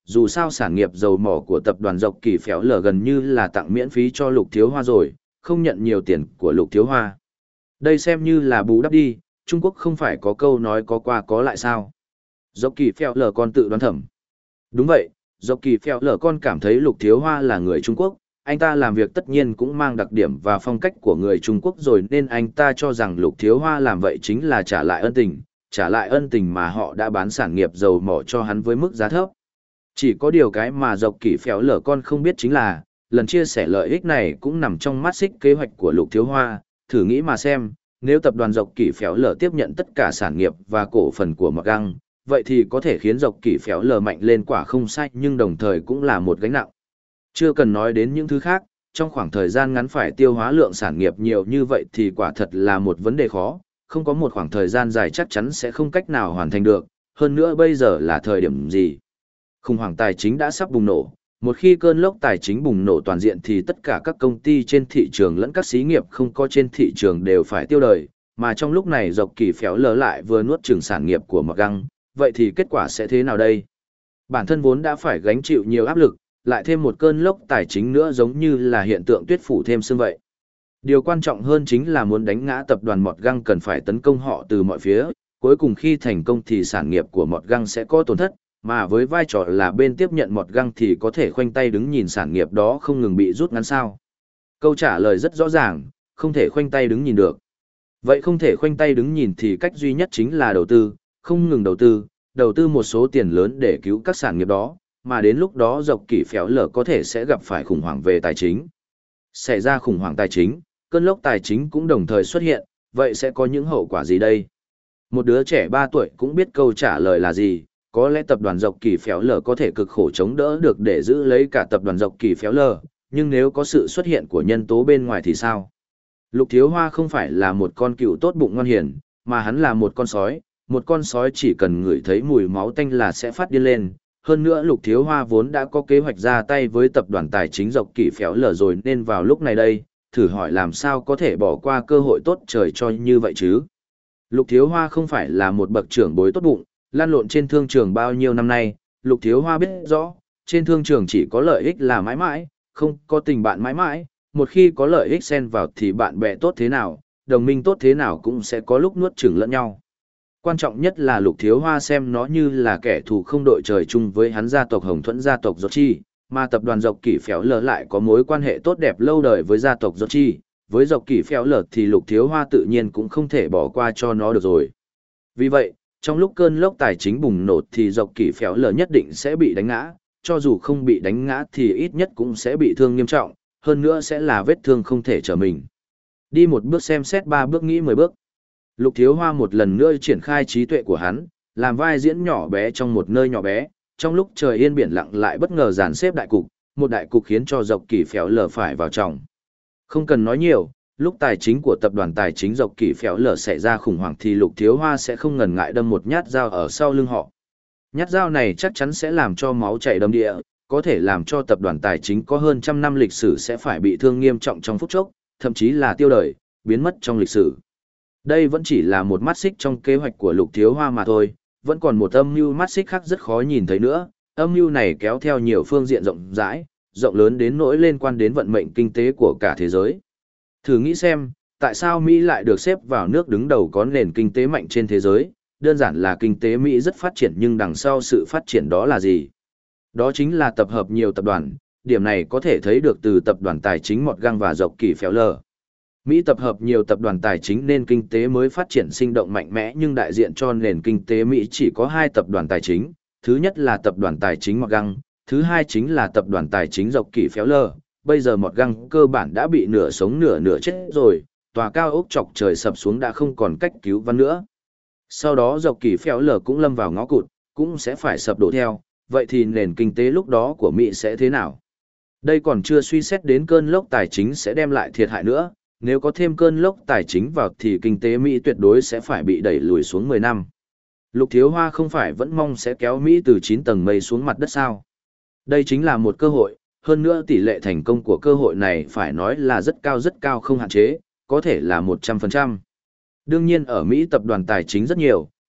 dù sao sản nghiệp dầu mỏ của tập đoàn Dọc Kỳ Phéo Lờ gần như là tặng miễn phí cho Lục Thiếu Hoa rồi, không nhận nhiều tiền của Lục Thiếu Hoa. Đây xem như là bù đắp đi, Trung Quốc không phải có câu nói có qua có lại sao. Dọc Kỳ Phéo Lờ con tự đoán thầm. Đúng vậy, Dọc Kỳ Phéo Lờ con cảm thấy Lục Thiếu Hoa là người Trung Quốc, anh ta làm việc tất nhiên cũng mang đặc điểm và phong cách của người Trung Quốc rồi nên anh ta cho rằng Lục Thiếu Hoa làm vậy chính là trả lại ân tình, trả lại ân tình mà họ đã bán sản nghiệp dầu mỏ cho hắn với mức giá thấp. Chỉ có điều cái mà Dọc Kỳ Phéo Lờ con không biết chính là, lần chia sẻ lợi ích này cũng nằm trong mắt xích kế hoạch của Lục Thiếu Hoa, thử nghĩ mà xem, nếu tập đoàn Dọc Kỳ Phéo Lờ tiếp nhận tất cả sản nghiệp và cổ phần của Mọt Găng, vậy thì có thể khiến Dọc Kỳ Phéo Lờ mạnh lên quả không sai nhưng đồng thời cũng là một gánh nặng. Chưa cần nói đến những thứ khác, trong khoảng thời gian ngắn phải tiêu hóa lượng sản nghiệp nhiều như vậy thì quả thật là một vấn đề khó, không có một khoảng thời gian dài chắc chắn sẽ không cách nào hoàn thành được, hơn nữa bây giờ là thời điểm gì. Khủng hoảng tài chính đã sắp bùng nổ, một khi cơn lốc tài chính bùng nổ toàn diện thì tất cả các công ty trên thị trường lẫn các xí nghiệp không có trên thị trường đều phải tiêu đời, mà trong lúc này Dọc Kỳ Phéo Lờ lại vừa nuốt chửng sản nghiệp của Mọt Găng, vậy thì kết quả sẽ thế nào đây? Bản thân vốn đã phải gánh chịu nhiều áp lực, lại thêm một cơn lốc tài chính nữa giống như là hiện tượng tuyết phủ thêm sương vậy. Điều quan trọng hơn chính là muốn đánh ngã tập đoàn Mọt Găng cần phải tấn công họ từ mọi phía, cuối cùng khi thành công thì sản nghiệp của Mọt Găng sẽ có tổn thất, mà với vai trò là bên tiếp nhận Mọt Găng thì có thể khoanh tay đứng nhìn sản nghiệp đó không ngừng bị rút ngắn sao. Câu trả lời rất rõ ràng, không thể khoanh tay đứng nhìn được. Vậy không thể khoanh tay đứng nhìn thì cách duy nhất chính là đầu tư, không ngừng đầu tư, đầu tư một số tiền lớn để cứu các sản nghiệp đó, mà đến lúc đó Dọc Kỳ Phéo Lờ có thể sẽ gặp phải khủng hoảng về tài chính. Xảy ra khủng hoảng tài chính, cơn lốc tài chính cũng đồng thời xuất hiện, vậy sẽ có những hậu quả gì đây? Một đứa trẻ ba tuổi cũng biết câu trả lời là gì, có lẽ tập đoàn Dọc Kỳ Phéo Lờ có thể cực khổ chống đỡ được để giữ lấy cả tập đoàn Dọc Kỳ Phéo Lờ, nhưng nếu có sự xuất hiện của nhân tố bên ngoài thì sao? Lục Thiếu Hoa không phải là một con cừu tốt bụng ngoan hiền, mà hắn là một con sói, một con sói chỉ cần ngửi thấy mùi máu tanh là sẽ phát điên lên. Hơn nữa Lục Thiếu Hoa vốn đã có kế hoạch ra tay với tập đoàn tài chính Dọc Kỳ Phéo Lờ rồi nên vào lúc này đây, thử hỏi làm sao có thể bỏ qua cơ hội tốt trời cho như vậy chứ. Lục Thiếu Hoa không phải là một bậc trưởng bối tốt bụng, lan lộn trên thương trường bao nhiêu năm nay, Lục Thiếu Hoa biết rõ, trên thương trường chỉ có lợi ích là mãi mãi, không có tình bạn mãi mãi, một khi có lợi ích xen vào thì bạn bè tốt thế nào, đồng minh tốt thế nào cũng sẽ có lúc nuốt chửng lẫn nhau. Quan trọng nhất là Lục Thiếu Hoa xem nó như là kẻ thù không đội trời chung với hắn gia tộc Hồng Thuẫn gia tộc Dọc Chi, mà tập đoàn Dọc Kỳ Phéo Lờ lại có mối quan hệ tốt đẹp lâu đời với gia tộc Dọc Chi, với Dọc Kỳ Phéo Lờ thì Lục Thiếu Hoa tự nhiên cũng không thể bỏ qua cho nó được rồi. Vì vậy, trong lúc cơn lốc tài chính bùng nổ thì Dọc Kỳ Phéo Lờ nhất định sẽ bị đánh ngã, cho dù không bị đánh ngã thì ít nhất cũng sẽ bị thương nghiêm trọng, hơn nữa sẽ là vết thương không thể trở mình. Đi một bước xem xét ba bước nghĩ mười bước. Lục Thiếu Hoa một lần nữa triển khai trí tuệ của hắn, làm vai diễn nhỏ bé trong một nơi nhỏ bé, trong lúc trời yên biển lặng lại bất ngờ dàn xếp đại cục, một đại cục khiến cho Dọc Kỳ Phéo Lờ phải vào trọng. Không cần nói nhiều, lúc tài chính của tập đoàn tài chính Dọc Kỳ Phéo Lờ xảy ra khủng hoảng thì Lục Thiếu Hoa sẽ không ngần ngại đâm một nhát dao ở sau lưng họ. Nhát dao này chắc chắn sẽ làm cho máu chảy đầm địa, có thể làm cho tập đoàn tài chính có hơn trăm năm lịch sử sẽ phải bị thương nghiêm trọng trong phút chốc, thậm chí là tiêu đời, biến mất trong lịch sử. Đây vẫn chỉ là một mắt xích trong kế hoạch của Lục Thiếu Hoa mà thôi, vẫn còn một âm mưu mắt xích khác rất khó nhìn thấy nữa, âm mưu này kéo theo nhiều phương diện rộng rãi, rộng lớn đến nỗi liên quan đến vận mệnh kinh tế của cả thế giới. Thử nghĩ xem, tại sao Mỹ lại được xếp vào nước đứng đầu có nền kinh tế mạnh trên thế giới, đơn giản là kinh tế Mỹ rất phát triển nhưng đằng sau sự phát triển đó là gì? Đó chính là tập hợp nhiều tập đoàn, điểm này có thể thấy được từ tập đoàn tài chính Mọt Găng và Dọc Kỳ Phéo Lờ. Mỹ tập hợp nhiều tập đoàn tài chính nên kinh tế mới phát triển sinh động mạnh mẽ nhưng đại diện cho nền kinh tế Mỹ chỉ có hai tập đoàn tài chính, thứ nhất là tập đoàn tài chính Mọt Găng, thứ hai chính là tập đoàn tài chính Dọc Kỳ Phéo Lờ. Bây giờ Mọt Găng cơ bản đã bị nửa sống nửa nửa chết rồi, tòa cao ốc chọc trời sập xuống đã không còn cách cứu vãn nữa. Sau đó Dọc Kỳ Phéo Lờ cũng lâm vào ngõ cụt, cũng sẽ phải sập đổ theo, vậy thì nền kinh tế lúc đó của Mỹ sẽ thế nào? Đây còn chưa suy xét đến cơn lốc tài chính sẽ đem lại thiệt hại nữa, nếu có thêm cơn lốc tài chính vào thì kinh tế Mỹ tuyệt đối sẽ phải bị đẩy lùi xuống mười năm. Lục Thiếu Hoa không phải vẫn mong sẽ kéo Mỹ từ chín tầng mây xuống mặt đất sao? Đây chính là một cơ hội, hơn nữa tỷ lệ thành công của cơ hội này phải nói là rất cao rất cao không hạn chế, có thể là một trăm phần trăm. Đương nhiên ở Mỹ tập đoàn tài chính rất nhiều,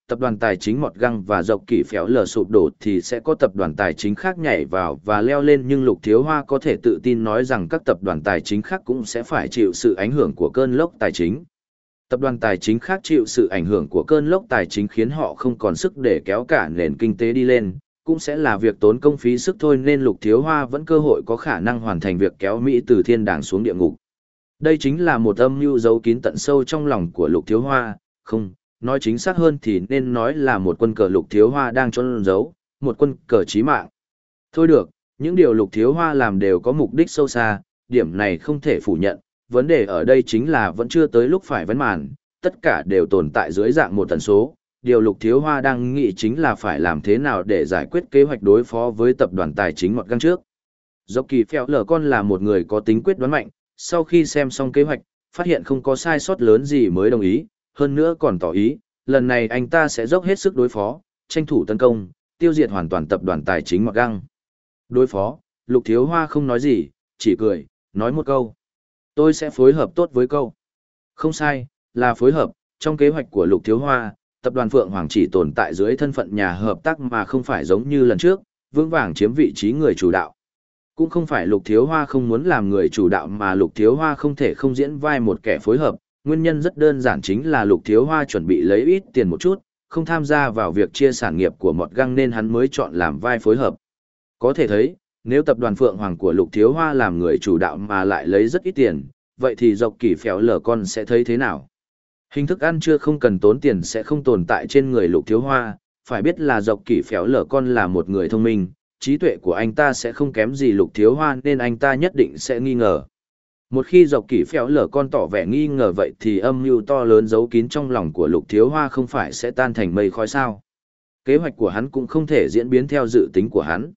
tập đoàn tài chính Mọt Găng và Dọc Kỳ Phéo Lờ sụp đổ thì sẽ có tập đoàn tài chính khác nhảy vào và leo lên, nhưng Lục Thiếu Hoa có thể tự tin nói rằng các tập đoàn tài chính khác cũng sẽ phải chịu sự ảnh hưởng của cơn lốc tài chính. Tập đoàn tài chính khác chịu sự ảnh hưởng của cơn lốc tài chính khiến họ không còn sức để kéo cả nền kinh tế đi lên, cũng sẽ là việc tốn công phí sức thôi, nên Lục Thiếu Hoa vẫn cơ hội có khả năng hoàn thành việc kéo Mỹ từ thiên đàng xuống địa ngục. Đây chính là một âm mưu giấu kín tận sâu trong lòng của Lục Thiếu Hoa, không, nói chính xác hơn thì nên nói là một quân cờ Lục Thiếu Hoa đang trốn giấu, một quân cờ chí mạng. Thôi được, những điều Lục Thiếu Hoa làm đều có mục đích sâu xa, điểm này không thể phủ nhận, vấn đề ở đây chính là vẫn chưa tới lúc phải vấn màn, tất cả đều tồn tại dưới dạng một tần số. Điều Lục Thiếu Hoa đang nghĩ chính là phải làm thế nào để giải quyết kế hoạch đối phó với tập đoàn tài chính Mọt Găng trước. Dọc Kỳ Phèo Lờ con là một người có tính quyết đoán mạnh, sau khi xem xong kế hoạch, phát hiện không có sai sót lớn gì mới đồng ý, hơn nữa còn tỏ ý, lần này anh ta sẽ dốc hết sức đối phó, tranh thủ tấn công, tiêu diệt hoàn toàn tập đoàn tài chính Mọt Găng. Đối phó, Lục Thiếu Hoa không nói gì, chỉ cười, nói một câu. Tôi sẽ phối hợp tốt với câu. Không sai, là phối hợp, trong kế hoạch của Lục Thiếu Hoa, tập đoàn Phượng Hoàng chỉ tồn tại dưới thân phận nhà hợp tác mà không phải giống như lần trước, vững vàng chiếm vị trí người chủ đạo. Cũng không phải Lục Thiếu Hoa không muốn làm người chủ đạo mà Lục Thiếu Hoa không thể không diễn vai một kẻ phối hợp, nguyên nhân rất đơn giản chính là Lục Thiếu Hoa chuẩn bị lấy ít tiền một chút, không tham gia vào việc chia sản nghiệp của Mọt Găng nên hắn mới chọn làm vai phối hợp. Có thể thấy, nếu tập đoàn Phượng Hoàng của Lục Thiếu Hoa làm người chủ đạo mà lại lấy rất ít tiền, vậy thì Dọc Kỳ Phèo Lờ con sẽ thấy thế nào? Hình thức ăn chưa không cần tốn tiền sẽ không tồn tại trên người Lục Thiếu Hoa, phải biết là Dọc Kỳ Phèo Lờ con là một người thông minh, trí tuệ của anh ta sẽ không kém gì Lục Thiếu Hoa nên anh ta nhất định sẽ nghi ngờ. Một khi Dọc Kỳ Phèo Lờ con tỏ vẻ nghi ngờ vậy thì âm mưu to lớn giấu kín trong lòng của Lục Thiếu Hoa không phải sẽ tan thành mây khói sao? Kế hoạch của hắn cũng không thể diễn biến theo dự tính của hắn.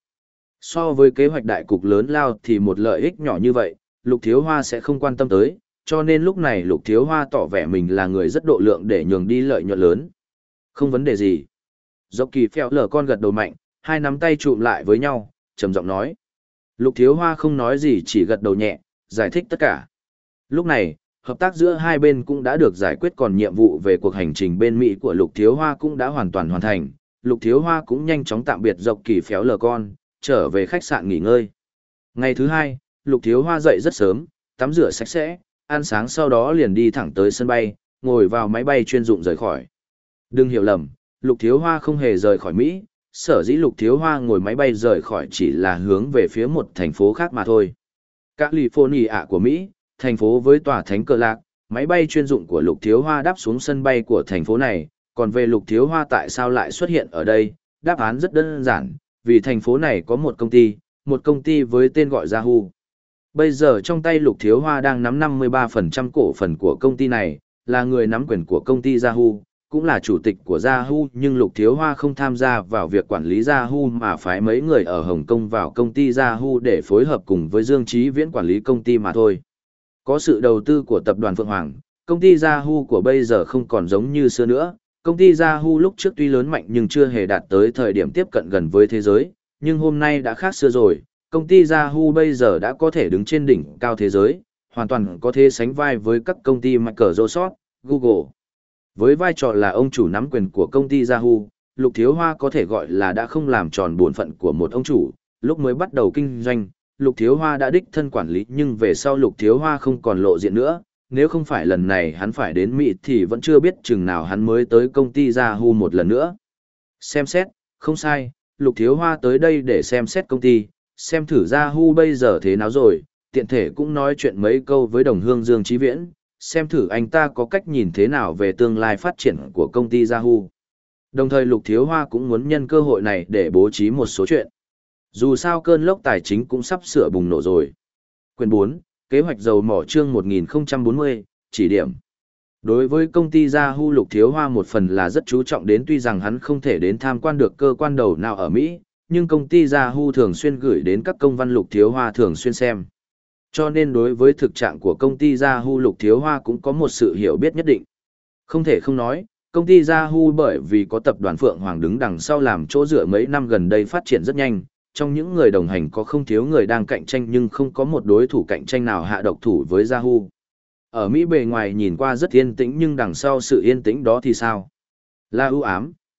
So với kế hoạch đại cục lớn lao thì một lợi ích nhỏ như vậy, Lục Thiếu Hoa sẽ không quan tâm tới, cho nên lúc này Lục Thiếu Hoa tỏ vẻ mình là người rất độ lượng để nhường đi lợi nhuận lớn. Không vấn đề gì. Dọc Kỳ Phèo Lờ con gật đầu mạnh, hai nắm tay chụm lại với nhau, trầm giọng nói. Lục Thiếu Hoa không nói gì chỉ gật đầu nhẹ, giải thích tất cả. Lúc này, hợp tác giữa hai bên cũng đã được giải quyết, còn nhiệm vụ về cuộc hành trình bên Mỹ của Lục Thiếu Hoa cũng đã hoàn toàn hoàn thành. Lục Thiếu Hoa cũng nhanh chóng tạm biệt Dọc Kỳ Phèo Lờ con, trở về khách sạn nghỉ ngơi. Ngày thứ hai, Lục Thiếu Hoa dậy rất sớm, tắm rửa sạch sẽ, ăn sáng sau đó liền đi thẳng tới sân bay, ngồi vào máy bay chuyên dụng rời khỏi. Đừng hiểu lầm, Lục Thiếu Hoa không hề rời khỏi Mỹ, sở dĩ Lục Thiếu Hoa ngồi máy bay rời khỏi chỉ là hướng về phía một thành phố khác mà thôi. California của Mỹ, thành phố với tòa thánh Cờ Lạc, máy bay chuyên dụng của Lục Thiếu Hoa đáp xuống sân bay của thành phố này, còn về Lục Thiếu Hoa tại sao lại xuất hiện ở đây, đáp án rất đơn giản, vì thành phố này có một công ty, một công ty với tên gọi Yahoo. Bây giờ trong tay Lục Thiếu Hoa đang nắm năm mươi ba phần trăm cổ phần của công ty này, là người nắm quyền của công ty Yahoo, cũng là chủ tịch của Yahoo, nhưng Lục Thiếu Hoa không tham gia vào việc quản lý Yahoo mà phái mấy người ở Hồng Kông vào công ty Yahoo để phối hợp cùng với Dương Chí Viễn quản lý công ty mà thôi. Có sự đầu tư của tập đoàn Phượng Hoàng, công ty Yahoo của bây giờ không còn giống như xưa nữa. Công ty Yahoo lúc trước tuy lớn mạnh nhưng chưa hề đạt tới thời điểm tiếp cận gần với thế giới, nhưng hôm nay đã khác xưa rồi. Công ty Yahoo bây giờ đã có thể đứng trên đỉnh cao thế giới, hoàn toàn có thể sánh vai với các công ty Microsoft, Google. Với vai trò là ông chủ nắm quyền của công ty Yahoo, Lục Thiếu Hoa có thể gọi là đã không làm tròn bổn phận của một ông chủ. Lúc mới bắt đầu kinh doanh, Lục Thiếu Hoa đã đích thân quản lý, nhưng về sau Lục Thiếu Hoa không còn lộ diện nữa. Nếu không phải lần này hắn phải đến Mỹ thì vẫn chưa biết chừng nào hắn mới tới công ty Yahoo một lần nữa. Xem xét, không sai, Lục Thiếu Hoa tới đây để xem xét công ty, xem thử Yahoo bây giờ thế nào rồi, tiện thể cũng nói chuyện mấy câu với đồng hương Dương Chí Viễn, xem thử anh ta có cách nhìn thế nào về tương lai phát triển của công ty Yahoo. Đồng thời Lục Thiếu Hoa cũng muốn nhân cơ hội này để bố trí một số chuyện. Dù sao cơn lốc tài chính cũng sắp sửa bùng nổ rồi. Quyển bốn, Kế hoạch dầu mỏ chương một nghìn không trăm bốn mươi, chỉ điểm. Đối với công ty Yahoo, Lục Thiếu Hoa một phần là rất chú trọng đến, tuy rằng hắn không thể đến tham quan được cơ quan đầu nào ở Mỹ, nhưng công ty Yahoo thường xuyên gửi đến các công văn Lục Thiếu Hoa thường xuyên xem. Cho nên đối với thực trạng của công ty Yahoo, Lục Thiếu Hoa cũng có một sự hiểu biết nhất định. Không thể không nói, công ty Yahoo bởi vì có tập đoàn Phượng Hoàng đứng đằng sau làm chỗ dựa mấy năm gần đây phát triển rất nhanh, trong những người đồng hành có không thiếu người đang cạnh tranh nhưng không có một đối thủ cạnh tranh nào hạ độc thủ với Yahoo. Ở Mỹ bề ngoài nhìn qua rất yên tĩnh nhưng đằng sau sự yên tĩnh đó thì sao? Là ưu ám,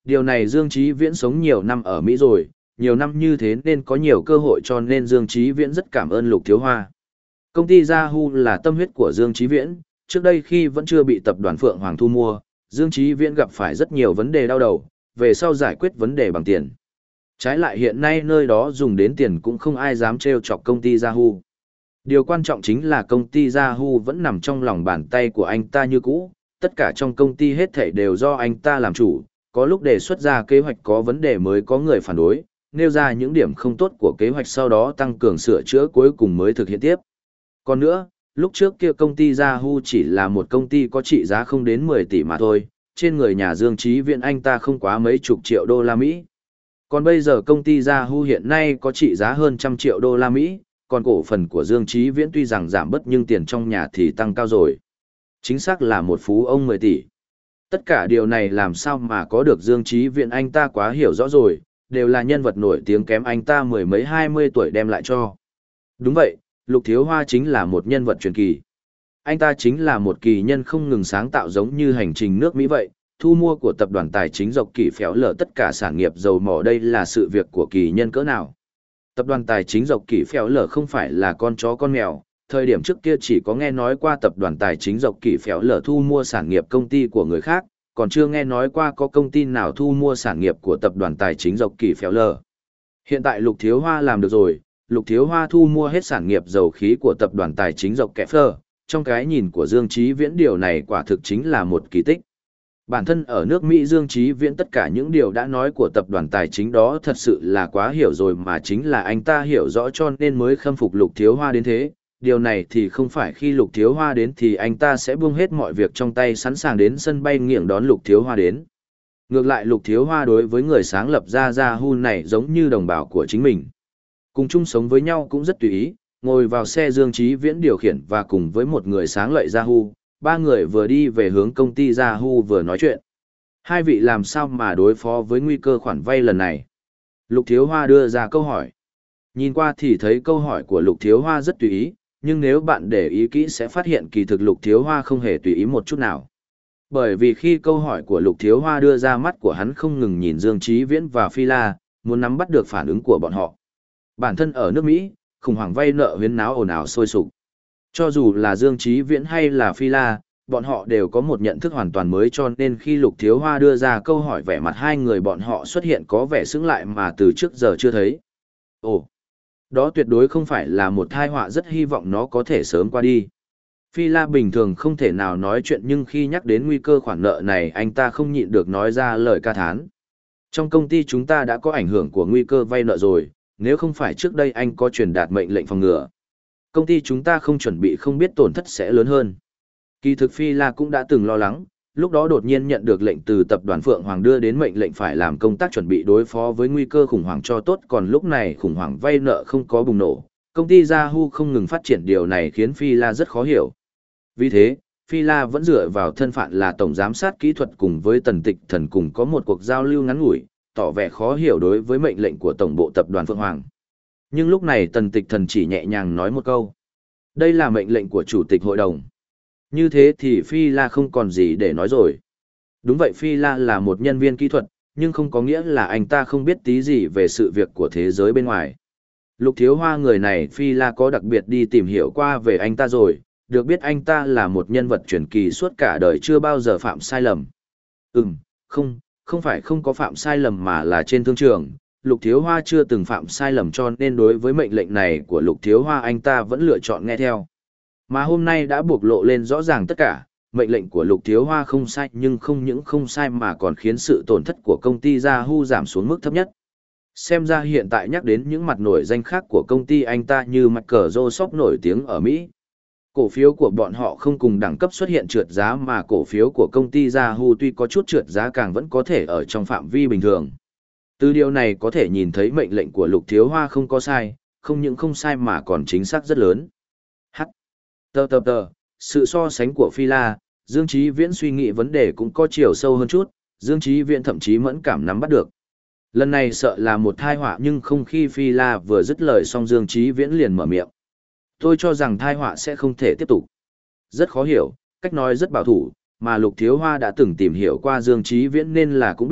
điều này Dương Chí Viễn sống nhiều năm ở Mỹ rồi, nhiều năm như thế nên có nhiều cơ hội cho nên Dương Chí Viễn rất cảm ơn Lục Thiếu Hoa. Công ty Yahoo là tâm huyết của Dương Chí Viễn, trước đây khi vẫn chưa bị tập đoàn Phượng Hoàng thu mua, Dương Chí Viễn gặp phải rất nhiều vấn đề đau đầu, về sau giải quyết vấn đề bằng tiền. Trái lại hiện nay nơi đó dùng đến tiền cũng không ai dám trêu chọc công ty Yahoo. Điều quan trọng chính là công ty Yahoo vẫn nằm trong lòng bàn tay của anh ta như cũ, tất cả trong công ty hết thảy đều do anh ta làm chủ, có lúc đề xuất ra kế hoạch có vấn đề mới có người phản đối, nêu ra những điểm không tốt của kế hoạch sau đó tăng cường sửa chữa cuối cùng mới thực hiện tiếp. Còn nữa, lúc trước kia công ty Yahoo chỉ là một công ty có trị giá không đến mười tỷ mà thôi, trên người nhà Dương Chí Viễn anh ta không quá mấy chục triệu đô la Mỹ. Còn bây giờ công ty Yahoo hiện nay có trị giá hơn trăm triệu đô la Mỹ, còn cổ phần của Dương Chí Viễn tuy rằng giảm bớt nhưng tiền trong nhà thì tăng cao rồi. Chính xác là một phú ông mười tỷ. Tất cả điều này làm sao mà có được Dương Chí Viễn anh ta quá hiểu rõ rồi, đều là nhân vật nổi tiếng kém anh ta mười mấy hai mươi tuổi đem lại cho. Đúng vậy, Lục Thiếu Hoa chính là một nhân vật truyền kỳ. Anh ta chính là một kỳ nhân không ngừng sáng tạo giống như hành trình nước Mỹ vậy, thu mua của tập đoàn tài chính Dọc Kỳ Phéo Lở tất cả sản nghiệp dầu mỏ đây là sự việc của kỳ nhân cỡ nào. Tập đoàn tài chính Dọc Kỳ Phéo Lở không phải là con chó con mèo, thời điểm trước kia chỉ có nghe nói qua tập đoàn tài chính Dọc Kỳ Phéo Lở thu mua sản nghiệp công ty của người khác, còn chưa nghe nói qua có công ty nào thu mua sản nghiệp của tập đoàn tài chính Dọc Kỳ Phéo Lở. Hiện tại Lục Thiếu Hoa làm được rồi, Lục Thiếu Hoa thu mua hết sản nghiệp dầu khí của tập đoàn tài chính Dọc Kẻ Phơ, trong cái nhìn của Dương Chí Viễn điều này quả thực chính là một kỳ tích. Bản thân ở nước Mỹ Dương Chí Viễn tất cả những điều đã nói của tập đoàn tài chính đó thật sự là quá hiểu rồi mà chính là anh ta hiểu rõ cho nên mới khâm phục Lục Thiếu Hoa đến thế. Điều này thì không phải khi Lục Thiếu Hoa đến thì anh ta sẽ buông hết mọi việc trong tay sẵn sàng đến sân bay nghiểng đón Lục Thiếu Hoa đến. Ngược lại Lục Thiếu Hoa đối với người sáng lập ra Yahoo này giống như đồng bào của chính mình. Cùng chung sống với nhau cũng rất tùy ý, ngồi vào xe Dương Chí Viễn điều khiển và cùng với một người sáng lợi Yahoo, ba người vừa đi về hướng công ty Yahoo vừa nói chuyện. Hai vị làm sao mà đối phó với nguy cơ khoản vay lần này? Lục Thiếu Hoa đưa ra câu hỏi. Nhìn qua thì thấy câu hỏi của Lục Thiếu Hoa rất tùy ý, nhưng nếu bạn để ý kỹ sẽ phát hiện kỳ thực Lục Thiếu Hoa không hề tùy ý một chút nào. Bởi vì khi câu hỏi của Lục Thiếu Hoa đưa ra mắt của hắn không ngừng nhìn Dương Chí Viễn và Phi La, muốn nắm bắt được phản ứng của bọn họ. Bản thân ở nước Mỹ, khủng hoảng vay nợ huyên náo ồn ào sôi sục. Cho dù là Dương Chí Viễn hay là Phi La, bọn họ đều có một nhận thức hoàn toàn mới cho nên khi Lục Thiếu Hoa đưa ra câu hỏi vẻ mặt hai người bọn họ xuất hiện có vẻ sững lại mà từ trước giờ chưa thấy. Ồ, đó tuyệt đối không phải là một tai họa rất hy vọng nó có thể sớm qua đi. Phi La bình thường không thể nào nói chuyện nhưng khi nhắc đến nguy cơ khoản nợ này anh ta không nhịn được nói ra lời ca thán. Trong công ty chúng ta đã có ảnh hưởng của nguy cơ vay nợ rồi, nếu không phải trước đây anh có truyền đạt mệnh lệnh phòng ngừa. Công ty chúng ta không chuẩn bị không biết tổn thất sẽ lớn hơn. Kỳ thực Phi La cũng đã từng lo lắng, lúc đó đột nhiên nhận được lệnh từ tập đoàn Phượng Hoàng đưa đến mệnh lệnh phải làm công tác chuẩn bị đối phó với nguy cơ khủng hoảng cho tốt còn lúc này khủng hoảng vay nợ không có bùng nổ. Công ty Yahoo không ngừng phát triển điều này khiến Phi La rất khó hiểu. Vì thế, Phi La vẫn dựa vào thân phận là tổng giám sát kỹ thuật cùng với Tần Tịch Thần cùng có một cuộc giao lưu ngắn ngủi, tỏ vẻ khó hiểu đối với mệnh lệnh của tổng bộ tập đoàn Phượng Hoàng. Nhưng lúc này Tần Tịch Thần chỉ nhẹ nhàng nói một câu. Đây là mệnh lệnh của chủ tịch hội đồng. Như thế thì Phi La không còn gì để nói rồi. Đúng vậy Phi La là một nhân viên kỹ thuật, nhưng không có nghĩa là anh ta không biết tí gì về sự việc của thế giới bên ngoài. Lục Thiếu Hoa người này Phi La có đặc biệt đi tìm hiểu qua về anh ta rồi, được biết anh ta là một nhân vật truyền kỳ suốt cả đời chưa bao giờ phạm sai lầm. Ừm, không, không phải không có phạm sai lầm mà là trên thương trường, Lục Thiếu Hoa chưa từng phạm sai lầm cho nên đối với mệnh lệnh này của Lục Thiếu Hoa anh ta vẫn lựa chọn nghe theo. Mà hôm nay đã bộc lộ lên rõ ràng tất cả, mệnh lệnh của Lục Thiếu Hoa không sai nhưng không những không sai mà còn khiến sự tổn thất của công ty Yahoo giảm xuống mức thấp nhất. Xem ra hiện tại nhắc đến những mặt nổi danh khác của công ty anh ta như Microsoft nổi tiếng ở Mỹ. Cổ phiếu của bọn họ không cùng đẳng cấp xuất hiện trượt giá mà cổ phiếu của công ty Yahoo tuy có chút trượt giá càng vẫn có thể ở trong phạm vi bình thường. Từ điều này có thể nhìn thấy mệnh lệnh của Lục Thiếu Hoa không có sai, không những không sai mà còn chính xác rất lớn. H. Tờ tờ tờ, sự so sánh của Phi La, Dương Chí Viễn suy nghĩ vấn đề cũng có chiều sâu hơn chút, Dương Chí Viễn thậm chí mẫn cảm nắm bắt được. Lần này sợ là một tai họa nhưng không khi Phi La vừa dứt lời xong Dương Chí Viễn liền mở miệng. Tôi cho rằng tai họa sẽ không thể tiếp tục. Rất khó hiểu, cách nói rất bảo thủ, mà Lục Thiếu Hoa đã từng tìm hiểu qua Dương Chí Viễn nên là cũng biết,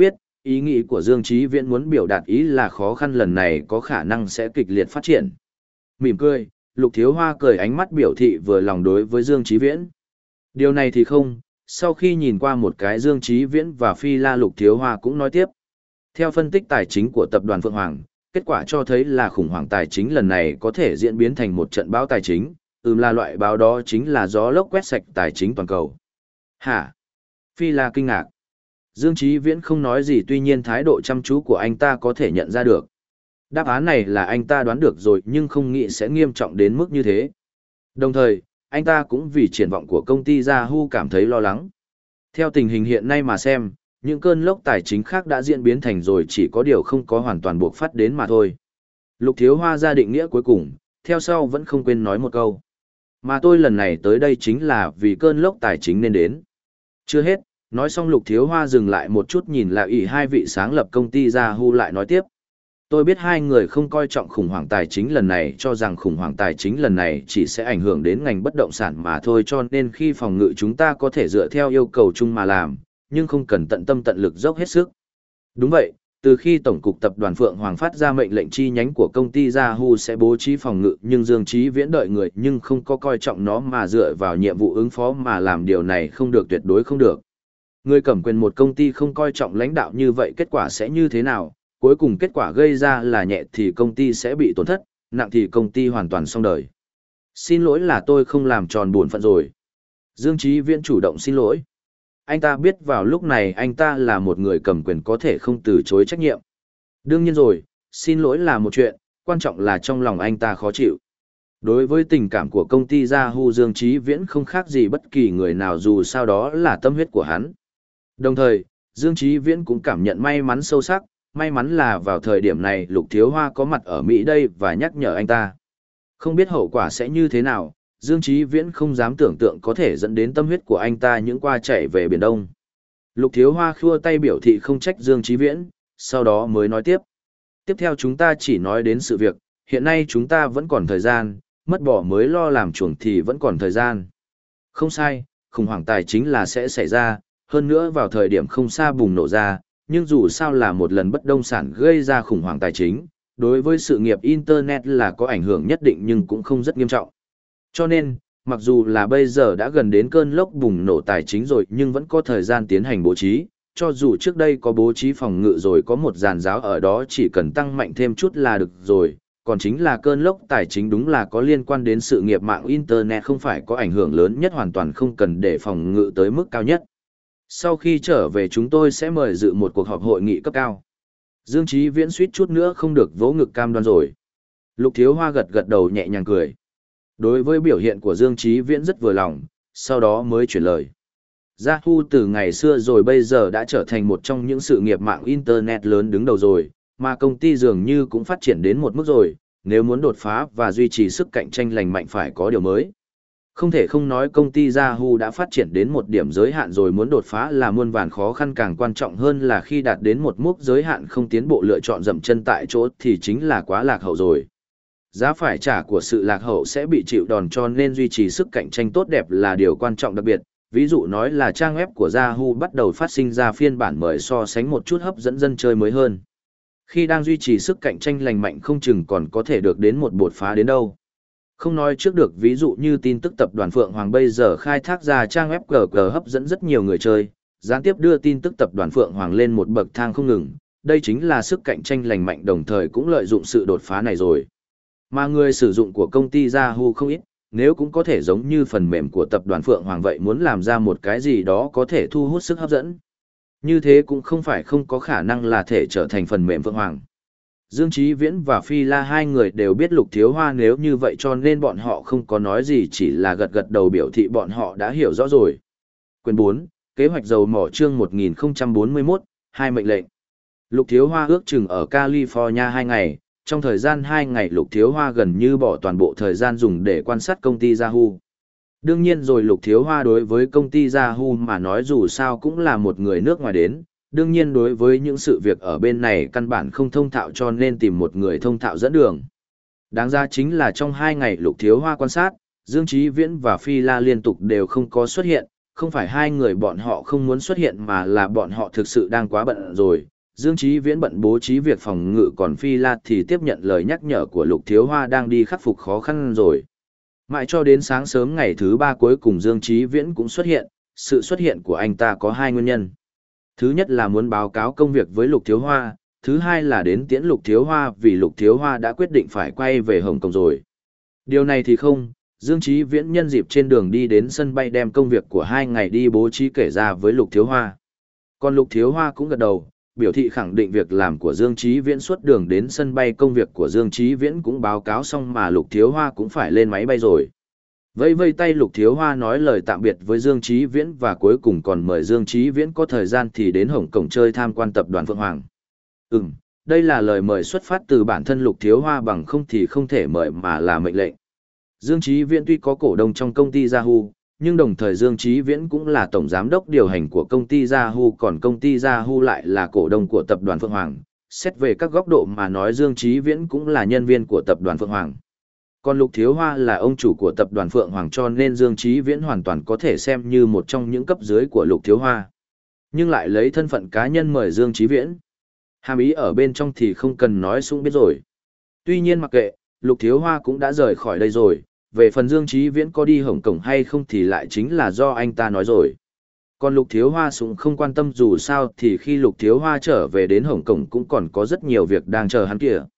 ý nghĩ của Dương Chí Viễn muốn biểu đạt ý là khó khăn lần này có khả năng sẽ kịch liệt phát triển. Mỉm cười, Lục Thiếu Hoa cười ánh mắt biểu thị vừa lòng đối với Dương Chí Viễn. Điều này thì không, sau khi nhìn qua một cái Dương Chí Viễn và Phi La, Lục Thiếu Hoa cũng nói tiếp. Theo phân tích tài chính của tập đoàn Phượng Hoàng, kết quả cho thấy là khủng hoảng tài chính lần này có thể diễn biến thành một trận bão tài chính, ừm là loại bão đó chính là gió lốc quét sạch tài chính toàn cầu. Hả? Phi La kinh ngạc. Dương Chí Viễn không nói gì, tuy nhiên thái độ chăm chú của anh ta có thể nhận ra được. Đáp án này là anh ta đoán được rồi nhưng không nghĩ sẽ nghiêm trọng đến mức như thế. Đồng thời, anh ta cũng vì triển vọng của công ty Yahoo cảm thấy lo lắng. Theo tình hình hiện nay mà xem, những cơn lốc tài chính khác đã diễn biến thành rồi, chỉ có điều không có hoàn toàn buộc phát đến mà thôi. Lục Thiếu Hoa ra định nghĩa cuối cùng, theo sau vẫn không quên nói một câu. Mà tôi lần này tới đây chính là vì cơn lốc tài chính nên đến. Chưa hết, nói xong Lục Thiếu Hoa dừng lại một chút nhìn lại ỷ hai vị sáng lập công ty Yahoo lại nói tiếp. Tôi biết hai người không coi trọng khủng hoảng tài chính lần này, cho rằng khủng hoảng tài chính lần này chỉ sẽ ảnh hưởng đến ngành bất động sản mà thôi, cho nên khi phòng ngự chúng ta có thể dựa theo yêu cầu chung mà làm, nhưng không cần tận tâm tận lực dốc hết sức. Đúng vậy, từ khi Tổng cục Tập đoàn Phượng Hoàng phát ra mệnh lệnh chi nhánh của công ty Yahoo sẽ bố trí phòng ngự, nhưng Dương Chí Viễn đợi người nhưng không có coi trọng nó mà dựa vào nhiệm vụ ứng phó mà làm, điều này không được, tuyệt đối không được. Người cầm quyền một công ty không coi trọng lãnh đạo như vậy kết quả sẽ như thế nào? Cuối cùng kết quả gây ra là nhẹ thì công ty sẽ bị tổn thất, nặng thì công ty hoàn toàn xong đời. Xin lỗi là tôi không làm tròn bổn phận rồi. Dương Chí Viễn chủ động xin lỗi. Anh ta biết vào lúc này anh ta là một người cầm quyền có thể không từ chối trách nhiệm. Đương nhiên rồi, xin lỗi là một chuyện, quan trọng là trong lòng anh ta khó chịu. Đối với tình cảm của công ty Yahoo, Dương Chí Viễn không khác gì bất kỳ người nào, dù sao đó là tâm huyết của hắn. Đồng thời, Dương Chí Viễn cũng cảm nhận may mắn sâu sắc, may mắn là vào thời điểm này Lục Thiếu Hoa có mặt ở Mỹ đây và nhắc nhở anh ta. Không biết hậu quả sẽ như thế nào, Dương Chí Viễn không dám tưởng tượng có thể dẫn đến tâm huyết của anh ta những qua chạy về Biển Đông. Lục Thiếu Hoa khua tay biểu thị không trách Dương Chí Viễn, sau đó mới nói tiếp. Tiếp theo chúng ta chỉ nói đến sự việc, hiện nay chúng ta vẫn còn thời gian, mất bỏ mới lo làm chuồng thì vẫn còn thời gian. Không sai, khủng hoảng tài chính là sẽ xảy ra, hơn nữa vào thời điểm không xa bùng nổ ra, nhưng dù sao là một lần bất động sản gây ra khủng hoảng tài chính, đối với sự nghiệp Internet là có ảnh hưởng nhất định nhưng cũng không rất nghiêm trọng. Cho nên, mặc dù là bây giờ đã gần đến cơn lốc bùng nổ tài chính rồi nhưng vẫn có thời gian tiến hành bố trí, cho dù trước đây có bố trí phòng ngự rồi có một giàn giáo ở đó chỉ cần tăng mạnh thêm chút là được rồi, còn chính là cơn lốc tài chính đúng là có liên quan đến sự nghiệp mạng Internet, không phải có ảnh hưởng lớn nhất, hoàn toàn không cần để phòng ngự tới mức cao nhất. Sau khi trở về chúng tôi sẽ mời dự một cuộc họp hội nghị cấp cao. Dương Chí Viễn suýt chút nữa không được vỗ ngực cam đoan rồi. Lục Thiếu Hoa gật gật đầu nhẹ nhàng cười. Đối với biểu hiện của Dương Chí Viễn rất vừa lòng, sau đó mới chuyển lời. Yahoo từ ngày xưa rồi bây giờ đã trở thành một trong những sự nghiệp mạng Internet lớn đứng đầu rồi, mà công ty dường như cũng phát triển đến một mức rồi, nếu muốn đột phá và duy trì sức cạnh tranh lành mạnh phải có điều mới. Không thể không nói công ty Yahoo đã phát triển đến một điểm giới hạn rồi, muốn đột phá là muôn vàn khó khăn, càng quan trọng hơn là khi đạt đến một mức giới hạn không tiến bộ lựa chọn dậm chân tại chỗ thì chính là quá lạc hậu rồi. Giá phải trả của sự lạc hậu sẽ bị chịu đòn, cho nên duy trì sức cạnh tranh tốt đẹp là điều quan trọng đặc biệt. Ví dụ nói là trang web của Yahoo bắt đầu phát sinh ra phiên bản mới so sánh một chút hấp dẫn dân chơi mới hơn. Khi đang duy trì sức cạnh tranh lành mạnh không chừng còn có thể được đến một đột phá đến đâu. Không nói trước được, ví dụ như tin tức tập đoàn Phượng Hoàng bây giờ khai thác ra trang web giê giê hấp dẫn rất nhiều người chơi, gián tiếp đưa tin tức tập đoàn Phượng Hoàng lên một bậc thang không ngừng, đây chính là sức cạnh tranh lành mạnh, đồng thời cũng lợi dụng sự đột phá này rồi. Mà người sử dụng của công ty Yahoo không ít, nếu cũng có thể giống như phần mềm của tập đoàn Phượng Hoàng vậy, muốn làm ra một cái gì đó có thể thu hút sức hấp dẫn. Như thế cũng không phải không có khả năng là thể trở thành phần mềm Phượng Hoàng. Dương Chí Viễn và Phi La hai người đều biết Lục Thiếu Hoa nếu như vậy, cho nên bọn họ không có nói gì, chỉ là gật gật đầu biểu thị bọn họ đã hiểu rõ rồi. Quyền bốn, kế hoạch dầu mỏ chương một nghìn không trăm bốn mươi mốt, hai mệnh lệnh. Lục Thiếu Hoa ước chừng ở California hai ngày, trong thời gian hai ngày Lục Thiếu Hoa gần như bỏ toàn bộ thời gian dùng để quan sát công ty Yahoo. Đương nhiên rồi, Lục Thiếu Hoa đối với công ty Yahoo mà nói dù sao cũng là một người nước ngoài đến, đương nhiên đối với những sự việc ở bên này căn bản không thông thạo, cho nên tìm một người thông thạo dẫn đường. Đáng ra chính là trong hai ngày Lục Thiếu Hoa quan sát, Dương Chí Viễn và Phi La liên tục đều không có xuất hiện, không phải hai người bọn họ không muốn xuất hiện mà là bọn họ thực sự đang quá bận rồi. Dương Chí Viễn bận bố trí việc phòng ngự, còn Phi La thì tiếp nhận lời nhắc nhở của Lục Thiếu Hoa đang đi khắc phục khó khăn rồi. Mãi cho đến sáng sớm ngày thứ ba cuối cùng Dương Chí Viễn cũng xuất hiện, sự xuất hiện của anh ta có hai nguyên nhân. Thứ nhất là muốn báo cáo công việc với Lục Thiếu Hoa, thứ hai là đến tiễn Lục Thiếu Hoa vì Lục Thiếu Hoa đã quyết định phải quay về Hồng Kông rồi. Điều này thì không, Dương Chí Viễn nhân dịp trên đường đi đến sân bay đem công việc của hai ngày đi bố trí kể ra với Lục Thiếu Hoa. Còn Lục Thiếu Hoa cũng gật đầu, biểu thị khẳng định việc làm của Dương Chí Viễn suốt đường đến sân bay, công việc của Dương Chí Viễn cũng báo cáo xong mà Lục Thiếu Hoa cũng phải lên máy bay rồi. Vẫy vây tay Lục Thiếu Hoa nói lời tạm biệt với Dương Chí Viễn và cuối cùng còn mời Dương Chí Viễn có thời gian thì đến Hồng Kông chơi tham quan tập đoàn Phượng Hoàng. Ừm, đây là lời mời xuất phát từ bản thân Lục Thiếu Hoa, bằng không thì không thể mời mà là mệnh lệnh. Dương Chí Viễn tuy có cổ đông trong công ty Yahoo, nhưng đồng thời Dương Chí Viễn cũng là tổng giám đốc điều hành của công ty Yahoo, còn công ty Yahoo lại là cổ đông của tập đoàn Phượng Hoàng. Xét về các góc độ mà nói, Dương Chí Viễn cũng là nhân viên của tập đoàn Phượng Hoàng. Còn Lục Thiếu Hoa là ông chủ của tập đoàn Phượng Hoàng, cho nên Dương Chí Viễn hoàn toàn có thể xem như một trong những cấp dưới của Lục Thiếu Hoa. Nhưng lại lấy thân phận cá nhân mời Dương Chí Viễn. Hàm ý ở bên trong thì không cần nói cũng biết rồi. Tuy nhiên mặc kệ, Lục Thiếu Hoa cũng đã rời khỏi đây rồi, về phần Dương Chí Viễn có đi Hồng Kông hay không thì lại chính là do anh ta nói rồi. Còn Lục Thiếu Hoa cũng không quan tâm, dù sao thì khi Lục Thiếu Hoa trở về đến Hồng Kông cũng còn có rất nhiều việc đang chờ hắn kìa.